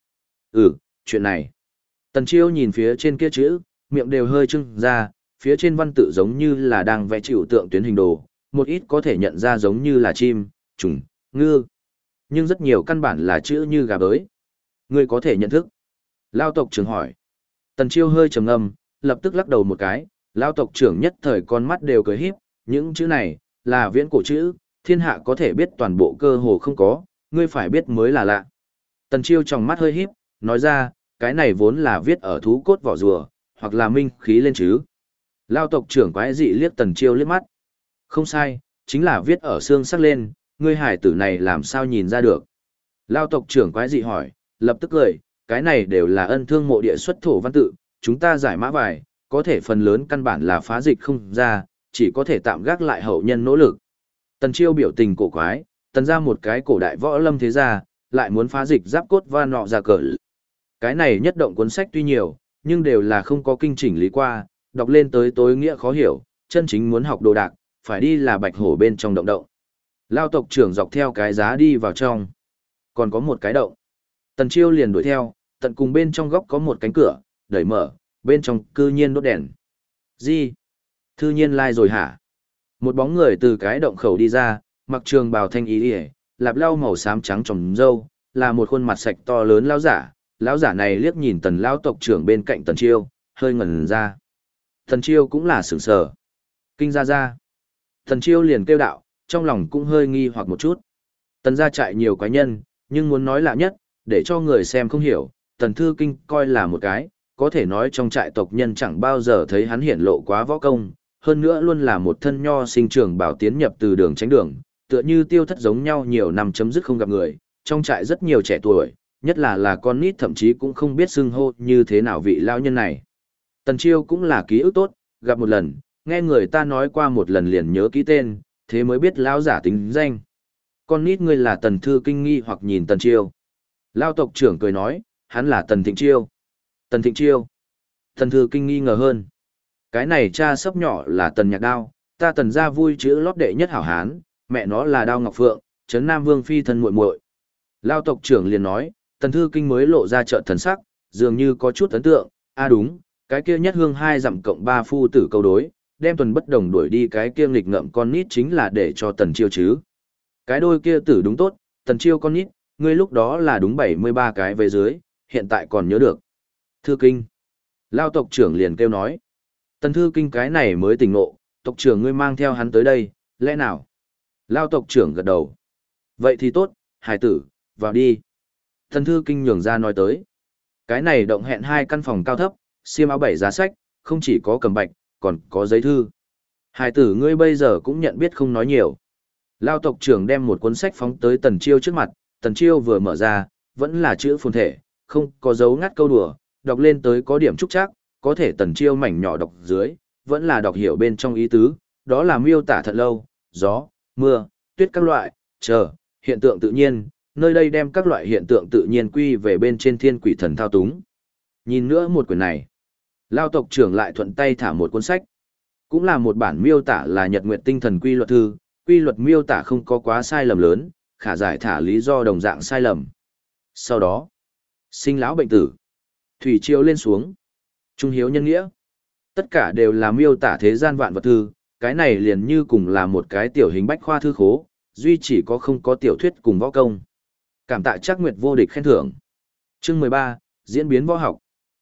Chuyện này. Tần Chiêu nhìn phía trên kia chữ, miệng đều hơi trưng ra, phía trên văn tự giống như là đang vẽ chịu tượng tuyến hình đồ, một ít có thể nhận ra giống như là chim, trùng, ngư. Nhưng rất nhiều căn bản là chữ như gà bới. Ngươi có thể nhận thức. Lão tộc trưởng hỏi. Tần Chiêu hơi trầm ngâm, lập tức lắc đầu một cái, lão tộc trưởng nhất thời con mắt đều cười híp, những chữ này là viễn cổ chữ, thiên hạ có thể biết toàn bộ cơ hồ không có, ngươi phải biết mới là lạ. Tần Chiêu trong mắt hơi híp, nói ra, cái này vốn là viết ở thú cốt vỏ rùa, hoặc là minh khí lên chứ. Lão tộc trưởng quái dị liếc Tần Chiêu liếc mắt. Không sai, chính là viết ở xương sắc lên, ngươi hải tử này làm sao nhìn ra được. Lão tộc trưởng quái dị hỏi, lập tức cười, cái này đều là ân thương mộ địa xuất thổ văn tự, chúng ta giải mã vài, có thể phần lớn căn bản là phá dịch không ra, chỉ có thể tạm gác lại hậu nhân nỗ lực. Tần Chiêu biểu tình cổ quái, tần ra một cái cổ đại võ lâm thế gia, lại muốn phá dịch giáp cốt và nọ ra cờ. Cái này nhất động cuốn sách tuy nhiều, nhưng đều là không có kinh chỉnh lý qua, đọc lên tới tối nghĩa khó hiểu, chân chính muốn học đồ đạc, phải đi là bạch hổ bên trong động động. Lao tộc trưởng dọc theo cái giá đi vào trong. Còn có một cái động. Tần Chiêu liền đuổi theo, tận cùng bên trong góc có một cánh cửa, đẩy mở, bên trong cư nhiên đốt đèn. Gì? Thư nhiên lai rồi hả? Một bóng người từ cái động khẩu đi ra, mặc trường bào thanh ý ỉa, lạp lau màu xám trắng trồng râu, là một khuôn mặt sạch to lớn lão giả. Lão giả này liếc nhìn tần lão tộc trưởng bên cạnh Tần Chiêu, hơi ngẩn ra. Tần Chiêu cũng là sửng sờ. Kinh ra ra. Tần Chiêu liền kêu đạo, trong lòng cũng hơi nghi hoặc một chút. Tần gia trại nhiều quái nhân, nhưng muốn nói lạ nhất, để cho người xem không hiểu, Tần Thư Kinh coi là một cái, có thể nói trong trại tộc nhân chẳng bao giờ thấy hắn hiển lộ quá võ công, hơn nữa luôn là một thân nho sinh trưởng bảo tiến nhập từ đường tránh đường, tựa như tiêu thất giống nhau nhiều năm chấm dứt không gặp người, trong trại rất nhiều trẻ tuổi, nhất là con nít thậm chí cũng không biết xưng hô như thế nào vị lão nhân này. Tần Chiêu cũng là ký ức tốt, gặp một lần, nghe người ta nói qua một lần liền nhớ ký tên, thế mới biết lão giả tính danh. Con nít ngươi là Tần Thư Kinh nghi hoặc nhìn Tần Chiêu. Lão tộc trưởng cười nói, hắn là Tần Thịnh Chiêu. Tần Thịnh Chiêu. Tần Thư Kinh nghi ngờ hơn. Cái này cha sấp nhỏ là Tần Nhạc Đao, ta Tần gia vui chữ lót đệ nhất hảo hán, mẹ nó là Đao Ngọc Phượng, trấn Nam Vương phi thân muội muội. Lão tộc trưởng liền nói, Tần Thư Kinh mới lộ ra trợn thần sắc, dường như có chút ấn tượng, đúng, cái kia nhất hương hai dặm cộng ba phu tử câu đối, đem Tuần Bất Đồng đuổi đi cái kia nghịch ngợm con nít chính là để cho Tần Chiêu chứ. Cái đôi kia tử đúng tốt, Tần Chiêu con nít, ngươi lúc đó là đúng 73 cái về dưới, hiện tại còn nhớ được. Thư Kinh. Lao tộc trưởng liền kêu nói. Tần Thư Kinh cái này mới tỉnh ngộ, tộc trưởng ngươi mang theo hắn tới đây, lẽ nào? Lao tộc trưởng gật đầu. Vậy thì tốt, hải tử, vào đi. Tần Thư Kinh nhường ra nói tới. Cái này động hẹn hai căn phòng cao thấp, xiêm áo bảy giá sách, không chỉ có cầm bạch, còn có giấy thư. Hải tử ngươi bây giờ cũng nhận biết không nói nhiều. Lao tộc trưởng đem một cuốn sách phóng tới Tần Chiêu trước mặt, Tần Chiêu vừa mở ra, vẫn là chữ phồn thể, không có dấu ngắt câu đùa, đọc lên tới có điểm trúc trác, có thể Tần Chiêu mảnh nhỏ đọc dưới, vẫn là đọc hiểu bên trong ý tứ, đó là miêu tả thật lâu, gió, mưa, tuyết các loại, hiện tượng tự nhiên, nơi đây đem các loại hiện tượng tự nhiên quy về bên trên thiên quỷ thần thao túng. Nhìn nữa một quyển này, Lao tộc trưởng lại thuận tay thả một cuốn sách, cũng là một bản miêu tả là nhật nguyệt tinh thần quy luật thư, quy luật miêu tả không có quá sai lầm lớn, khả giải thả lý do đồng dạng sai lầm. Sau đó, sinh lão bệnh tử. Thủy triều lên xuống. Trung hiếu nhân nghĩa. Tất cả đều là miêu tả thế gian vạn vật thư, cái này liền như cùng là một cái tiểu hình bách khoa thư khố, duy chỉ có không có tiểu thuyết cùng võ công. Cảm tạ Trác Nguyệt vô địch khen thưởng. Chương 13, diễn biến võ học.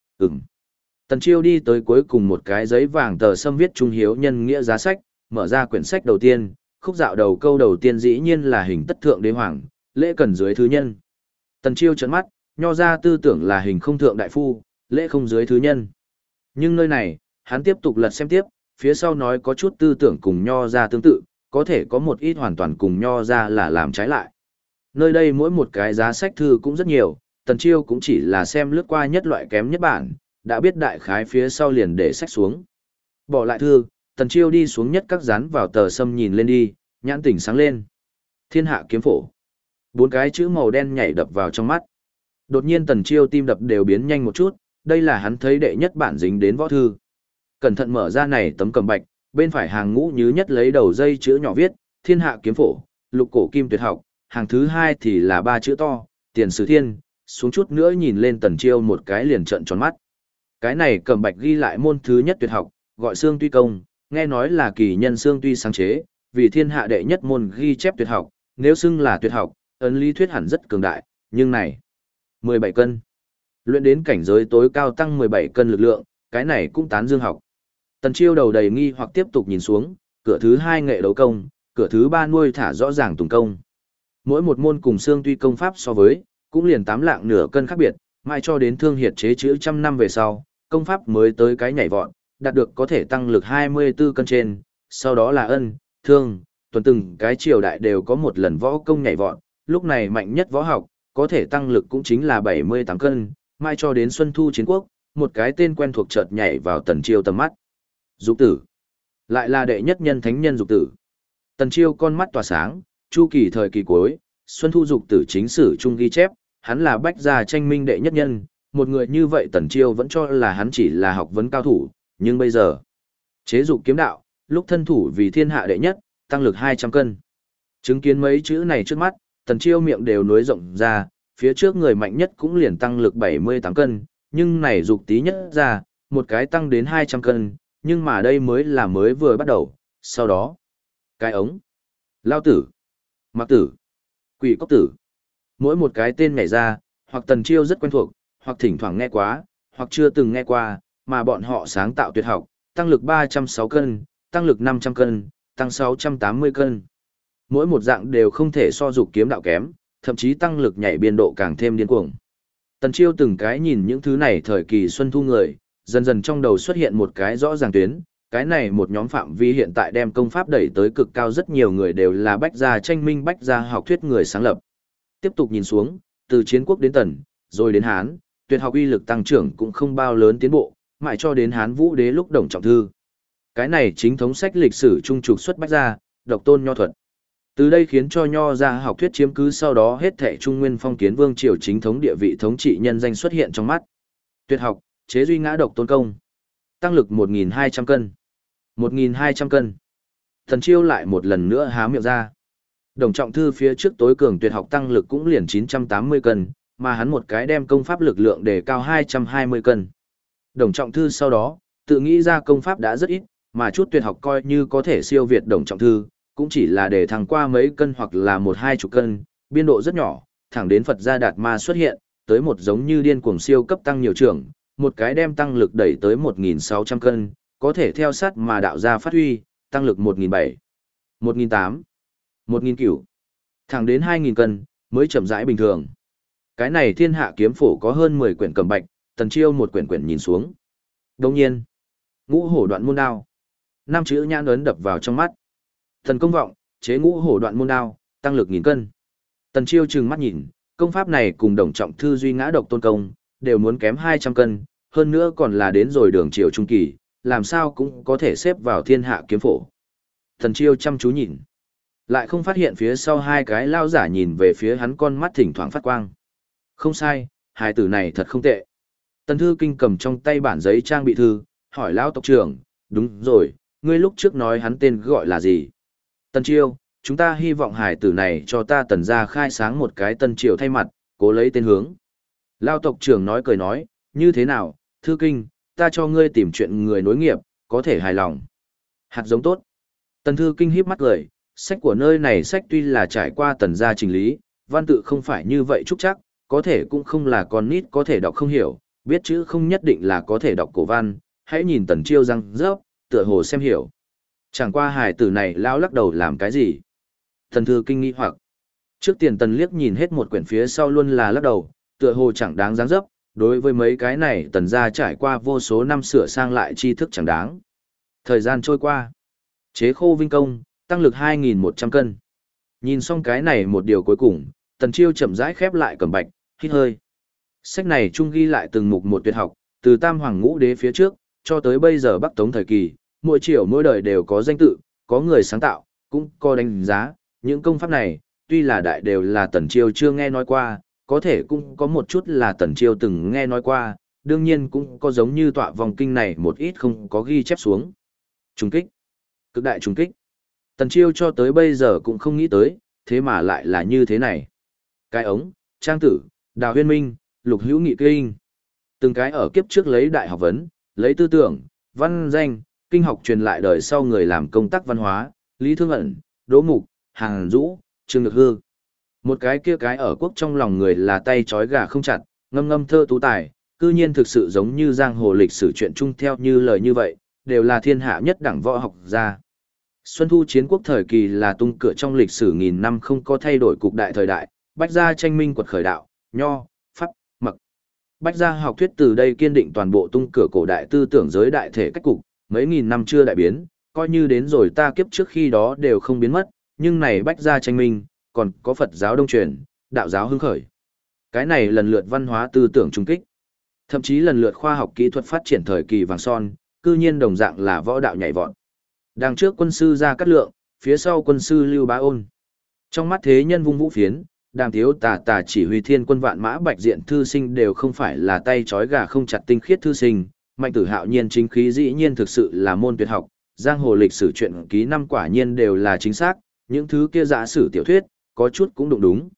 Tần Chiêu đi tới cuối cùng một cái giấy vàng tờ sâm viết Trung hiếu nhân nghĩa giá sách, mở ra quyển sách đầu tiên, khúc dạo đầu câu đầu tiên dĩ nhiên là hình tất thượng đế hoàng, lễ cần dưới thứ nhân. Tần Chiêu trợn mắt, nho ra tư tưởng là hình không thượng đại phu, lễ không dưới thứ nhân. Nhưng nơi này, hắn tiếp tục lật xem tiếp, phía sau nói có chút tư tưởng cùng nho ra tương tự, có thể có một ít hoàn toàn cùng nho ra là làm trái lại. Nơi đây mỗi một cái giá sách thư cũng rất nhiều, Tần Chiêu cũng chỉ là xem lướt qua nhất loại kém nhất bản, đã biết đại khái phía sau liền để sách xuống. Bỏ lại thư, Tần Chiêu đi xuống nhất các dán vào tờ sâm nhìn lên đi, nhãn tỉnh sáng lên. Thiên hạ kiếm phổ. 4 cái chữ màu đen nhảy đập vào trong mắt. Đột nhiên Tần Chiêu tim đập đều biến nhanh một chút, đây là hắn thấy đệ nhất bản dính đến võ thư. Cẩn thận mở ra này tấm cầm bạch, bên phải hàng ngũ nhứ nhất lấy đầu dây chữ nhỏ viết, Thiên hạ kiếm phổ, lục cổ kim tuyệt học, hàng thứ 2 thì là 3 chữ to, Tiền Sử Thiên, xuống chút nữa nhìn lên Tần Chiêu một cái liền trợn tròn mắt. Cái này cầm bạch ghi lại môn thứ nhất tuyệt học, gọi Xương Tuy Công, nghe nói là kỳ nhân Xương Tuy sáng chế, vì thiên hạ đệ nhất môn ghi chép tuyệt học, nếu xưng là tuyệt học, ấn lý thuyết hẳn rất cường đại, nhưng này, 17 cân. Luyện đến cảnh giới tối cao tăng 17 cân lực lượng, cái này cũng tán dương học. Tần Chiêu đầu đầy nghi hoặc tiếp tục nhìn xuống, cửa thứ 2 nghệ đấu công, cửa thứ 3 nuôi thả rõ ràng tùng công. Mỗi một môn cùng Xương Tuy công pháp so với, cũng liền 8 lạng nửa cân khác biệt, mãi cho đến Thương Hiệt chế chữ trăm năm về sau, công pháp mới tới cái nhảy vọt, đạt được có thể tăng lực 24 cân trên, sau đó là Ân, Thương, tuần từng cái triều đại đều có một lần võ công nhảy vọt, lúc này mạnh nhất võ học, có thể tăng lực cũng chính là 78 cân, mai cho đến Xuân Thu Chiến Quốc, một cái tên quen thuộc chợt nhảy vào Tần Chiêu tầm mắt. Dục tử. Lại là đệ nhất nhân thánh nhân dục tử. Tần Chiêu con mắt tỏa sáng, chu kỳ thời kỳ cuối, Xuân Thu dục tử chính sử trung ghi chép, hắn là bách gia tranh minh đệ nhất nhân, một người như vậy Tần Chiêu vẫn cho là hắn chỉ là học vấn cao thủ, nhưng bây giờ, chế dục kiếm đạo, lúc thân thủ vì thiên hạ đệ nhất, tăng lực 200 cân. Chứng kiến mấy chữ này trước mắt, Tần Chiêu miệng đều nối rộng ra, phía trước người mạnh nhất cũng liền tăng lực 78 cân, nhưng này dục tí nhất ra, một cái tăng đến 200 cân, nhưng mà đây mới là mới vừa bắt đầu, sau đó, cái ống, lao tử, mặc tử, quỷ cốc tử, mỗi một cái tên nhảy ra, hoặc Tần Chiêu rất quen thuộc, hoặc thỉnh thoảng nghe quá, hoặc chưa từng nghe qua, mà bọn họ sáng tạo tuyệt học, tăng lực 306 cân, tăng lực 500 cân, tăng 680 cân. Mỗi một dạng đều không thể so dục kiếm đạo kém, thậm chí tăng lực nhảy biên độ càng thêm điên cuồng. Tần Chiêu từng cái nhìn những thứ này thời kỳ Xuân Thu người, dần dần trong đầu xuất hiện một cái rõ ràng tuyến, cái này một nhóm phạm vi hiện tại đem công pháp đẩy tới cực cao, rất nhiều người đều là bách gia tranh minh bách gia học thuyết người sáng lập. Tiếp tục nhìn xuống, từ Chiến Quốc đến Tần, rồi đến Hán, tuyệt học uy lực tăng trưởng cũng không bao lớn tiến bộ, mãi cho đến Hán Vũ Đế lúc Đồng Trọng Thư. Cái này chính thống sách lịch sử trung trục xuất bách gia, độc tôn nho thuật. Từ đây khiến cho nho gia học thuyết chiếm cứ, sau đó hết thảy Trung Nguyên phong kiến vương triều chính thống địa vị thống trị nhân danh xuất hiện trong mắt. Tuyệt học, chế duy ngã độc tôn công. Tăng lực 1.200 cân. 1.200 cân. Tần Chiêu lại một lần nữa há miệng ra. Đồng Trọng Thư phía trước tối cường tuyệt học tăng lực cũng liền 980 cân, mà hắn một cái đem công pháp lực lượng đề cao 220 cân. Đồng Trọng Thư sau đó, tự nghĩ ra công pháp đã rất ít, mà chút tuyệt học coi như có thể siêu việt Đồng Trọng Thư, cũng chỉ là để thăng qua mấy cân hoặc là 1-2 cân, biên độ rất nhỏ, thẳng đến Phật Gia Đạt Ma xuất hiện, tới một giống như điên cuồng siêu cấp tăng nhiều trưởng, một cái đem tăng lực đẩy tới 1.600 cân, có thể theo sát mà đạo gia phát huy, tăng lực 1.700, 1.800, 1.900, thẳng đến 2.000 cân, mới chậm rãi bình thường. Cái này thiên hạ kiếm phổ có hơn 10 quyển cầm bạch, Tần Chiêu một quyển quyển nhìn xuống. Đồng nhiên, ngũ hổ đoạn môn đao. 5 chữ nhãn ấn đập vào trong mắt. Thần công vọng, chế ngũ hổ đoạn môn đao, tăng lực 1.000 cân. Tần Chiêu trừng mắt nhìn, công pháp này cùng Đồng Trọng Thư duy ngã độc tôn công, đều muốn kém 200 cân, hơn nữa còn là đến rồi đường triều trung kỳ, làm sao cũng có thể xếp vào thiên hạ kiếm phổ. Tần Chiêu chăm chú nhìn, lại không phát hiện phía sau hai cái lao giả nhìn về phía hắn, con mắt thỉnh thoảng phát quang. Không sai, hài tử này thật không tệ. Tần Thư Kinh cầm trong tay bản giấy trang bị thư, hỏi lão tộc trưởng, đúng rồi, ngươi lúc trước nói hắn tên gọi là gì? Tần Chiêu, chúng ta hy vọng hài tử này cho ta Tần gia khai sáng một cái Tân Triều thay mặt, cố lấy tên hướng. Lão tộc trưởng nói cười nói, Như thế nào, thư kinh, ta cho ngươi tìm chuyện người nối nghiệp, có thể hài lòng. Hạt giống tốt. Tần thư kinh híp mắt cười, sách của nơi này sách tuy là trải qua tần gia trình lý, văn tự không phải như vậy trúc chắc, có thể cũng không là con nít có thể đọc không hiểu, biết chữ không nhất định là có thể đọc cổ văn, hãy nhìn tần chiêu răng rớp, tựa hồ xem hiểu. Chẳng qua hài tử này lao lắc đầu làm cái gì. Tần thư kinh nghi hoặc. Trước tiền tần liếc nhìn hết một quyển phía sau luôn là lắc đầu, tựa hồ chẳng đáng dáng dấp, đối với mấy cái này tần gia trải qua vô số năm sửa sang lại tri thức chẳng đáng. Thời gian trôi qua. Chế khô vinh công, tăng lực 2.100 cân. Nhìn xong cái này một điều cuối cùng, tần chiêu chậm rãi khép lại cầm bạch, hít hơi. Sách này chung ghi lại từng mục một tuyệt học, từ tam hoàng ngũ đế phía trước, cho tới bây giờ Bắc Tống thời kỳ, mỗi triều mỗi đời đều có danh tự, có người sáng tạo, cũng có đánh giá, những công pháp này, tuy là đại đều là tần chiêu chưa nghe nói qua, có thể cũng có một chút là tần chiêu từng nghe nói qua, đương nhiên cũng có giống như tọa vòng kinh này một ít không có ghi chép xuống. Trùng kích. Cực đại trùng kích. Tần chiêu cho tới bây giờ cũng không nghĩ tới, thế mà lại là như thế này. Cái ống, trang tử, đào huyên minh, lục hữu nghị kinh. Từng cái ở kiếp trước lấy đại học vấn, lấy tư tưởng, văn danh, kinh học truyền lại đời sau người làm công tác văn hóa, Lý Thương Ẩn, Đỗ Mục, Hàn Dũ, Trương Nhược Hư. Một cái kia cái ở quốc trong lòng người là tay trói gà không chặt, ngâm ngâm thơ tú tài, cư nhiên thực sự giống như giang hồ lịch sử chuyện chung theo như lời như vậy, đều là thiên hạ nhất đẳng võ học gia. Xuân thu chiến quốc thời kỳ là tung cửa trong lịch sử nghìn năm không có thay đổi cục đại thời đại, bách gia tranh minh quật khởi đạo, nho, pháp, mặc. Bách gia học thuyết từ đây kiên định toàn bộ tung cửa cổ đại tư tưởng giới đại thể cách cục, mấy nghìn năm chưa đại biến, coi như đến rồi ta kiếp trước khi đó đều không biến mất, nhưng này bách gia tranh minh, còn có Phật giáo đông truyền, đạo giáo hưng khởi. Cái này lần lượt văn hóa tư tưởng trung kích, thậm chí lần lượt khoa học kỹ thuật phát triển thời kỳ vàng son, cư nhiên đồng dạng là võ đạo nhảy vọt. Đằng trước quân sư Gia Cát Lượng, phía sau quân sư Lưu Bá Ôn. Trong mắt thế nhân vung vũ phiến, Đàm Tiếu tà chỉ huy thiên quân vạn mã bạch diện thư sinh đều không phải là tay trói gà không chặt tinh khiết thư sinh, Mạnh Tử Hạo nhiên chính khí dĩ nhiên thực sự là môn tuyệt học, giang hồ lịch sử truyện ký năm quả nhiên đều là chính xác, những thứ kia giả sử tiểu thuyết, có chút cũng đúng,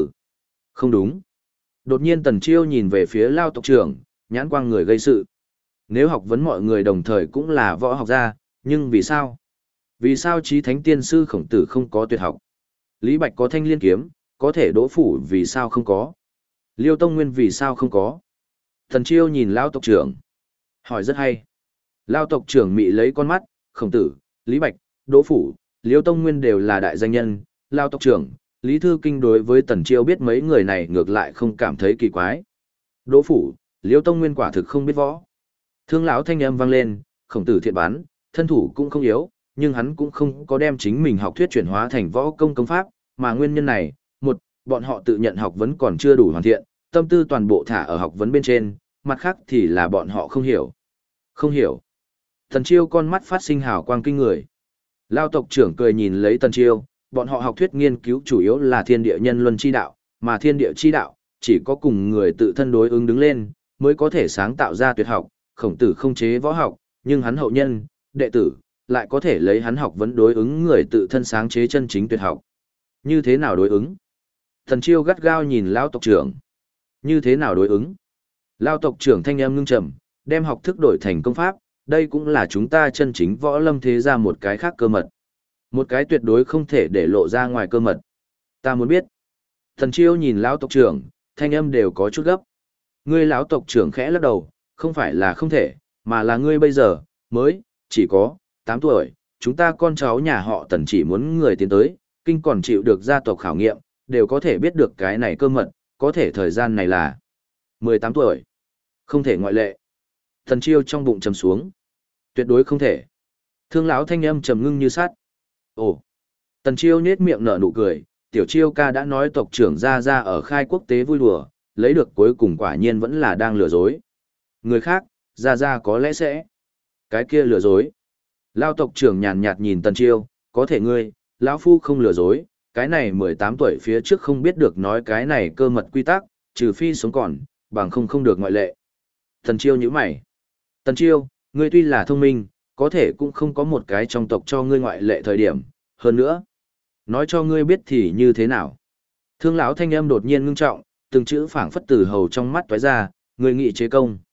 không đúng. Đột nhiên Tần Chiêu nhìn về phía Lao tộc trưởng, nhãn quang người gây sự. Nếu học vấn mọi người đồng thời cũng là võ học gia, nhưng vì sao? Vì sao Chí Thánh Tiên Sư Khổng Tử không có tuyệt học? Lý Bạch có thanh liên kiếm, có thể Đỗ Phủ vì sao không có? Liêu Tông Nguyên vì sao không có? Tần Chiêu nhìn Lao tộc trưởng. Hỏi rất hay. Lao tộc trưởng mị lấy con mắt, Khổng Tử, Lý Bạch, Đỗ Phủ, Liêu Tông Nguyên đều là đại danh nhân. Lao tộc trưởng, Lý Thư Kinh đối với Tần Chiêu biết mấy người này ngược lại không cảm thấy kỳ quái. Đỗ Phủ, Liêu Tông Nguyên quả thực không biết võ. Thương lão thanh âm vang lên, Khổng Tử thiện bán, thân thủ cũng không yếu, nhưng hắn cũng không có đem chính mình học thuyết chuyển hóa thành võ công công pháp, mà nguyên nhân này, một, bọn họ tự nhận học vấn còn chưa đủ hoàn thiện, tâm tư toàn bộ thả ở học vấn bên trên, mặt khác thì là bọn họ không hiểu. Không hiểu. Tần Chiêu con mắt phát sinh hào quang kinh người. Lao tộc trưởng cười nhìn lấy Tần Chiêu, bọn họ học thuyết nghiên cứu chủ yếu là thiên địa nhân luân chi đạo, mà thiên địa chi đạo, chỉ có cùng người tự thân đối ứng đứng lên, mới có thể sáng tạo ra tuyệt học. Khổng Tử không chế võ học, nhưng hắn hậu nhân, đệ tử, lại có thể lấy hắn học vấn đối ứng người tự thân sáng chế chân chính tuyệt học. Như thế nào đối ứng? Tần Chiêu gắt gao nhìn Lao tộc trưởng. Như thế nào đối ứng? Lao tộc trưởng thanh âm ngưng trầm, đem học thức đổi thành công pháp, đây cũng là chúng ta chân chính võ lâm thế ra một cái khác cơ mật. Một cái tuyệt đối không thể để lộ ra ngoài cơ mật. Ta muốn biết. Tần Chiêu nhìn lão tộc trưởng, thanh âm đều có chút gấp. Ngươi lão tộc trưởng khẽ lắc đầu, không phải là không thể, mà là ngươi bây giờ, mới, chỉ có, 8 tuổi, chúng ta con cháu nhà họ Tần chỉ muốn người tiến tới, kinh còn chịu được gia tộc khảo nghiệm, đều có thể biết được cái này cơ mật, có thể thời gian này là 18 tuổi. Không thể ngoại lệ. Tần Chiêu trong bụng trầm xuống. Tuyệt đối không thể. Thương lão thanh âm trầm ngưng như sắt. Ồ. Tần Chiêu nhếch miệng nở nụ cười, tiểu Chiêu ca đã nói tộc trưởng ra ở khai quốc tế vui đùa, lấy được cuối cùng quả nhiên vẫn là đang lừa dối. Người khác, ra có lẽ sẽ. Cái kia lừa dối. Lao tộc trưởng nhàn nhạt nhìn Tần Chiêu, có thể ngươi, lão phu không lừa dối, cái này 18 tuổi phía trước không biết được nói cái này cơ mật quy tắc, trừ phi sống còn, bằng không được ngoại lệ. Tần Chiêu nhíu mày. Tần Chiêu, ngươi tuy là thông minh, có thể cũng không có một cái trong tộc cho ngươi ngoại lệ thời điểm, hơn nữa. Nói cho ngươi biết thì như thế nào. Thương lão thanh âm đột nhiên ngưng trọng, từng chữ phảng phất từ hầu trong mắt toái ra, ngươi nghị chế công.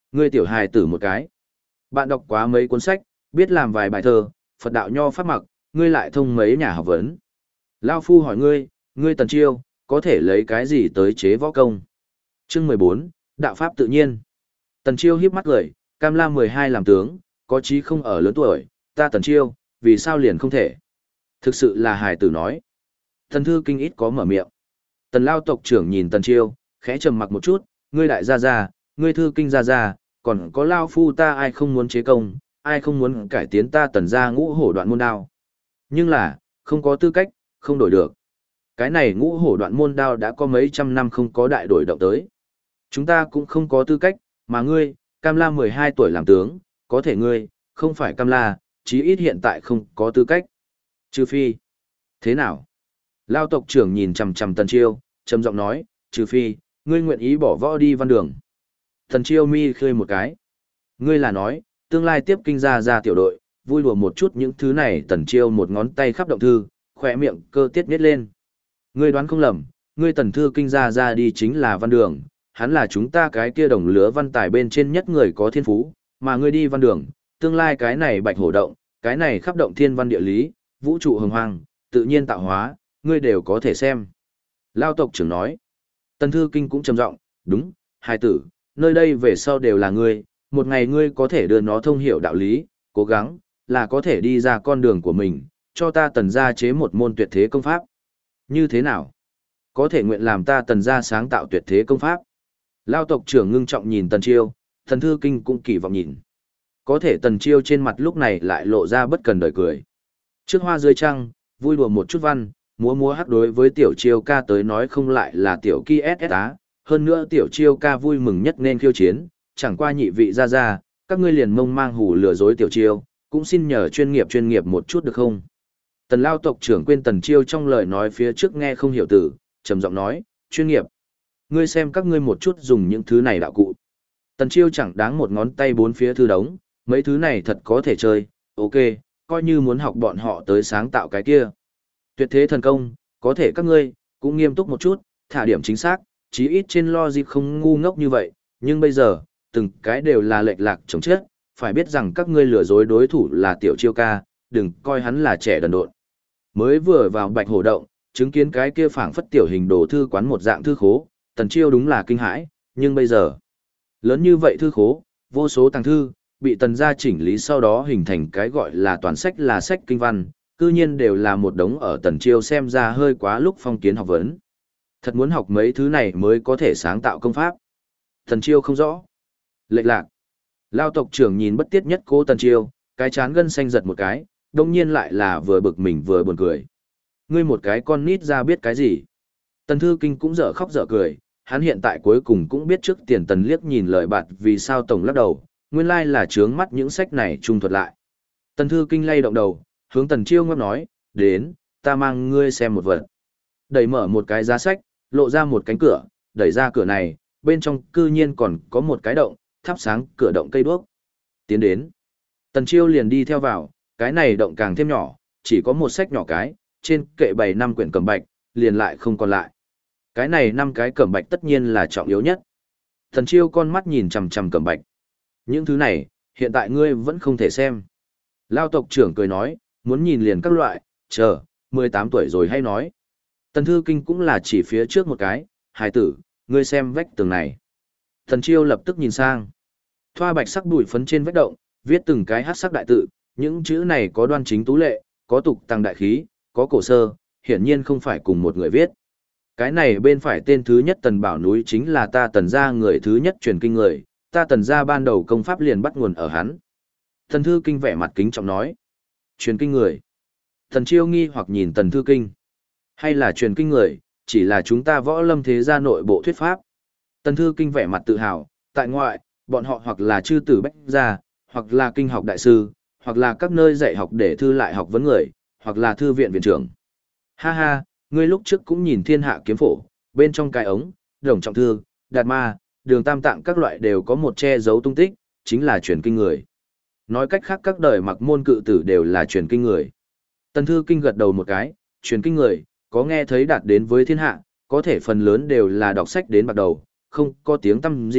Ngươi tiểu hài tử một cái. Bạn đọc quá mấy cuốn sách, biết làm vài bài thơ, Phật đạo nho pháp mặc, ngươi lại thông mấy nhà học vấn. Lao phu hỏi ngươi, ngươi Tần Chiêu, có thể lấy cái gì tới chế võ công? Chương 14, Đạo pháp tự nhiên. Tần Chiêu híp mắt cười, Cam La 12 làm tướng, có chí không ở lớn tuổi, ta Tần Chiêu, vì sao liền không thể? Thực sự là hài tử nói. Tần Thư Kinh ít có mở miệng. Tần Lao tộc trưởng nhìn Tần Chiêu, khẽ trầm mặc một chút, ngươi đại gia gia, ngươi Thư Kinh gia gia, còn có Lao phu ta ai không muốn chế công, ai không muốn cải tiến ta Tần gia ngũ hổ đoạn môn đao. Nhưng là, không có tư cách, không đổi được. Cái này ngũ hổ đoạn môn đao đã có mấy trăm năm không có đại đổi động tới. Chúng ta cũng không có tư cách, mà ngươi, Cam La 12 tuổi làm tướng, có thể ngươi, không phải Cam La, chí ít hiện tại không có tư cách. Trừ phi. Thế nào? Lao tộc trưởng nhìn chằm chằm Tần Chiêu, trầm giọng nói, trừ phi, ngươi nguyện ý bỏ võ đi văn đường. Tần Chiêu mi khơi một cái. Ngươi là nói, tương lai tiếp kinh ra tiểu đội, vui đùa một chút những thứ này. Tần Chiêu một ngón tay khắp động thư, khỏe miệng cơ tiết nhét lên. Ngươi đoán không lầm, ngươi Tần Thư Kinh ra đi chính là văn đường, hắn là chúng ta cái kia đồng lứa văn tài bên trên nhất người có thiên phú, mà ngươi đi văn đường, tương lai cái này bạch hổ động, cái này khắp động thiên văn địa lý, vũ trụ hồng hoang, tự nhiên tạo hóa, ngươi đều có thể xem. Lao tộc trưởng nói. Tần Thư Kinh cũng trầm giọng, đúng, hài tử, nơi đây về sau đều là ngươi, một ngày ngươi có thể đưa nó thông hiểu đạo lý, cố gắng, là có thể đi ra con đường của mình, cho ta Tần gia chế một môn tuyệt thế công pháp. Như thế nào? Có thể nguyện làm ta Tần gia sáng tạo tuyệt thế công pháp. Lao tộc trưởng ngưng trọng nhìn Tần Chiêu, Tần Thư Kinh cũng kỳ vọng nhìn. Có thể Tần Chiêu trên mặt lúc này lại lộ ra bất cần đời cười. Trước hoa dưới trăng, vui đùa một chút văn, múa múa hắc đối với tiểu Chiêu ca tới nói không lại là tiểu ki SS á, hơn nữa tiểu Chiêu ca vui mừng nhất nên khiêu chiến, chẳng qua nhị vị ra, các ngươi liền mông mang hù lừa dối tiểu Chiêu, cũng xin nhờ chuyên nghiệp một chút được không? Tần Lao tộc trưởng quên Tần Chiêu trong lời nói phía trước nghe không hiểu từ, trầm giọng nói, chuyên nghiệp. Ngươi xem các ngươi một chút dùng những thứ này đạo cụ. Tần Chiêu chẳng đáng một ngón tay bốn phía thư đống, mấy thứ này thật có thể chơi, ok, coi như muốn học bọn họ tới sáng tạo cái kia. Tuyệt thế thần công, có thể các ngươi, cũng nghiêm túc một chút, thả điểm chính xác, chí ít trên logic không ngu ngốc như vậy, nhưng bây giờ, từng cái đều là lệch lạc chống chết, phải biết rằng các ngươi lừa dối đối thủ là tiểu Chiêu ca, đừng coi hắn là trẻ đần độn. Mới vừa vào Bạch Hổ Động, chứng kiến cái kia phảng phất tiểu hình đồ thư quán một dạng thư khố, Tần Chiêu đúng là kinh hãi, nhưng bây giờ, lớn như vậy thư khố, vô số tàng thư, bị Tần gia chỉnh lý sau đó hình thành cái gọi là toàn sách là sách kinh văn, cư nhiên đều là một đống ở Tần Chiêu xem ra hơi quá lúc phong kiến học vấn. Thật muốn học mấy thứ này mới có thể sáng tạo công pháp. Tần Chiêu không rõ. Lệch lạc. Lao tộc trưởng nhìn bất tiết nhất cố Tần Chiêu, cái chán gân xanh giật một cái, đồng nhiên lại là vừa bực mình vừa buồn cười. Ngươi một cái con nít ra biết cái gì. Tần Thư Kinh cũng dở khóc dở cười, hắn hiện tại cuối cùng cũng biết trước tiền Tần liếc nhìn lời bạt vì sao tổng lắc đầu, nguyên lai là trướng mắt những sách này trung thuật lại. Tần Thư Kinh lay động đầu, hướng Tần Chiêu ngấp nói, đến, ta mang ngươi xem một vật. Đẩy mở một cái giá sách, lộ ra một cánh cửa, đẩy ra cửa này, bên trong cư nhiên còn có một cái động, thắp sáng cửa động cây đuốc. Tiến đến. Tần Chiêu liền đi theo vào, cái này động càng thêm nhỏ, chỉ có một sách nhỏ cái, trên kệ bày 5 quyển cẩm bạch, liền lại không còn lại. Cái này 5 cái cẩm bạch tất nhiên là trọng yếu nhất. Tần Chiêu con mắt nhìn chằm chằm cẩm bạch. Những thứ này, hiện tại ngươi vẫn không thể xem. Lao tộc trưởng cười nói, muốn nhìn liền các loại, chờ, 18 tuổi rồi hay nói. Tần Thư Kinh cũng là chỉ phía trước một cái, hài tử, ngươi xem vách tường này. Tần Chiêu lập tức nhìn sang. Thoa bạch sắc bụi phấn trên vách động, viết từng cái hắc sắc đại tự, những chữ này có đoan chính tú lệ, có tục tăng đại khí, có cổ sơ, hiển nhiên không phải cùng một người viết. Cái này bên phải tên thứ nhất Tần Bảo núi chính là ta Tần gia người thứ nhất truyền kinh người, ta Tần gia ban đầu công pháp liền bắt nguồn ở hắn. Tần Thư Kinh vẻ mặt kính trọng nói. Truyền kinh người. Tần Chiêu nghi hoặc nhìn Tần Thư Kinh. Hay là truyền kinh người, chỉ là chúng ta võ lâm thế gia nội bộ thuyết pháp. Tần Thư Kinh vẻ mặt tự hào, tại ngoại, bọn họ hoặc là chư tử bách gia, hoặc là kinh học đại sư, hoặc là các nơi dạy học để thư lại học vấn người, hoặc là thư viện viện trưởng. Ha ha, ngươi lúc trước cũng nhìn thiên hạ kiếm phổ, bên trong cái ống, đồng trọng thư, đạt ma, đường tam tạng các loại đều có một che giấu tung tích, chính là truyền kinh người. Nói cách khác các đời mặc môn cự tử đều là truyền kinh người. Tần Thư Kinh gật đầu một cái, truyền kinh người, có nghe thấy đạt đến với thiên hạ, có thể phần lớn đều là đọc sách đến bắt đầu, không có tiếng tăm gì,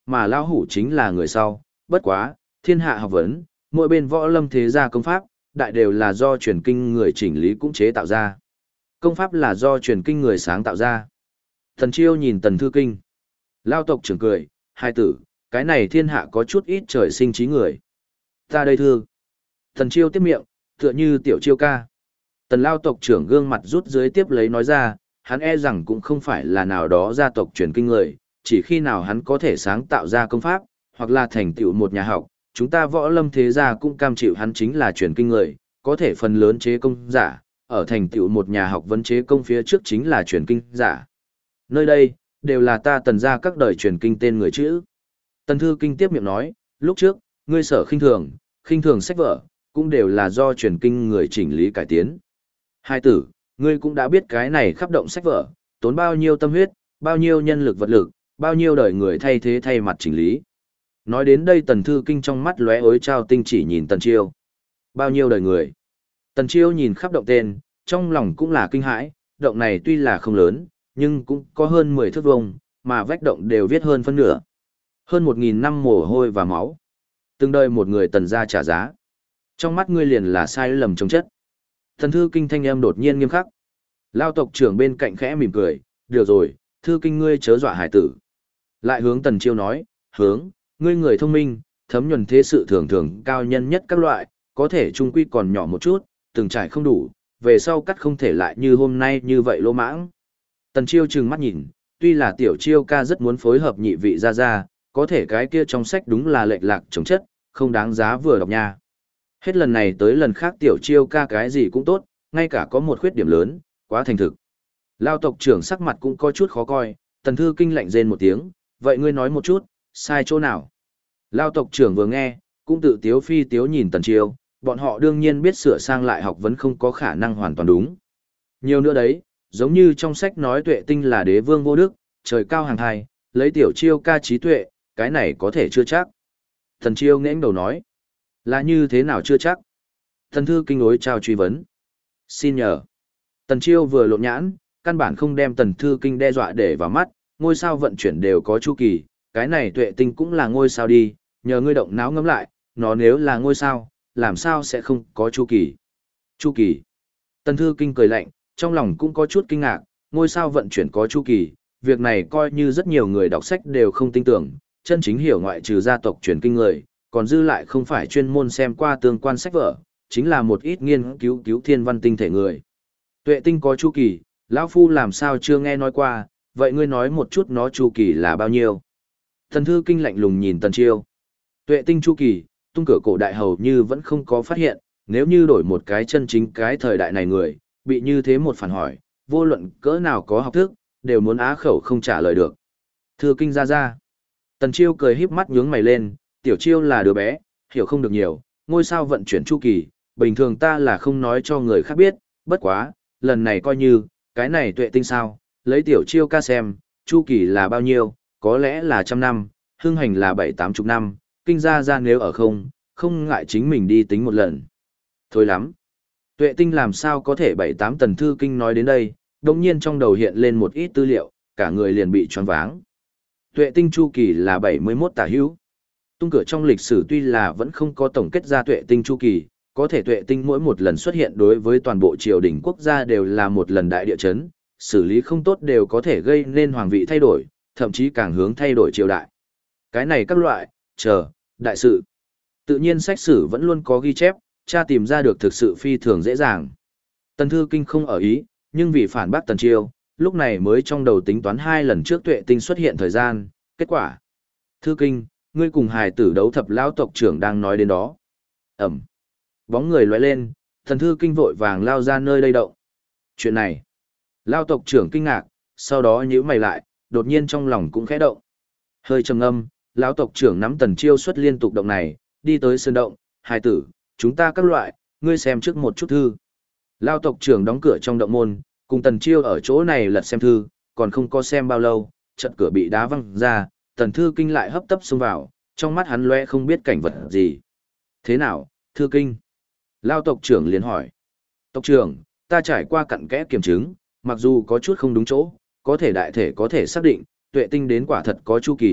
mà lão hủ chính là người sau, bất quá, thiên hạ học vấn, mỗi bên võ lâm thế gia công pháp, đại đều là do truyền kinh người chỉnh lý cũng chế tạo ra. Công pháp là do truyền kinh người sáng tạo ra. Tần Chiêu nhìn Tần Thư Kinh. Lao tộc trưởng cười, hai tử, cái này thiên hạ có chút ít trời sinh trí người. Ta đây thưa. Tần Chiêu tiếp miệng, tựa như tiểu chiêu ca. Tần Lao tộc trưởng gương mặt rút dưới tiếp lấy nói ra, hắn e rằng cũng không phải là nào đó gia tộc truyền kinh người, chỉ khi nào hắn có thể sáng tạo ra công pháp, hoặc là thành tựu một nhà học, chúng ta võ lâm thế gia cũng cam chịu hắn chính là truyền kinh người, có thể phần lớn chế công giả, ở thành tựu một nhà học vấn chế công phía trước chính là truyền kinh giả. Nơi đây, đều là ta Tần gia các đời truyền kinh tên người chữ. Tần Thư Kinh tiếp miệng nói, lúc trước, ngươi sở khinh thường sách vở, cũng đều là do truyền kinh người chỉnh lý cải tiến. Hai tử, ngươi cũng đã biết cái này khắp động sách vở, tốn bao nhiêu tâm huyết, bao nhiêu nhân lực vật lực, bao nhiêu đời người thay thế thay mặt chỉnh lý. Nói đến đây Tần Thư Kinh trong mắt lóe ối trao tinh chỉ nhìn Tần Chiêu. Bao nhiêu đời người. Tần Chiêu nhìn khắp động tên, trong lòng cũng là kinh hãi, động này tuy là không lớn, nhưng cũng có hơn 10 thước vuông, mà vách động đều viết hơn phân nửa. Hơn 1.000 năm mồ hôi và máu. Từng đời một người Tần gia trả giá. Trong mắt ngươi liền là sai lầm trồng chất. Tần Thư Kinh thanh âm đột nhiên nghiêm khắc. Lao tộc trưởng bên cạnh khẽ mỉm cười, được rồi, Thư Kinh ngươi chớ dọa hải tử. Lại hướng Tần Chiêu nói, ngươi người thông minh, thấm nhuần thế sự thường thường cao nhân nhất các loại, có thể trung quy còn nhỏ một chút, từng trải không đủ, về sau cắt không thể lại như hôm nay như vậy lỗ mãng. Tần Chiêu trừng mắt nhìn, tuy là tiểu Chiêu ca rất muốn phối hợp nhị vị ra, có thể cái kia trong sách đúng là lệch lạc chống chất, không đáng giá vừa đọc nha. Hết lần này tới lần khác tiểu Chiêu ca cái gì cũng tốt, ngay cả có một khuyết điểm lớn, quá thành thực. Lao tộc trưởng sắc mặt cũng có chút khó coi, Tần Thư Kinh lạnh rên một tiếng, vậy ngươi nói một chút, sai chỗ nào? Lao tộc trưởng vừa nghe, cũng tự tiếu phi tiếu nhìn Tần Chiêu, bọn họ đương nhiên biết sửa sang lại học vấn không có khả năng hoàn toàn đúng. Nhiều nữa đấy, giống như trong sách nói Tuệ Tinh là đế vương vô đức, trời cao hàng hai, lấy tiểu Chiêu ca trí tuệ, cái này có thể chưa chắc. Tần Chiêu nghẽn đầu nói, là như thế nào chưa chắc? Tần Thư Kinh ối trao truy vấn. Xin nhờ. Tần Chiêu vừa lộn nhãn, căn bản không đem Tần Thư Kinh đe dọa để vào mắt, ngôi sao vận chuyển đều có chu kỳ, cái này Tuệ Tinh cũng là ngôi sao đi, nhờ ngươi động não ngẫm lại, nó nếu là ngôi sao, làm sao sẽ không có chu kỳ? Chu kỳ. Tần Thư Kinh cười lạnh, trong lòng cũng có chút kinh ngạc, ngôi sao vận chuyển có chu kỳ, việc này coi như rất nhiều người đọc sách đều không tin tưởng, chân chính hiểu ngoại trừ gia tộc truyền kinh người, còn dư lại không phải chuyên môn xem qua tương quan sách vở, chính là một ít nghiên cứu thiên văn tinh thể người. Tuệ Tinh có chu kỳ, lão phu làm sao chưa nghe nói qua, vậy ngươi nói một chút nó chu kỳ là bao nhiêu? Tần Thư Kinh lạnh lùng nhìn Tần Chiêu. Tuệ Tinh chu kỳ, tung cửa cổ đại hầu như vẫn không có phát hiện, nếu như đổi một cái chân chính cái thời đại này người, bị như thế một phản hỏi, vô luận cỡ nào có học thức, đều muốn á khẩu không trả lời được. Thư Kinh ra. Tần Chiêu cười híp mắt nhướng mày lên, tiểu Chiêu là đứa bé, hiểu không được nhiều, ngôi sao vận chuyển chu kỳ, bình thường ta là không nói cho người khác biết, bất quá, lần này coi như, cái này Tuệ Tinh sao, lấy tiểu Chiêu ca xem, chu kỳ là bao nhiêu, có lẽ là 100 năm, hưng hành là 7-80 năm, kinh ra nếu ở không ngại chính mình đi tính một lần. Thôi lắm. Tuệ Tinh làm sao có thể 7-8 Tần Thư Kinh nói đến đây, đồng nhiên trong đầu hiện lên một ít tư liệu, cả người liền bị choáng váng. Tuệ Tinh chu kỳ là 71 tả hữu. Tung cửa trong lịch sử tuy là vẫn không có tổng kết ra Tuệ Tinh chu kỳ, có thể Tuệ Tinh mỗi một lần xuất hiện đối với toàn bộ triều đình quốc gia đều là một lần đại địa chấn, xử lý không tốt đều có thể gây nên hoàng vị thay đổi, thậm chí càng hướng thay đổi triều đại. Cái này các loại, đại sự. Tự nhiên sách sử vẫn luôn có ghi chép, tra tìm ra được thực sự phi thường dễ dàng. Tần Thư Kinh không ở ý, nhưng vì phản bác Tần Chiêu, lúc này mới trong đầu tính toán 2 lần trước Tuệ Tinh xuất hiện thời gian, kết quả. Thư Kinh, ngươi cùng hài tử đấu thập lão tộc trưởng đang nói đến đó. Ẩm. Bóng người lóe lên, Tần Thư Kinh vội vàng lao ra nơi đây động. Chuyện này. Lão tộc trưởng kinh ngạc, sau đó nhíu mày lại, đột nhiên trong lòng cũng khẽ động. Hơi trầm ngâm, lão tộc trưởng nắm Tần Chiêu xuất liên tục động này, đi tới sơn động, hài tử, chúng ta các loại, ngươi xem trước một chút thư. Lão tộc trưởng đóng cửa trong động môn, cùng Tần Chiêu ở chỗ này lật xem thư, còn không có xem bao lâu, trận cửa bị đá văng ra, Tần Thư Kinh lại hấp tấp xông vào, trong mắt hắn lóe không biết cảnh vật gì. Thế nào, Thư Kinh? Lão tộc trưởng liền hỏi. Tộc trưởng, ta trải qua cặn kẽ kiểm chứng, mặc dù có chút không đúng chỗ, có thể đại thể có thể xác định, Tuệ Tinh đến quả thật có chu kỳ,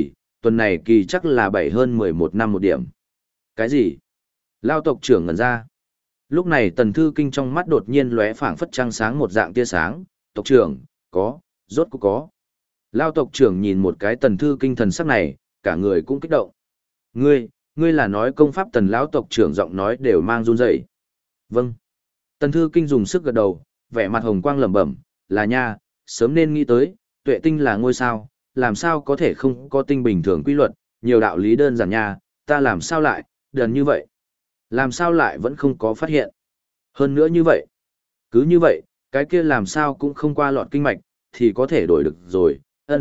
tuần này kỳ chắc là 7 hơn 11 năm một điểm. Cái gì? Lao tộc trưởng ngẩn ra. Lúc này Tần Thư Kinh trong mắt đột nhiên lóe phảng phất trăng sáng một dạng tia sáng, tộc trưởng, có, rốt cuộc có. Lao tộc trưởng nhìn một cái Tần Thư Kinh thần sắc này, cả người cũng kích động. Ngươi là nói công pháp Tần lão tộc trưởng giọng nói đều mang run rẩy. Vâng. Tần Thư Kinh dùng sức gật đầu, vẻ mặt hồng quang lẩm bẩm, là nha, sớm nên nghĩ tới, tuệ tinh là ngôi sao, làm sao có thể không có tinh bình thường quy luật, nhiều đạo lý đơn giản nha, ta làm sao lại, đần như vậy. Làm sao lại vẫn không có phát hiện. Hơn nữa như vậy. Cứ như vậy, cái kia làm sao cũng không qua lọt kinh mạch, thì có thể đổi được rồi,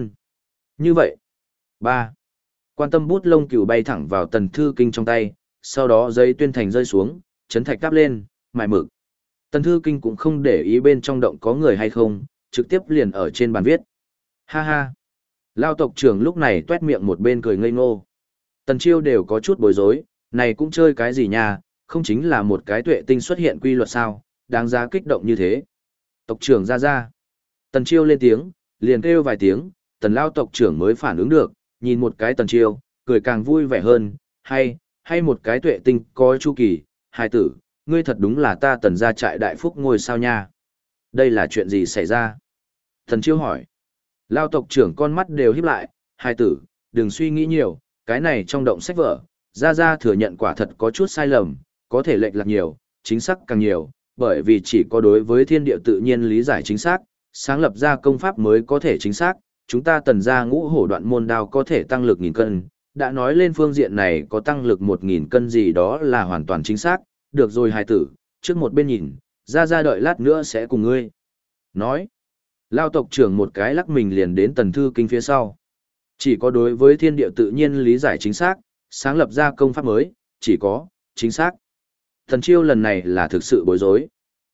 Như vậy. 3. Quan tâm bút lông cừu bay thẳng vào Tần Thư Kinh trong tay, sau đó giấy tuyên thành rơi xuống, chấn thạch đáp lên, mài mực. Tần Thư Kinh cũng không để ý bên trong động có người hay không, trực tiếp liền ở trên bàn viết. Ha ha. Lao tộc trưởng lúc này tuét miệng một bên cười ngây ngô. Tần Chiêu đều có chút bối rối, này cũng chơi cái gì nha, không chính là một cái tuệ tinh xuất hiện quy luật sao, đáng giá kích động như thế. Tộc trưởng ra. Tần Chiêu lên tiếng, liền kêu vài tiếng, Tần Lao tộc trưởng mới phản ứng được, nhìn một cái Tần Chiêu, cười càng vui vẻ hơn, hay một cái tuệ tinh có chu kỳ, hai tử, ngươi thật đúng là ta Tần gia trại đại phúc ngôi sao nha. Đây là chuyện gì xảy ra? Tần Chiêu hỏi. Lao tộc trưởng con mắt đều híp lại, hai tử, đừng suy nghĩ nhiều, cái này trong động sách vở, Gia thừa nhận quả thật có chút sai lầm, có thể lệch lạc nhiều, chính xác càng nhiều, bởi vì chỉ có đối với thiên địa tự nhiên lý giải chính xác, sáng lập ra công pháp mới có thể chính xác, chúng ta Tần gia ngũ hổ đoạn môn đao có thể tăng lực 1000 cân, đã nói lên phương diện này có tăng lực 1000 cân gì đó là hoàn toàn chính xác, được rồi hài tử, trước một bên nhìn, Gia đợi lát nữa sẽ cùng ngươi. Nói, Lao tộc trưởng một cái lắc mình liền đến Tần Thư Kinh phía sau. Chỉ có đối với thiên địa tự nhiên lý giải chính xác, sáng lập ra công pháp mới, chỉ có, chính xác. Thần Chiêu lần này là thực sự bối rối.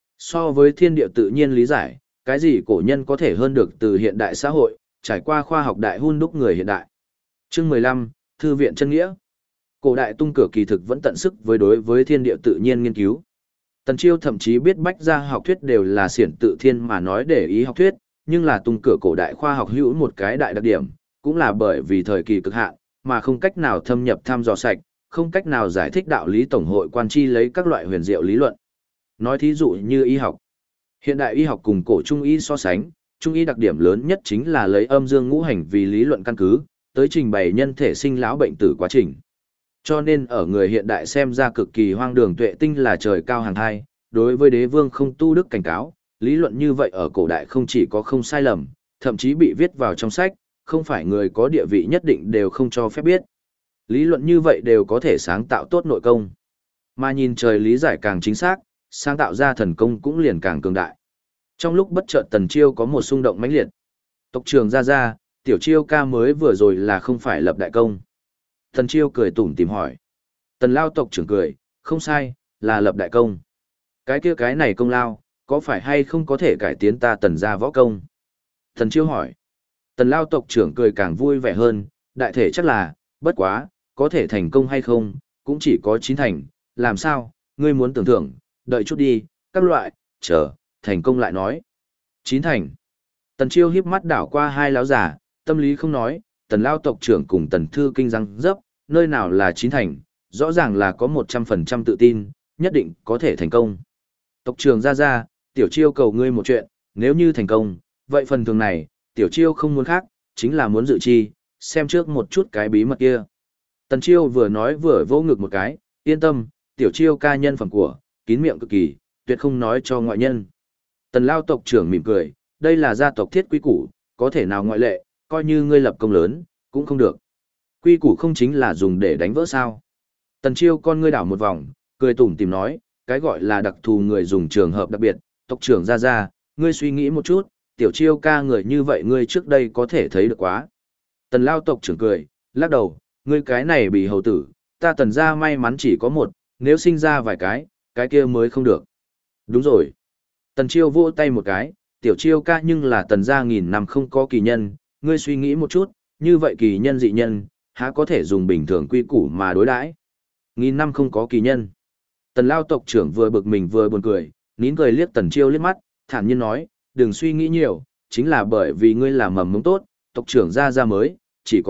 So với thiên địa tự nhiên lý giải, cái gì cổ nhân có thể hơn được từ hiện đại xã hội, trải qua khoa học đại hun đúc người hiện đại. Chương 15, Thư viện chân nghĩa. Cổ đại tung cửa kỳ thực vẫn tận sức với đối với thiên địa tự nhiên nghiên cứu. Tần Chiêu thậm chí biết bách gia học thuyết đều là xiển tự thiên mà nói để ý học thuyết, nhưng là tung cửa cổ đại khoa học hữu một cái đại đặc điểm, cũng là bởi vì thời kỳ cực hạn, mà không cách nào thâm nhập thăm dò sạch, không cách nào giải thích đạo lý tổng hội quan chi lấy các loại huyền diệu lý luận. Nói thí dụ như y học. Hiện đại y học cùng cổ trung y so sánh, trung y đặc điểm lớn nhất chính là lấy âm dương ngũ hành vì lý luận căn cứ, tới trình bày nhân thể sinh lão bệnh tử quá trình. Cho nên ở người hiện đại xem ra cực kỳ hoang đường tuệ tinh là trời cao hàng thai, đối với đế vương không tu đức cảnh cáo, lý luận như vậy ở cổ đại không chỉ có không sai lầm, thậm chí bị viết vào trong sách, không phải người có địa vị nhất định đều không cho phép biết. Lý luận như vậy đều có thể sáng tạo tốt nội công. Mà nhìn trời lý giải càng chính xác, sáng tạo ra thần công cũng liền càng cường đại. Trong lúc bất chợt Tần Chiêu có một xung động mãnh liệt. Tộc trưởng ra, tiểu Chiêu ca mới vừa rồi là không phải lập đại công. Tần Chiêu cười tủm tỉm hỏi. Tần Lao tộc trưởng cười, không sai, là lập đại công. Cái này công lao, có phải hay không có thể cải tiến ta Tần gia võ công? Tần Chiêu hỏi. Tần Lao tộc trưởng cười càng vui vẻ hơn, đại thể chắc là, bất quá, có thể thành công hay không, cũng chỉ có 9 thành, làm sao, ngươi muốn tưởng thưởng, đợi chút đi, các loại, chờ, thành công lại nói. 9 thành. Tần Chiêu hiếp mắt đảo qua hai lão giả, tâm lý không nói, Tần Lao tộc trưởng cùng Tần Thư Kinh răng dấp, nơi nào là 9 thành, rõ ràng là có 100% tự tin, nhất định có thể thành công. Tộc trưởng ra, tiểu Chiêu cầu ngươi một chuyện, nếu như thành công, vậy phần thưởng này, tiểu Chiêu không muốn khác, chính là muốn dự chi, xem trước một chút cái bí mật kia. Tần Chiêu vừa nói vừa vỗ ngực một cái, yên tâm, tiểu Chiêu ca nhân phẩm của, kín miệng cực kỳ, tuyệt không nói cho ngoại nhân. Tần Lao tộc trưởng mỉm cười, đây là gia tộc thiết quy củ, có thể nào ngoại lệ, coi như ngươi lập công lớn, cũng không được. Quy củ không chính là dùng để đánh vỡ sao. Tần Chiêu con ngươi đảo một vòng, cười tủm tỉm nói, cái gọi là đặc thù người dùng trường hợp đặc biệt, tộc trưởng ra, ngươi suy nghĩ một chút, tiểu Chiêu ca người như vậy ngươi trước đây có thể thấy được quá. Tần Lao tộc trưởng cười, lắc đầu, ngươi cái này bị hầu tử, ta Tần gia may mắn chỉ có một, nếu sinh ra vài cái kia mới không được. Đúng rồi. Tần Chiêu vỗ tay một cái, tiểu Chiêu ca nhưng là Tần gia 1000 năm không có kỳ nhân, ngươi suy nghĩ một chút, như vậy kỳ nhân dị nhân, há có thể dùng bình thường quy củ mà đối đãi? 1000 năm không có kỳ nhân. Tần Lao tộc trưởng vừa bực mình vừa buồn cười, nín cười liếc Tần Chiêu liếc mắt, thản nhiên nói, đừng suy nghĩ nhiều, chính là bởi vì ngươi là mầm mống tốt, tộc trưởng ra mới, chỉ có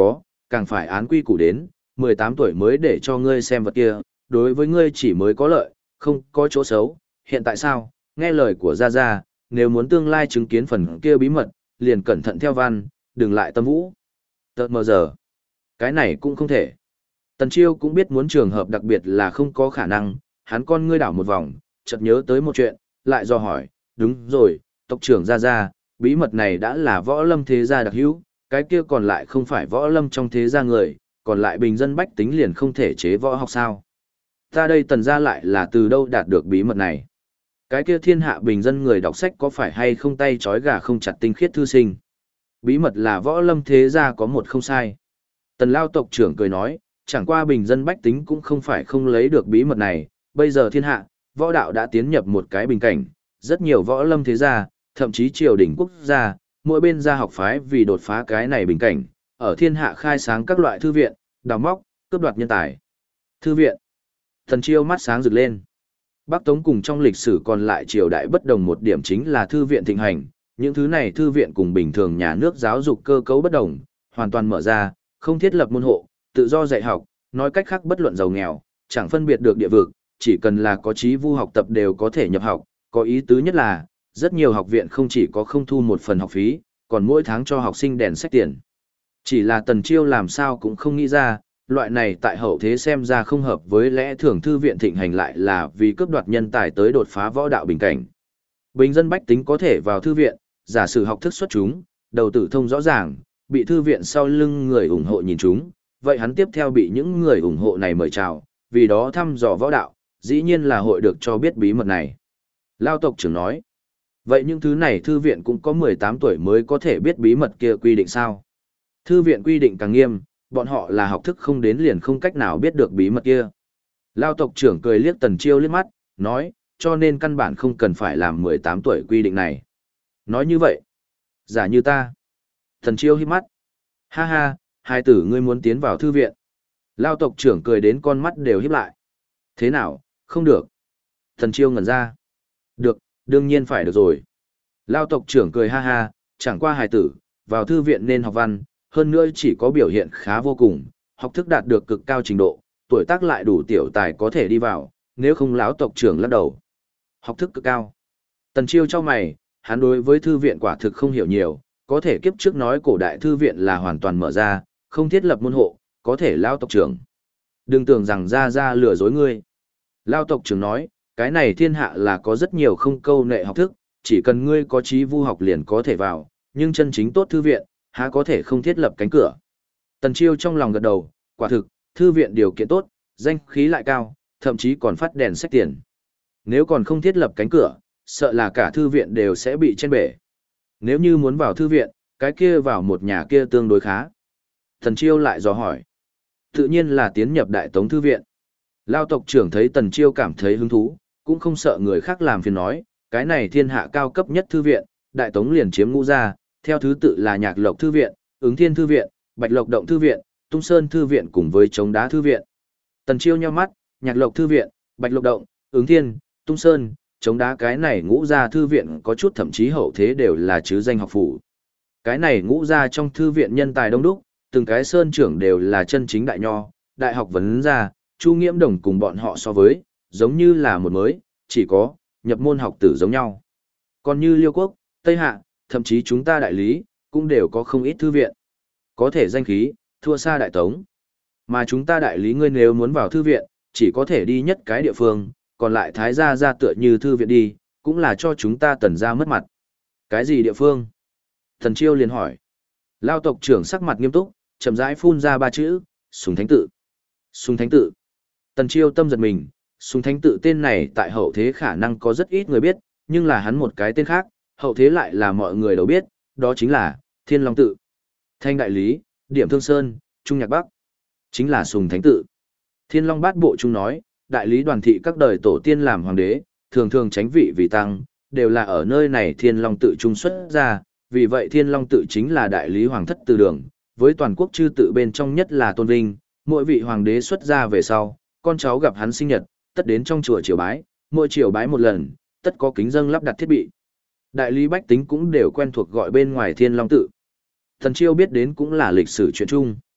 càng phải án quy củ đến, 18 tuổi mới để cho ngươi xem vật kia, đối với ngươi chỉ mới có lợi, không có chỗ xấu. Hiện tại sao, nghe lời của Gia Gia, nếu muốn tương lai chứng kiến phần kia bí mật, liền cẩn thận theo văn, đừng lại tâm vũ. Tợt mờ giờ, cái này cũng không thể. Tần Chiêu cũng biết muốn trường hợp đặc biệt là không có khả năng, hắn con ngươi đảo một vòng, chợt nhớ tới một chuyện, lại do hỏi, đúng rồi, tộc trưởng Gia Gia, bí mật này đã là võ lâm thế gia đặc hữu, cái kia còn lại không phải võ lâm trong thế gia người, còn lại bình dân bách tính liền không thể chế võ học sao. Ta đây tần gia lại là từ đâu đạt được bí mật này. Cái kia thiên hạ bình dân người đọc sách có phải hay không tay trói gà không chặt tinh khiết thư sinh. Bí mật là võ lâm thế gia có một không sai. Tần Lao tộc trưởng cười nói, chẳng qua bình dân bách tính cũng không phải không lấy được bí mật này, bây giờ thiên hạ, võ đạo đã tiến nhập một cái bình cảnh, rất nhiều võ lâm thế gia, thậm chí triều đình quốc gia, mỗi bên gia học phái vì đột phá cái này bình cảnh, ở thiên hạ khai sáng các loại thư viện, đào móc, cướp đoạt nhân tài. Thư viện. Thần Chiêu mắt sáng rực lên. Bắc Tống cùng trong lịch sử còn lại triều đại bất đồng một điểm chính là thư viện thịnh hành, những thứ này thư viện cùng bình thường nhà nước giáo dục cơ cấu bất đồng, hoàn toàn mở ra, không thiết lập môn hộ, tự do dạy học, nói cách khác bất luận giàu nghèo, chẳng phân biệt được địa vực, chỉ cần là có chí vu học tập đều có thể nhập học, có ý tứ nhất là, rất nhiều học viện không chỉ có không thu một phần học phí, còn mỗi tháng cho học sinh đèn sách tiền. Chỉ là Tần Chiêu làm sao cũng không nghĩ ra, loại này tại hậu thế xem ra không hợp với lẽ thường thư viện thịnh hành lại là vì cướp đoạt nhân tài tới đột phá võ đạo bình cảnh. Bình dân bách tính có thể vào thư viện, giả sử học thức xuất chúng, đầu tử thông rõ ràng, bị thư viện sau lưng người ủng hộ nhìn chúng, vậy hắn tiếp theo bị những người ủng hộ này mời chào, vì đó thăm dò võ đạo, dĩ nhiên là hội được cho biết bí mật này. Lao tộc trưởng nói, vậy những thứ này thư viện cũng có 18 tuổi mới có thể biết bí mật kia quy định sao? Thư viện quy định càng nghiêm, bọn họ là học thức không đến liền không cách nào biết được bí mật kia. Lao tộc trưởng cười liếc Tần Chiêu liếc mắt, nói, cho nên căn bản không cần phải làm 18 tuổi quy định này. Nói như vậy, giả như ta. Tần Chiêu hít mắt. Ha ha, hai tử ngươi muốn tiến vào thư viện. Lao tộc trưởng cười đến con mắt đều híp lại. Thế nào, không được. Tần Chiêu ngẩn ra. Được, đương nhiên phải được rồi. Lao tộc trưởng cười ha ha, chẳng qua hài tử, vào thư viện nên học văn, hơn nữa chỉ có biểu hiện khá vô cùng, học thức đạt được cực cao trình độ, tuổi tác lại đủ tiểu tài có thể đi vào, nếu không lão tộc trưởng lắc đầu. Học thức cực cao. Tần Chiêu cho mày, hắn đối với thư viện quả thực không hiểu nhiều, có thể kiếp trước nói cổ đại thư viện là hoàn toàn mở ra, không thiết lập môn hộ, có thể lão tộc trưởng. Đừng tưởng rằng ra lừa dối ngươi. Lão tộc trưởng nói, cái này thiên hạ là có rất nhiều không câu nệ học thức, chỉ cần ngươi có chí vu học liền có thể vào, nhưng chân chính tốt thư viện, há có thể không thiết lập cánh cửa. Tần Chiêu trong lòng gật đầu, quả thực, thư viện điều kiện tốt, danh khí lại cao, thậm chí còn phát đèn sách tiền. Nếu còn không thiết lập cánh cửa, sợ là cả thư viện đều sẽ bị chen bể. Nếu như muốn vào thư viện, cái kia vào một nhà kia tương đối khá. Tần Chiêu lại dò hỏi. Tự nhiên là tiến nhập Đại Tống thư viện. Lao tộc trưởng thấy Tần Chiêu cảm thấy hứng thú, cũng không sợ người khác làm phiền nói, cái này thiên hạ cao cấp nhất thư viện, Đại Tống liền chiếm ngũ ra, theo thứ tự là Nhạc Lộc thư viện, Ứng Thiên thư viện, Bạch Lộc động thư viện, Tung Sơn thư viện cùng với Trống Đá thư viện. Tần Chiêu nhíu mắt, Nhạc Lộc thư viện, Bạch Lộc động, Ứng Thiên, Tung Sơn, Trống Đá cái này ngũ gia thư viện có chút thậm chí hậu thế đều là chứ danh học phủ. Cái này ngũ gia trong thư viện nhân tài đông đúc, từng cái sơn trưởng đều là chân chính đại nho, đại học vấn gia, Chu Nghiễm Đồng cùng bọn họ so với, giống như là một mới, chỉ có nhập môn học tử giống nhau. Còn như Liêu Quốc, Tây Hạ, thậm chí chúng ta đại lý, cũng đều có không ít thư viện. Có thể danh khí, thua xa Đại Tống. Mà chúng ta đại lý ngươi nếu muốn vào thư viện, chỉ có thể đi nhất cái địa phương, còn lại thái gia ra tựa như thư viện đi, cũng là cho chúng ta Tần gia mất mặt. Cái gì địa phương? Tần Chiêu liền hỏi. Lao tộc trưởng sắc mặt nghiêm túc, chậm rãi phun ra ba chữ, Sùng Thánh Tự. Sùng Thánh Tự. Tần Chiêu tâm giật mình, Sùng Thánh Tự tên này tại hậu thế khả năng có rất ít người biết, nhưng là hắn một cái tên khác, hậu thế lại là mọi người đều biết, đó chính là Thiên Long Tự. Thanh Đại Lý, Điểm Thương Sơn, Trung Nhạc Bắc. Chính là Sùng Thánh Tự. Thiên Long Bát Bộ Trung nói, đại lý đoàn thị các đời tổ tiên làm hoàng đế, thường thường tránh vị vì tăng, đều là ở nơi này Thiên Long Tự trung xuất ra, vì vậy Thiên Long Tự chính là đại lý hoàng thất từ đường, với toàn quốc chư tự bên trong nhất là tôn vinh, mỗi vị hoàng đế xuất ra về sau, con cháu gặp hắn sinh nhật, tất đến trong chùa triều bái, mỗi triều bái một lần, tất có kính dâng lắp đặt thiết bị. Đại lý bách tính cũng đều quen thuộc gọi bên ngoài Thiên Long Tự. Thần Chiêu biết đến cũng là lịch sử chuyện chung.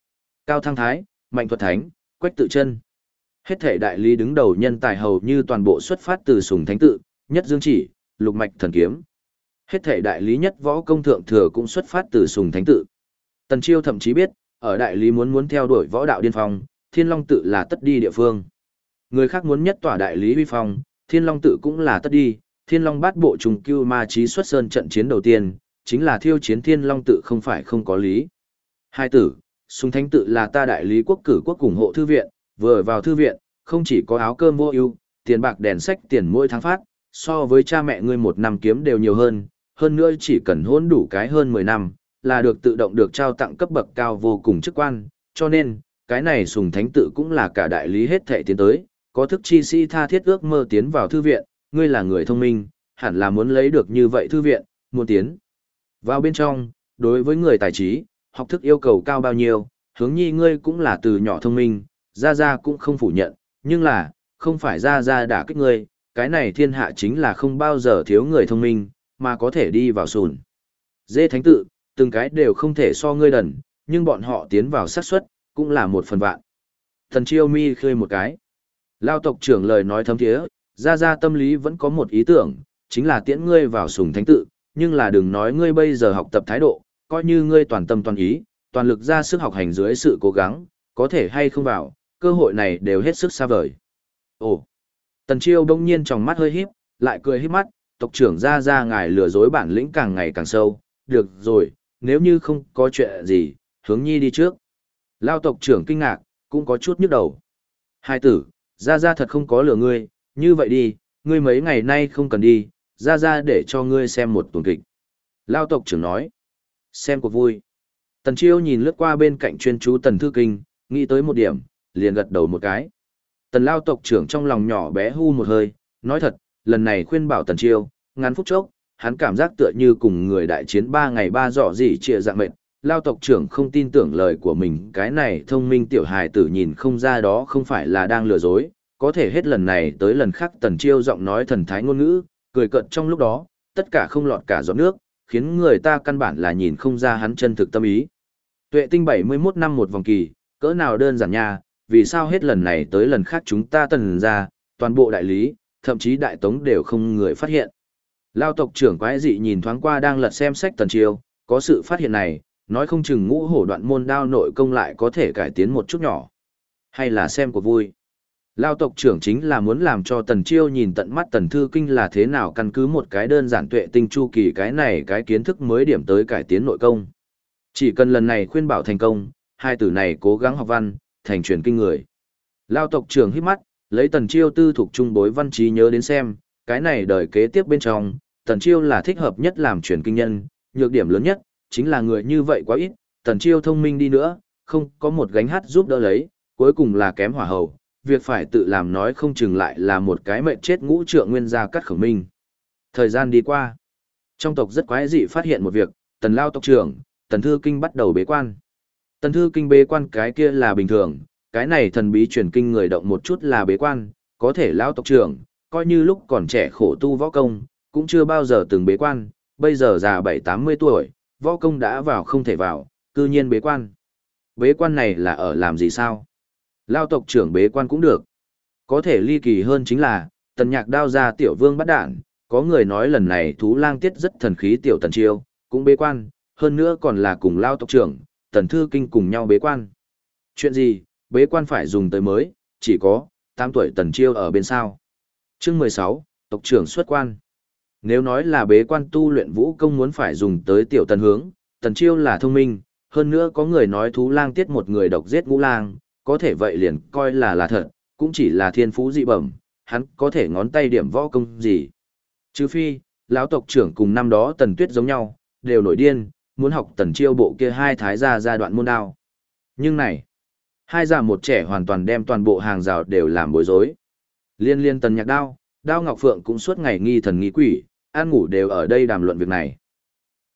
Cao Thăng Thái, Mạnh Thuật Thánh, Quách Tự Chân. Hết thể đại lý đứng đầu nhân tài hầu như toàn bộ xuất phát từ Sùng Thánh Tự, Nhất Dương Chỉ, Lục Mạch Thần Kiếm. Hết thể đại lý nhất võ công thượng thừa cũng xuất phát từ Sùng Thánh Tự. Tần Chiêu thậm chí biết, ở đại lý muốn theo đuổi võ đạo điên phong, Thiên Long Tự là tất đi địa phương. Người khác muốn nhất tỏa đại lý uy phong, Thiên Long Tự cũng là tất đi. Thiên Long Bát Bộ trùng cưu ma chí xuất sơn trận chiến đầu tiên, chính là thiêu chiến Thiên Long Tự không phải không có lý. Hai tử, Sùng Thánh Tự là ta đại lý quốc cử quốc ủng hộ thư viện, vừa vào thư viện, không chỉ có áo cơm vô ưu, tiền bạc đèn sách tiền mỗi tháng phát, so với cha mẹ ngươi một năm kiếm đều nhiều hơn nữa chỉ cần hôn đủ cái hơn 10 năm, là được tự động được trao tặng cấp bậc cao vô cùng chức quan, cho nên, cái này Sùng Thánh Tự cũng là cả đại lý hết thệ tiến tới, có thức chi sĩ tha thiết ước mơ tiến vào thư viện, ngươi là người thông minh, hẳn là muốn lấy được như vậy thư viện, muốn tiến vào bên trong, đối với người tài trí, học thức yêu cầu cao bao nhiêu, hướng nhi ngươi cũng là từ nhỏ thông minh, Gia Gia cũng không phủ nhận, nhưng là, không phải Gia Gia đả kích ngươi, cái này thiên hạ chính là không bao giờ thiếu người thông minh, mà có thể đi vào sùn. Dê Thánh Tự, từng cái đều không thể so ngươi đần, nhưng bọn họ tiến vào xác suất cũng là một phần vạn. Thần Chiêu mi khơi một cái. Lao tộc trưởng lời nói thấm thiế, Gia Gia tâm lý vẫn có một ý tưởng, chính là tiễn ngươi vào Sùng Thánh Tự, nhưng là đừng nói ngươi bây giờ học tập thái độ, coi như ngươi toàn tâm toàn ý, toàn lực ra sức học hành dưới sự cố gắng, có thể hay không vào, cơ hội này đều hết sức xa vời. Ồ! Tần Chiêu đông nhiên trong mắt hơi híp, lại cười híp mắt, tộc trưởng Gia Gia ngài lừa dối bản lĩnh càng ngày càng sâu, được rồi, nếu như không có chuyện gì, hướng nhi đi trước. Lao tộc trưởng kinh ngạc, cũng có chút nhức đầu. Hai tử, Gia Gia thật không có lừa ngươi, như vậy đi, ngươi mấy ngày nay không cần đi, Gia Gia để cho ngươi xem một tuần kịch. Lao tộc trưởng nói, xem cuộc vui. Tần Chiêu nhìn lướt qua bên cạnh chuyên chú Tần Thư Kinh, nghĩ tới một điểm, liền gật đầu một cái. Tần Lao tộc trưởng trong lòng nhỏ bé hu một hơi, nói thật, lần này khuyên bảo Tần Chiêu, ngắn phút chốc, hắn cảm giác tựa như cùng người đại chiến 3 ngày 3 dọ gì trịa dạng mệt. Lao tộc trưởng không tin tưởng lời của mình, cái này thông minh tiểu hài tử nhìn không ra đó không phải là đang lừa dối, có thể hết lần này tới lần khác Tần Chiêu giọng nói thần thái ngôn ngữ, cười cợt trong lúc đó, tất cả không lọt cả giọt nước, khiến người ta căn bản là nhìn không ra hắn chân thực tâm ý. Tuệ tinh 71 năm một vòng kỳ, cỡ nào đơn giản nha, vì sao hết lần này tới lần khác chúng ta Tần ra, toàn bộ đại lý, thậm chí đại tống đều không người phát hiện. Lao tộc trưởng quái dị nhìn thoáng qua đang lật xem sách Tần Chiêu, có sự phát hiện này, nói không chừng ngũ hổ đoạn môn đao nội công lại có thể cải tiến một chút nhỏ. Hay là xem của vui. Lao tộc trưởng chính là muốn làm cho Tần Chiêu nhìn tận mắt Tần Thư Kinh là thế nào căn cứ một cái đơn giản tuệ tinh chu kỳ cái này cái kiến thức mới điểm tới cải tiến nội công. Chỉ cần lần này khuyên bảo thành công, hai tử này cố gắng học văn, thành truyền kinh người. Lao tộc trưởng hít mắt, lấy Tần Chiêu tư thuộc trung bối văn trí nhớ đến xem, cái này đời kế tiếp bên trong, Tần Chiêu là thích hợp nhất làm truyền kinh nhân, nhược điểm lớn nhất, chính là người như vậy quá ít, Tần Chiêu thông minh đi nữa, không có một gánh hát giúp đỡ lấy, cuối cùng là kém hỏa hầu, việc phải tự làm nói không chừng lại là một cái mệnh chết ngũ trượng nguyên gia cắt khổng minh. Thời gian đi qua, trong tộc rất quái dị phát hiện một việc, Tần Lao tộc trưởng, Tần Thư Kinh bắt đầu bế quan. Tần Thư Kinh bế quan cái kia là bình thường, cái này thần bí truyền kinh người động một chút là bế quan, có thể Lao tộc trưởng, coi như lúc còn trẻ khổ tu võ công, cũng chưa bao giờ từng bế quan, bây giờ già 7-80 tuổi, võ công đã vào không thể vào, cư nhiên bế quan. Bế quan này là ở làm gì sao? Lao tộc trưởng bế quan cũng được. Có thể ly kỳ hơn chính là, Tần Nhạc đao ra tiểu vương bắt đạn, có người nói lần này thú lang tiết rất thần khí tiểu Tần Chiêu, cũng bế quan, hơn nữa còn là cùng Lao tộc trưởng, Tần Thư Kinh cùng nhau bế quan. Chuyện gì, bế quan phải dùng tới mới, chỉ có, 8 tuổi Tần Chiêu ở bên sao. Chương 16, tộc trưởng xuất quan. Nếu nói là bế quan tu luyện vũ công muốn phải dùng tới tiểu Tần hướng, Tần Chiêu là thông minh, hơn nữa có người nói thú lang tiết một người độc giết ngũ lang, có thể vậy liền coi là thật, cũng chỉ là thiên phú dị bẩm, hắn có thể ngón tay điểm võ công gì. Trừ phi, lão tộc trưởng cùng năm đó Tần Tuyết giống nhau, đều nổi điên, muốn học Tần Chiêu bộ kia hai thái gia giai đoạn môn đao. Nhưng này, hai già một trẻ hoàn toàn đem toàn bộ hàng rào đều làm bối rối. Liên Tần Nhạc đao, Đao Ngọc Phượng cũng suốt ngày nghi thần nghi quỷ, ăn ngủ đều ở đây đàm luận việc này.